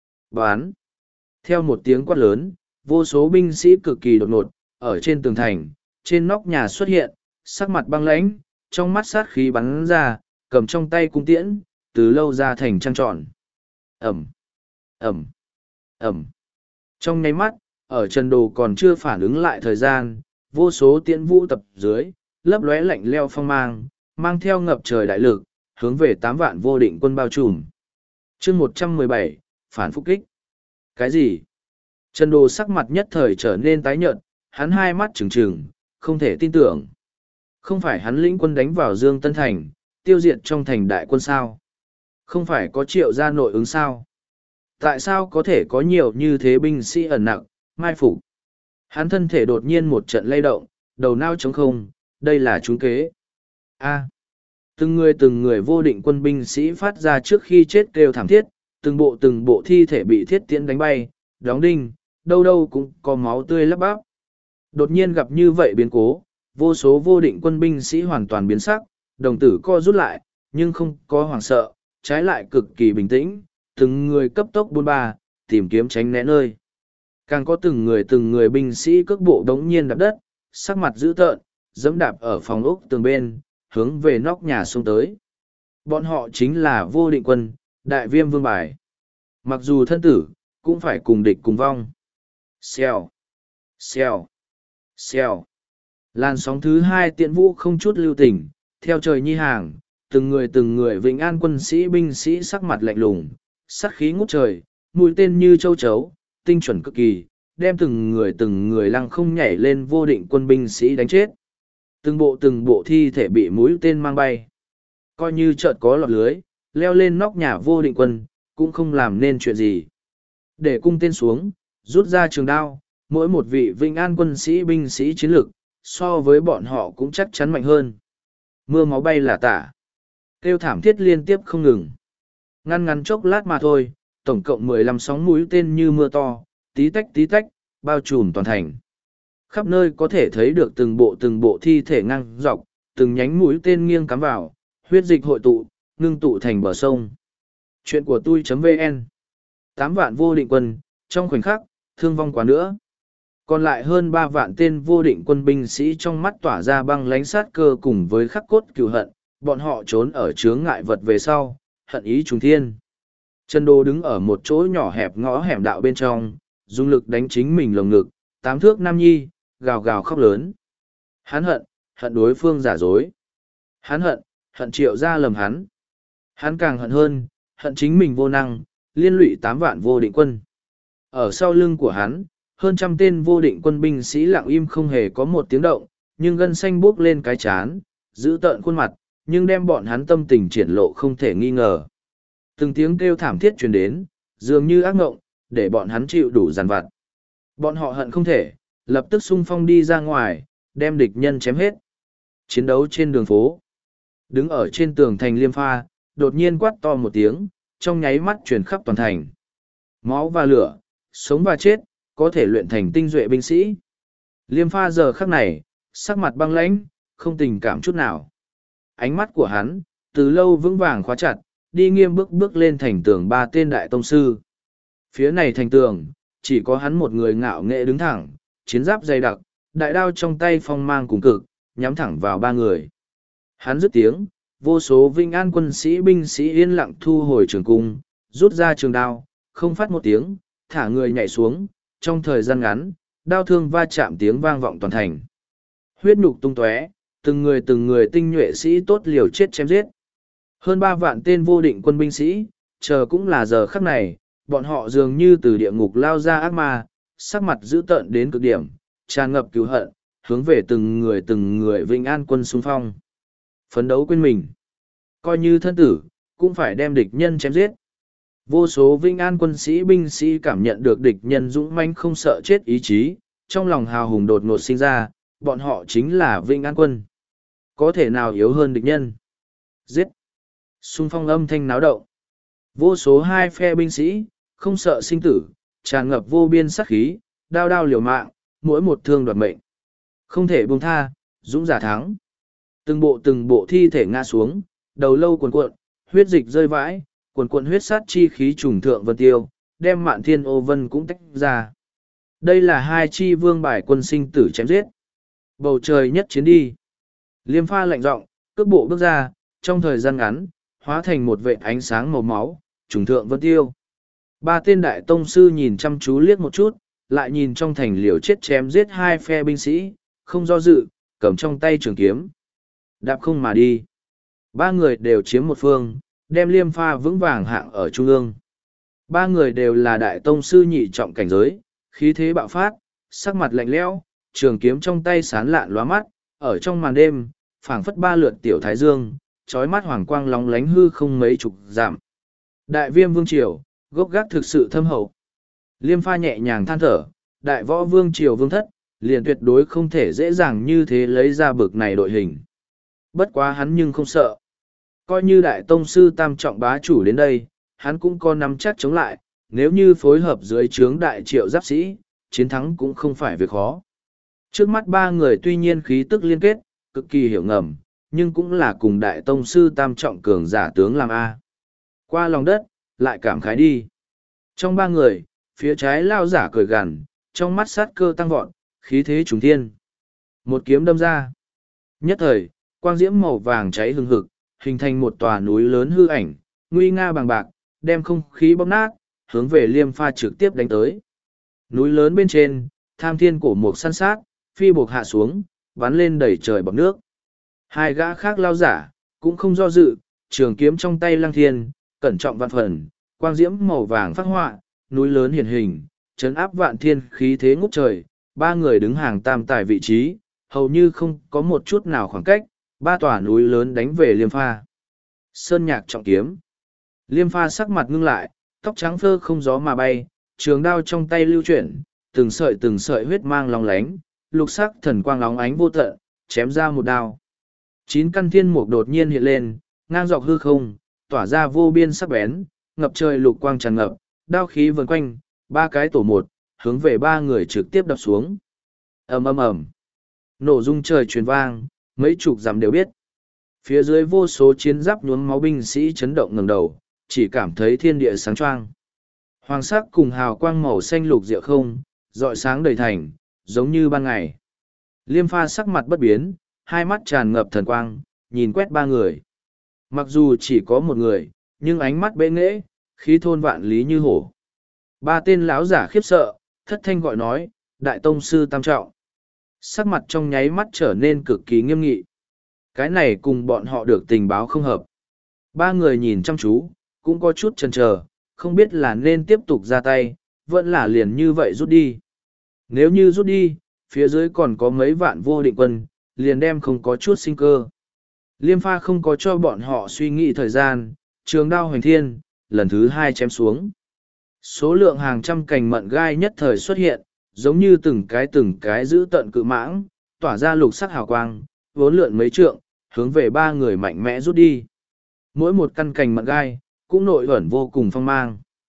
Bán. Theo một tiếng quát lớn, vô số binh sĩ cực kỳ đột ngột, ở trên tường thành, trên nóc nhà xuất hiện, sắc mặt băng lãnh, trong mắt sát khí bắn ra, cầm trong tay cung tiễn, từ lâu ra thành trăng tròn. Ẩm, Ẩm, Ẩm. Trong nháy mắt, ở Trần Đồ còn chưa phản ứng lại thời gian, vô số tiễn vũ tập dưới, lấp lóe lạnh leo phong mang, mang theo ngập trời đại lực, hướng về tám vạn vô định quân bao trùm. chương một trăm mười bảy, phản phục kích. Cái gì? Trần Đồ sắc mặt nhất thời trở nên tái nhợt, hắn hai mắt trừng trừng, không thể tin tưởng. Không phải hắn lĩnh quân đánh vào Dương Tân Thành, tiêu diệt trong thành đại quân sao? Không phải có triệu gia nội ứng sao? Tại sao có thể có nhiều như thế binh sĩ ẩn nặng, mai phục? Hắn thân thể đột nhiên một trận lay động, đầu nao trống không, đây là trúng kế. A. Từng người từng người vô định quân binh sĩ phát ra trước khi chết kêu thảm thiết, từng bộ từng bộ thi thể bị thiết tiễn đánh bay, đóng đinh, đâu đâu cũng có máu tươi lấp bắp. Đột nhiên gặp như vậy biến cố, vô số vô định quân binh sĩ hoàn toàn biến sắc, đồng tử co rút lại, nhưng không có hoảng sợ, trái lại cực kỳ bình tĩnh, từng người cấp tốc buôn ba, tìm kiếm tránh né nơi. Càng có từng người từng người binh sĩ cước bộ đống nhiên đạp đất, sắc mặt dữ tợn, dẫm đạp ở phòng ốc tường bên, hướng về nóc nhà xông tới. Bọn họ chính là vô định quân, đại viêm vương bài. Mặc dù thân tử, cũng phải cùng địch cùng vong. Xèo, xèo, xèo. Làn sóng thứ hai tiện vũ không chút lưu tình, theo trời nhi hàng, từng người từng người vĩnh an quân sĩ binh sĩ sắc mặt lạnh lùng, sát khí ngút trời, mũi tên như châu chấu, tinh chuẩn cực kỳ, đem từng người từng người lăng không nhảy lên vô định quân binh sĩ đánh chết. Từng bộ từng bộ thi thể bị mũi tên mang bay. Coi như chợt có lọt lưới, leo lên nóc nhà vô định quân, cũng không làm nên chuyện gì. Để cung tên xuống, rút ra trường đao, mỗi một vị vĩnh an quân sĩ binh sĩ chiến lược, so với bọn họ cũng chắc chắn mạnh hơn. Mưa máu bay là tả. Kêu thảm thiết liên tiếp không ngừng. Ngăn ngắn chốc lát mà thôi, tổng cộng mười lăm sóng mũi tên như mưa to, tí tách tí tách, bao trùm toàn thành. Khắp nơi có thể thấy được từng bộ từng bộ thi thể ngang dọc, từng nhánh mũi tên nghiêng cắm vào, huyết dịch hội tụ, ngưng tụ thành bờ sông. Chuyện của tôi.vn Tám vạn vô định quân, trong khoảnh khắc, thương vong quá nữa. Còn lại hơn ba vạn tên vô định quân binh sĩ trong mắt tỏa ra băng lánh sát cơ cùng với khắc cốt cừu hận, bọn họ trốn ở chướng ngại vật về sau, hận ý trùng thiên. Trần Đô đứng ở một chỗ nhỏ hẹp ngõ hẻm đạo bên trong, dùng lực đánh chính mình lồng ngực, tám thước nam nhi, gào gào khóc lớn. Hắn hận, hận đối phương giả dối. Hắn hận, hận triệu ra lầm hắn. Hắn càng hận hơn, hận chính mình vô năng, liên lụy tám vạn vô định quân. Ở sau lưng của hắn, hơn trăm tên vô định quân binh sĩ lặng im không hề có một tiếng động, nhưng gân xanh buốc lên cái chán, giữ tợn khuôn mặt, nhưng đem bọn hắn tâm tình triển lộ không thể nghi ngờ. Từng tiếng kêu thảm thiết truyền đến, dường như ác ngộng, để bọn hắn chịu đủ giàn vặt. Bọn họ hận không thể, lập tức xung phong đi ra ngoài, đem địch nhân chém hết. Chiến đấu trên đường phố. Đứng ở trên tường thành Liêm Pha, đột nhiên quát to một tiếng, trong nháy mắt truyền khắp toàn thành. Máu và lửa, sống và chết, có thể luyện thành tinh duệ binh sĩ. Liêm Pha giờ khắc này, sắc mặt băng lãnh, không tình cảm chút nào. Ánh mắt của hắn, từ lâu vững vàng khóa chặt, đi nghiêm bước bước lên thành tường ba tên đại tông sư. Phía này thành tường, chỉ có hắn một người ngạo nghệ đứng thẳng, chiến giáp dày đặc, đại đao trong tay phong mang cùng cực, nhắm thẳng vào ba người. Hắn dứt tiếng, vô số vinh an quân sĩ binh sĩ yên lặng thu hồi trường cung, rút ra trường đao, không phát một tiếng, thả người nhảy xuống, trong thời gian ngắn, đao thương va chạm tiếng vang vọng toàn thành. Huyết nhục tung tóe, từng người từng người tinh nhuệ sĩ tốt liều chết chém giết. Hơn ba vạn tên vô định quân binh sĩ, chờ cũng là giờ khắc này, bọn họ dường như từ địa ngục lao ra ác ma, sắc mặt dữ tợn đến cực điểm, tràn ngập cứu hận, hướng về từng người từng người vinh an quân xung phong. Phấn đấu quên mình. Coi như thân tử, cũng phải đem địch nhân chém giết. Vô số vinh an quân sĩ binh sĩ cảm nhận được địch nhân dũng mãnh không sợ chết ý chí, trong lòng hào hùng đột ngột sinh ra, bọn họ chính là vinh an quân. Có thể nào yếu hơn địch nhân? Giết! Xung phong âm thanh náo động. Vô số hai phe binh sĩ, không sợ sinh tử, tràn ngập vô biên sát khí, đao đao liều mạng, mỗi một thương đoạt mệnh. Không thể buông tha, dũng giả thắng. Từng bộ từng bộ thi thể ngã xuống, đầu lâu cuồn cuộn, huyết dịch rơi vãi, cuồn cuộn huyết sát chi khí trùng thượng vân tiêu, đem Mạn Thiên Ô Vân cũng tách ra. Đây là hai chi vương bài quân sinh tử chém giết. Bầu trời nhất chiến đi. Liêm Pha lạnh giọng, cước bộ bước ra, trong thời gian ngắn, hóa thành một vệt ánh sáng màu máu, trùng thượng vân tiêu. Ba tên đại tông sư nhìn chăm chú liếc một chút, lại nhìn trong thành liều chết chém giết hai phe binh sĩ, không do dự, cầm trong tay trường kiếm. Đạp không mà đi. Ba người đều chiếm một phương, đem Liêm Pha vững vàng hạng ở trung ương. Ba người đều là đại tông sư nhị trọng cảnh giới, khí thế bạo phát, sắc mặt lạnh lẽo, trường kiếm trong tay sán lạn lóa mắt, ở trong màn đêm, phảng phất ba lượt tiểu thái dương, trói mắt hoàng quang lóng lánh hư không mấy chục giảm. Đại viêm vương triều, gốc gác thực sự thâm hậu. Liêm Pha nhẹ nhàng than thở, đại võ vương triều vương thất, liền tuyệt đối không thể dễ dàng như thế lấy ra bực này đội hình. Bất quá hắn nhưng không sợ. Coi như đại tông sư tam trọng bá chủ đến đây, hắn cũng có nắm chắc chống lại, nếu như phối hợp dưới trướng đại triệu giáp sĩ, chiến thắng cũng không phải việc khó. Trước mắt ba người tuy nhiên khí tức liên kết, cực kỳ hiểu ngầm, nhưng cũng là cùng đại tông sư tam trọng cường giả tướng làm A. Qua lòng đất, lại cảm khái đi. Trong ba người, phía trái lao giả cười gằn, trong mắt sát cơ tăng vọt, khí thế trùng thiên. Một kiếm đâm ra. Nhất thời, quang diễm màu vàng cháy hừng hực, hình thành một tòa núi lớn hư ảnh, nguy nga bằng bạc, đem không khí bóp nát, hướng về Liêm Pha trực tiếp đánh tới. Núi lớn bên trên, tham thiên cổ mục săn sát, phi buộc hạ xuống, bắn lên đẩy trời bọc nước. Hai gã khác lao giả, cũng không do dự, trường kiếm trong tay lăng thiên, cẩn trọng vạn phần, quang diễm màu vàng phát họa, núi lớn hiển hình, chấn áp vạn thiên khí thế ngút trời, ba người đứng hàng tam tài vị trí, hầu như không có một chút nào khoảng cách, ba tòa núi lớn đánh về Liêm Pha. Sơn nhạc trọng kiếm. Liêm Pha sắc mặt ngưng lại, tóc trắng phơ không gió mà bay, trường đao trong tay lưu chuyển, từng sợi từng sợi huyết mang long lánh, lục sắc thần quang lóng ánh vô tận, chém ra một đao. Chín căn thiên mục đột nhiên hiện lên, ngang dọc hư không, tỏa ra vô biên sắc bén, ngập trời lục quang tràn ngập, đao khí vần quanh, ba cái tổ một, hướng về ba người trực tiếp đập xuống. Ầm ầm ầm. Nổ rung trời truyền vang, mấy chục dặm đều biết. Phía dưới vô số chiến giáp nhuốm máu binh sĩ chấn động ngẩng đầu, chỉ cảm thấy thiên địa sáng choang. Hoàng sắc cùng hào quang màu xanh lục diệu không, rọi sáng đầy thành, giống như ban ngày. Liêm Pha sắc mặt bất biến, hai mắt tràn ngập thần quang, nhìn quét ba người. Mặc dù chỉ có một người, nhưng ánh mắt bệ nghễ, khí thôn vạn lý như hổ. Ba tên lão giả khiếp sợ, thất thanh gọi nói, đại tông sư tam trọng. Sắc mặt trong nháy mắt trở nên cực kỳ nghiêm nghị. Cái này cùng bọn họ được tình báo không hợp. Ba người nhìn chăm chú, cũng có chút chần chờ, không biết là nên tiếp tục ra tay, vẫn là liền như vậy rút đi. Nếu như rút đi, phía dưới còn có mấy vạn vô định quân, liền đem không có chút sinh cơ. Liêm Pha không có cho bọn họ suy nghĩ thời gian, trường đao hoành thiên, lần thứ hai chém xuống. Số lượng hàng trăm cành mận gai nhất thời xuất hiện, giống như từng cái từng cái giữ tận cự mãng, tỏa ra lục sắc hào quang, vốn lượn mấy trượng, hướng về ba người mạnh mẽ rút đi. Mỗi một căn cành mận gai, cũng nội ẩn vô cùng phong mang.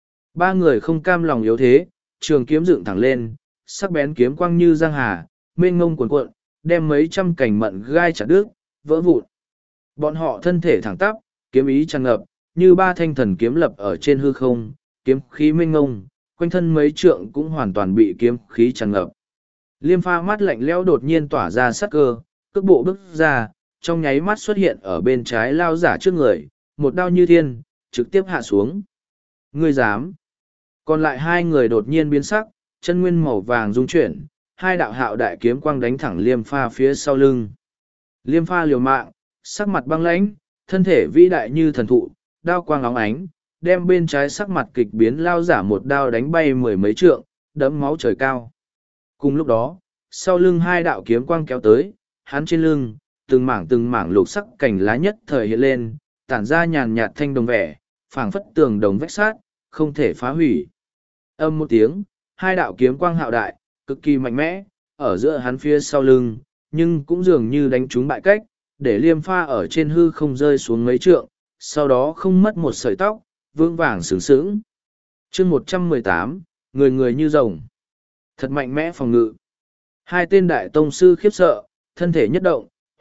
Ba người không cam lòng yếu thế, trường kiếm dựng thẳng lên, sắc bén kiếm quang như giang hà, mênh ngông cuồn cuộn, đem mấy trăm cành mận gai chặt đứt, vỡ vụn. Bọn họ thân thể thẳng tắp, kiếm ý tràn ngập, như ba thanh thần kiếm lập ở trên hư không, kiếm khí mênh ngông, quanh thân mấy trượng cũng hoàn toàn bị kiếm khí tràn ngập. Liêm Pha mắt lạnh lẽo đột nhiên tỏa ra sắc cơ, cước bộ bước ra, trong nháy mắt xuất hiện ở bên trái lao giả trước người, một đao như thiên, trực tiếp hạ xuống. Ngươi dám? Còn lại hai người đột nhiên biến sắc, chân nguyên màu vàng rung chuyển, hai đạo hạo đại kiếm quang đánh thẳng Liêm Pha phía sau lưng. Liêm Pha liều mạng, sắc mặt băng lãnh, thân thể vĩ đại như thần thụ, đao quang óng ánh, đem bên trái sắc mặt kịch biến lao giả một đao đánh bay mười mấy trượng, đẫm máu trời cao. Cùng lúc đó, sau lưng hai đạo kiếm quang kéo tới, hắn trên lưng, từng mảng từng mảng lục sắc cành lá nhất thời hiện lên, tản ra nhàn nhạt thanh đồng vẻ, phảng phất tường đồng vách sát, không thể phá hủy. Âm một tiếng, hai đạo kiếm quang hạo đại, cực kỳ mạnh mẽ, ở giữa hắn phía sau lưng, nhưng cũng dường như đánh trúng bại cách, để Liêm Pha ở trên hư không rơi xuống mấy trượng, sau đó không mất một sợi tóc, vững vàng sướng sướng. chương một trăm mười tám, người người như rồng. Thật mạnh mẽ phòng ngự. Hai tên đại tông sư khiếp sợ, thân thể nhất động,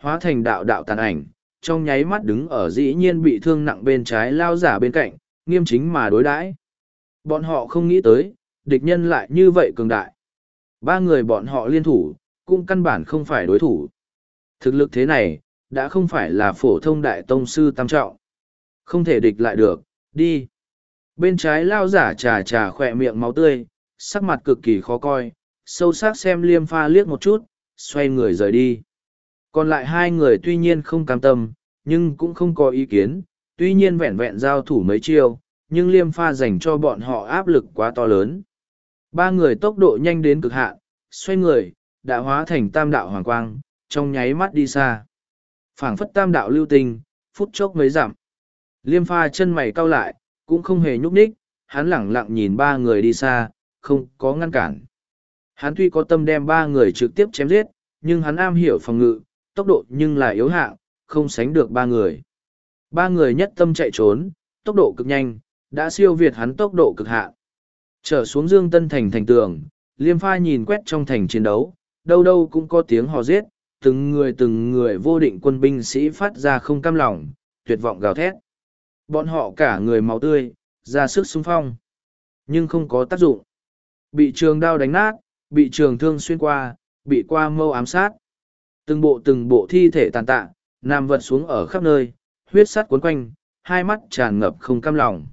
hóa thành đạo đạo tàn ảnh, trong nháy mắt đứng ở dĩ nhiên bị thương nặng bên trái lao giả bên cạnh, nghiêm chính mà đối đãi. Bọn họ không nghĩ tới, địch nhân lại như vậy cường đại. Ba người bọn họ liên thủ, cũng căn bản không phải đối thủ. Thực lực thế này, đã không phải là phổ thông đại tông sư tam trọng. Không thể địch lại được, đi. Bên trái lao giả trà trà khỏe miệng máu tươi, sắc mặt cực kỳ khó coi, sâu sắc xem Liêm Pha liếc một chút, xoay người rời đi. Còn lại hai người tuy nhiên không cam tâm, nhưng cũng không có ý kiến, tuy nhiên vẹn vẹn giao thủ mấy chiêu, nhưng Liêm Pha dành cho bọn họ áp lực quá to lớn. Ba người tốc độ nhanh đến cực hạn, xoay người, đã hóa thành tam đạo hoàng quang, trong nháy mắt đi xa. Phảng phất tam đạo lưu tình, phút chốc mấy dặm. Liêm Pha chân mày cau lại, cũng không hề nhúc nhích, hắn lẳng lặng nhìn ba người đi xa, không có ngăn cản. Hắn tuy có tâm đem ba người trực tiếp chém giết, nhưng hắn am hiểu phòng ngự, tốc độ nhưng là yếu hạng, không sánh được ba người. Ba người nhất tâm chạy trốn, tốc độ cực nhanh, đã siêu việt hắn tốc độ cực hạn. Trở xuống Dương Tân Thành thành tường, Liêm Pha nhìn quét trong thành chiến đấu, đâu đâu cũng có tiếng hò giết, từng người từng người vô định quân binh sĩ phát ra không cam lòng, tuyệt vọng gào thét. Bọn họ cả người máu tươi, ra sức xung phong. Nhưng không có tác dụng. Bị trường đao đánh nát, bị trường thương xuyên qua, bị qua mâu ám sát. Từng bộ từng bộ thi thể tàn tạ, nằm vật xuống ở khắp nơi, huyết sắt cuốn quanh, hai mắt tràn ngập không cam lòng.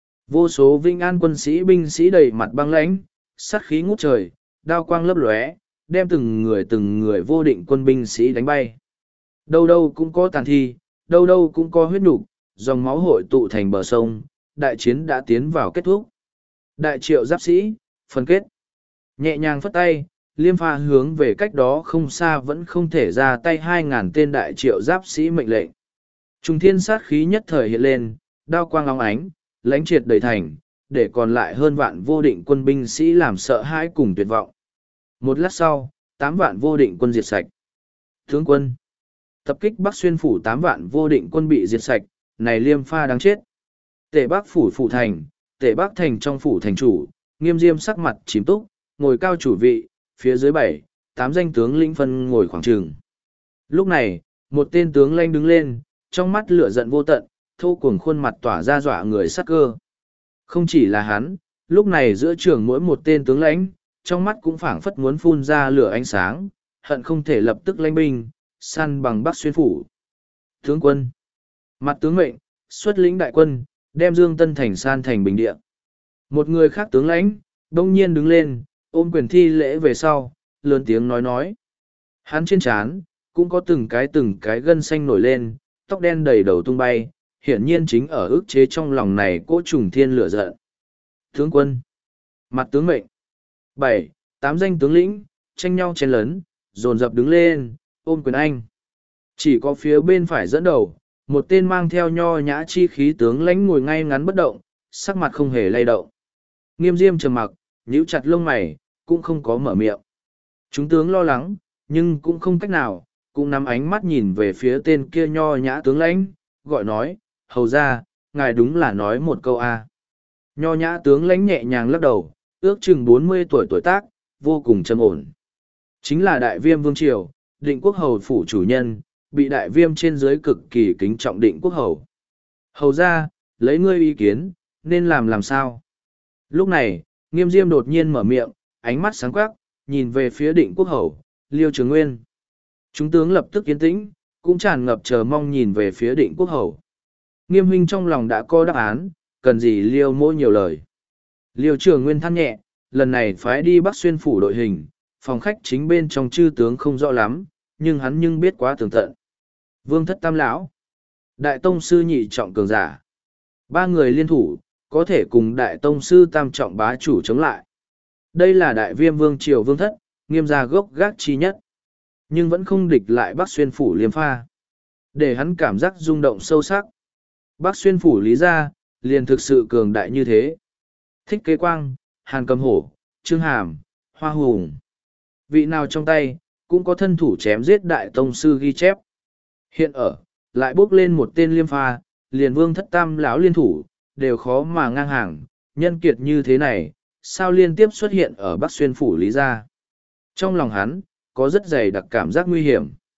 Vô số Vinh An quân sĩ binh sĩ đầy mặt băng lãnh, sát khí ngút trời, đao quang lấp lóe, đem từng người từng người vô định quân binh sĩ đánh bay. Đâu đâu cũng có tàn thi, đâu đâu cũng có huyết nục, dòng máu hội tụ thành bờ sông, đại chiến đã tiến vào kết thúc. Đại triệu giáp sĩ, phân kết. Nhẹ nhàng phất tay, Liêm Pha hướng về cách đó không xa vẫn không thể ra tay hai ngàn tên đại triệu giáp sĩ mệnh lệnh. Trung thiên sát khí nhất thời hiện lên, đao quang óng ánh, lãnh triệt đầy thành, để còn lại hơn vạn vô định quân binh sĩ làm sợ hãi cùng tuyệt vọng. Một lát sau, tám vạn vô định quân diệt sạch. Tướng quân, tập kích Bắc Xuyên phủ tám vạn vô định quân bị diệt sạch, này Liêm Pha đáng chết. Tể Bắc phủ phủ thành, Tể Bắc thành trong phủ thành chủ, Nghiêm Diêm sắc mặt chìm túc, ngồi cao chủ vị, phía dưới bảy, tám danh tướng lĩnh phân ngồi khoảng trường. Lúc này, một tên tướng lãnh đứng lên, trong mắt lửa giận vô tận, thô cuồng khuôn mặt tỏa ra dọa người sắc cơ. Không chỉ là hắn, lúc này giữa trường mỗi một tên tướng lãnh, trong mắt cũng phảng phất muốn phun ra lửa ánh sáng, hận không thể lập tức lãnh binh, săn bằng Bắc Xuyên phủ. Tướng quân, mặt tướng mệnh, xuất lĩnh đại quân, đem Dương Tân Thành san thành bình địa. Một người khác tướng lãnh, đông nhiên đứng lên, ôm quyền thi lễ về sau, lớn tiếng nói nói. Hắn trên trán cũng có từng cái từng cái gân xanh nổi lên, tóc đen đầy đầu tung bay, hiển nhiên chính ở ức chế trong lòng này cỗ trùng thiên lửa giận. Tướng quân, mặt tướng mệnh, bảy, tám danh tướng lĩnh, tranh nhau chen lấn, dồn dập đứng lên, ôm quyền anh. Chỉ có phía bên phải dẫn đầu, một tên mang theo nho nhã chi khí tướng lãnh ngồi ngay ngắn bất động, sắc mặt không hề lay động. Nghiêm Diêm trầm mặc, nhíu chặt lông mày, cũng không có mở miệng. Chúng tướng lo lắng, nhưng cũng không cách nào, cũng nắm ánh mắt nhìn về phía tên kia nho nhã tướng lãnh, gọi nói, hầu ra, ngài đúng là nói một câu a. Nho nhã tướng lãnh nhẹ nhàng lắc đầu, ước chừng bốn mươi tuổi tuổi tác, vô cùng trầm ổn. Chính là đại viêm vương triều, định quốc hầu phủ chủ nhân, bị đại viêm trên dưới cực kỳ kính trọng định quốc hầu. Hầu ra, lấy ngươi ý kiến, nên làm làm sao? Lúc này, Nghiêm Diêm đột nhiên mở miệng, ánh mắt sáng quắc, nhìn về phía định quốc hầu, Liêu Trường Nguyên. Chúng tướng lập tức yên tĩnh, cũng tràn ngập chờ mong nhìn về phía định quốc hầu. Nghiêm huynh trong lòng đã có đáp án, cần gì Liêu mô nhiều lời. Liêu Trường Nguyên than nhẹ, lần này phái đi Bắc Xuyên phủ đội hình, phòng khách chính bên trong chư tướng không rõ lắm, nhưng hắn nhưng biết quá tường tận. Vương thất tam lão, đại tông sư nhị trọng cường giả, ba người liên thủ, có thể cùng đại tông sư tam trọng bá chủ chống lại. Đây là đại viêm vương triều vương thất, Nghiêm gia gốc gác chi nhất. Nhưng vẫn không địch lại Bắc Xuyên phủ Liêm Pha. Để hắn cảm giác rung động sâu sắc. Bắc Xuyên phủ Lý gia, liền thực sự cường đại như thế. Thích Kế Quang, Hàn Cầm Hổ, Trương Hàm, Hoa Hùng. Vị nào trong tay, cũng có thân thủ chém giết đại tông sư ghi chép. Hiện ở, lại bước lên một tên Liêm Pha, liền vương thất tam lão liên thủ, đều khó mà ngang hàng, nhân kiệt như thế này, sao liên tiếp xuất hiện ở Bắc Xuyên phủ Lý gia. Trong lòng hắn, có rất dày đặc cảm giác nguy hiểm.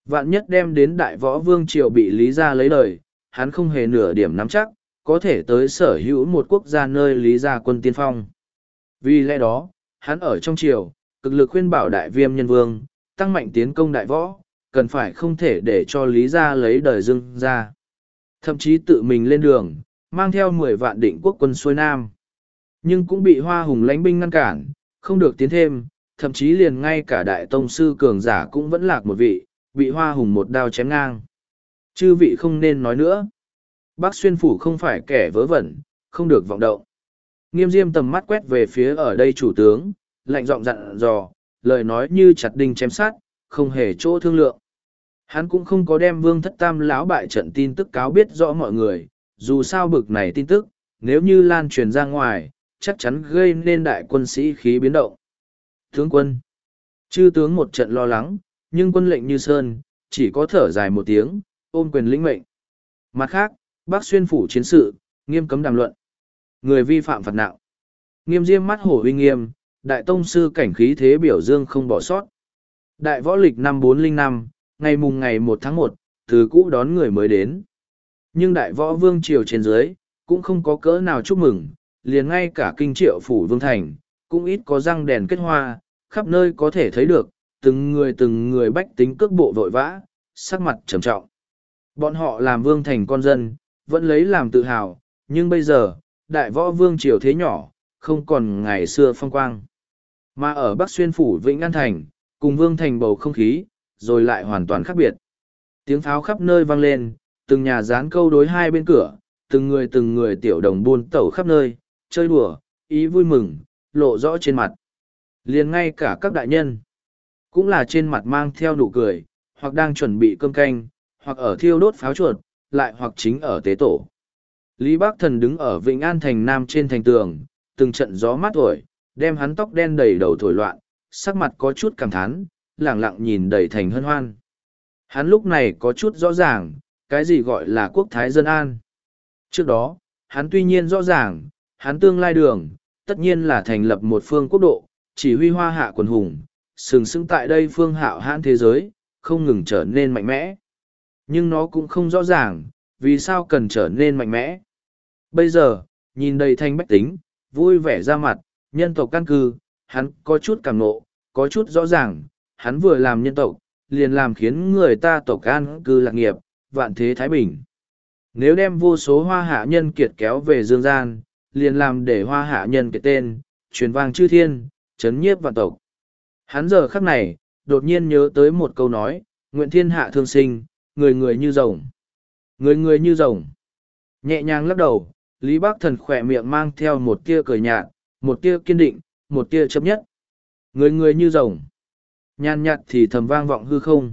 Vạn nhất đem đến đại võ vương triều bị Lý gia lấy đời, hắn không hề nửa điểm nắm chắc, có thể tới sở hữu một quốc gia nơi Lý gia quân tiên phong. Vì lẽ đó, hắn ở trong triều, cực lực khuyên bảo đại viêm nhân vương, tăng mạnh tiến công đại võ, cần phải không thể để cho Lý gia lấy đời Dương gia. Thậm chí tự mình lên đường, mang theo mười vạn định quốc quân xuôi nam. Nhưng cũng bị Hoa Hùng lãnh binh ngăn cản, không được tiến thêm, thậm chí liền ngay cả đại tông sư cường giả cũng vẫn lạc một vị, bị Hoa Hùng một đao chém ngang. Chư vị không nên nói nữa. Bác Xuyên Phủ không phải kẻ vớ vẩn, không được vọng động. Nghiêm Diêm tầm mắt quét về phía ở đây chủ tướng, lạnh giọng dặn dò, lời nói như chặt đinh chém sát, không hề chỗ thương lượng. Hắn cũng không có đem Vương Thất Tam lão bại trận tin tức cáo biết rõ mọi người, dù sao bực này tin tức, nếu như lan truyền ra ngoài, chắc chắn gây nên đại quân sĩ khí biến động. Tướng quân, chư tướng một trận lo lắng, nhưng quân lệnh như sơn, chỉ có thở dài một tiếng, ôm quyền lĩnh mệnh. Mặt khác, Bắc Xuyên Phủ chiến sự, nghiêm cấm đàm luận. Người vi phạm phạt nặng. Nghiêm Diêm mắt hổ uy nghiêm, đại tông sư cảnh khí thế biểu dương không bỏ sót. Đại võ lịch năm bốn linh năm, ngày mùng ngày một tháng một, từ cũ đón người mới đến. Nhưng đại võ vương triều trên dưới, cũng không có cỡ nào chúc mừng, liền ngay cả kinh triệu phủ vương thành, cũng ít có răng đèn kết hoa, khắp nơi có thể thấy được, từng người từng người bách tính cước bộ vội vã, sắc mặt trầm trọng. Bọn họ làm vương thành con dân, vẫn lấy làm tự hào, nhưng bây giờ, đại võ vương triều thế nhỏ, không còn ngày xưa phong quang. Mà ở Bắc Xuyên Phủ Vĩnh An Thành, cùng vương thành bầu không khí, rồi lại hoàn toàn khác biệt. Tiếng pháo khắp nơi vang lên, từng nhà dán câu đối hai bên cửa, từng người từng người tiểu đồng buôn tẩu khắp nơi, chơi đùa, ý vui mừng, lộ rõ trên mặt. Liền ngay cả các đại nhân, cũng là trên mặt mang theo nụ cười, hoặc đang chuẩn bị cơm canh, hoặc ở thiêu đốt pháo chuột, lại hoặc chính ở tế tổ. Lý Bác Thần đứng ở Vĩnh An Thành Nam trên thành tường, từng trận gió mát thổi, đem hắn tóc đen đầy đầu thổi loạn, sắc mặt có chút cảm thán, lẳng lặng nhìn đầy thành hân hoan. Hắn lúc này có chút rõ ràng, cái gì gọi là quốc thái dân an. Trước đó, hắn tuy nhiên rõ ràng, hắn tương lai đường, tất nhiên là thành lập một phương quốc độ, chỉ huy hoa hạ quần hùng, sừng sững tại đây phương hạo hãn thế giới, không ngừng trở nên mạnh mẽ. Nhưng nó cũng không rõ ràng, vì sao cần trở nên mạnh mẽ. Bây giờ, nhìn đầy thanh bách tính, vui vẻ ra mặt, nhân tộc căn cư, hắn có chút cảm nộ, có chút rõ ràng, hắn vừa làm nhân tộc, liền làm khiến người ta tộc an cư lạc nghiệp, vạn thế thái bình. Nếu đem vô số hoa hạ nhân kiệt kéo về dương gian, liền làm để hoa hạ nhân kiệt tên, truyền vang chư thiên, chấn nhiếp vạn tộc. Hắn giờ khắc này, đột nhiên nhớ tới một câu nói, nguyện thiên hạ thương sinh, người người như rồng. Người người như rồng. Nhẹ nhàng lắc đầu, Lý Bác Thần khỏe miệng mang theo một tia cười nhạt, một tia kiên định, một tia chấp nhất. Người người như rồng. Nhàn nhạt thì thầm vang vọng hư không.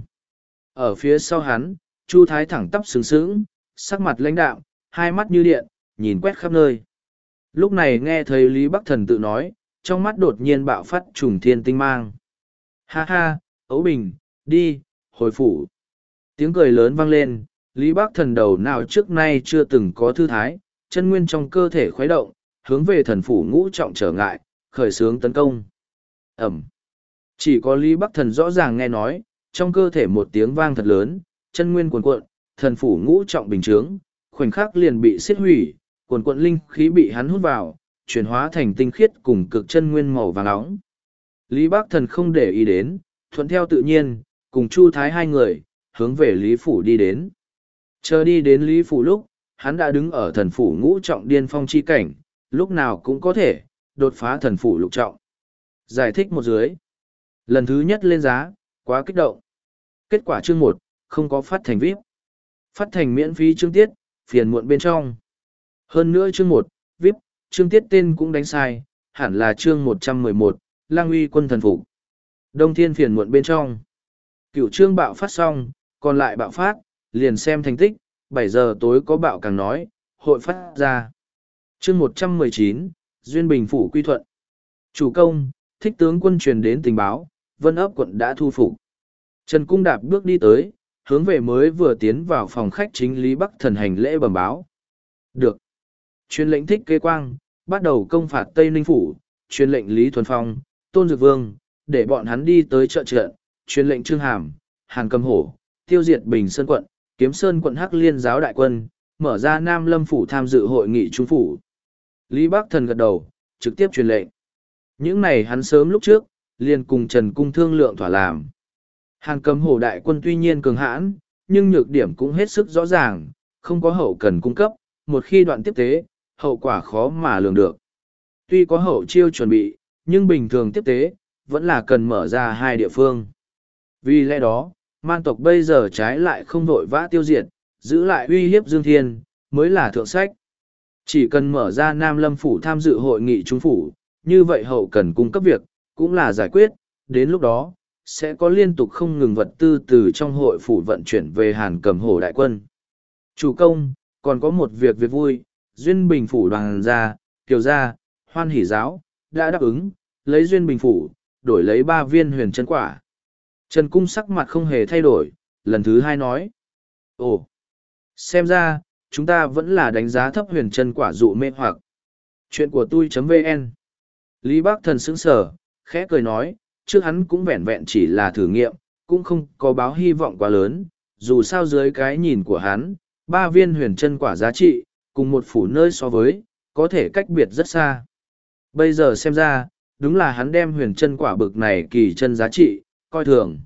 Ở phía sau hắn, Chu Thái thẳng tắp sướng sướng, sắc mặt lãnh đạm, hai mắt như điện, nhìn quét khắp nơi. Lúc này nghe thấy Lý Bắc Thần tự nói, trong mắt đột nhiên bạo phát trùng thiên tinh mang. Ha ha, Ấu Bình, đi, hồi phủ. Tiếng cười lớn vang lên, Lý Bắc Thần đầu nào trước nay chưa từng có thư thái, chân nguyên trong cơ thể khuấy động, hướng về thần phủ ngũ trọng trở ngại, khởi xướng tấn công. Ẩm. Chỉ có Lý Bắc Thần rõ ràng nghe nói, trong cơ thể một tiếng vang thật lớn, chân nguyên cuồn cuộn, thần phủ ngũ trọng bình trướng, khoảnh khắc liền bị xiết hủy, cuồn cuộn linh khí bị hắn hút vào, chuyển hóa thành tinh khiết cùng cực chân nguyên màu vàng nóng. Lý Bắc Thần không để ý đến, thuận theo tự nhiên, cùng Chu Thái hai người, hướng về Lý Phủ đi đến. Chờ đi đến Lý Phủ lúc, hắn đã đứng ở thần phủ ngũ trọng điên phong chi cảnh, lúc nào cũng có thể, đột phá thần phủ lục trọng. Giải thích một dưới. Lần thứ nhất lên giá, quá kích động. Kết quả chương một, không có phát thành vi ai pi. Phát thành miễn phí chương tiết, phiền muộn bên trong. Hơn nữa chương một, vi ai pi, chương tiết tên cũng đánh sai, hẳn là chương một trăm mười một, Lang Uy quân thần phục. Đông thiên phiền muộn bên trong. Cựu chương bạo phát xong, còn lại bạo phát, liền xem thành tích, bảy giờ tối có bạo càng nói, hội phát ra. Chương một trăm mười chín, Duyên Bình Phủ quy thuận. Chủ công, thích tướng quân truyền đến tình báo, Vân ấp quận đã thu phục. Trần Cung đạp bước đi tới, hướng về mới vừa tiến vào phòng khách chính Lý Bắc Thần hành lễ bẩm báo. Được. Truyền lệnh thích kế quang, bắt đầu công phạt Tây Ninh Phủ, truyền lệnh Lý Thuần Phong, Tôn Dược Vương, để bọn hắn đi tới trợ trận, truyền lệnh Trương Hàm, Hàn Cầm Hổ, tiêu diệt Bình Sơn quận, Kiếm Sơn quận Hắc Liên giáo đại quân, mở ra Nam Lâm phủ tham dự hội nghị trung phủ. Lý Bắc Thần gật đầu, trực tiếp truyền lệnh. Những này hắn sớm lúc trước, liền cùng Trần Cung thương lượng thỏa làm. Hàn Cầm Hổ đại quân tuy nhiên cường hãn, nhưng nhược điểm cũng hết sức rõ ràng, không có hậu cần cung cấp, một khi đoạn tiếp tế, hậu quả khó mà lường được. Tuy có hậu chiêu chuẩn bị, nhưng bình thường tiếp tế, vẫn là cần mở ra hai địa phương. Vì lẽ đó, man tộc bây giờ trái lại không vội vã tiêu diệt, giữ lại uy hiếp Dương Thiên, mới là thượng sách. Chỉ cần mở ra Nam Lâm Phủ tham dự hội nghị trung phủ, như vậy hậu cần cung cấp việc, cũng là giải quyết, đến lúc đó, sẽ có liên tục không ngừng vật tư từ trong hội phủ vận chuyển về Hàn Cầm Hổ đại quân. Chủ công, còn có một việc việc vui, Duyên Bình Phủ đoàn gia, Kiều gia, Hoan Hỷ giáo, đã đáp ứng, lấy Duyên Bình Phủ, đổi lấy ba viên huyền chân quả. Trần Cung sắc mặt không hề thay đổi, lần thứ hai nói. Ồ, xem ra, chúng ta vẫn là đánh giá thấp huyền chân quả dụ mê hoặc. Chuyện của tôi.vn Lý Bắc Thần sững sờ, khẽ cười nói, trước hắn cũng vẹn vẹn chỉ là thử nghiệm, cũng không có báo hy vọng quá lớn, dù sao dưới cái nhìn của hắn, ba viên huyền chân quả giá trị, cùng một phủ nơi so với, có thể cách biệt rất xa. Bây giờ xem ra, đúng là hắn đem huyền chân quả bực này kỳ chân giá trị, coi thường.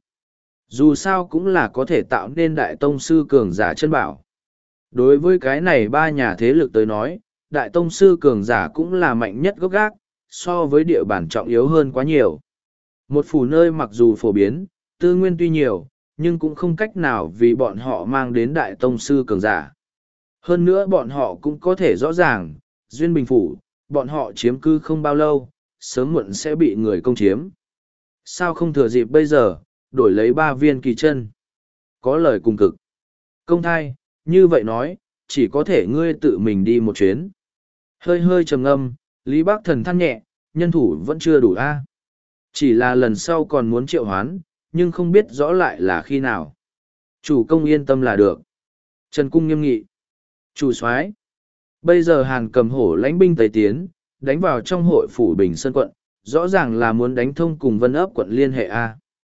Dù sao cũng là có thể tạo nên đại tông sư cường giả chân bảo. Đối với cái này ba nhà thế lực tới nói, đại tông sư cường giả cũng là mạnh nhất gốc gác, so với địa bản trọng yếu hơn quá nhiều. Một phủ nơi mặc dù phổ biến, tư nguyên tuy nhiều, nhưng cũng không cách nào vì bọn họ mang đến đại tông sư cường giả. Hơn nữa bọn họ cũng có thể rõ ràng, Duyên Bình Phủ, bọn họ chiếm cư không bao lâu, sớm muộn sẽ bị người công chiếm. Sao không thừa dịp bây giờ, đổi lấy ba viên kỳ chân? Có lời cùng cực. Công thai, như vậy nói, chỉ có thể ngươi tự mình đi một chuyến. Hơi hơi trầm ngâm, Lý Bắc Thần than nhẹ, nhân thủ vẫn chưa đủ a. Chỉ là lần sau còn muốn triệu hoán, nhưng không biết rõ lại là khi nào. Chủ công yên tâm là được. Trần Cung nghiêm nghị. Chủ soái, bây giờ Hàn Cầm Hổ lãnh binh Tây Tiến, đánh vào trong hội phủ Bình Sơn quận, rõ ràng là muốn đánh thông cùng Vân Ấp quận liên hệ A.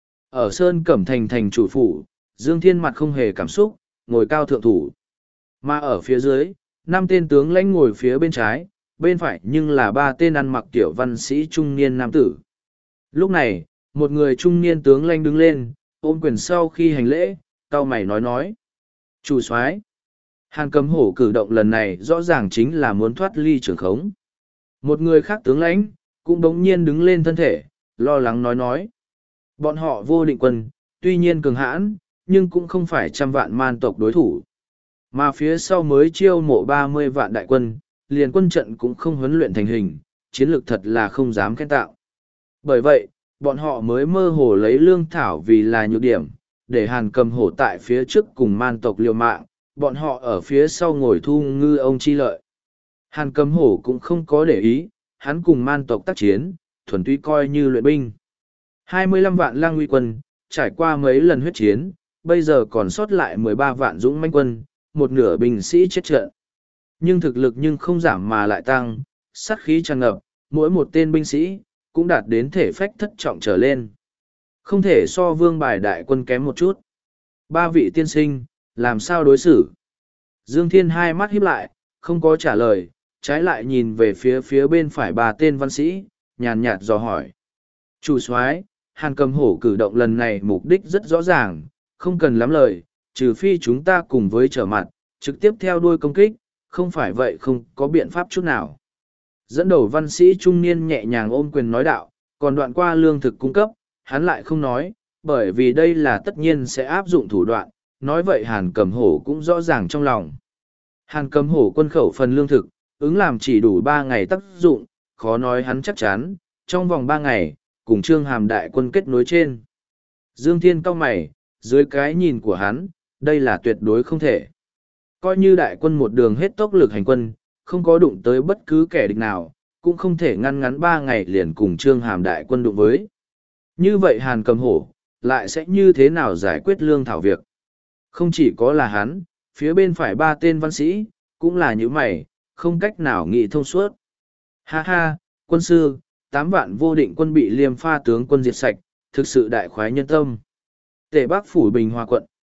Ở Sơn Cẩm Thành thành chủ phủ, Dương Thiên mặt không hề cảm xúc, ngồi cao thượng thủ. Mà ở phía dưới, năm tên tướng lãnh ngồi phía bên trái, bên phải nhưng là ba tên ăn mặc kiểu văn sĩ trung niên nam tử. Lúc này, một người trung niên tướng lãnh đứng lên, ôm quyền sau khi hành lễ, cau mày nói nói. Chủ soái, Hàn Cầm Hổ cử động lần này rõ ràng chính là muốn thoát ly trường khống. Một người khác tướng lãnh, cũng đống nhiên đứng lên thân thể, lo lắng nói nói. Bọn họ vô định quân, tuy nhiên cường hãn, nhưng cũng không phải trăm vạn man tộc đối thủ. Mà phía sau mới chiêu mộ ba mươi vạn đại quân, liền quân trận cũng không huấn luyện thành hình, chiến lược thật là không dám khen tạo. Bởi vậy, bọn họ mới mơ hồ lấy lương thảo vì là nhược điểm, để Hàn Cầm Hổ tại phía trước cùng man tộc liều mạng, bọn họ ở phía sau ngồi thu ngư ông chi lợi. Hàn Cầm Hổ cũng không có để ý, hắn cùng man tộc tác chiến, thuần túy coi như luyện binh. hai mươi lăm vạn lang uy quân, trải qua mấy lần huyết chiến, bây giờ còn sót lại mười ba vạn dũng mãnh quân, một nửa binh sĩ chết trận. Nhưng thực lực nhưng không giảm mà lại tăng, sát khí tràn ngập, mỗi một tên binh sĩ, cũng đạt đến thể phách thất trọng trở lên. Không thể so vương bài đại quân kém một chút. Ba vị tiên sinh, làm sao đối xử? Dương Thiên hai mắt híp lại, không có trả lời, trái lại nhìn về phía phía bên phải ba tên văn sĩ, nhàn nhạt dò hỏi. Chủ soái, Hàn Cầm Hổ cử động lần này mục đích rất rõ ràng, không cần lắm lời, trừ phi chúng ta cùng với trở mặt, trực tiếp theo đuôi công kích, không phải vậy không có biện pháp chút nào. Dẫn đầu văn sĩ trung niên nhẹ nhàng ôm quyền nói đạo, còn đoạn qua lương thực cung cấp, hắn lại không nói, bởi vì đây là tất nhiên sẽ áp dụng thủ đoạn, nói vậy Hàn Cầm Hổ cũng rõ ràng trong lòng. Hàn Cầm Hổ quân khẩu phần lương thực, ứng làm chỉ đủ ba ngày tác dụng, khó nói hắn chắc chắn, trong vòng ba ngày, cùng Trương Hàm đại quân kết nối trên. Dương Thiên cau mày, dưới cái nhìn của hắn, đây là tuyệt đối không thể. Coi như đại quân một đường hết tốc lực hành quân, không có đụng tới bất cứ kẻ địch nào, cũng không thể ngăn ngắn ba ngày liền cùng Trương Hàm đại quân đụng với. Như vậy Hàn Cầm Hổ, lại sẽ như thế nào giải quyết lương thảo việc? Không chỉ có là hắn, phía bên phải ba tên văn sĩ, cũng là như mày, không cách nào nghĩ thông suốt. Ha ha, quân sư, tám vạn vô định quân bị Liêm Pha tướng quân diệt sạch, thực sự đại khoái nhân tâm. Tề Bắc phủ Bình Hòa quận,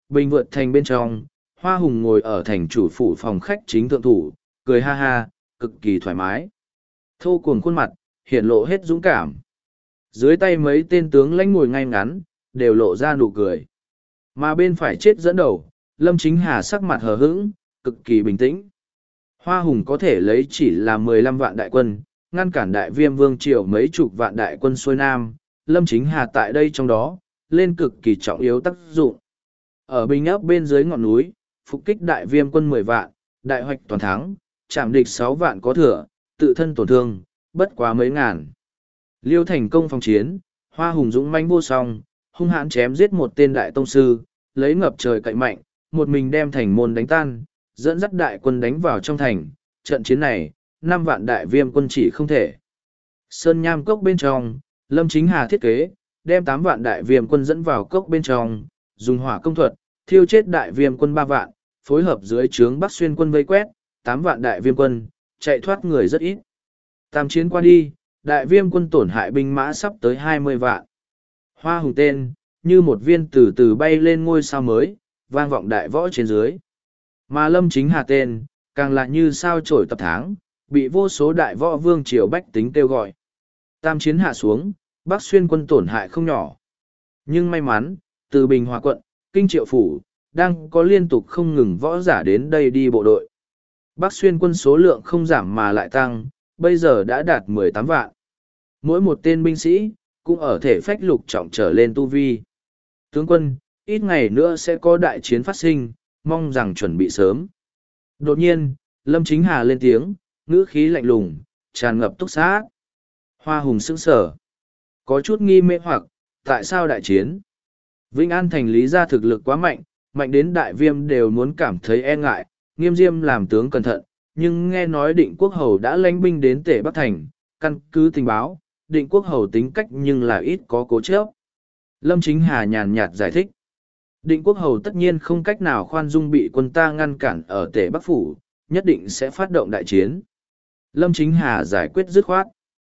bình vượt thành bên trong, Hoa Hùng ngồi ở thành chủ phủ phòng khách chính thượng thủ, cười ha ha, cực kỳ thoải mái. Thô cuồng khuôn mặt, hiện lộ hết dũng cảm. Dưới tay mấy tên tướng lãnh ngồi ngay ngắn, đều lộ ra nụ cười. Mà bên phải chết dẫn đầu, Lâm Chính Hà sắc mặt hờ hững, cực kỳ bình tĩnh. Hoa Hùng có thể lấy chỉ là mười lăm vạn đại quân, ngăn cản đại viêm vương triều mấy chục vạn đại quân xuôi nam. Lâm Chính Hà tại đây trong đó, lên cực kỳ trọng yếu tác dụng. Ở bình ấp bên dưới ngọn núi, phục kích đại viêm quân mười vạn, đại hoạch toàn thắng, chạm địch sáu vạn có thừa, tự thân tổn thương, bất quá mấy ngàn. Liêu thành công phòng chiến, Hoa Hùng dũng manh vô song, hung hãn chém giết một tên đại tông sư, lấy ngập trời cậy mạnh, một mình đem thành môn đánh tan, dẫn dắt đại quân đánh vào trong thành. Trận chiến này, năm vạn đại viêm quân chỉ không thể. Sơn Nham cốc bên trong, Lâm Chính Hà thiết kế, đem tám vạn đại viêm quân dẫn vào cốc bên trong, dùng hỏa công thuật, thiêu chết đại viêm quân ba vạn, phối hợp dưới trướng Bắc Xuyên quân vây quét, tám vạn đại viêm quân, chạy thoát người rất ít. Tam chiến qua đi, đại viêm quân tổn hại binh mã sắp tới hai mươi vạn. Hoa Hùng tên, như một viên từ từ bay lên ngôi sao mới, vang vọng đại võ trên dưới. Mà Lâm Chính Hà tên, càng là như sao trổi tập tháng, bị vô số đại võ vương triều bách tính kêu gọi. Tam chiến hạ xuống, Bắc Xuyên quân tổn hại không nhỏ. Nhưng may mắn, từ Bình Hòa quận, Kinh Triệu Phủ, đang có liên tục không ngừng võ giả đến đây đi bộ đội. Bắc Xuyên quân số lượng không giảm mà lại tăng, bây giờ đã đạt mười tám vạn. Mỗi một tên binh sĩ, cũng ở thể phách lục trọng trở lên tu vi. Tướng quân, ít ngày nữa sẽ có đại chiến phát sinh, mong rằng chuẩn bị sớm. Đột nhiên, Lâm Chính Hà lên tiếng, ngữ khí lạnh lùng, tràn ngập túc sát. Hoa Hùng sững sờ, có chút nghi mê hoặc, tại sao đại chiến? Vĩnh An thành lý ra thực lực quá mạnh, mạnh đến đại viêm đều muốn cảm thấy e ngại, Nghiêm Diêm làm tướng cẩn thận, nhưng nghe nói Định Quốc Hầu đã lãnh binh đến Tể Bắc Thành, căn cứ tình báo, Định Quốc Hầu tính cách nhưng là ít có cố chấp. Lâm Chính Hà nhàn nhạt giải thích. Định Quốc Hầu tất nhiên không cách nào khoan dung bị quân ta ngăn cản ở Tể Bắc Phủ, nhất định sẽ phát động đại chiến. Lâm Chính Hà giải quyết dứt khoát.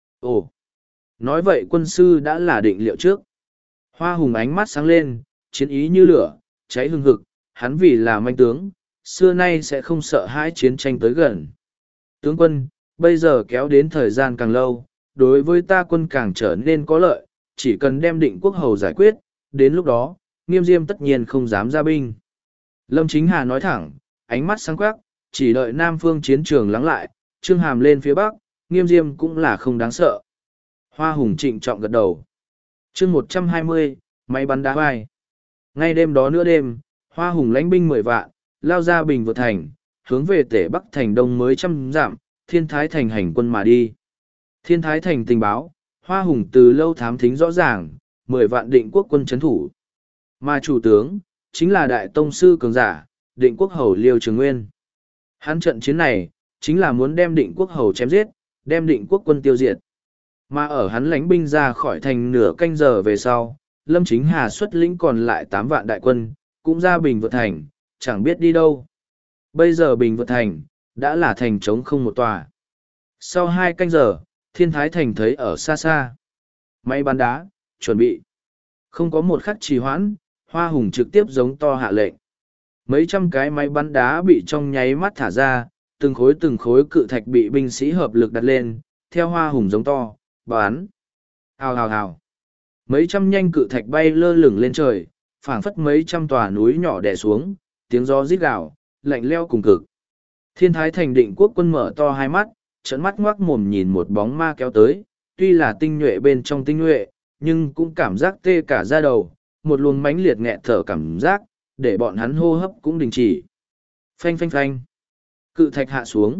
Ồ, nói vậy quân sư đã là định liệu trước. Hoa Hùng ánh mắt sáng lên, chiến ý như lửa, cháy hừng hực, hắn vì là manh tướng, xưa nay sẽ không sợ hãi chiến tranh tới gần. Tướng quân, bây giờ kéo đến thời gian càng lâu, đối với ta quân càng trở nên có lợi, chỉ cần đem Định Quốc Hầu giải quyết, đến lúc đó, Nghiêm Diêm tất nhiên không dám ra binh. Lâm Chính Hà nói thẳng, ánh mắt sáng quắc, chỉ đợi Nam phương chiến trường lắng lại, Trương Hàm lên phía Bắc, Nghiêm Diêm cũng là không đáng sợ. Hoa Hùng trịnh trọng gật đầu. chương một trăm hai mươi, máy bắn đá vai. Ngay đêm đó nửa đêm, Hoa Hùng lãnh binh mười vạn, lao ra Bình vượt thành, hướng về Tể Bắc thành đông mới trăm dặm, Thiên Thái thành hành quân mà đi. Thiên Thái thành tình báo, Hoa Hùng từ lâu thám thính rõ ràng, mười vạn Định Quốc quân chấn thủ. Mà chủ tướng, chính là Đại Tông sư cường giả, Định Quốc Hầu Liêu Trường Nguyên. Hắn trận chiến này, chính là muốn đem Định Quốc Hầu chém giết, đem Định Quốc quân tiêu diệt. Mà ở hắn lãnh binh ra khỏi thành nửa canh giờ về sau, Lâm Chính Hà xuất lĩnh còn lại tám vạn đại quân, cũng ra Bình vượt thành, chẳng biết đi đâu. Bây giờ Bình vượt thành, đã là thành trống không một tòa. Sau hai canh giờ, Thiên Thái thành thấy ở xa xa. Máy bắn đá, chuẩn bị. Không có một khắc trì hoãn, Hoa Hùng trực tiếp giống to hạ lệnh. Mấy trăm cái máy bắn đá bị trong nháy mắt thả ra, từng khối từng khối cự thạch bị binh sĩ hợp lực đặt lên, theo Hoa Hùng giống to, bắn. Hào hào hào. Mấy trăm nhanh cự thạch bay lơ lửng lên trời, phảng phất mấy trăm tòa núi nhỏ đè xuống, tiếng gió rít gào, lạnh leo cùng cực. Thiên Thái thành Định Quốc quân mở to hai mắt, trợn mắt ngoác mồm nhìn một bóng ma kéo tới, tuy là tinh nhuệ bên trong tinh nhuệ, nhưng cũng cảm giác tê cả da đầu, một luồng mãnh liệt nghẹt thở cảm giác, để bọn hắn hô hấp cũng đình chỉ. Phanh phanh phanh. Cự thạch hạ xuống.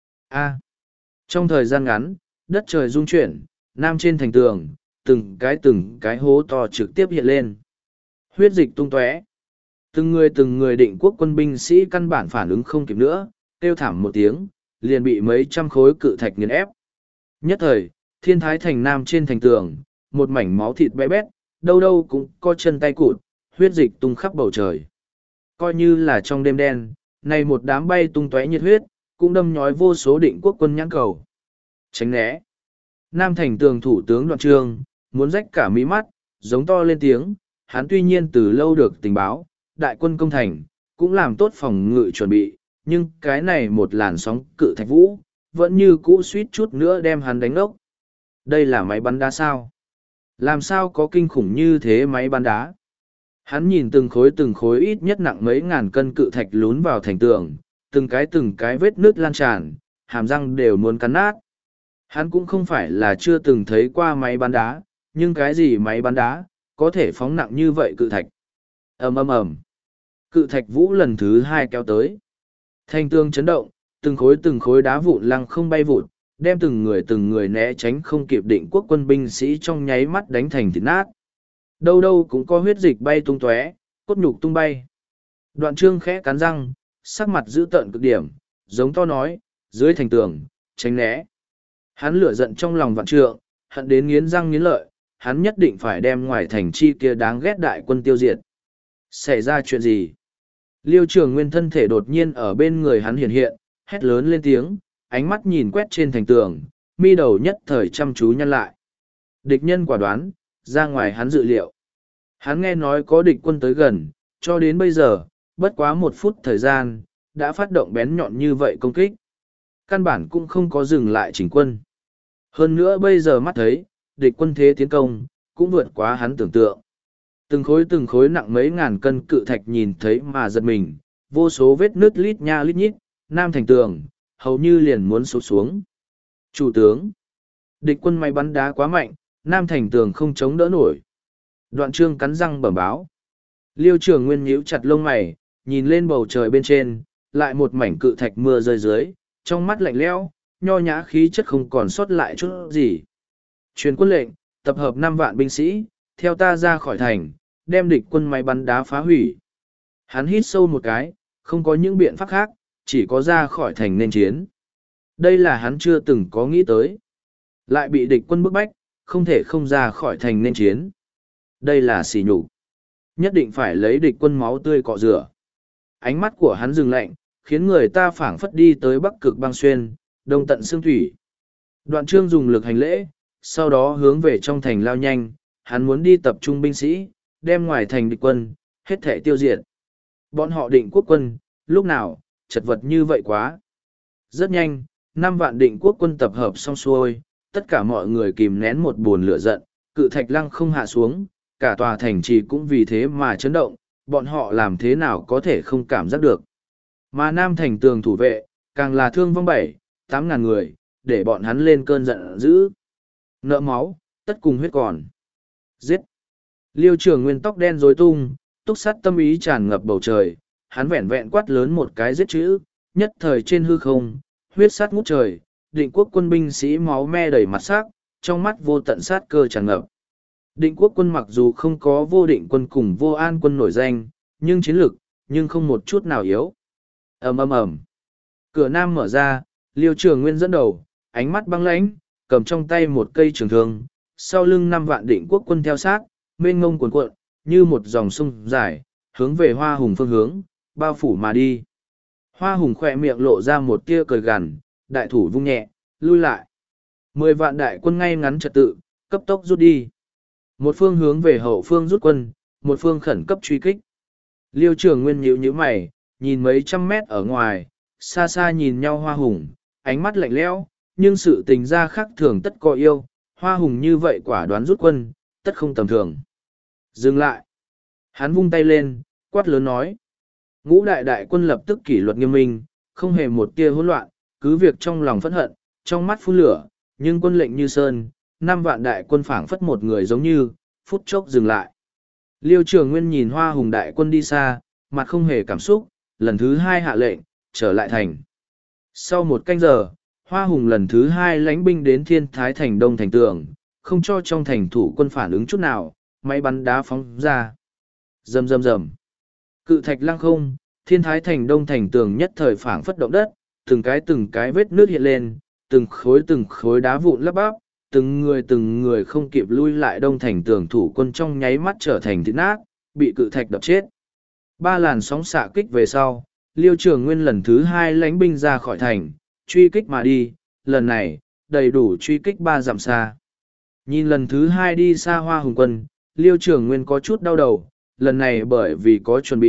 A. Trong thời gian ngắn, đất trời rung chuyển, nam trên thành tường, từng cái từng cái hố to trực tiếp hiện lên. Huyết dịch tung tóe. Từng người từng người Định Quốc quân binh sĩ căn bản phản ứng không kịp nữa, kêu thảm một tiếng, liền bị mấy trăm khối cự thạch nghiền ép. Nhất thời, Thiên Thái thành nam trên thành tường, một mảnh máu thịt bé bét, đâu đâu cũng có chân tay cụt, huyết dịch tung khắp bầu trời. Coi như là trong đêm đen, này một đám bay tung tóe nhiệt huyết, cũng đâm nhói vô số Định Quốc quân nhãn cầu. Tránh né. Nam thành tường thủ tướng Đoạn Trương, muốn rách cả mí mắt, giống to lên tiếng, hắn tuy nhiên từ lâu được tình báo, đại quân công thành, cũng làm tốt phòng ngự chuẩn bị, nhưng cái này một làn sóng cự thạch vũ, vẫn như cũ suýt chút nữa đem hắn đánh ốc. Đây là máy bắn đá sao? Làm sao có kinh khủng như thế máy bắn đá? Hắn nhìn từng khối từng khối ít nhất nặng mấy ngàn cân cự thạch lún vào thành tường, từng cái từng cái vết nước lan tràn, hàm răng đều muốn cắn nát. Hắn cũng không phải là chưa từng thấy qua máy bắn đá, nhưng cái gì máy bắn đá, có thể phóng nặng như vậy cự thạch. ầm ầm ầm, cự thạch vũ lần thứ hai kéo tới. Thành tường chấn động, từng khối từng khối đá vụn lăng không bay vụt, đem từng người từng người né tránh không kịp định quốc quân binh sĩ trong nháy mắt đánh thành thịt nát. Đâu đâu cũng có huyết dịch bay tung tóe, cốt nhục tung bay. Đoạn Trương khẽ cắn răng, sắc mặt dữ tợn cực điểm, giống to nói, dưới thành tường, tránh né. Hắn lửa giận trong lòng vạn trượng, hận đến nghiến răng nghiến lợi, hắn nhất định phải đem ngoài thành chi kia đáng ghét đại quân tiêu diệt. Xảy ra chuyện gì? Liêu Trường Nguyên thân thể đột nhiên ở bên người hắn hiện hiện, hét lớn lên tiếng, ánh mắt nhìn quét trên thành tường, mi đầu nhất thời chăm chú nhăn lại. Địch nhân quả đoán, ra ngoài hắn dự liệu. Hắn nghe nói có địch quân tới gần, cho đến bây giờ, bất quá một phút thời gian, đã phát động bén nhọn như vậy công kích. Căn bản cũng không có dừng lại chỉnh quân. Hơn nữa bây giờ mắt thấy, địch quân thế tiến công, cũng vượt quá hắn tưởng tượng. Từng khối từng khối nặng mấy ngàn cân cự thạch nhìn thấy mà giật mình, vô số vết nứt lít nha lít nhít, nam thành tường, hầu như liền muốn sụp xuống. Chủ tướng, địch quân máy bắn đá quá mạnh, nam thành tường không chống đỡ nổi. Đoạn Trương cắn răng bẩm báo. Liêu Trường Nguyên nhíu chặt lông mày, nhìn lên bầu trời bên trên, lại một mảnh cự thạch mưa rơi dưới, trong mắt lạnh lẽo, nho nhã khí chất không còn sót lại chút gì. Truyền quân lệnh, tập hợp năm vạn binh sĩ, theo ta ra khỏi thành, đem địch quân máy bắn đá phá hủy. Hắn hít sâu một cái, không có những biện pháp khác, chỉ có ra khỏi thành nên chiến. Đây là hắn chưa từng có nghĩ tới. Lại bị địch quân bức bách, không thể không ra khỏi thành nên chiến. Đây là sỉ nhục. Nhất định phải lấy địch quân máu tươi cọ rửa. Ánh mắt của hắn dừng lạnh, khiến người ta phảng phất đi tới bắc cực băng xuyên, đông tận xương thủy. Đoạn Trương dùng lực hành lễ, sau đó hướng về trong thành lao nhanh, hắn muốn đi tập trung binh sĩ, đem ngoài thành địch quân, hết thể tiêu diệt. Bọn họ định quốc quân, lúc nào, chật vật như vậy quá. Rất nhanh, năm vạn định quốc quân tập hợp xong xuôi, tất cả mọi người kìm nén một buồn lửa giận, cự thạch lăng không hạ xuống, cả tòa thành trì cũng vì thế mà chấn động, bọn họ làm thế nào có thể không cảm giác được. Mà nam thành tường thủ vệ, càng là thương vong bảy, tám ngàn người, để bọn hắn lên cơn giận dữ. Nợ máu, tất cùng huyết còn. Giết! Liêu Trường Nguyên tóc đen rối tung, túc sắt tâm ý tràn ngập bầu trời, hắn vẹn vẹn quát lớn một cái giết chữ, nhất thời trên hư không, huyết sát ngút trời, định quốc quân binh sĩ máu me đầy mặt sắc, trong mắt vô tận sát cơ tràn ngập. Định quốc quân mặc dù không có vô định quân cùng vô an quân nổi danh, nhưng chiến lực, nhưng không một chút nào yếu. ầm ầm ầm, cửa nam mở ra, Liêu Trường Nguyên dẫn đầu, ánh mắt băng lãnh, cầm trong tay một cây trường thương, sau lưng năm vạn định quốc quân theo sát, mênh ngông cuồn cuộn, như một dòng sông dài, hướng về Hoa Hùng phương hướng, bao phủ mà đi. Hoa Hùng khỏe miệng lộ ra một tia cười gằn, đại thủ vung nhẹ, lui lại. Mười vạn đại quân ngay ngắn trật tự, cấp tốc rút đi. Một phương hướng về hậu phương rút quân, một phương khẩn cấp truy kích. Liêu Trường Nguyên nhíu nhíu mày, nhìn mấy trăm mét ở ngoài, xa xa nhìn nhau Hoa Hùng, ánh mắt lạnh lẽo, nhưng sự tình ra khác thường tất có yêu, Hoa Hùng như vậy quả đoán rút quân, tất không tầm thường. Dừng lại. Hắn vung tay lên, quát lớn nói. Ngũ đại đại quân lập tức kỷ luật nghiêm minh, không hề một tia hỗn loạn, cứ việc trong lòng phẫn hận, trong mắt phun lửa, nhưng quân lệnh như sơn, năm vạn đại quân phảng phất một người giống như, phút chốc dừng lại. Liêu Trường Nguyên nhìn Hoa Hùng đại quân đi xa, mặt không hề cảm xúc, lần thứ hai hạ lệnh, trở lại thành. Sau một canh giờ, Hoa Hùng lần thứ hai lãnh binh đến Thiên Thái Thành Đông thành tường, không cho trong thành thủ quân phản ứng chút nào, máy bắn đá phóng ra. Rầm rầm rầm. Cự thạch lăng không, Thiên Thái Thành Đông thành tường nhất thời phảng phất động đất, từng cái từng cái vết nước hiện lên, từng khối từng khối đá vụn lấp bắp, từng người từng người không kịp lui lại đông thành tường thủ quân trong nháy mắt trở thành thịt nát, bị cự thạch đập chết. Ba làn sóng xạ kích về sau, Liêu Trường Nguyên lần thứ hai lãnh binh ra khỏi thành, truy kích mà đi, lần này, đầy đủ truy kích ba dặm xa. Nhìn lần thứ hai đi xa Hoa Hùng quân, Liêu Trường Nguyên có chút đau đầu, lần này bởi vì có chuẩn bị,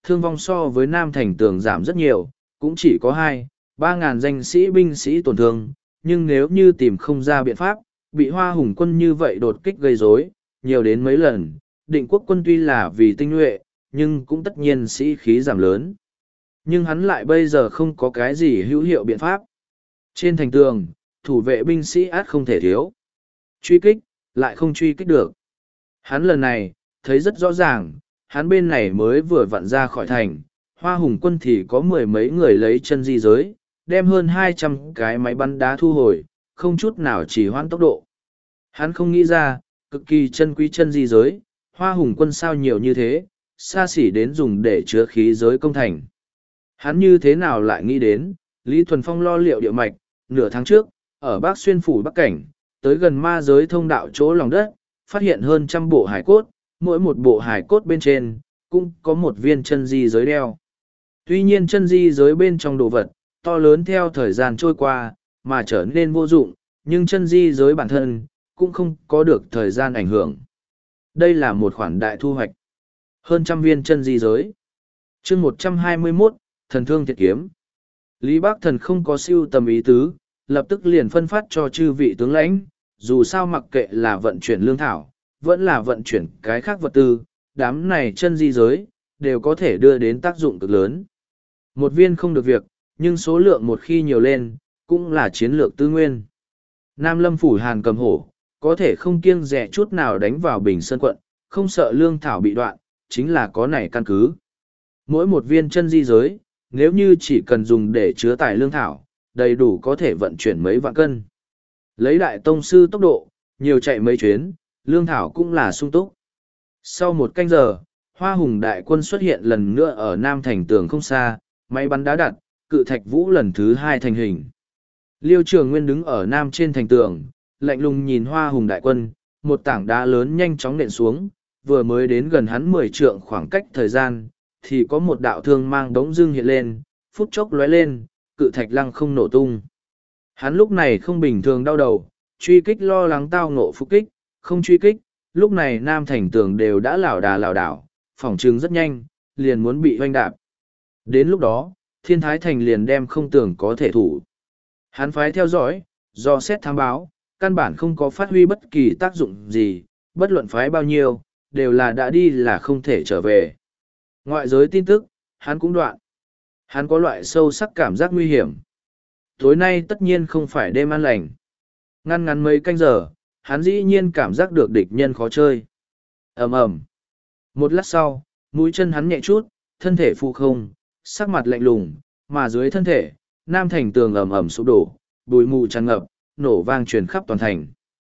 thương vong so với Nam Thành Tường giảm rất nhiều, cũng chỉ có hai, ba ngàn danh sĩ binh sĩ tổn thương, nhưng nếu như tìm không ra biện pháp, bị Hoa Hùng quân như vậy đột kích gây rối, nhiều đến mấy lần, Định Quốc quân tuy là vì tinh nhuệ, nhưng cũng tất nhiên sĩ khí giảm lớn. Nhưng hắn lại bây giờ không có cái gì hữu hiệu biện pháp. Trên thành tường, thủ vệ binh sĩ át không thể thiếu. Truy kích, lại không truy kích được. Hắn lần này, thấy rất rõ ràng, hắn bên này mới vừa vặn ra khỏi thành, Hoa Hùng quân thì có mười mấy người lấy chân di giới, đem hơn hai trăm cái máy bắn đá thu hồi, không chút nào chỉ hoãn tốc độ. Hắn không nghĩ ra, cực kỳ chân quý chân di giới, Hoa Hùng quân sao nhiều như thế, xa xỉ đến dùng để chứa khí giới công thành. Hắn như thế nào lại nghĩ đến, Lý Thuần Phong lo liệu địa mạch, nửa tháng trước, ở Bắc Xuyên Phủ Bắc Cảnh, tới gần ma giới thông đạo chỗ lòng đất, phát hiện hơn trăm bộ hải cốt, mỗi một bộ hải cốt bên trên, cũng có một viên chân di giới đeo. Tuy nhiên chân di giới bên trong đồ vật, to lớn theo thời gian trôi qua, mà trở nên vô dụng, nhưng chân di giới bản thân, cũng không có được thời gian ảnh hưởng. Đây là một khoản đại thu hoạch. Hơn trăm viên chân di giới. chương một trăm hai mươi mốt, Thần Thương Thiệt Kiếm. Lý Bác Thần không có siêu tầm ý tứ, lập tức liền phân phát cho chư vị tướng lãnh, dù sao mặc kệ là vận chuyển lương thảo, vẫn là vận chuyển cái khác vật tư, đám này chân di giới, đều có thể đưa đến tác dụng cực lớn. Một viên không được việc, nhưng số lượng một khi nhiều lên, cũng là chiến lược tư nguyên. Nam Lâm Phủ Hàn Cầm Hổ, có thể không kiêng dè chút nào đánh vào Bình Sơn quận, không sợ lương thảo bị đoạn, chính là có này căn cứ. Mỗi một viên chân di giới, nếu như chỉ cần dùng để chứa tải lương thảo, đầy đủ có thể vận chuyển mấy vạn cân. Lấy đại tông sư tốc độ, nhiều chạy mấy chuyến, lương thảo cũng là sung túc. Sau một canh giờ, Hoa Hùng đại quân xuất hiện lần nữa ở Nam Thành Tường không xa, máy bắn đá đặt, cự thạch vũ lần thứ hai thành hình. Liêu Trường Nguyên đứng ở Nam trên thành tường, lạnh lùng nhìn Hoa Hùng đại quân, một tảng đá lớn nhanh chóng nện xuống, vừa mới đến gần hắn mười trượng khoảng cách thời gian, thì có một đạo thương mang đống dưng hiện lên, phút chốc lóe lên, cự thạch lăng không nổ tung. Hắn lúc này không bình thường đau đầu, truy kích lo lắng tao ngộ phục kích, không truy kích, lúc này Nam thành tường đều đã lảo đà lảo đảo, phỏng trừng rất nhanh, liền muốn bị hoanh đạp. Đến lúc đó, Thiên Thái Thành liền đem không tưởng có thể thủ. Hắn phái theo dõi, do xét thám báo, căn bản không có phát huy bất kỳ tác dụng gì, bất luận phái bao nhiêu, đều là đã đi là không thể trở về. Ngoại giới tin tức, hắn cũng đoạn. Hắn có loại sâu sắc cảm giác nguy hiểm. Tối nay tất nhiên không phải đêm an lành. Ngăn ngắn mấy canh giờ, hắn dĩ nhiên cảm giác được địch nhân khó chơi. ầm ầm. Một lát sau, mũi chân hắn nhẹ chút, thân thể phụ không, sắc mặt lạnh lùng, mà dưới thân thể, Nam thành tường ầm ầm sụp đổ, bụi mù tràn ngập, nổ vang truyền khắp toàn thành.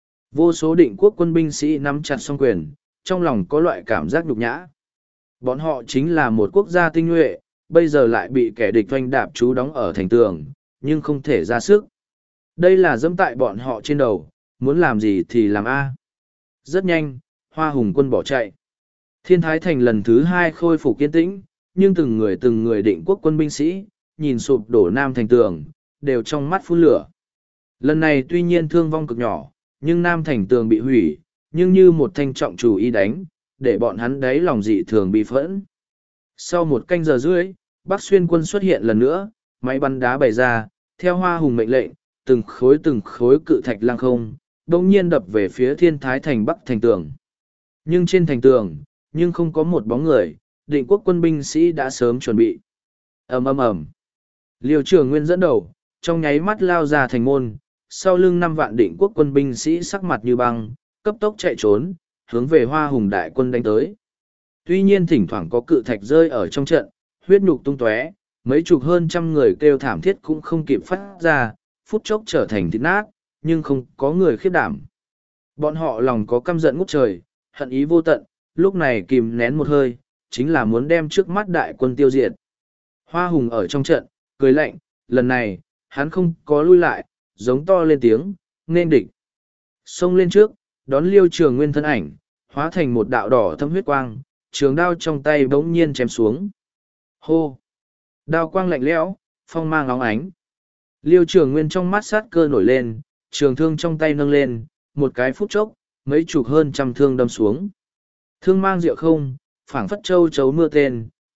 Vô số định quốc quân binh sĩ nắm chặt song quyền, trong lòng có loại cảm giác nhục nhã. Bọn họ chính là một quốc gia tinh nhuệ, bây giờ lại bị kẻ địch oanh đạp trú đóng ở thành tường, nhưng không thể ra sức. Đây là dẫm tại bọn họ trên đầu, muốn làm gì thì làm A. Rất nhanh, Hoa Hùng quân bỏ chạy. Thiên Thái Thành lần thứ hai khôi phục kiên tĩnh, nhưng từng người từng người định quốc quân binh sĩ, nhìn sụp đổ Nam thành tường, đều trong mắt phun lửa. Lần này tuy nhiên thương vong cực nhỏ, nhưng Nam thành tường bị hủy, nhưng như một thanh trọng chủ y đánh, để bọn hắn đáy lòng dị thường bị phẫn. Sau một canh giờ rưỡi, Bắc Xuyên quân xuất hiện lần nữa, máy bắn đá bày ra, theo Hoa Hùng mệnh lệnh, từng khối từng khối cự thạch lăng không, đồng nhiên đập về phía Thiên Thái Thành Bắc thành tường. Nhưng trên thành tường, nhưng không có một bóng người, định quốc quân binh sĩ đã sớm chuẩn bị. ầm ầm ầm. Liêu Trường Nguyên dẫn đầu, trong nháy mắt lao ra thành môn, sau lưng năm vạn định quốc quân binh sĩ sắc mặt như băng, cấp tốc chạy trốn, hướng về Hoa Hùng đại quân đánh tới. Tuy nhiên thỉnh thoảng có cự thạch rơi ở trong trận, huyết nhục tung tóe, mấy chục hơn trăm người kêu thảm thiết cũng không kịp phát ra, phút chốc trở thành thịt nát, nhưng không có người khiếp đảm. Bọn họ lòng có căm giận ngút trời, hận ý vô tận, lúc này kìm nén một hơi, chính là muốn đem trước mắt đại quân tiêu diệt. Hoa Hùng ở trong trận, cười lạnh, lần này, hắn không có lui lại, giống to lên tiếng, nên địch. Xông lên trước, đón Liêu Trường Nguyên thân ảnh, hóa thành một đạo đỏ thâm huyết quang, trường đao trong tay bỗng nhiên chém xuống. Hô! Đao quang lạnh lẽo, phong mang óng ánh. Liêu Trường Nguyên trong mắt sát cơ nổi lên, trường thương trong tay nâng lên, một cái phút chốc, mấy chục hơn trăm thương đâm xuống. Thương mang diệu không, phảng phất châu chấu mưa tên,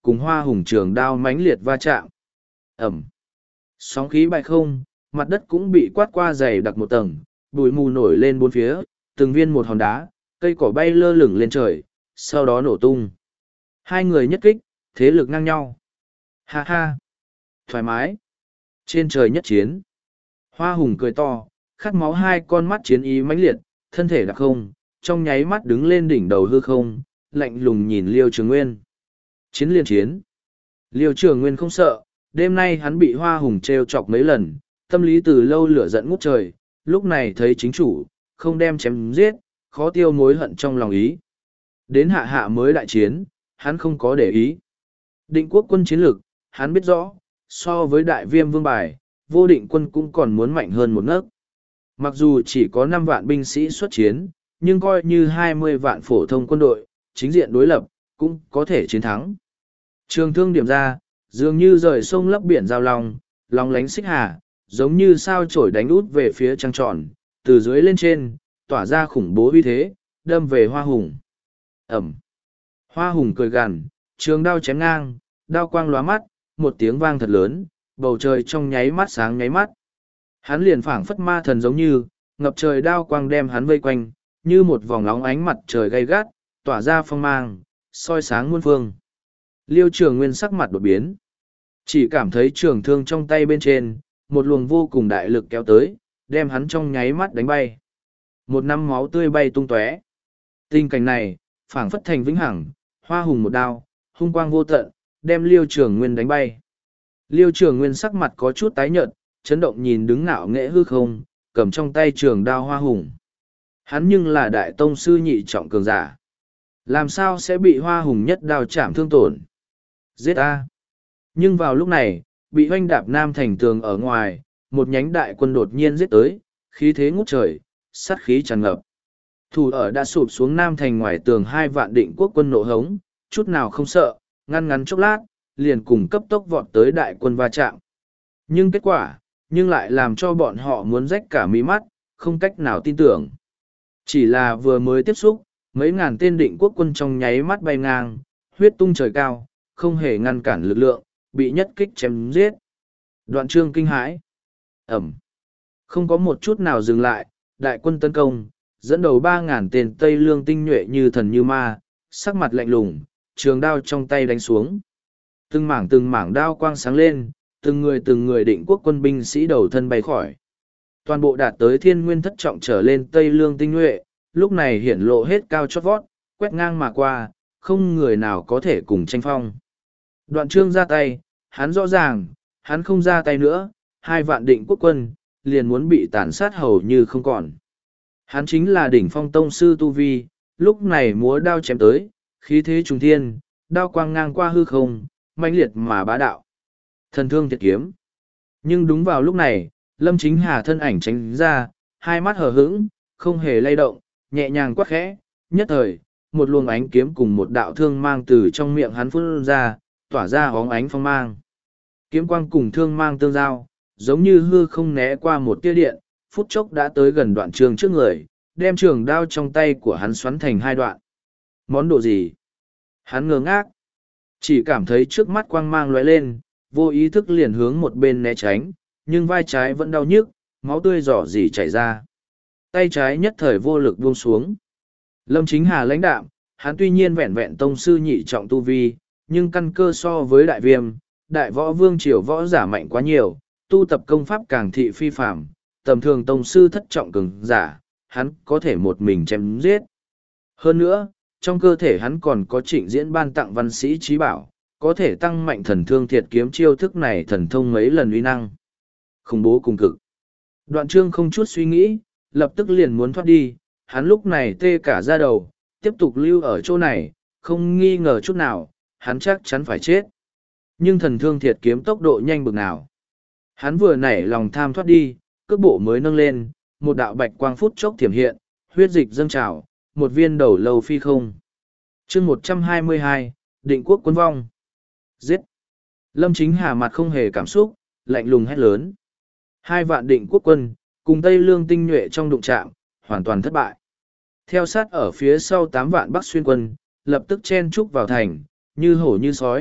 cùng Hoa Hùng trường đao mãnh liệt va chạm. Ẩm. Sóng khí bay không, mặt đất cũng bị quát qua dày đặc một tầng, bụi mù nổi lên bốn phía, từng viên một hòn đá, cây cỏ bay lơ lửng lên trời, sau đó nổ tung. Hai người nhất kích, thế lực ngang nhau. Ha ha. Thoải mái. Trên trời nhất chiến. Hoa Hùng cười to, khát máu hai con mắt chiến ý mãnh liệt, thân thể đặc không, trong nháy mắt đứng lên đỉnh đầu hư không, lạnh lùng nhìn Liêu Trường Nguyên. Chiến liên chiến. Liêu Trường Nguyên không sợ, đêm nay hắn bị Hoa Hùng trêu chọc mấy lần, tâm lý từ lâu lửa giận ngút trời, lúc này thấy chính chủ, không đem chém giết, khó tiêu mối hận trong lòng ý. Đến hạ hạ mới đại chiến, hắn không có để ý. Định quốc quân chiến lược, hắn biết rõ, so với đại viêm vương bài, vô định quân cũng còn muốn mạnh hơn một nấc. Mặc dù chỉ có năm vạn binh sĩ xuất chiến, nhưng coi như hai mươi vạn phổ thông quân đội, chính diện đối lập, cũng có thể chiến thắng. Trường thương điểm ra, dường như rời sông lấp biển giao long, long lánh xích hà, giống như sao chổi đánh út về phía trăng tròn, từ dưới lên trên, tỏa ra khủng bố uy thế, đâm về Hoa Hùng. Ẩm. Hoa Hùng cười gằn, trường đao chém ngang, đao quang lóa mắt, một tiếng vang thật lớn, bầu trời trong nháy mắt sáng nháy mắt. Hắn liền phảng phất ma thần giống như, ngập trời đao quang đem hắn vây quanh, như một vòng nóng ánh mặt trời gay gắt, tỏa ra phong mang, soi sáng muôn phương. Liêu Trường Nguyên sắc mặt đột biến. Chỉ cảm thấy trường thương trong tay bên trên, một luồng vô cùng đại lực kéo tới, đem hắn trong nháy mắt đánh bay. Một năm máu tươi bay tung tóe. Tình cảnh này, phảng phất thành vĩnh hằng, Hoa Hùng một đao, hung quang vô tận, đem Liêu Trường Nguyên đánh bay. Liêu Trường Nguyên sắc mặt có chút tái nhợt, chấn động nhìn đứng ngạo nghễ hư không, cầm trong tay trường đao Hoa Hùng. Hắn nhưng là đại tông sư nhị trọng cường giả. Làm sao sẽ bị Hoa Hùng nhất đao chạm thương tổn? Giết a! Nhưng vào lúc này, bị hoanh đạp nam thành tường ở ngoài, một nhánh đại quân đột nhiên giết tới, khí thế ngút trời, sát khí tràn ngập. Thủ ở đã sụp xuống nam thành ngoài tường hai vạn định quốc quân nộ hống, chút nào không sợ, ngăn ngắn chốc lát, liền cùng cấp tốc vọt tới đại quân va chạm. Nhưng kết quả, nhưng lại làm cho bọn họ muốn rách cả mí mắt, không cách nào tin tưởng. Chỉ là vừa mới tiếp xúc, mấy ngàn tên định quốc quân trong nháy mắt bay ngang, huyết tung trời cao, không hề ngăn cản lực lượng, bị nhất kích chém giết. Đoạn Trương kinh hãi. Ẩm. Không có một chút nào dừng lại, đại quân tấn công, dẫn đầu ba ngàn tên Tây Lương tinh nhuệ như thần như ma, sắc mặt lạnh lùng, trường đao trong tay đánh xuống. Từng mảng từng mảng đao quang sáng lên, từng người từng người định quốc quân binh sĩ đầu thân bay khỏi. Toàn bộ đạt tới thiên nguyên thất trọng trở lên Tây Lương tinh nhuệ, lúc này hiển lộ hết cao chót vót, quét ngang mà qua, không người nào có thể cùng tranh phong. Đoạn Trương ra tay, hắn rõ ràng, hắn không ra tay nữa, hai vạn định quốc quân, liền muốn bị tàn sát hầu như không còn. Hắn chính là đỉnh phong tông sư Tu Vi, lúc này múa đao chém tới, khí thế trùng thiên, đao quang ngang qua hư không, mãnh liệt mà bá đạo. Thần thương thiệt kiếm. Nhưng đúng vào lúc này, Lâm Chính Hà thân ảnh tránh ra, hai mắt hờ hững, không hề lay động, nhẹ nhàng quát khẽ, nhất thời, một luồng ánh kiếm cùng một đạo thương mang từ trong miệng hắn phun ra, tỏa ra hóng ánh phong mang. Kiếm quang cùng thương mang tương giao, giống như hư không né qua một tia điện, phút chốc đã tới gần Đoạn Trương trước người, đem trường đao trong tay của hắn xoắn thành hai đoạn. Món đồ gì? Hắn ngơ ngác, chỉ cảm thấy trước mắt quang mang lóe lên, vô ý thức liền hướng một bên né tránh, nhưng vai trái vẫn đau nhức, máu tươi rỏ rỉ chảy ra. Tay trái nhất thời vô lực buông xuống. Lâm Chính Hà lãnh đạm, hắn tuy nhiên vẹn vẹn tông sư nhị trọng tu vi, nhưng căn cơ so với đại viêm, đại võ vương triều võ giả mạnh quá nhiều, tu tập công pháp càng thị phi phạm, tầm thường tông sư thất trọng cường giả, hắn có thể một mình chém giết. Hơn nữa, trong cơ thể hắn còn có Trịnh Diễn ban tặng văn sĩ trí bảo, có thể tăng mạnh thần thương thiệt kiếm chiêu thức này thần thông mấy lần uy năng. Khủng bố cùng cực. Đoạn Trương không chút suy nghĩ, lập tức liền muốn thoát đi, hắn lúc này tê cả da đầu, tiếp tục lưu ở chỗ này, không nghi ngờ chút nào, hắn chắc chắn phải chết. Nhưng thần thương thiệt kiếm tốc độ nhanh bực nào. Hắn vừa nảy lòng tham thoát đi, cước bộ mới nâng lên, một đạo bạch quang phút chốc thiểm hiện, huyết dịch dâng trào, một viên đầu lâu phi không. chương một trăm hai mươi hai, định quốc quân vong. Giết! Lâm Chính Hà mặt không hề cảm xúc, lạnh lùng hét lớn. Hai vạn định quốc quân, cùng Tây Lương tinh nhuệ trong đụng trạm, hoàn toàn thất bại. Theo sát ở phía sau tám vạn Bắc xuyên quân, lập tức chen trúc vào thành, như hổ như sói,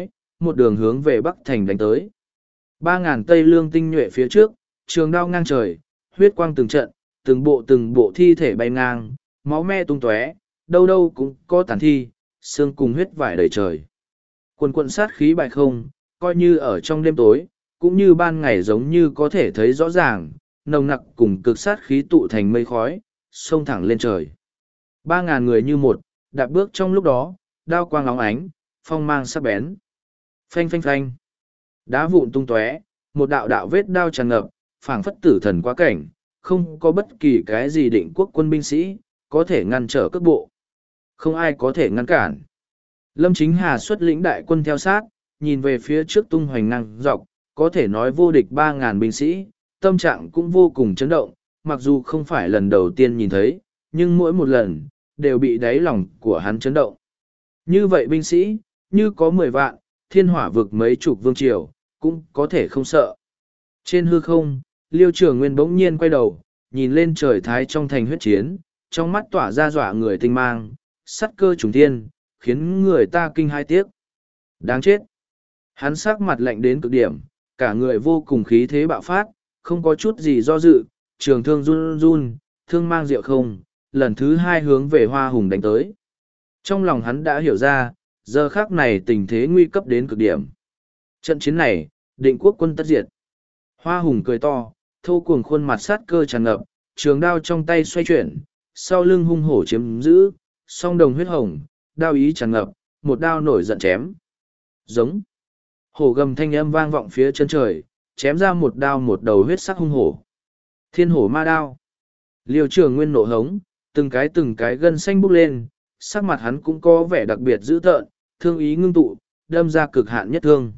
một đường hướng về Bắc Thành đánh tới. Ba ngàn Tây Lương tinh nhuệ phía trước, trường đao ngang trời, huyết quang từng trận, từng bộ từng bộ thi thể bay ngang, máu me tung tóe, đâu đâu cũng có tàn thi, xương cùng huyết vải đầy trời. Quần quận sát khí bại không, coi như ở trong đêm tối, cũng như ban ngày giống như có thể thấy rõ ràng, nồng nặc cùng cực sát khí tụ thành mây khói, xông thẳng lên trời. Ba ngàn người như một, đạp bước trong lúc đó, đao quang óng ánh, phong mang sắc bén. Phanh phanh phanh. Đá vụn tung tóe, một đạo đạo vết đao tràn ngập, phảng phất tử thần quá cảnh, không có bất kỳ cái gì định quốc quân binh sĩ, có thể ngăn trở cước bộ. Không ai có thể ngăn cản. Lâm Chính Hà xuất lĩnh đại quân theo sát, nhìn về phía trước tung hoành năng dọc, có thể nói vô địch ba ngàn binh sĩ, tâm trạng cũng vô cùng chấn động, mặc dù không phải lần đầu tiên nhìn thấy, nhưng mỗi một lần, đều bị đáy lòng của hắn chấn động. Như vậy binh sĩ, như có mười vạn, thiên hỏa vực mấy chục vương triều, cũng có thể không sợ. Trên hư không, Liêu Trường Nguyên bỗng nhiên quay đầu, nhìn lên trời thái trong thành huyết chiến, trong mắt tỏa ra dọa người tinh mang, sắt cơ trùng thiên, khiến người ta kinh hai tiếc. Đáng chết! Hắn sắc mặt lạnh đến cực điểm, cả người vô cùng khí thế bạo phát, không có chút gì do dự, trường thương run run, thương mang diệu không, lần thứ hai hướng về Hoa Hùng đánh tới. Trong lòng hắn đã hiểu ra, giờ khắc này tình thế nguy cấp đến cực điểm. Trận chiến này, định quốc quân tất diệt. Hoa Hùng cười to, thô cuồng khuôn mặt sát cơ tràn ngập, trường đao trong tay xoay chuyển, sau lưng hung hổ chiếm giữ, song đồng huyết hồng, đao ý tràn ngập, một đao nổi giận chém. Giống. Hổ gầm thanh âm vang vọng phía chân trời, chém ra một đao một đầu huyết sắc hung hổ. Thiên hổ ma đao. Liêu Trường Nguyên nộ hống, từng cái từng cái gân xanh bốc lên, sắc mặt hắn cũng có vẻ đặc biệt dữ tợn, thương ý ngưng tụ, đâm ra cực hạn nhất thương.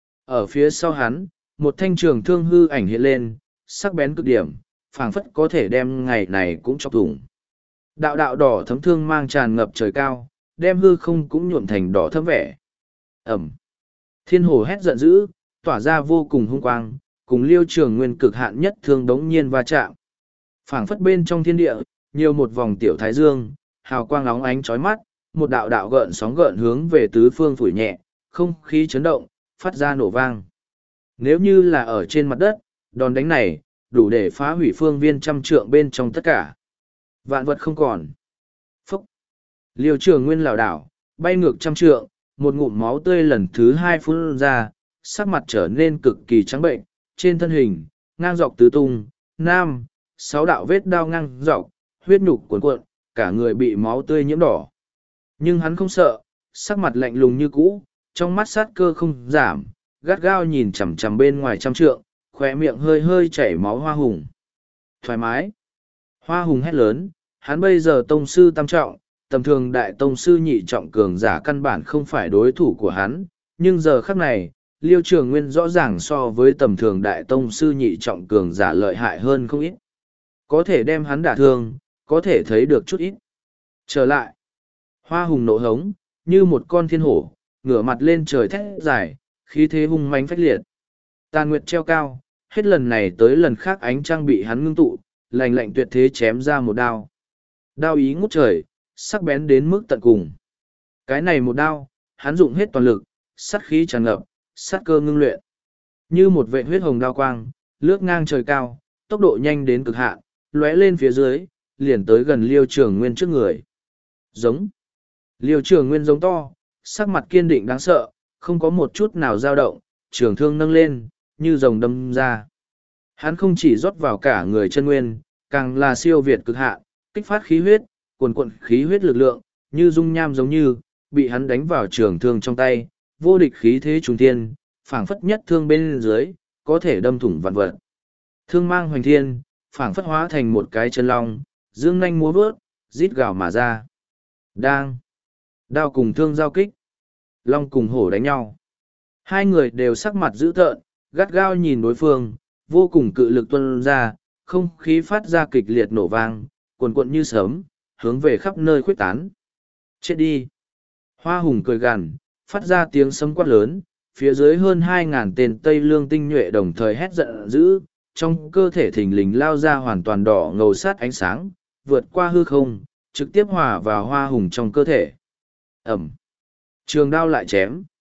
Ở phía sau hắn, một thanh trường thương hư ảnh hiện lên, sắc bén cực điểm, phảng phất có thể đem ngày này cũng chọc thủng. Đạo đạo đỏ thấm thương mang tràn ngập trời cao, đem hư không cũng nhuộm thành đỏ thấm vẻ. Ẩm. Thiên hồ hét giận dữ, tỏa ra vô cùng hung quang, cùng Liêu Trường Nguyên cực hạn nhất thương đống nhiên va chạm. Phảng phất bên trong thiên địa, nhiều một vòng tiểu thái dương, hào quang óng ánh chói mắt, một đạo đạo gợn sóng gợn hướng về tứ phương phủi nhẹ, không khí chấn động, phát ra nổ vang. Nếu như là ở trên mặt đất, đòn đánh này, đủ để phá hủy phương viên trăm trượng bên trong tất cả. Vạn vật không còn. Phúc. Liêu Trường Nguyên lảo đảo, bay ngược trăm trượng, một ngụm máu tươi lần thứ hai phun ra, sắc mặt trở nên cực kỳ trắng bệnh, trên thân hình, ngang dọc tứ tung, nam, sáu đạo vết đao ngang dọc, huyết nhục cuồn cuộn, cả người bị máu tươi nhiễm đỏ. Nhưng hắn không sợ, sắc mặt lạnh lùng như cũ, trong mắt sát cơ không giảm, gắt gao nhìn chằm chằm bên ngoài trăm trượng, khóe miệng hơi hơi chảy máu Hoa Hùng. Thoải mái. Hoa Hùng hét lớn, hắn bây giờ tông sư tam trọng, tầm thường đại tông sư nhị trọng cường giả căn bản không phải đối thủ của hắn, nhưng giờ khắc này, Liêu Trường Nguyên rõ ràng so với tầm thường đại tông sư nhị trọng cường giả lợi hại hơn không ít. Có thể đem hắn đả thương, có thể thấy được chút ít. Trở lại. Hoa Hùng nộ hống, như một con thiên hổ, ngửa mặt lên trời thét dài, khí thế hung mãnh phách liệt. Tàn nguyệt treo cao, hết lần này tới lần khác ánh trăng bị hắn ngưng tụ, lạnh lạnh tuyệt thế chém ra một đao. Đao ý ngút trời, sắc bén đến mức tận cùng. Cái này một đao, hắn dụng hết toàn lực, sát khí tràn ngập, sát cơ ngưng luyện. Như một vệ huyết hồng đao quang, lướt ngang trời cao, tốc độ nhanh đến cực hạn, lóe lên phía dưới, liền tới gần Liêu Trường Nguyên trước người. Giống. Liêu Trường Nguyên giống to, sắc mặt kiên định đáng sợ, không có một chút nào dao động, trường thương nâng lên, như rồng đâm ra. Hắn không chỉ rót vào cả người chân nguyên, càng là siêu việt cực hạn, kích phát khí huyết, cuồn cuộn khí huyết lực lượng, như dung nham giống như, bị hắn đánh vào trường thương trong tay, vô địch khí thế trùng thiên, phảng phất nhất thương bên dưới, có thể đâm thủng vạn vật. Thương mang hoành thiên, phảng phất hóa thành một cái chân long, dương nanh múa vớt, rít gào mà ra. Đang. Đao cùng thương giao kích. Long cùng hổ đánh nhau. Hai người đều sắc mặt dữ tợn, gắt gao nhìn đối phương, vô cùng cự lực tuôn ra, không khí phát ra kịch liệt nổ vang, cuồn cuộn như sớm, hướng về khắp nơi khuếch tán. Chết đi. Hoa Hùng cười gằn, phát ra tiếng sấm quát lớn, phía dưới hơn hai ngàn tên Tây Lương tinh nhuệ đồng thời hét giận dữ, trong cơ thể thình lình lao ra hoàn toàn đỏ ngầu sát ánh sáng, vượt qua hư không, trực tiếp hòa vào Hoa Hùng trong cơ thể. Ẩm. Trường đao lại chém.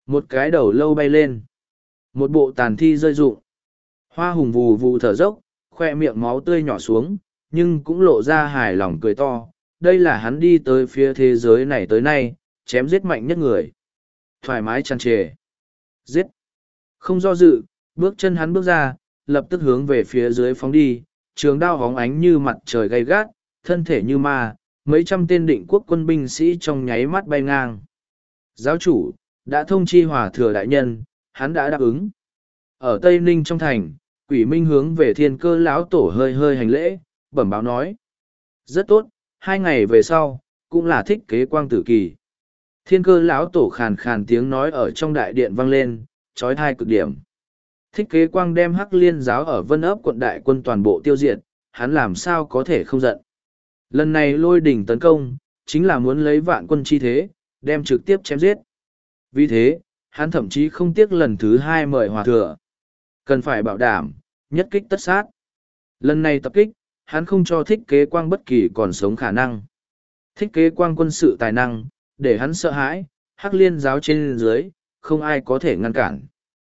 Một cái đầu lâu bay lên. Một bộ tàn thi rơi rụng. Hoa hùng vù vù thở dốc, khoe miệng máu tươi nhỏ xuống, nhưng cũng lộ ra hài lòng cười to. Đây là hắn đi tới phía thế giới này tới nay, chém giết mạnh nhất người. Thoải mái tràn trề. Giết. Không do dự, bước chân hắn bước ra, lập tức hướng về phía dưới phóng đi, trường đao hóng ánh như mặt trời gay gắt, thân thể như ma, mấy trăm tên định quốc quân binh sĩ trong nháy mắt bay ngang. Giáo chủ, đã thông chi hòa thừa đại nhân, hắn đã đáp ứng. Ở Tây Ninh trong thành, Quỷ Minh hướng về Thiên Cơ lão tổ hơi hơi hành lễ, bẩm báo nói. Rất tốt, hai ngày về sau, cũng là thích kế quang tử kỳ. Thiên Cơ lão tổ khàn khàn tiếng nói ở trong đại điện vang lên, trói thai cực điểm. Thích kế quang đem Hắc Liên giáo ở Vân Ấp quận đại quân toàn bộ tiêu diệt, hắn làm sao có thể không giận. Lần này lôi đỉnh tấn công, chính là muốn lấy vạn quân chi thế, đem trực tiếp chém giết. Vì thế, hắn thậm chí không tiếc lần thứ hai mời hòa thừa. Cần phải bảo đảm, nhất kích tất sát. Lần này tập kích, hắn không cho thích kế quang bất kỳ còn sống khả năng. Thích kế quang quân sự tài năng, để hắn sợ hãi, Hắc Liên giáo trên dưới, không ai có thể ngăn cản.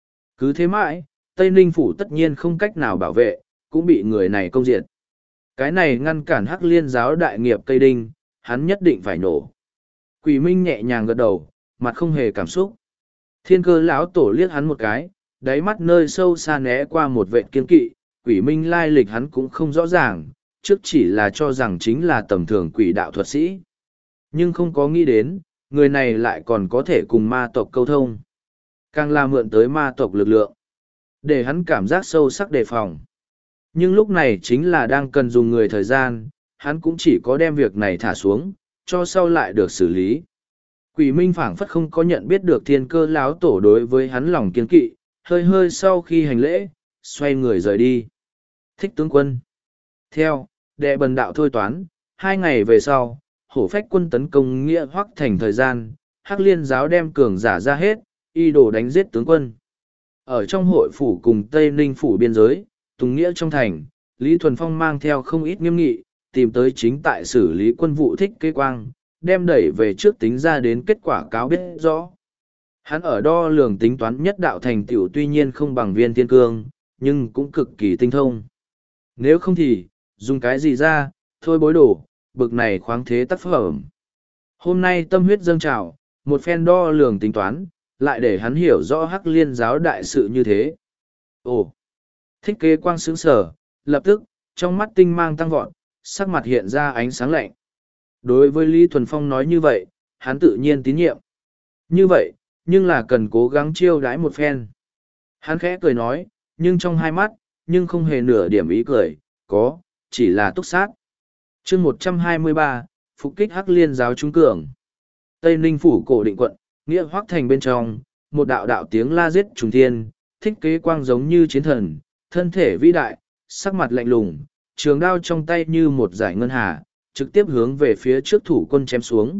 Cứ thế mãi, Tây Ninh phủ tất nhiên không cách nào bảo vệ, cũng bị người này công diệt. Cái này ngăn cản Hắc Liên giáo đại nghiệp Tây Đinh, hắn nhất định phải nổ. Quỷ Minh nhẹ nhàng gật đầu, mặt không hề cảm xúc. Thiên Cơ lão tổ liếc hắn một cái, đáy mắt nơi sâu xa né qua một vệt kiên kỵ, Quỷ Minh lai lịch hắn cũng không rõ ràng, trước chỉ là cho rằng chính là tầm thường quỷ đạo thuật sĩ. Nhưng không có nghĩ đến, người này lại còn có thể cùng ma tộc câu thông. Càng là mượn tới ma tộc lực lượng, để hắn cảm giác sâu sắc đề phòng. Nhưng lúc này chính là đang cần dùng người thời gian, hắn cũng chỉ có đem việc này thả xuống, cho sau lại được xử lý. Quỷ Minh phảng phất không có nhận biết được Thiên Cơ lão tổ đối với hắn lòng kiên kỵ, hơi hơi sau khi hành lễ, xoay người rời đi. Thích tướng quân. Theo, đệ bần đạo thôi toán, hai ngày về sau, hổ phách quân tấn công nghĩa hoắc thành thời gian, Hắc Liên giáo đem cường giả ra hết, y đồ đánh giết tướng quân. Ở trong hội phủ cùng Tây Ninh phủ biên giới, Tùng Nghĩa trong thành, Lý Thuần Phong mang theo không ít nghiêm nghị, tìm tới chính tại xử lý quân vụ thích kế quang, đem đẩy về trước tính ra đến kết quả cáo biết rõ. Hắn ở đo lường tính toán nhất đạo thành tựu tuy nhiên không bằng Viên Thiên Cương, nhưng cũng cực kỳ tinh thông. Nếu không thì, dùng cái gì ra, thôi bối đổ, bực này khoáng thế tác phẩm. Hôm nay tâm huyết dâng trào, một phen đo lường tính toán, lại để hắn hiểu rõ Hắc Liên giáo đại sự như thế. Ồ! Thích kế quang sướng sở, lập tức, trong mắt tinh mang tăng vọt, sắc mặt hiện ra ánh sáng lạnh. Đối với Lý Thuần Phong nói như vậy, hắn tự nhiên tín nhiệm. Như vậy, nhưng là cần cố gắng chiêu đãi một phen. Hắn khẽ cười nói, nhưng trong hai mắt, nhưng không hề nửa điểm ý cười, có, chỉ là túc sát. chương một trăm hai mươi ba, phục kích Hắc Liên giáo trung cường. Tây Ninh phủ cổ định quận, nghĩa hoắc thành bên trong, một đạo đạo tiếng la giết trùng thiên, thích kế quang giống như chiến thần, thân thể vĩ đại, sắc mặt lạnh lùng, trường đao trong tay như một giải ngân hà, trực tiếp hướng về phía trước thủ quân chém xuống.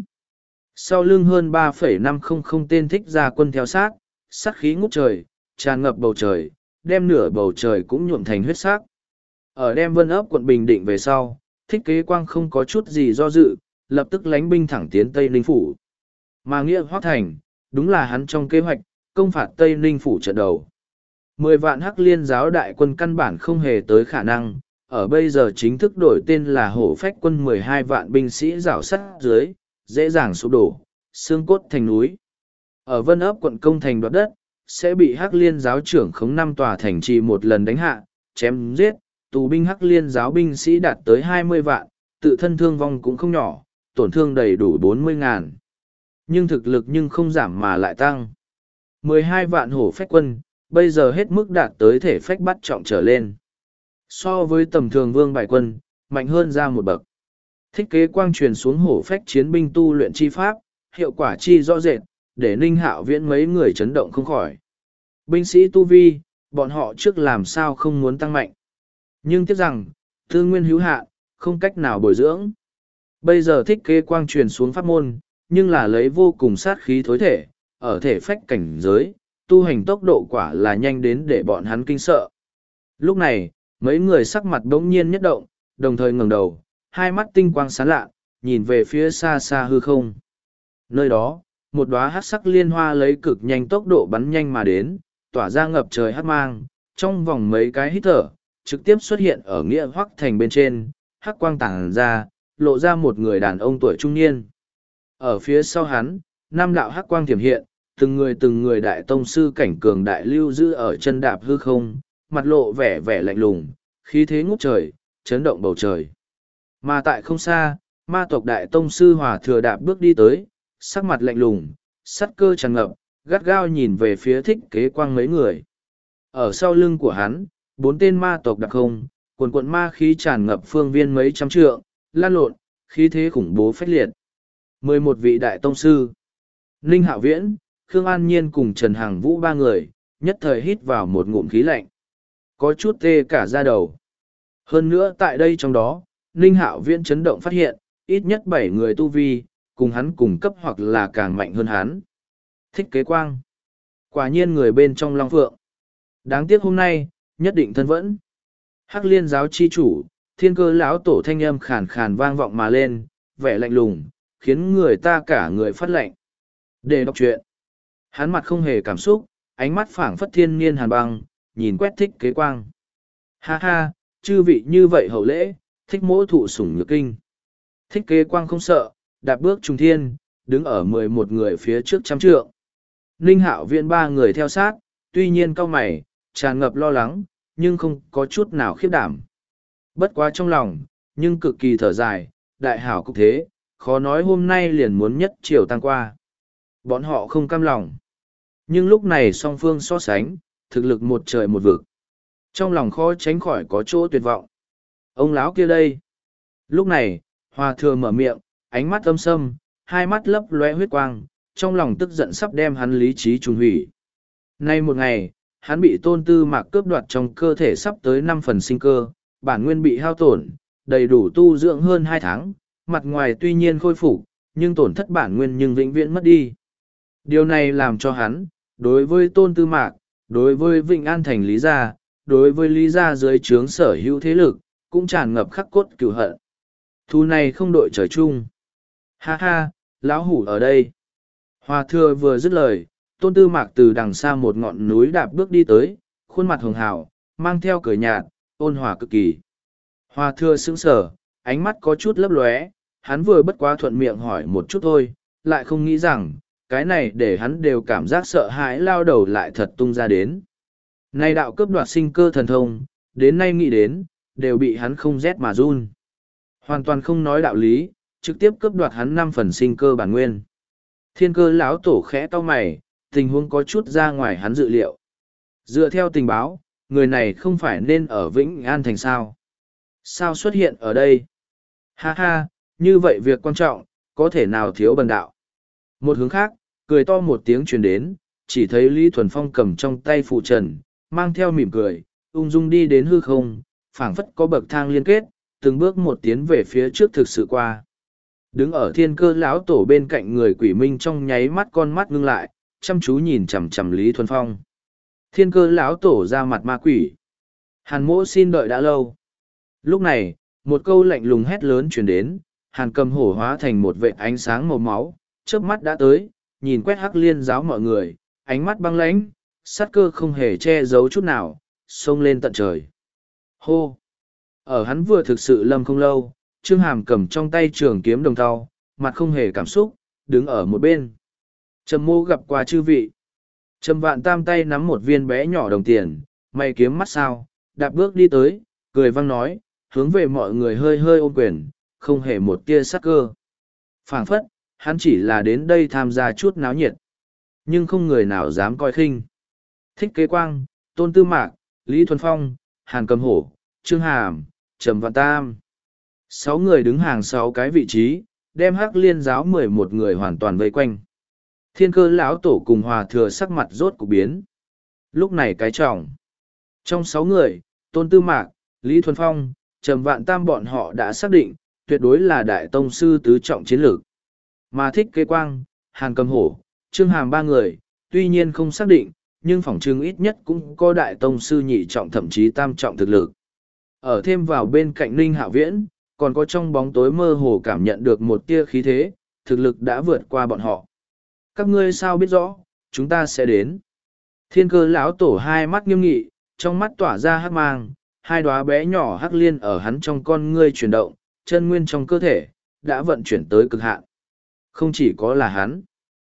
Sau lưng hơn ba phẩy năm không không tên thích gia quân theo sát, sát khí ngút trời, tràn ngập bầu trời, đem nửa bầu trời cũng nhuộm thành huyết sắc. Ở đem Vân Ấp quận Bình Định về sau, thích kế quang không có chút gì do dự, lập tức lánh binh thẳng tiến Tây Ninh phủ. Mà nghĩa hoắc thành, đúng là hắn trong kế hoạch, công phạt Tây Ninh phủ trận đầu. Mười vạn Hắc Liên giáo đại quân căn bản không hề tới khả năng, ở bây giờ chính thức đổi tên là hổ phách quân mười hai vạn binh sĩ rảo sắt dưới, dễ dàng sụp đổ, xương cốt thành núi. Ở Vân Ấp quận công thành đoạt đất, sẽ bị Hắc Liên giáo trưởng khống năm tòa thành trì một lần đánh hạ, chém giết, tù binh Hắc Liên giáo binh sĩ đạt tới hai mươi vạn, tự thân thương vong cũng không nhỏ, tổn thương đầy đủ bốn mươi ngàn. Nhưng thực lực nhưng không giảm mà lại tăng. mười hai vạn hổ phách quân, bây giờ hết mức đạt tới thể phách bắt trọng trở lên. So với tầm thường vương bài quân, mạnh hơn ra một bậc. Thích kế quang truyền xuống hổ phách chiến binh tu luyện chi pháp, hiệu quả chi rõ rệt, để Ninh Hạo Viễn mấy người chấn động không khỏi. Binh sĩ tu vi, bọn họ trước làm sao không muốn tăng mạnh. Nhưng tiếc rằng, tư nguyên hữu hạn, không cách nào bồi dưỡng. Bây giờ thích kế quang truyền xuống pháp môn, nhưng là lấy vô cùng sát khí thối thể, ở thể phách cảnh giới, tu hành tốc độ quả là nhanh đến để bọn hắn kinh sợ. Lúc này, mấy người sắc mặt đống nhiên nhất động, đồng thời ngẩng đầu, hai mắt tinh quang sáng lạ, nhìn về phía xa xa hư không. Nơi đó, một đóa hắc sắc liên hoa lấy cực nhanh tốc độ bắn nhanh mà đến, tỏa ra ngập trời hắc mang, trong vòng mấy cái hít thở, trực tiếp xuất hiện ở nghĩa hoắc thành bên trên, hắc quang tàng ra, lộ ra một người đàn ông tuổi trung niên. Ở phía sau hắn, năm đạo hắc quang tiềm hiện, từng người từng người đại tông sư cảnh cường đại lưu giữ ở chân đạp hư không, mặt lộ vẻ vẻ lạnh lùng, khí thế ngút trời, chấn động bầu trời. Mà tại không xa, ma tộc đại tông sư Hòa Thừa đạp bước đi tới, sắc mặt lạnh lùng, sắt cơ tràn ngập, gắt gao nhìn về phía Thích Kế Quang mấy người. Ở sau lưng của hắn, bốn tên ma tộc đặc không, quần quận ma khí tràn ngập phương viên mấy trăm trượng, lan lộn, khí thế khủng bố phách liệt. Mười một vị đại tông sư, Ninh Hạo Viễn, Khương An Nhiên cùng Trần Hằng Vũ ba người, nhất thời hít vào một ngụm khí lạnh. Có chút tê cả da đầu. Hơn nữa tại đây trong đó, Ninh Hạo Viễn chấn động phát hiện, ít nhất bảy người tu vi, cùng hắn cùng cấp hoặc là càng mạnh hơn hắn. Thích Kế Quang. Quả nhiên người bên trong Long Phượng. Đáng tiếc hôm nay, nhất định thân vẫn. Hắc Liên giáo chi chủ, Thiên Cơ lão tổ thanh âm khàn khàn vang vọng mà lên, vẻ lạnh lùng, khiến người ta cả người phát lạnh. Để đọc truyện. Hắn mặt không hề cảm xúc, ánh mắt phảng phất thiên niên hàn băng, nhìn quét Thích Kế Quang. Ha ha, chư vị như vậy hậu lễ, thích mỗ thụ sủng nhược kinh. Thích Kế Quang không sợ, đạp bước trùng thiên, đứng ở mười một người phía trước trăm trượng. Ninh Hạo Viễn ba người theo sát, tuy nhiên cau mày, tràn ngập lo lắng, nhưng không có chút nào khiếp đảm. Bất quá trong lòng, nhưng cực kỳ thở dài, đại hảo cục thế, khó nói hôm nay liền muốn nhất triều tăng qua. Bọn họ không cam lòng. Nhưng lúc này song phương so sánh, thực lực một trời một vực. Trong lòng khó tránh khỏi có chỗ tuyệt vọng. Ông lão kia đây. Lúc này, Hòa Thừa mở miệng, ánh mắt âm sâm, hai mắt lấp lóe huyết quang, trong lòng tức giận sắp đem hắn lý trí trùng hủy. Nay một ngày, hắn bị Tôn Tư Mạc cướp đoạt trong cơ thể sắp tới năm phần sinh cơ, bản nguyên bị hao tổn, đầy đủ tu dưỡng hơn hai tháng, mặt ngoài tuy nhiên khôi phục, nhưng tổn thất bản nguyên nhưng vĩnh viễn mất đi. Điều này làm cho hắn, đối với Tôn Tư Mạc, đối với Vịnh An Thành Lý Gia, đối với Lý Gia dưới trướng sở hữu thế lực, cũng tràn ngập khắc cốt cửu hận. Thu này không đội trời chung. Ha ha, lão hủ ở đây. Hòa Thừa vừa dứt lời, Tôn Tư Mạc từ đằng xa một ngọn núi đạp bước đi tới, khuôn mặt hường hào, mang theo cười nhạt, ôn hòa cực kỳ. Hòa Thừa sững sờ, ánh mắt có chút lấp lóe, hắn vừa bất quá thuận miệng hỏi một chút thôi, lại không nghĩ rằng, cái này để hắn đều cảm giác sợ hãi lao đầu lại thật tung ra đến. Nay đạo cướp đoạt sinh cơ thần thông, đến nay nghĩ đến, đều bị hắn không rét mà run. Hoàn toàn không nói đạo lý, trực tiếp cướp đoạt hắn năm phần sinh cơ bản nguyên. Thiên Cơ lão tổ khẽ cau mày, tình huống có chút ra ngoài hắn dự liệu. Dựa theo tình báo, người này không phải nên ở Vĩnh An Thành sao? Sao xuất hiện ở đây? Ha ha, như vậy việc quan trọng, có thể nào thiếu bần đạo? Một hướng khác, cười to một tiếng truyền đến, chỉ thấy Lý Thuần Phong cầm trong tay phụ trần, mang theo mỉm cười, ung dung đi đến hư không, phảng phất có bậc thang liên kết, từng bước một tiến về phía trước thực sự qua. Đứng ở Thiên Cơ lão tổ bên cạnh người quỷ minh trong nháy mắt con mắt ngưng lại, chăm chú nhìn chằm chằm Lý Thuần Phong. Thiên Cơ lão tổ ra mặt ma quỷ. Hàn mỗ xin đợi đã lâu. Lúc này, một câu lạnh lùng hét lớn truyền đến, Hàn Cầm Hổ hóa thành một vệt ánh sáng màu máu, chớp mắt đã tới, nhìn quét Hắc Liên giáo mọi người, ánh mắt băng lãnh, sát cơ không hề che giấu chút nào, xông lên tận trời. Hô! Ở hắn vừa thực sự lâm không lâu, Trương Hàm cầm trong tay trường kiếm đồng thau, mặt không hề cảm xúc, đứng ở một bên. Trầm Mô gặp qua chư vị. Trầm Vạn Tam tay nắm một viên bé nhỏ đồng tiền, mày kiếm mắt sao, đạp bước đi tới, cười vang nói, hướng về mọi người hơi hơi ôm quyền, không hề một tia sắc cơ. Phảng phất, hắn chỉ là đến đây tham gia chút náo nhiệt. Nhưng không người nào dám coi khinh. Thích Kế Quang, Tôn Tư Mạc, Lý Thuần Phong, Hàn Cầm Hổ, Trương Hàm, Trầm Vạn Tam. Sáu người đứng hàng sáu cái vị trí, đem Hắc Liên giáo mười một người hoàn toàn vây quanh. Thiên Cơ lão tổ cùng Hòa Thừa sắc mặt rốt cục biến. Lúc này cái trọng. Trong sáu người, Tôn Tư Mạc, Lý Thuần Phong, Trầm Vạn Tam bọn họ đã xác định, tuyệt đối là đại tông sư tứ trọng chiến lược. Mà Thích Kế Quang, Hàn Cầm Hổ, Trương Hàm ba người, tuy nhiên không xác định, nhưng phỏng chừng ít nhất cũng có đại tông sư nhị trọng thậm chí tam trọng thực lực. Ở thêm vào bên cạnh Ninh Hạo Viễn, còn có trong bóng tối mơ hồ cảm nhận được một tia khí thế, thực lực đã vượt qua bọn họ. Các ngươi sao biết rõ, chúng ta sẽ đến. Thiên cơ lão tổ hai mắt nghiêm nghị, trong mắt tỏa ra hắc mang, hai đóa bé nhỏ hắc liên ở hắn trong con ngươi chuyển động, chân nguyên trong cơ thể, đã vận chuyển tới cực hạn. Không chỉ có là hắn.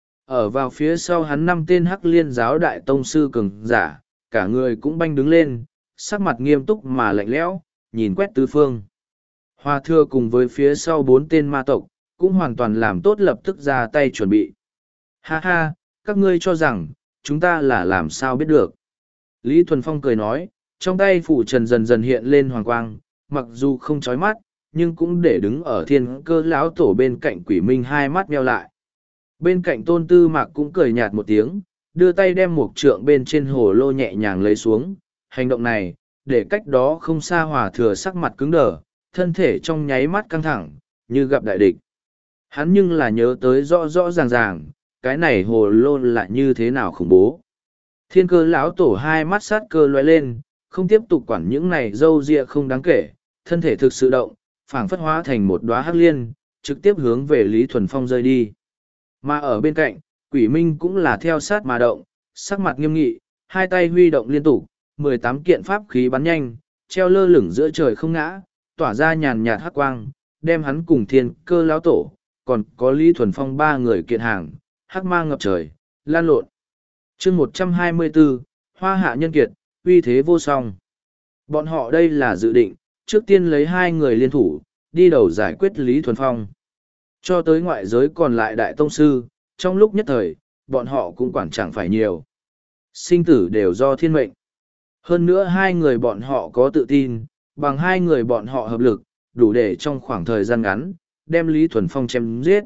Ở vào phía sau hắn năm tên hắc liên giáo đại tông sư cường giả, cả người cũng banh đứng lên, sắc mặt nghiêm túc mà lạnh lẽo, nhìn quét tứ phương. Hoa thừa cùng với phía sau bốn tên ma tộc, cũng hoàn toàn làm tốt lập tức ra tay chuẩn bị. Ha ha, các ngươi cho rằng, chúng ta là làm sao biết được. Lý Thuần Phong cười nói, trong tay phủ trần dần dần hiện lên hoàng quang, mặc dù không chói mắt, nhưng cũng để đứng ở thiên cơ lão tổ bên cạnh quỷ minh hai mắt meo lại. Bên cạnh tôn tư mạc cũng cười nhạt một tiếng, đưa tay đem một trượng bên trên hồ lô nhẹ nhàng lấy xuống. Hành động này, để cách đó không xa hòa thừa sắc mặt cứng đờ, thân thể trong nháy mắt căng thẳng, như gặp đại địch. Hắn nhưng là nhớ tới rõ rõ ràng ràng, cái này hồ lô là như thế nào khủng bố. Thiên cơ lão tổ hai mắt sát cơ loại lên, không tiếp tục quản những này dâu ria không đáng kể, thân thể thực sự động, phảng phất hóa thành một đóa hắc liên, trực tiếp hướng về Lý Thuần Phong rơi đi. Mà ở bên cạnh, quỷ minh cũng là theo sát mà động, sắc mặt nghiêm nghị, hai tay huy động liên tục, mười tám kiện pháp khí bắn nhanh, treo lơ lửng giữa trời không ngã, tỏa ra nhàn nhạt hắc quang, đem hắn cùng thiên cơ lão tổ, còn có Lý Thuần Phong ba người kiện hàng, hắc mang ngập trời, lan lộn. chương một trăm hai mươi bốn, Hoa Hạ Nhân Kiệt, uy thế vô song. Bọn họ đây là dự định, trước tiên lấy hai người liên thủ, đi đầu giải quyết Lý Thuần Phong. Cho tới ngoại giới còn lại đại tông sư, trong lúc nhất thời, bọn họ cũng quản chẳng phải nhiều. Sinh tử đều do thiên mệnh. Hơn nữa hai người bọn họ có tự tin, bằng hai người bọn họ hợp lực, đủ để trong khoảng thời gian ngắn, đem Lý Thuần Phong chém giết.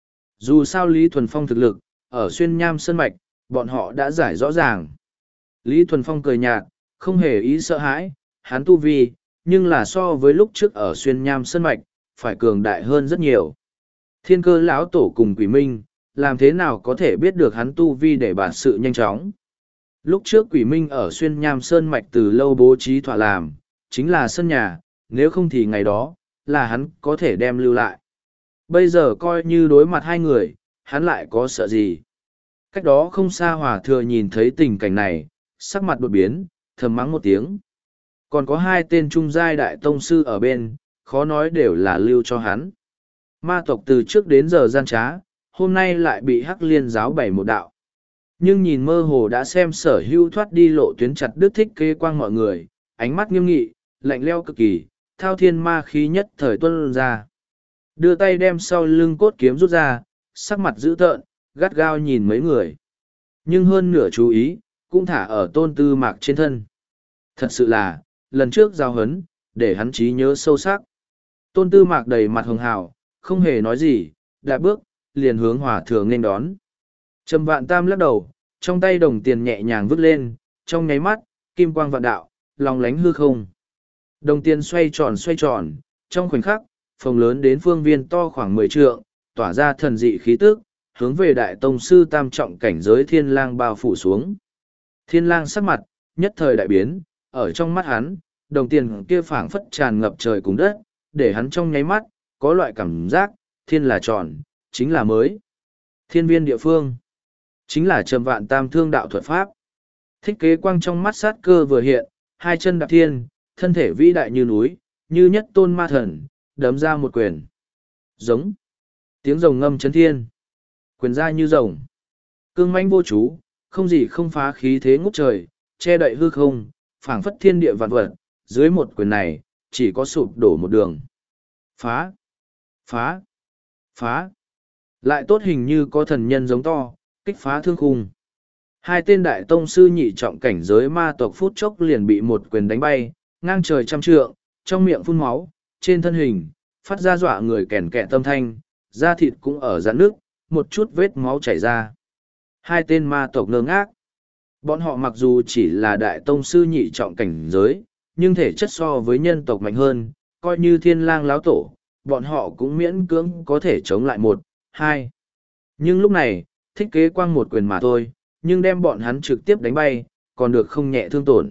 Dù sao Lý Thuần Phong thực lực, ở xuyên nham sơn mạch, bọn họ đã giải rõ ràng. Lý Thuần Phong cười nhạt, không hề ý sợ hãi, hắn tu vi, nhưng là so với lúc trước ở xuyên nham sơn mạch, phải cường đại hơn rất nhiều. Thiên cơ lão tổ cùng quỷ minh, làm thế nào có thể biết được hắn tu vi để bản sự nhanh chóng. Lúc trước quỷ minh ở xuyên nham sơn mạch từ lâu bố trí thỏa làm, chính là sân nhà, nếu không thì ngày đó, là hắn có thể đem lưu lại. Bây giờ coi như đối mặt hai người, hắn lại có sợ gì. Cách đó không xa hòa thừa nhìn thấy tình cảnh này, sắc mặt đột biến, thầm mắng một tiếng. Còn có hai tên trung giai đại tông sư ở bên, khó nói đều là lưu cho hắn. Ma tộc từ trước đến giờ gian trá, hôm nay lại bị hắc liên giáo bày một đạo. Nhưng nhìn mơ hồ đã xem sở hưu thoát đi lộ tuyến chặt đứt thích kế quang mọi người, ánh mắt nghiêm nghị, lạnh leo cực kỳ, thao thiên ma khí nhất thời tuân ra. Đưa tay đem sau lưng cốt kiếm rút ra, sắc mặt dữ tợn, gắt gao nhìn mấy người. Nhưng hơn nửa chú ý, cũng thả ở tôn tư mạc trên thân. Thật sự là, lần trước giao hấn, để hắn trí nhớ sâu sắc. Tôn tư mạc đầy mặt hường hào, không hề nói gì, đạp bước, liền hướng hòa thừa nên đón. Trầm vạn tam lắc đầu, trong tay đồng tiền nhẹ nhàng vứt lên, trong nháy mắt, kim quang vạn đạo, lòng lánh hư không. Đồng tiền xoay tròn xoay tròn, trong khoảnh khắc, phòng lớn đến phương viên to khoảng mười trượng, tỏa ra thần dị khí tức, hướng về đại tông sư tam trọng cảnh giới thiên lang bao phủ xuống. Thiên lang sắc mặt, nhất thời đại biến, ở trong mắt hắn, đồng tiền kia phảng phất tràn ngập trời cùng đất, để hắn trong nháy mắt, có loại cảm giác, thiên là tròn, chính là mới. Thiên viên địa phương, chính là trầm vạn tam thương đạo thuật pháp. Thích kế quang trong mắt sát cơ vừa hiện, hai chân đạp thiên, thân thể vĩ đại như núi, như nhất tôn ma thần, đấm ra một quyền. Giống. Tiếng rồng ngâm chấn thiên. Quyền ra như rồng. Cương mãnh vô chú, không gì không phá khí thế ngút trời, che đậy hư không, phảng phất thiên địa vạn vật, dưới một quyền này, chỉ có sụp đổ một đường. Phá. Phá. Phá. Lại tốt hình như có thần nhân giống to, kích phá thương khung. Hai tên đại tông sư nhị trọng cảnh giới ma tộc phút chốc liền bị một quyền đánh bay, ngang trời trăm trượng, trong miệng phun máu, trên thân hình, phát ra dọa người kèn kẹ tâm thanh, da thịt cũng ở rạn nước, một chút vết máu chảy ra. Hai tên ma tộc ngơ ngác. Bọn họ mặc dù chỉ là đại tông sư nhị trọng cảnh giới, nhưng thể chất so với nhân tộc mạnh hơn, coi như thiên lang láo tổ, bọn họ cũng miễn cưỡng có thể chống lại một, hai. Nhưng lúc này, thích kế quang một quyền mà thôi, nhưng đem bọn hắn trực tiếp đánh bay, còn được không nhẹ thương tổn.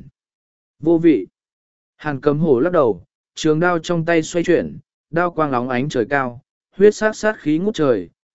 Vô vị. Hàn Cấm Hổ lắc đầu, trường đao trong tay xoay chuyển, đao quang óng ánh trời cao, huyết sát sát khí ngút trời,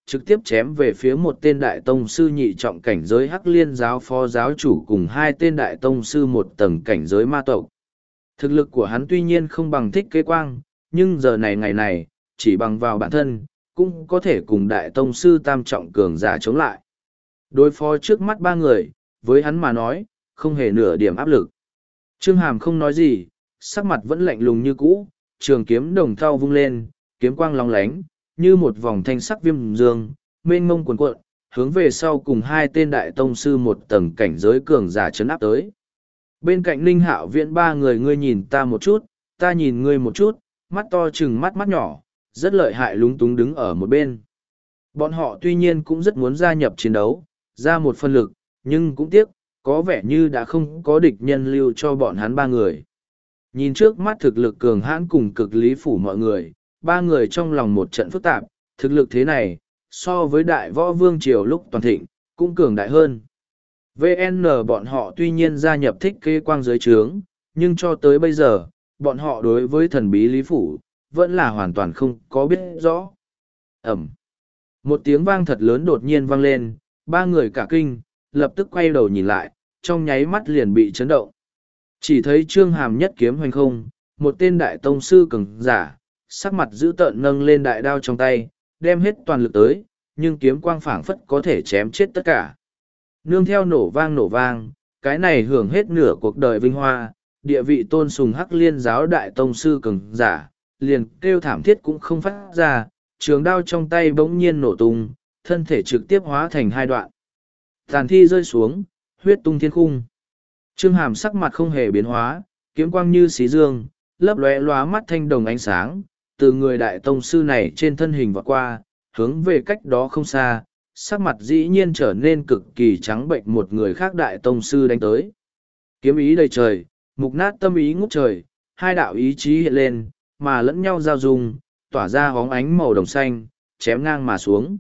trực tiếp chém về phía một tên đại tông sư nhị trọng cảnh giới Hắc Liên giáo phó giáo chủ cùng hai tên đại tông sư một tầng cảnh giới ma tộc. Thực lực của hắn tuy nhiên không bằng Thích Kế Quang, nhưng giờ này ngày này, chỉ bằng vào bản thân, cũng có thể cùng đại tông sư tam trọng cường giả chống lại. Đối phó trước mắt ba người, với hắn mà nói, không hề nửa điểm áp lực. Trương Hàm không nói gì, sắc mặt vẫn lạnh lùng như cũ, trường kiếm đồng thau vung lên, kiếm quang lóng lánh, như một vòng thanh sắc viêm dương, mênh mông cuồn cuộn, hướng về sau cùng hai tên đại tông sư một tầng cảnh giới cường giả chấn áp tới. Bên cạnh Ninh Hạo Viễn ba người ngươi nhìn ta một chút, ta nhìn ngươi một chút, mắt to chừng mắt mắt nhỏ, rất lợi hại lúng túng đứng ở một bên. Bọn họ tuy nhiên cũng rất muốn gia nhập chiến đấu, ra một phân lực, nhưng cũng tiếc, có vẻ như đã không có địch nhân lưu cho bọn hắn ba người. Nhìn trước mắt thực lực cường hãn cùng cực lý phủ mọi người, ba người trong lòng một trận phức tạp, thực lực thế này, so với đại võ vương triều lúc toàn thịnh, cũng cường đại hơn. vê en bọn họ tuy nhiên gia nhập Thích Kế Quang dưới trướng, nhưng cho tới bây giờ, bọn họ đối với thần bí lý phủ, vẫn là hoàn toàn không có biết rõ. Ẩm. Một tiếng vang thật lớn đột nhiên vang lên, ba người cả kinh, lập tức quay đầu nhìn lại, trong nháy mắt liền bị chấn động. Chỉ thấy Trương Hàm nhất kiếm hoành không, một tên đại tông sư cường giả, sắc mặt dữ tợn nâng lên đại đao trong tay, đem hết toàn lực tới, nhưng kiếm quang phảng phất có thể chém chết tất cả. Nương theo nổ vang nổ vang, cái này hưởng hết nửa cuộc đời vinh hoa, địa vị tôn sùng Hắc Liên giáo đại tông sư cường giả, liền kêu thảm thiết cũng không phát ra, trường đao trong tay bỗng nhiên nổ tung, thân thể trực tiếp hóa thành hai đoạn. Tàn thi rơi xuống, huyết tung thiên khung. Trương Hàm sắc mặt không hề biến hóa, kiếm quang như xí dương, lấp lóe lóa mắt thanh đồng ánh sáng, từ người đại tông sư này trên thân hình vọt qua, hướng về cách đó không xa, sắc mặt dĩ nhiên trở nên cực kỳ trắng bệnh một người khác đại tông sư đánh tới. Kiếm ý đầy trời, mục nát tâm ý ngút trời, hai đạo ý chí hiện lên, mà lẫn nhau giao dung, tỏa ra hóng ánh màu đồng xanh, chém ngang mà xuống.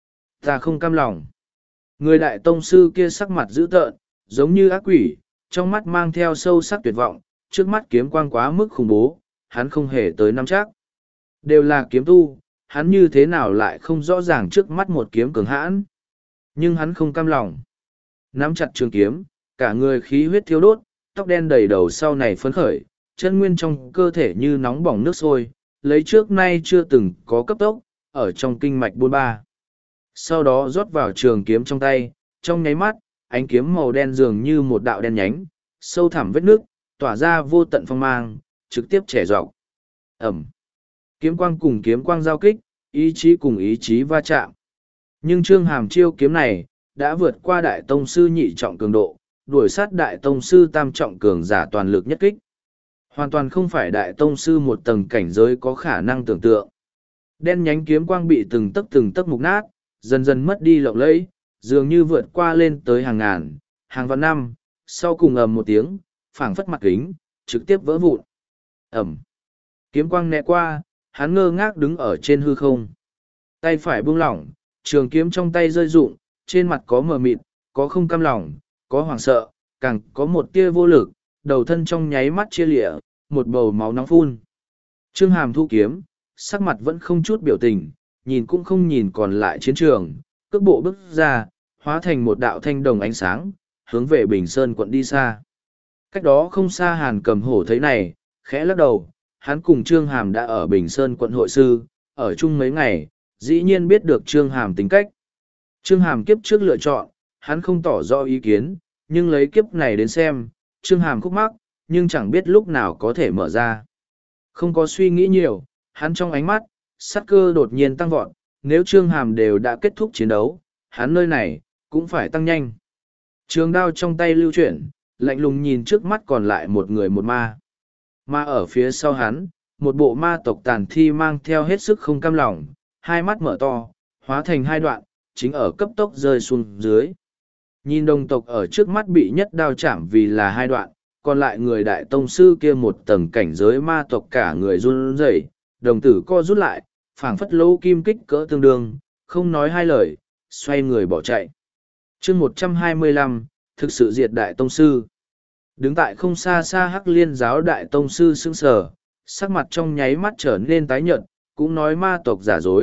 Ta không cam lòng. Người đại tông sư kia sắc mặt dữ tợn, giống như ác quỷ, trong mắt mang theo sâu sắc tuyệt vọng, trước mắt kiếm quang quá mức khủng bố, hắn không hề tới nắm chắc. Đều là kiếm tu, hắn như thế nào lại không rõ ràng trước mắt một kiếm cường hãn. Nhưng hắn không cam lòng. Nắm chặt trường kiếm, cả người khí huyết thiêu đốt, tóc đen đầy đầu sau này phấn khởi, chân nguyên trong cơ thể như nóng bỏng nước sôi, lấy trước nay chưa từng có cấp tốc, ở trong kinh mạch buôn ba. Sau đó rót vào trường kiếm trong tay, trong nháy mắt, ánh kiếm màu đen dường như một đạo đen nhánh, sâu thẳm vết nước, tỏa ra vô tận phong mang, trực tiếp trẻ rộng. Ẩm. Kiếm quang cùng kiếm quang giao kích, ý chí cùng ý chí va chạm. Nhưng Trương Hàm chiêu kiếm này, đã vượt qua đại tông sư nhị trọng cường độ, đuổi sát đại tông sư tam trọng cường giả toàn lực nhất kích. Hoàn toàn không phải đại tông sư một tầng cảnh giới có khả năng tưởng tượng. Đen nhánh kiếm quang bị từng tấc từng tấc mục nát, dần dần mất đi lộng lẫy, dường như vượt qua lên tới hàng ngàn, hàng vạn năm, sau cùng ầm một tiếng, phảng phất mặt kính, trực tiếp vỡ vụn. Ẩm. Kiếm quang né qua, hắn ngơ ngác đứng ở trên hư không. Tay phải buông lỏng, trường kiếm trong tay rơi rụng, trên mặt có mờ mịt, có không cam lòng, có hoảng sợ, càng có một tia vô lực, đầu thân trong nháy mắt chia lịa, một bầu máu nóng phun. Trương Hàm thu kiếm, sắc mặt vẫn không chút biểu tình, nhìn cũng không nhìn còn lại chiến trường, cước bộ bước ra, hóa thành một đạo thanh đồng ánh sáng, hướng về Bình Sơn quận đi xa. Cách đó không xa Hàn Cầm Hổ thấy này, khẽ lắc đầu, hắn cùng Trương Hàm đã ở Bình Sơn quận hội sư, ở chung mấy ngày, dĩ nhiên biết được Trương Hàm tính cách. Trương Hàm kiếp trước lựa chọn, hắn không tỏ rõ ý kiến, nhưng lấy kiếp này đến xem, Trương Hàm khúc mắc, nhưng chẳng biết lúc nào có thể mở ra. Không có suy nghĩ nhiều, hắn trong ánh mắt, sát cơ đột nhiên tăng vọt, nếu Trương Hàm đều đã kết thúc chiến đấu, hắn nơi này, cũng phải tăng nhanh. Trường đao trong tay lưu chuyển, lạnh lùng nhìn trước mắt còn lại một người một ma. Mà ở phía sau hắn, một bộ ma tộc tàn thi mang theo hết sức không cam lòng, hai mắt mở to, hóa thành hai đoạn, chính ở cấp tốc rơi xuống dưới. Nhìn đồng tộc ở trước mắt bị nhất đao chạm vì là hai đoạn, còn lại người đại tông sư kia một tầng cảnh giới ma tộc cả người run rẩy, đồng tử co rút lại, phảng phất lỗ kim kích cỡ tương đương, không nói hai lời, xoay người bỏ chạy. chương một trăm hai mươi lăm, thực sự diệt đại tông sư. Đứng tại không xa xa Hắc Liên giáo đại tông sư sững sờ, sắc mặt trong nháy mắt trở nên tái nhợt, cũng nói ma tộc giả dối,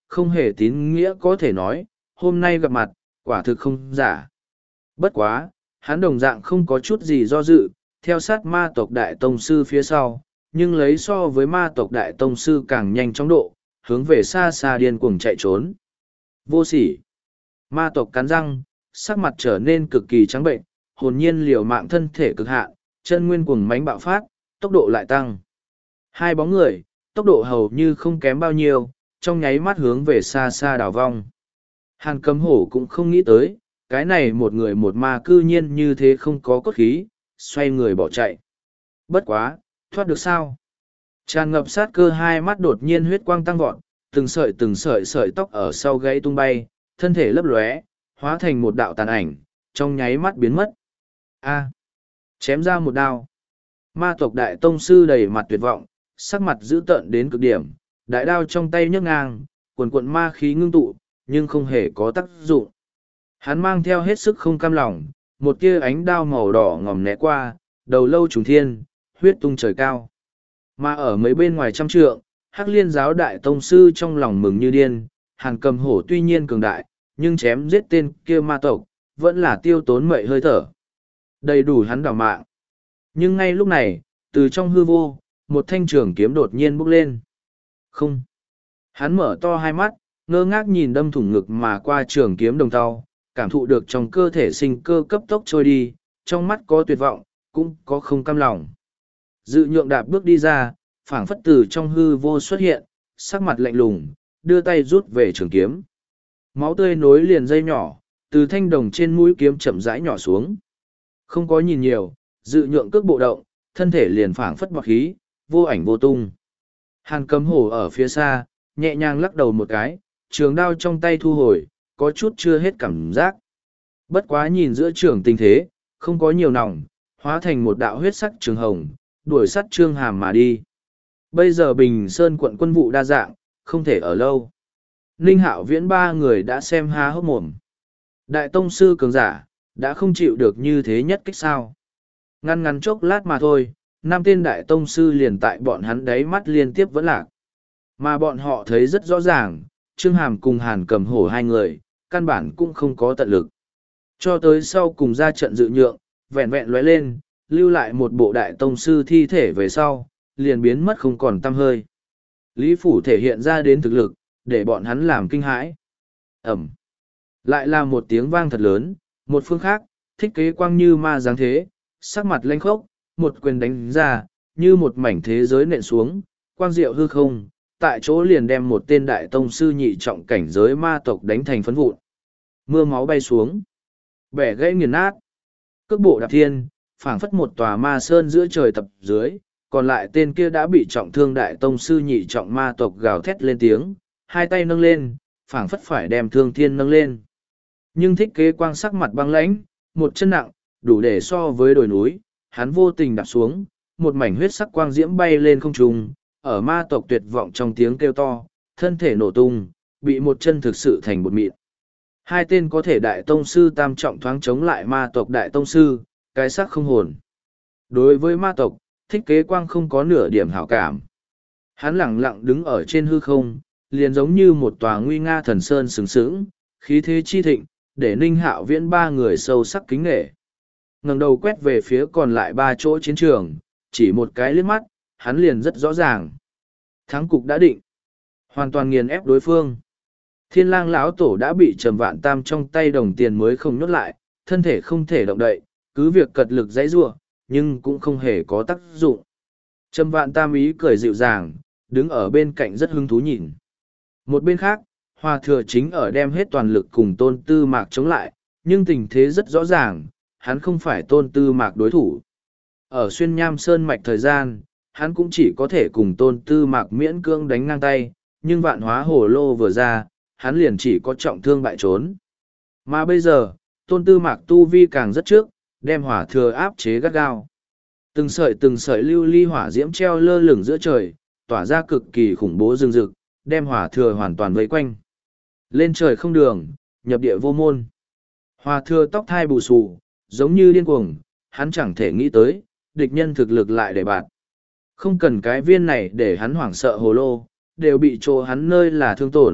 không hề tín nghĩa có thể nói, hôm nay gặp mặt, quả thực không giả. Bất quá, hắn đồng dạng không có chút gì do dự, theo sát ma tộc đại tông sư phía sau, nhưng lấy so với ma tộc đại tông sư càng nhanh chóng độ, hướng về xa xa điên cuồng chạy trốn. Vô sỉ. Ma tộc cắn răng, sắc mặt trở nên cực kỳ trắng bệnh, hồn nhiên liều mạng thân thể cực hạn, chân nguyên cuồng mãnh bạo phát, tốc độ lại tăng. Hai bóng người, tốc độ hầu như không kém bao nhiêu, trong nháy mắt hướng về xa xa đảo vong. Hàn Cầm Hổ cũng không nghĩ tới, cái này một người một ma cư nhiên như thế không có cốt khí, xoay người bỏ chạy. Bất quá, thoát được sao? Tràn ngập sát cơ hai mắt đột nhiên huyết quang tăng vọt, từng sợi từng sợi sợi tóc ở sau gáy tung bay, thân thể lấp lóe, hóa thành một đạo tàn ảnh, trong nháy mắt biến mất. A, chém ra một đao. Ma tộc đại tông sư đầy mặt tuyệt vọng, sắc mặt dữ tợn đến cực điểm, đại đao trong tay nhấc ngang, cuồn cuộn ma khí ngưng tụ, nhưng không hề có tác dụng. Hắn mang theo hết sức không cam lòng, một tia ánh đao màu đỏ ngòm né qua, đầu lâu trùng thiên, huyết tung trời cao. Mà ở mấy bên ngoài trăm trượng, Hắc Liên giáo đại tông sư trong lòng mừng như điên, Hàn Cầm Hổ tuy nhiên cường đại, nhưng chém giết tên kia ma tộc, vẫn là tiêu tốn mệnh hơi thở. Đầy đủ hắn đảo mạng. Nhưng ngay lúc này, từ trong hư vô, một thanh trường kiếm đột nhiên bốc lên. Không. Hắn mở to hai mắt, ngơ ngác nhìn đâm thủng ngực mà qua trường kiếm đồng tàu, cảm thụ được trong cơ thể sinh cơ cấp tốc trôi đi, trong mắt có tuyệt vọng, cũng có không cam lòng. Dự nhượng đạp bước đi ra, phảng phất từ trong hư vô xuất hiện, sắc mặt lạnh lùng, đưa tay rút về trường kiếm. Máu tươi nối liền dây nhỏ, từ thanh đồng trên mũi kiếm chậm rãi nhỏ xuống. Không có nhìn nhiều, dự nhượng cước bộ động, thân thể liền phảng phất bọt khí, vô ảnh vô tung. Hàn Cầm Hổ ở phía xa, nhẹ nhàng lắc đầu một cái, trường đao trong tay thu hồi, có chút chưa hết cảm giác. Bất quá nhìn giữa trường tình thế, không có nhiều nòng, hóa thành một đạo huyết sắc trường hồng, đuổi sắt Trương Hàm mà đi. Bây giờ Bình Sơn quận quân vụ đa dạng, không thể ở lâu. Ninh Hạo Viễn ba người đã xem há hốc mồm. Đại tông sư cường giả, đã không chịu được như thế nhất kích sao. Ngăn ngắn chốc lát mà thôi, năm tên đại tông sư liền tại bọn hắn đáy mắt liên tiếp vẫn lạc. Mà bọn họ thấy rất rõ ràng, Trương Hàm cùng Hàn Cầm Hổ hai người, căn bản cũng không có tận lực. Cho tới sau cùng ra trận dự nhượng, vẹn vẹn lóe lên, lưu lại một bộ đại tông sư thi thể về sau, liền biến mất không còn tăm hơi. Lý Phủ thể hiện ra đến thực lực, để bọn hắn làm kinh hãi. Ẩm. Lại là một tiếng vang thật lớn, một phương khác, Thích Kế Quang như ma dáng thế, sắc mặt lanh khốc, một quyền đánh ra, như một mảnh thế giới nện xuống, quang diệu hư không, tại chỗ liền đem một tên đại tông sư nhị trọng cảnh giới ma tộc đánh thành phấn vụn. Mưa máu bay xuống, bẻ gãy nghiền nát, cước bộ đạp thiên, phảng phất một tòa ma sơn giữa trời tập dưới, còn lại tên kia đã bị trọng thương đại tông sư nhị trọng ma tộc gào thét lên tiếng, hai tay nâng lên, phảng phất phải đem thương thiên nâng lên. Nhưng Thích Kế Quang sắc mặt băng lãnh, một chân nặng, đủ để so với đồi núi, hắn vô tình đạp xuống, một mảnh huyết sắc quang diễm bay lên không trung, ở ma tộc tuyệt vọng trong tiếng kêu to, thân thể nổ tung, bị một chân thực sự thành bột mịn. Hai tên có thể đại tông sư tam trọng thoáng chống lại ma tộc đại tông sư, cái sắc không hồn. Đối với ma tộc, Thích Kế Quang không có nửa điểm hảo cảm. Hắn lẳng lặng đứng ở trên hư không, liền giống như một tòa nguy nga thần sơn sừng sững, khí thế chi thịnh, để Ninh Hạo Viễn ba người sâu sắc kính nghệ. Ngẩng đầu quét về phía còn lại ba chỗ chiến trường, chỉ một cái liếc mắt, hắn liền rất rõ ràng. Thắng cục đã định, hoàn toàn nghiền ép đối phương. Thiên Lang lão tổ đã bị Trầm Vạn Tam trong tay đồng tiền mới không nhốt lại, thân thể không thể động đậy, cứ việc cật lực giãy giụa, nhưng cũng không hề có tác dụng. Trầm Vạn Tam ý cười dịu dàng, đứng ở bên cạnh rất hứng thú nhìn. Một bên khác, Hòa Thừa chính ở đem hết toàn lực cùng Tôn Tư Mạc chống lại, nhưng tình thế rất rõ ràng, hắn không phải Tôn Tư Mạc đối thủ. Ở xuyên nham sơn mạch thời gian, hắn cũng chỉ có thể cùng Tôn Tư Mạc miễn cưỡng đánh ngang tay, nhưng vạn hóa hồ lô vừa ra, hắn liền chỉ có trọng thương bại trốn. Mà bây giờ, Tôn Tư Mạc tu vi càng rất trước, đem Hỏa Thừa áp chế gắt gao. Từng sợi từng sợi lưu ly hỏa diễm treo lơ lửng giữa trời, tỏa ra cực kỳ khủng bố rừng rực, đem Hỏa Thừa hoàn toàn vây quanh. Lên trời không đường, nhập địa vô môn. Hỏa Thừa tóc thai bù xù, giống như điên cuồng, hắn chẳng thể nghĩ tới, địch nhân thực lực lại để bạt. Không cần cái viên này để hắn hoảng sợ hồ lô, đều bị chỗ hắn nơi là thương tổn,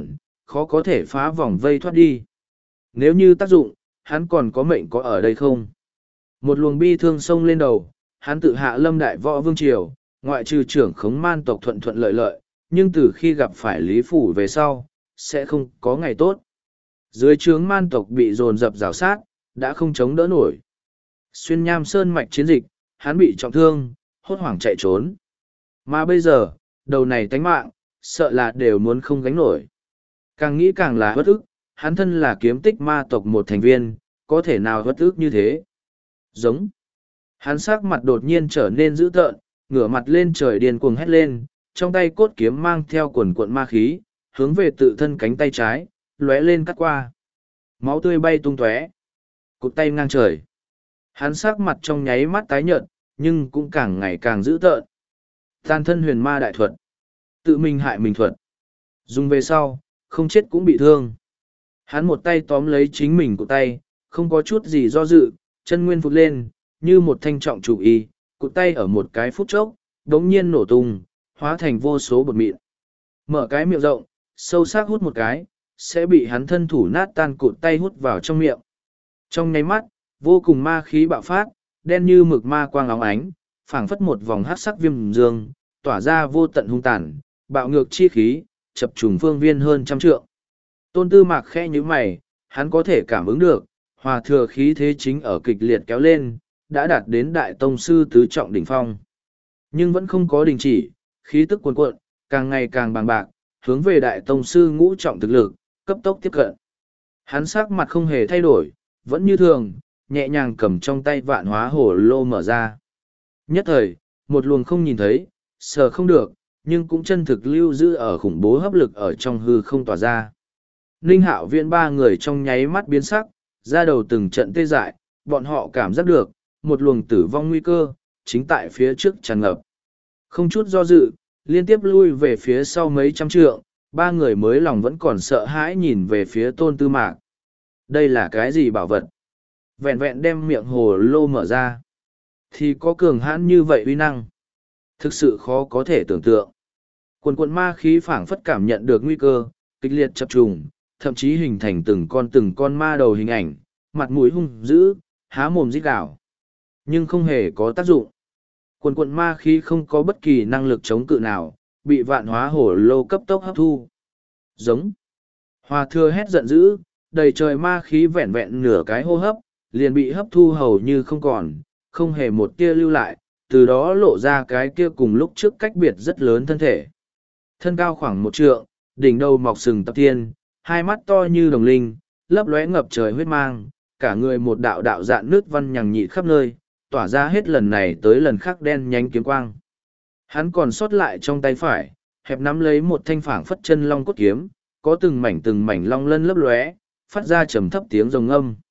khó có thể phá vòng vây thoát đi. Nếu như tác dụng, hắn còn có mệnh có ở đây không? Một luồng bi thương xông lên đầu, hắn tự hạ lâm đại võ vương triều, ngoại trừ trưởng khống man tộc thuận thuận lợi lợi, nhưng từ khi gặp phải Lý Phủ về sau, sẽ không có ngày tốt. Dưới trướng man tộc bị dồn dập rào sát, đã không chống đỡ nổi. Xuyên Nham Sơn mạch chiến dịch, hắn bị trọng thương, hốt hoảng chạy trốn. Mà bây giờ, đầu này tánh mạng, sợ là đều muốn không gánh nổi. Càng nghĩ càng là bất ức, hắn thân là kiếm tích ma tộc một thành viên, có thể nào bất ức như thế. Giống. Hắn sắc mặt đột nhiên trở nên dữ tợn, ngửa mặt lên trời điên cuồng hét lên, trong tay cốt kiếm mang theo quần cuộn ma khí, hướng về tự thân cánh tay trái, lóe lên cắt qua. Máu tươi bay tung tóe, cụt tay ngang trời. Hắn sắc mặt trong nháy mắt tái nhợt, nhưng cũng càng ngày càng dữ tợn. Tan thân huyền ma đại thuật, tự mình hại mình thuật. Dùng về sau, không chết cũng bị thương. Hắn một tay tóm lấy chính mình của tay, không có chút gì do dự, chân nguyên phụt lên, như một thanh trọng chủ y, cụt tay ở một cái phút chốc, đống nhiên nổ tung, hóa thành vô số bột mịn. Mở cái miệng rộng, sâu sắc hút một cái, sẽ bị hắn thân thủ nát tan cụt tay hút vào trong miệng. Trong nháy mắt, vô cùng ma khí bạo phát, đen như mực ma quang óng ánh, phảng phất một vòng hắc sắc viêm dương, tỏa ra vô tận hung tàn, bạo ngược chi khí, chập trùng phương viên hơn trăm trượng. Tôn Tư Mạc khẽ nhíu mày, hắn có thể cảm ứng được, hòa thừa khí thế chính ở kịch liệt kéo lên, đã đạt đến đại tông sư tứ trọng đỉnh phong. Nhưng vẫn không có đình chỉ, khí tức cuồn cuộn, càng ngày càng bàng bạc, hướng về đại tông sư ngũ trọng thực lực, cấp tốc tiếp cận. Hắn sắc mặt không hề thay đổi, vẫn như thường, nhẹ nhàng cầm trong tay vạn hóa hổ lô mở ra. Nhất thời, một luồng không nhìn thấy, sờ không được, nhưng cũng chân thực lưu giữ ở khủng bố hấp lực ở trong hư không tỏa ra. Ninh Hạo Viễn ba người trong nháy mắt biến sắc, ra đầu từng trận tê dại, bọn họ cảm giác được, một luồng tử vong nguy cơ, chính tại phía trước tràn ngập. Không chút do dự, liên tiếp lui về phía sau mấy trăm trượng, ba người mới lòng vẫn còn sợ hãi nhìn về phía Tôn Tư Mạc. Đây là cái gì bảo vật? Vẹn vẹn đem miệng hồ lô mở ra, thì có cường hãn như vậy uy năng. Thực sự khó có thể tưởng tượng. Quần quần ma khí phảng phất cảm nhận được nguy cơ, kịch liệt chập trùng, thậm chí hình thành từng con từng con ma đầu hình ảnh, mặt mũi hung dữ, há mồm rít gào. Nhưng không hề có tác dụng. Quần quần ma khí không có bất kỳ năng lực chống cự nào, bị vạn hóa hổ lô cấp tốc hấp thu. Giống. Hòa thừa hét giận dữ, đầy trời ma khí vẹn vẹn nửa cái hô hấp, liền bị hấp thu hầu như không còn, không hề một tia lưu lại, từ đó lộ ra cái kia cùng lúc trước cách biệt rất lớn thân thể. Thân cao khoảng một trượng, đỉnh đầu mọc sừng tập tiên, hai mắt to như đồng linh, lấp lóe ngập trời huyết mang, cả người một đạo đạo dạn nước văn nhằng nhị khắp nơi, tỏa ra hết lần này tới lần khác đen nhánh kiếm quang. Hắn còn sót lại trong tay phải, hẹp nắm lấy một thanh phảng phất chân long cốt kiếm, có từng mảnh từng mảnh long lân lấp lóe, phát ra trầm thấp tiếng rồng âm.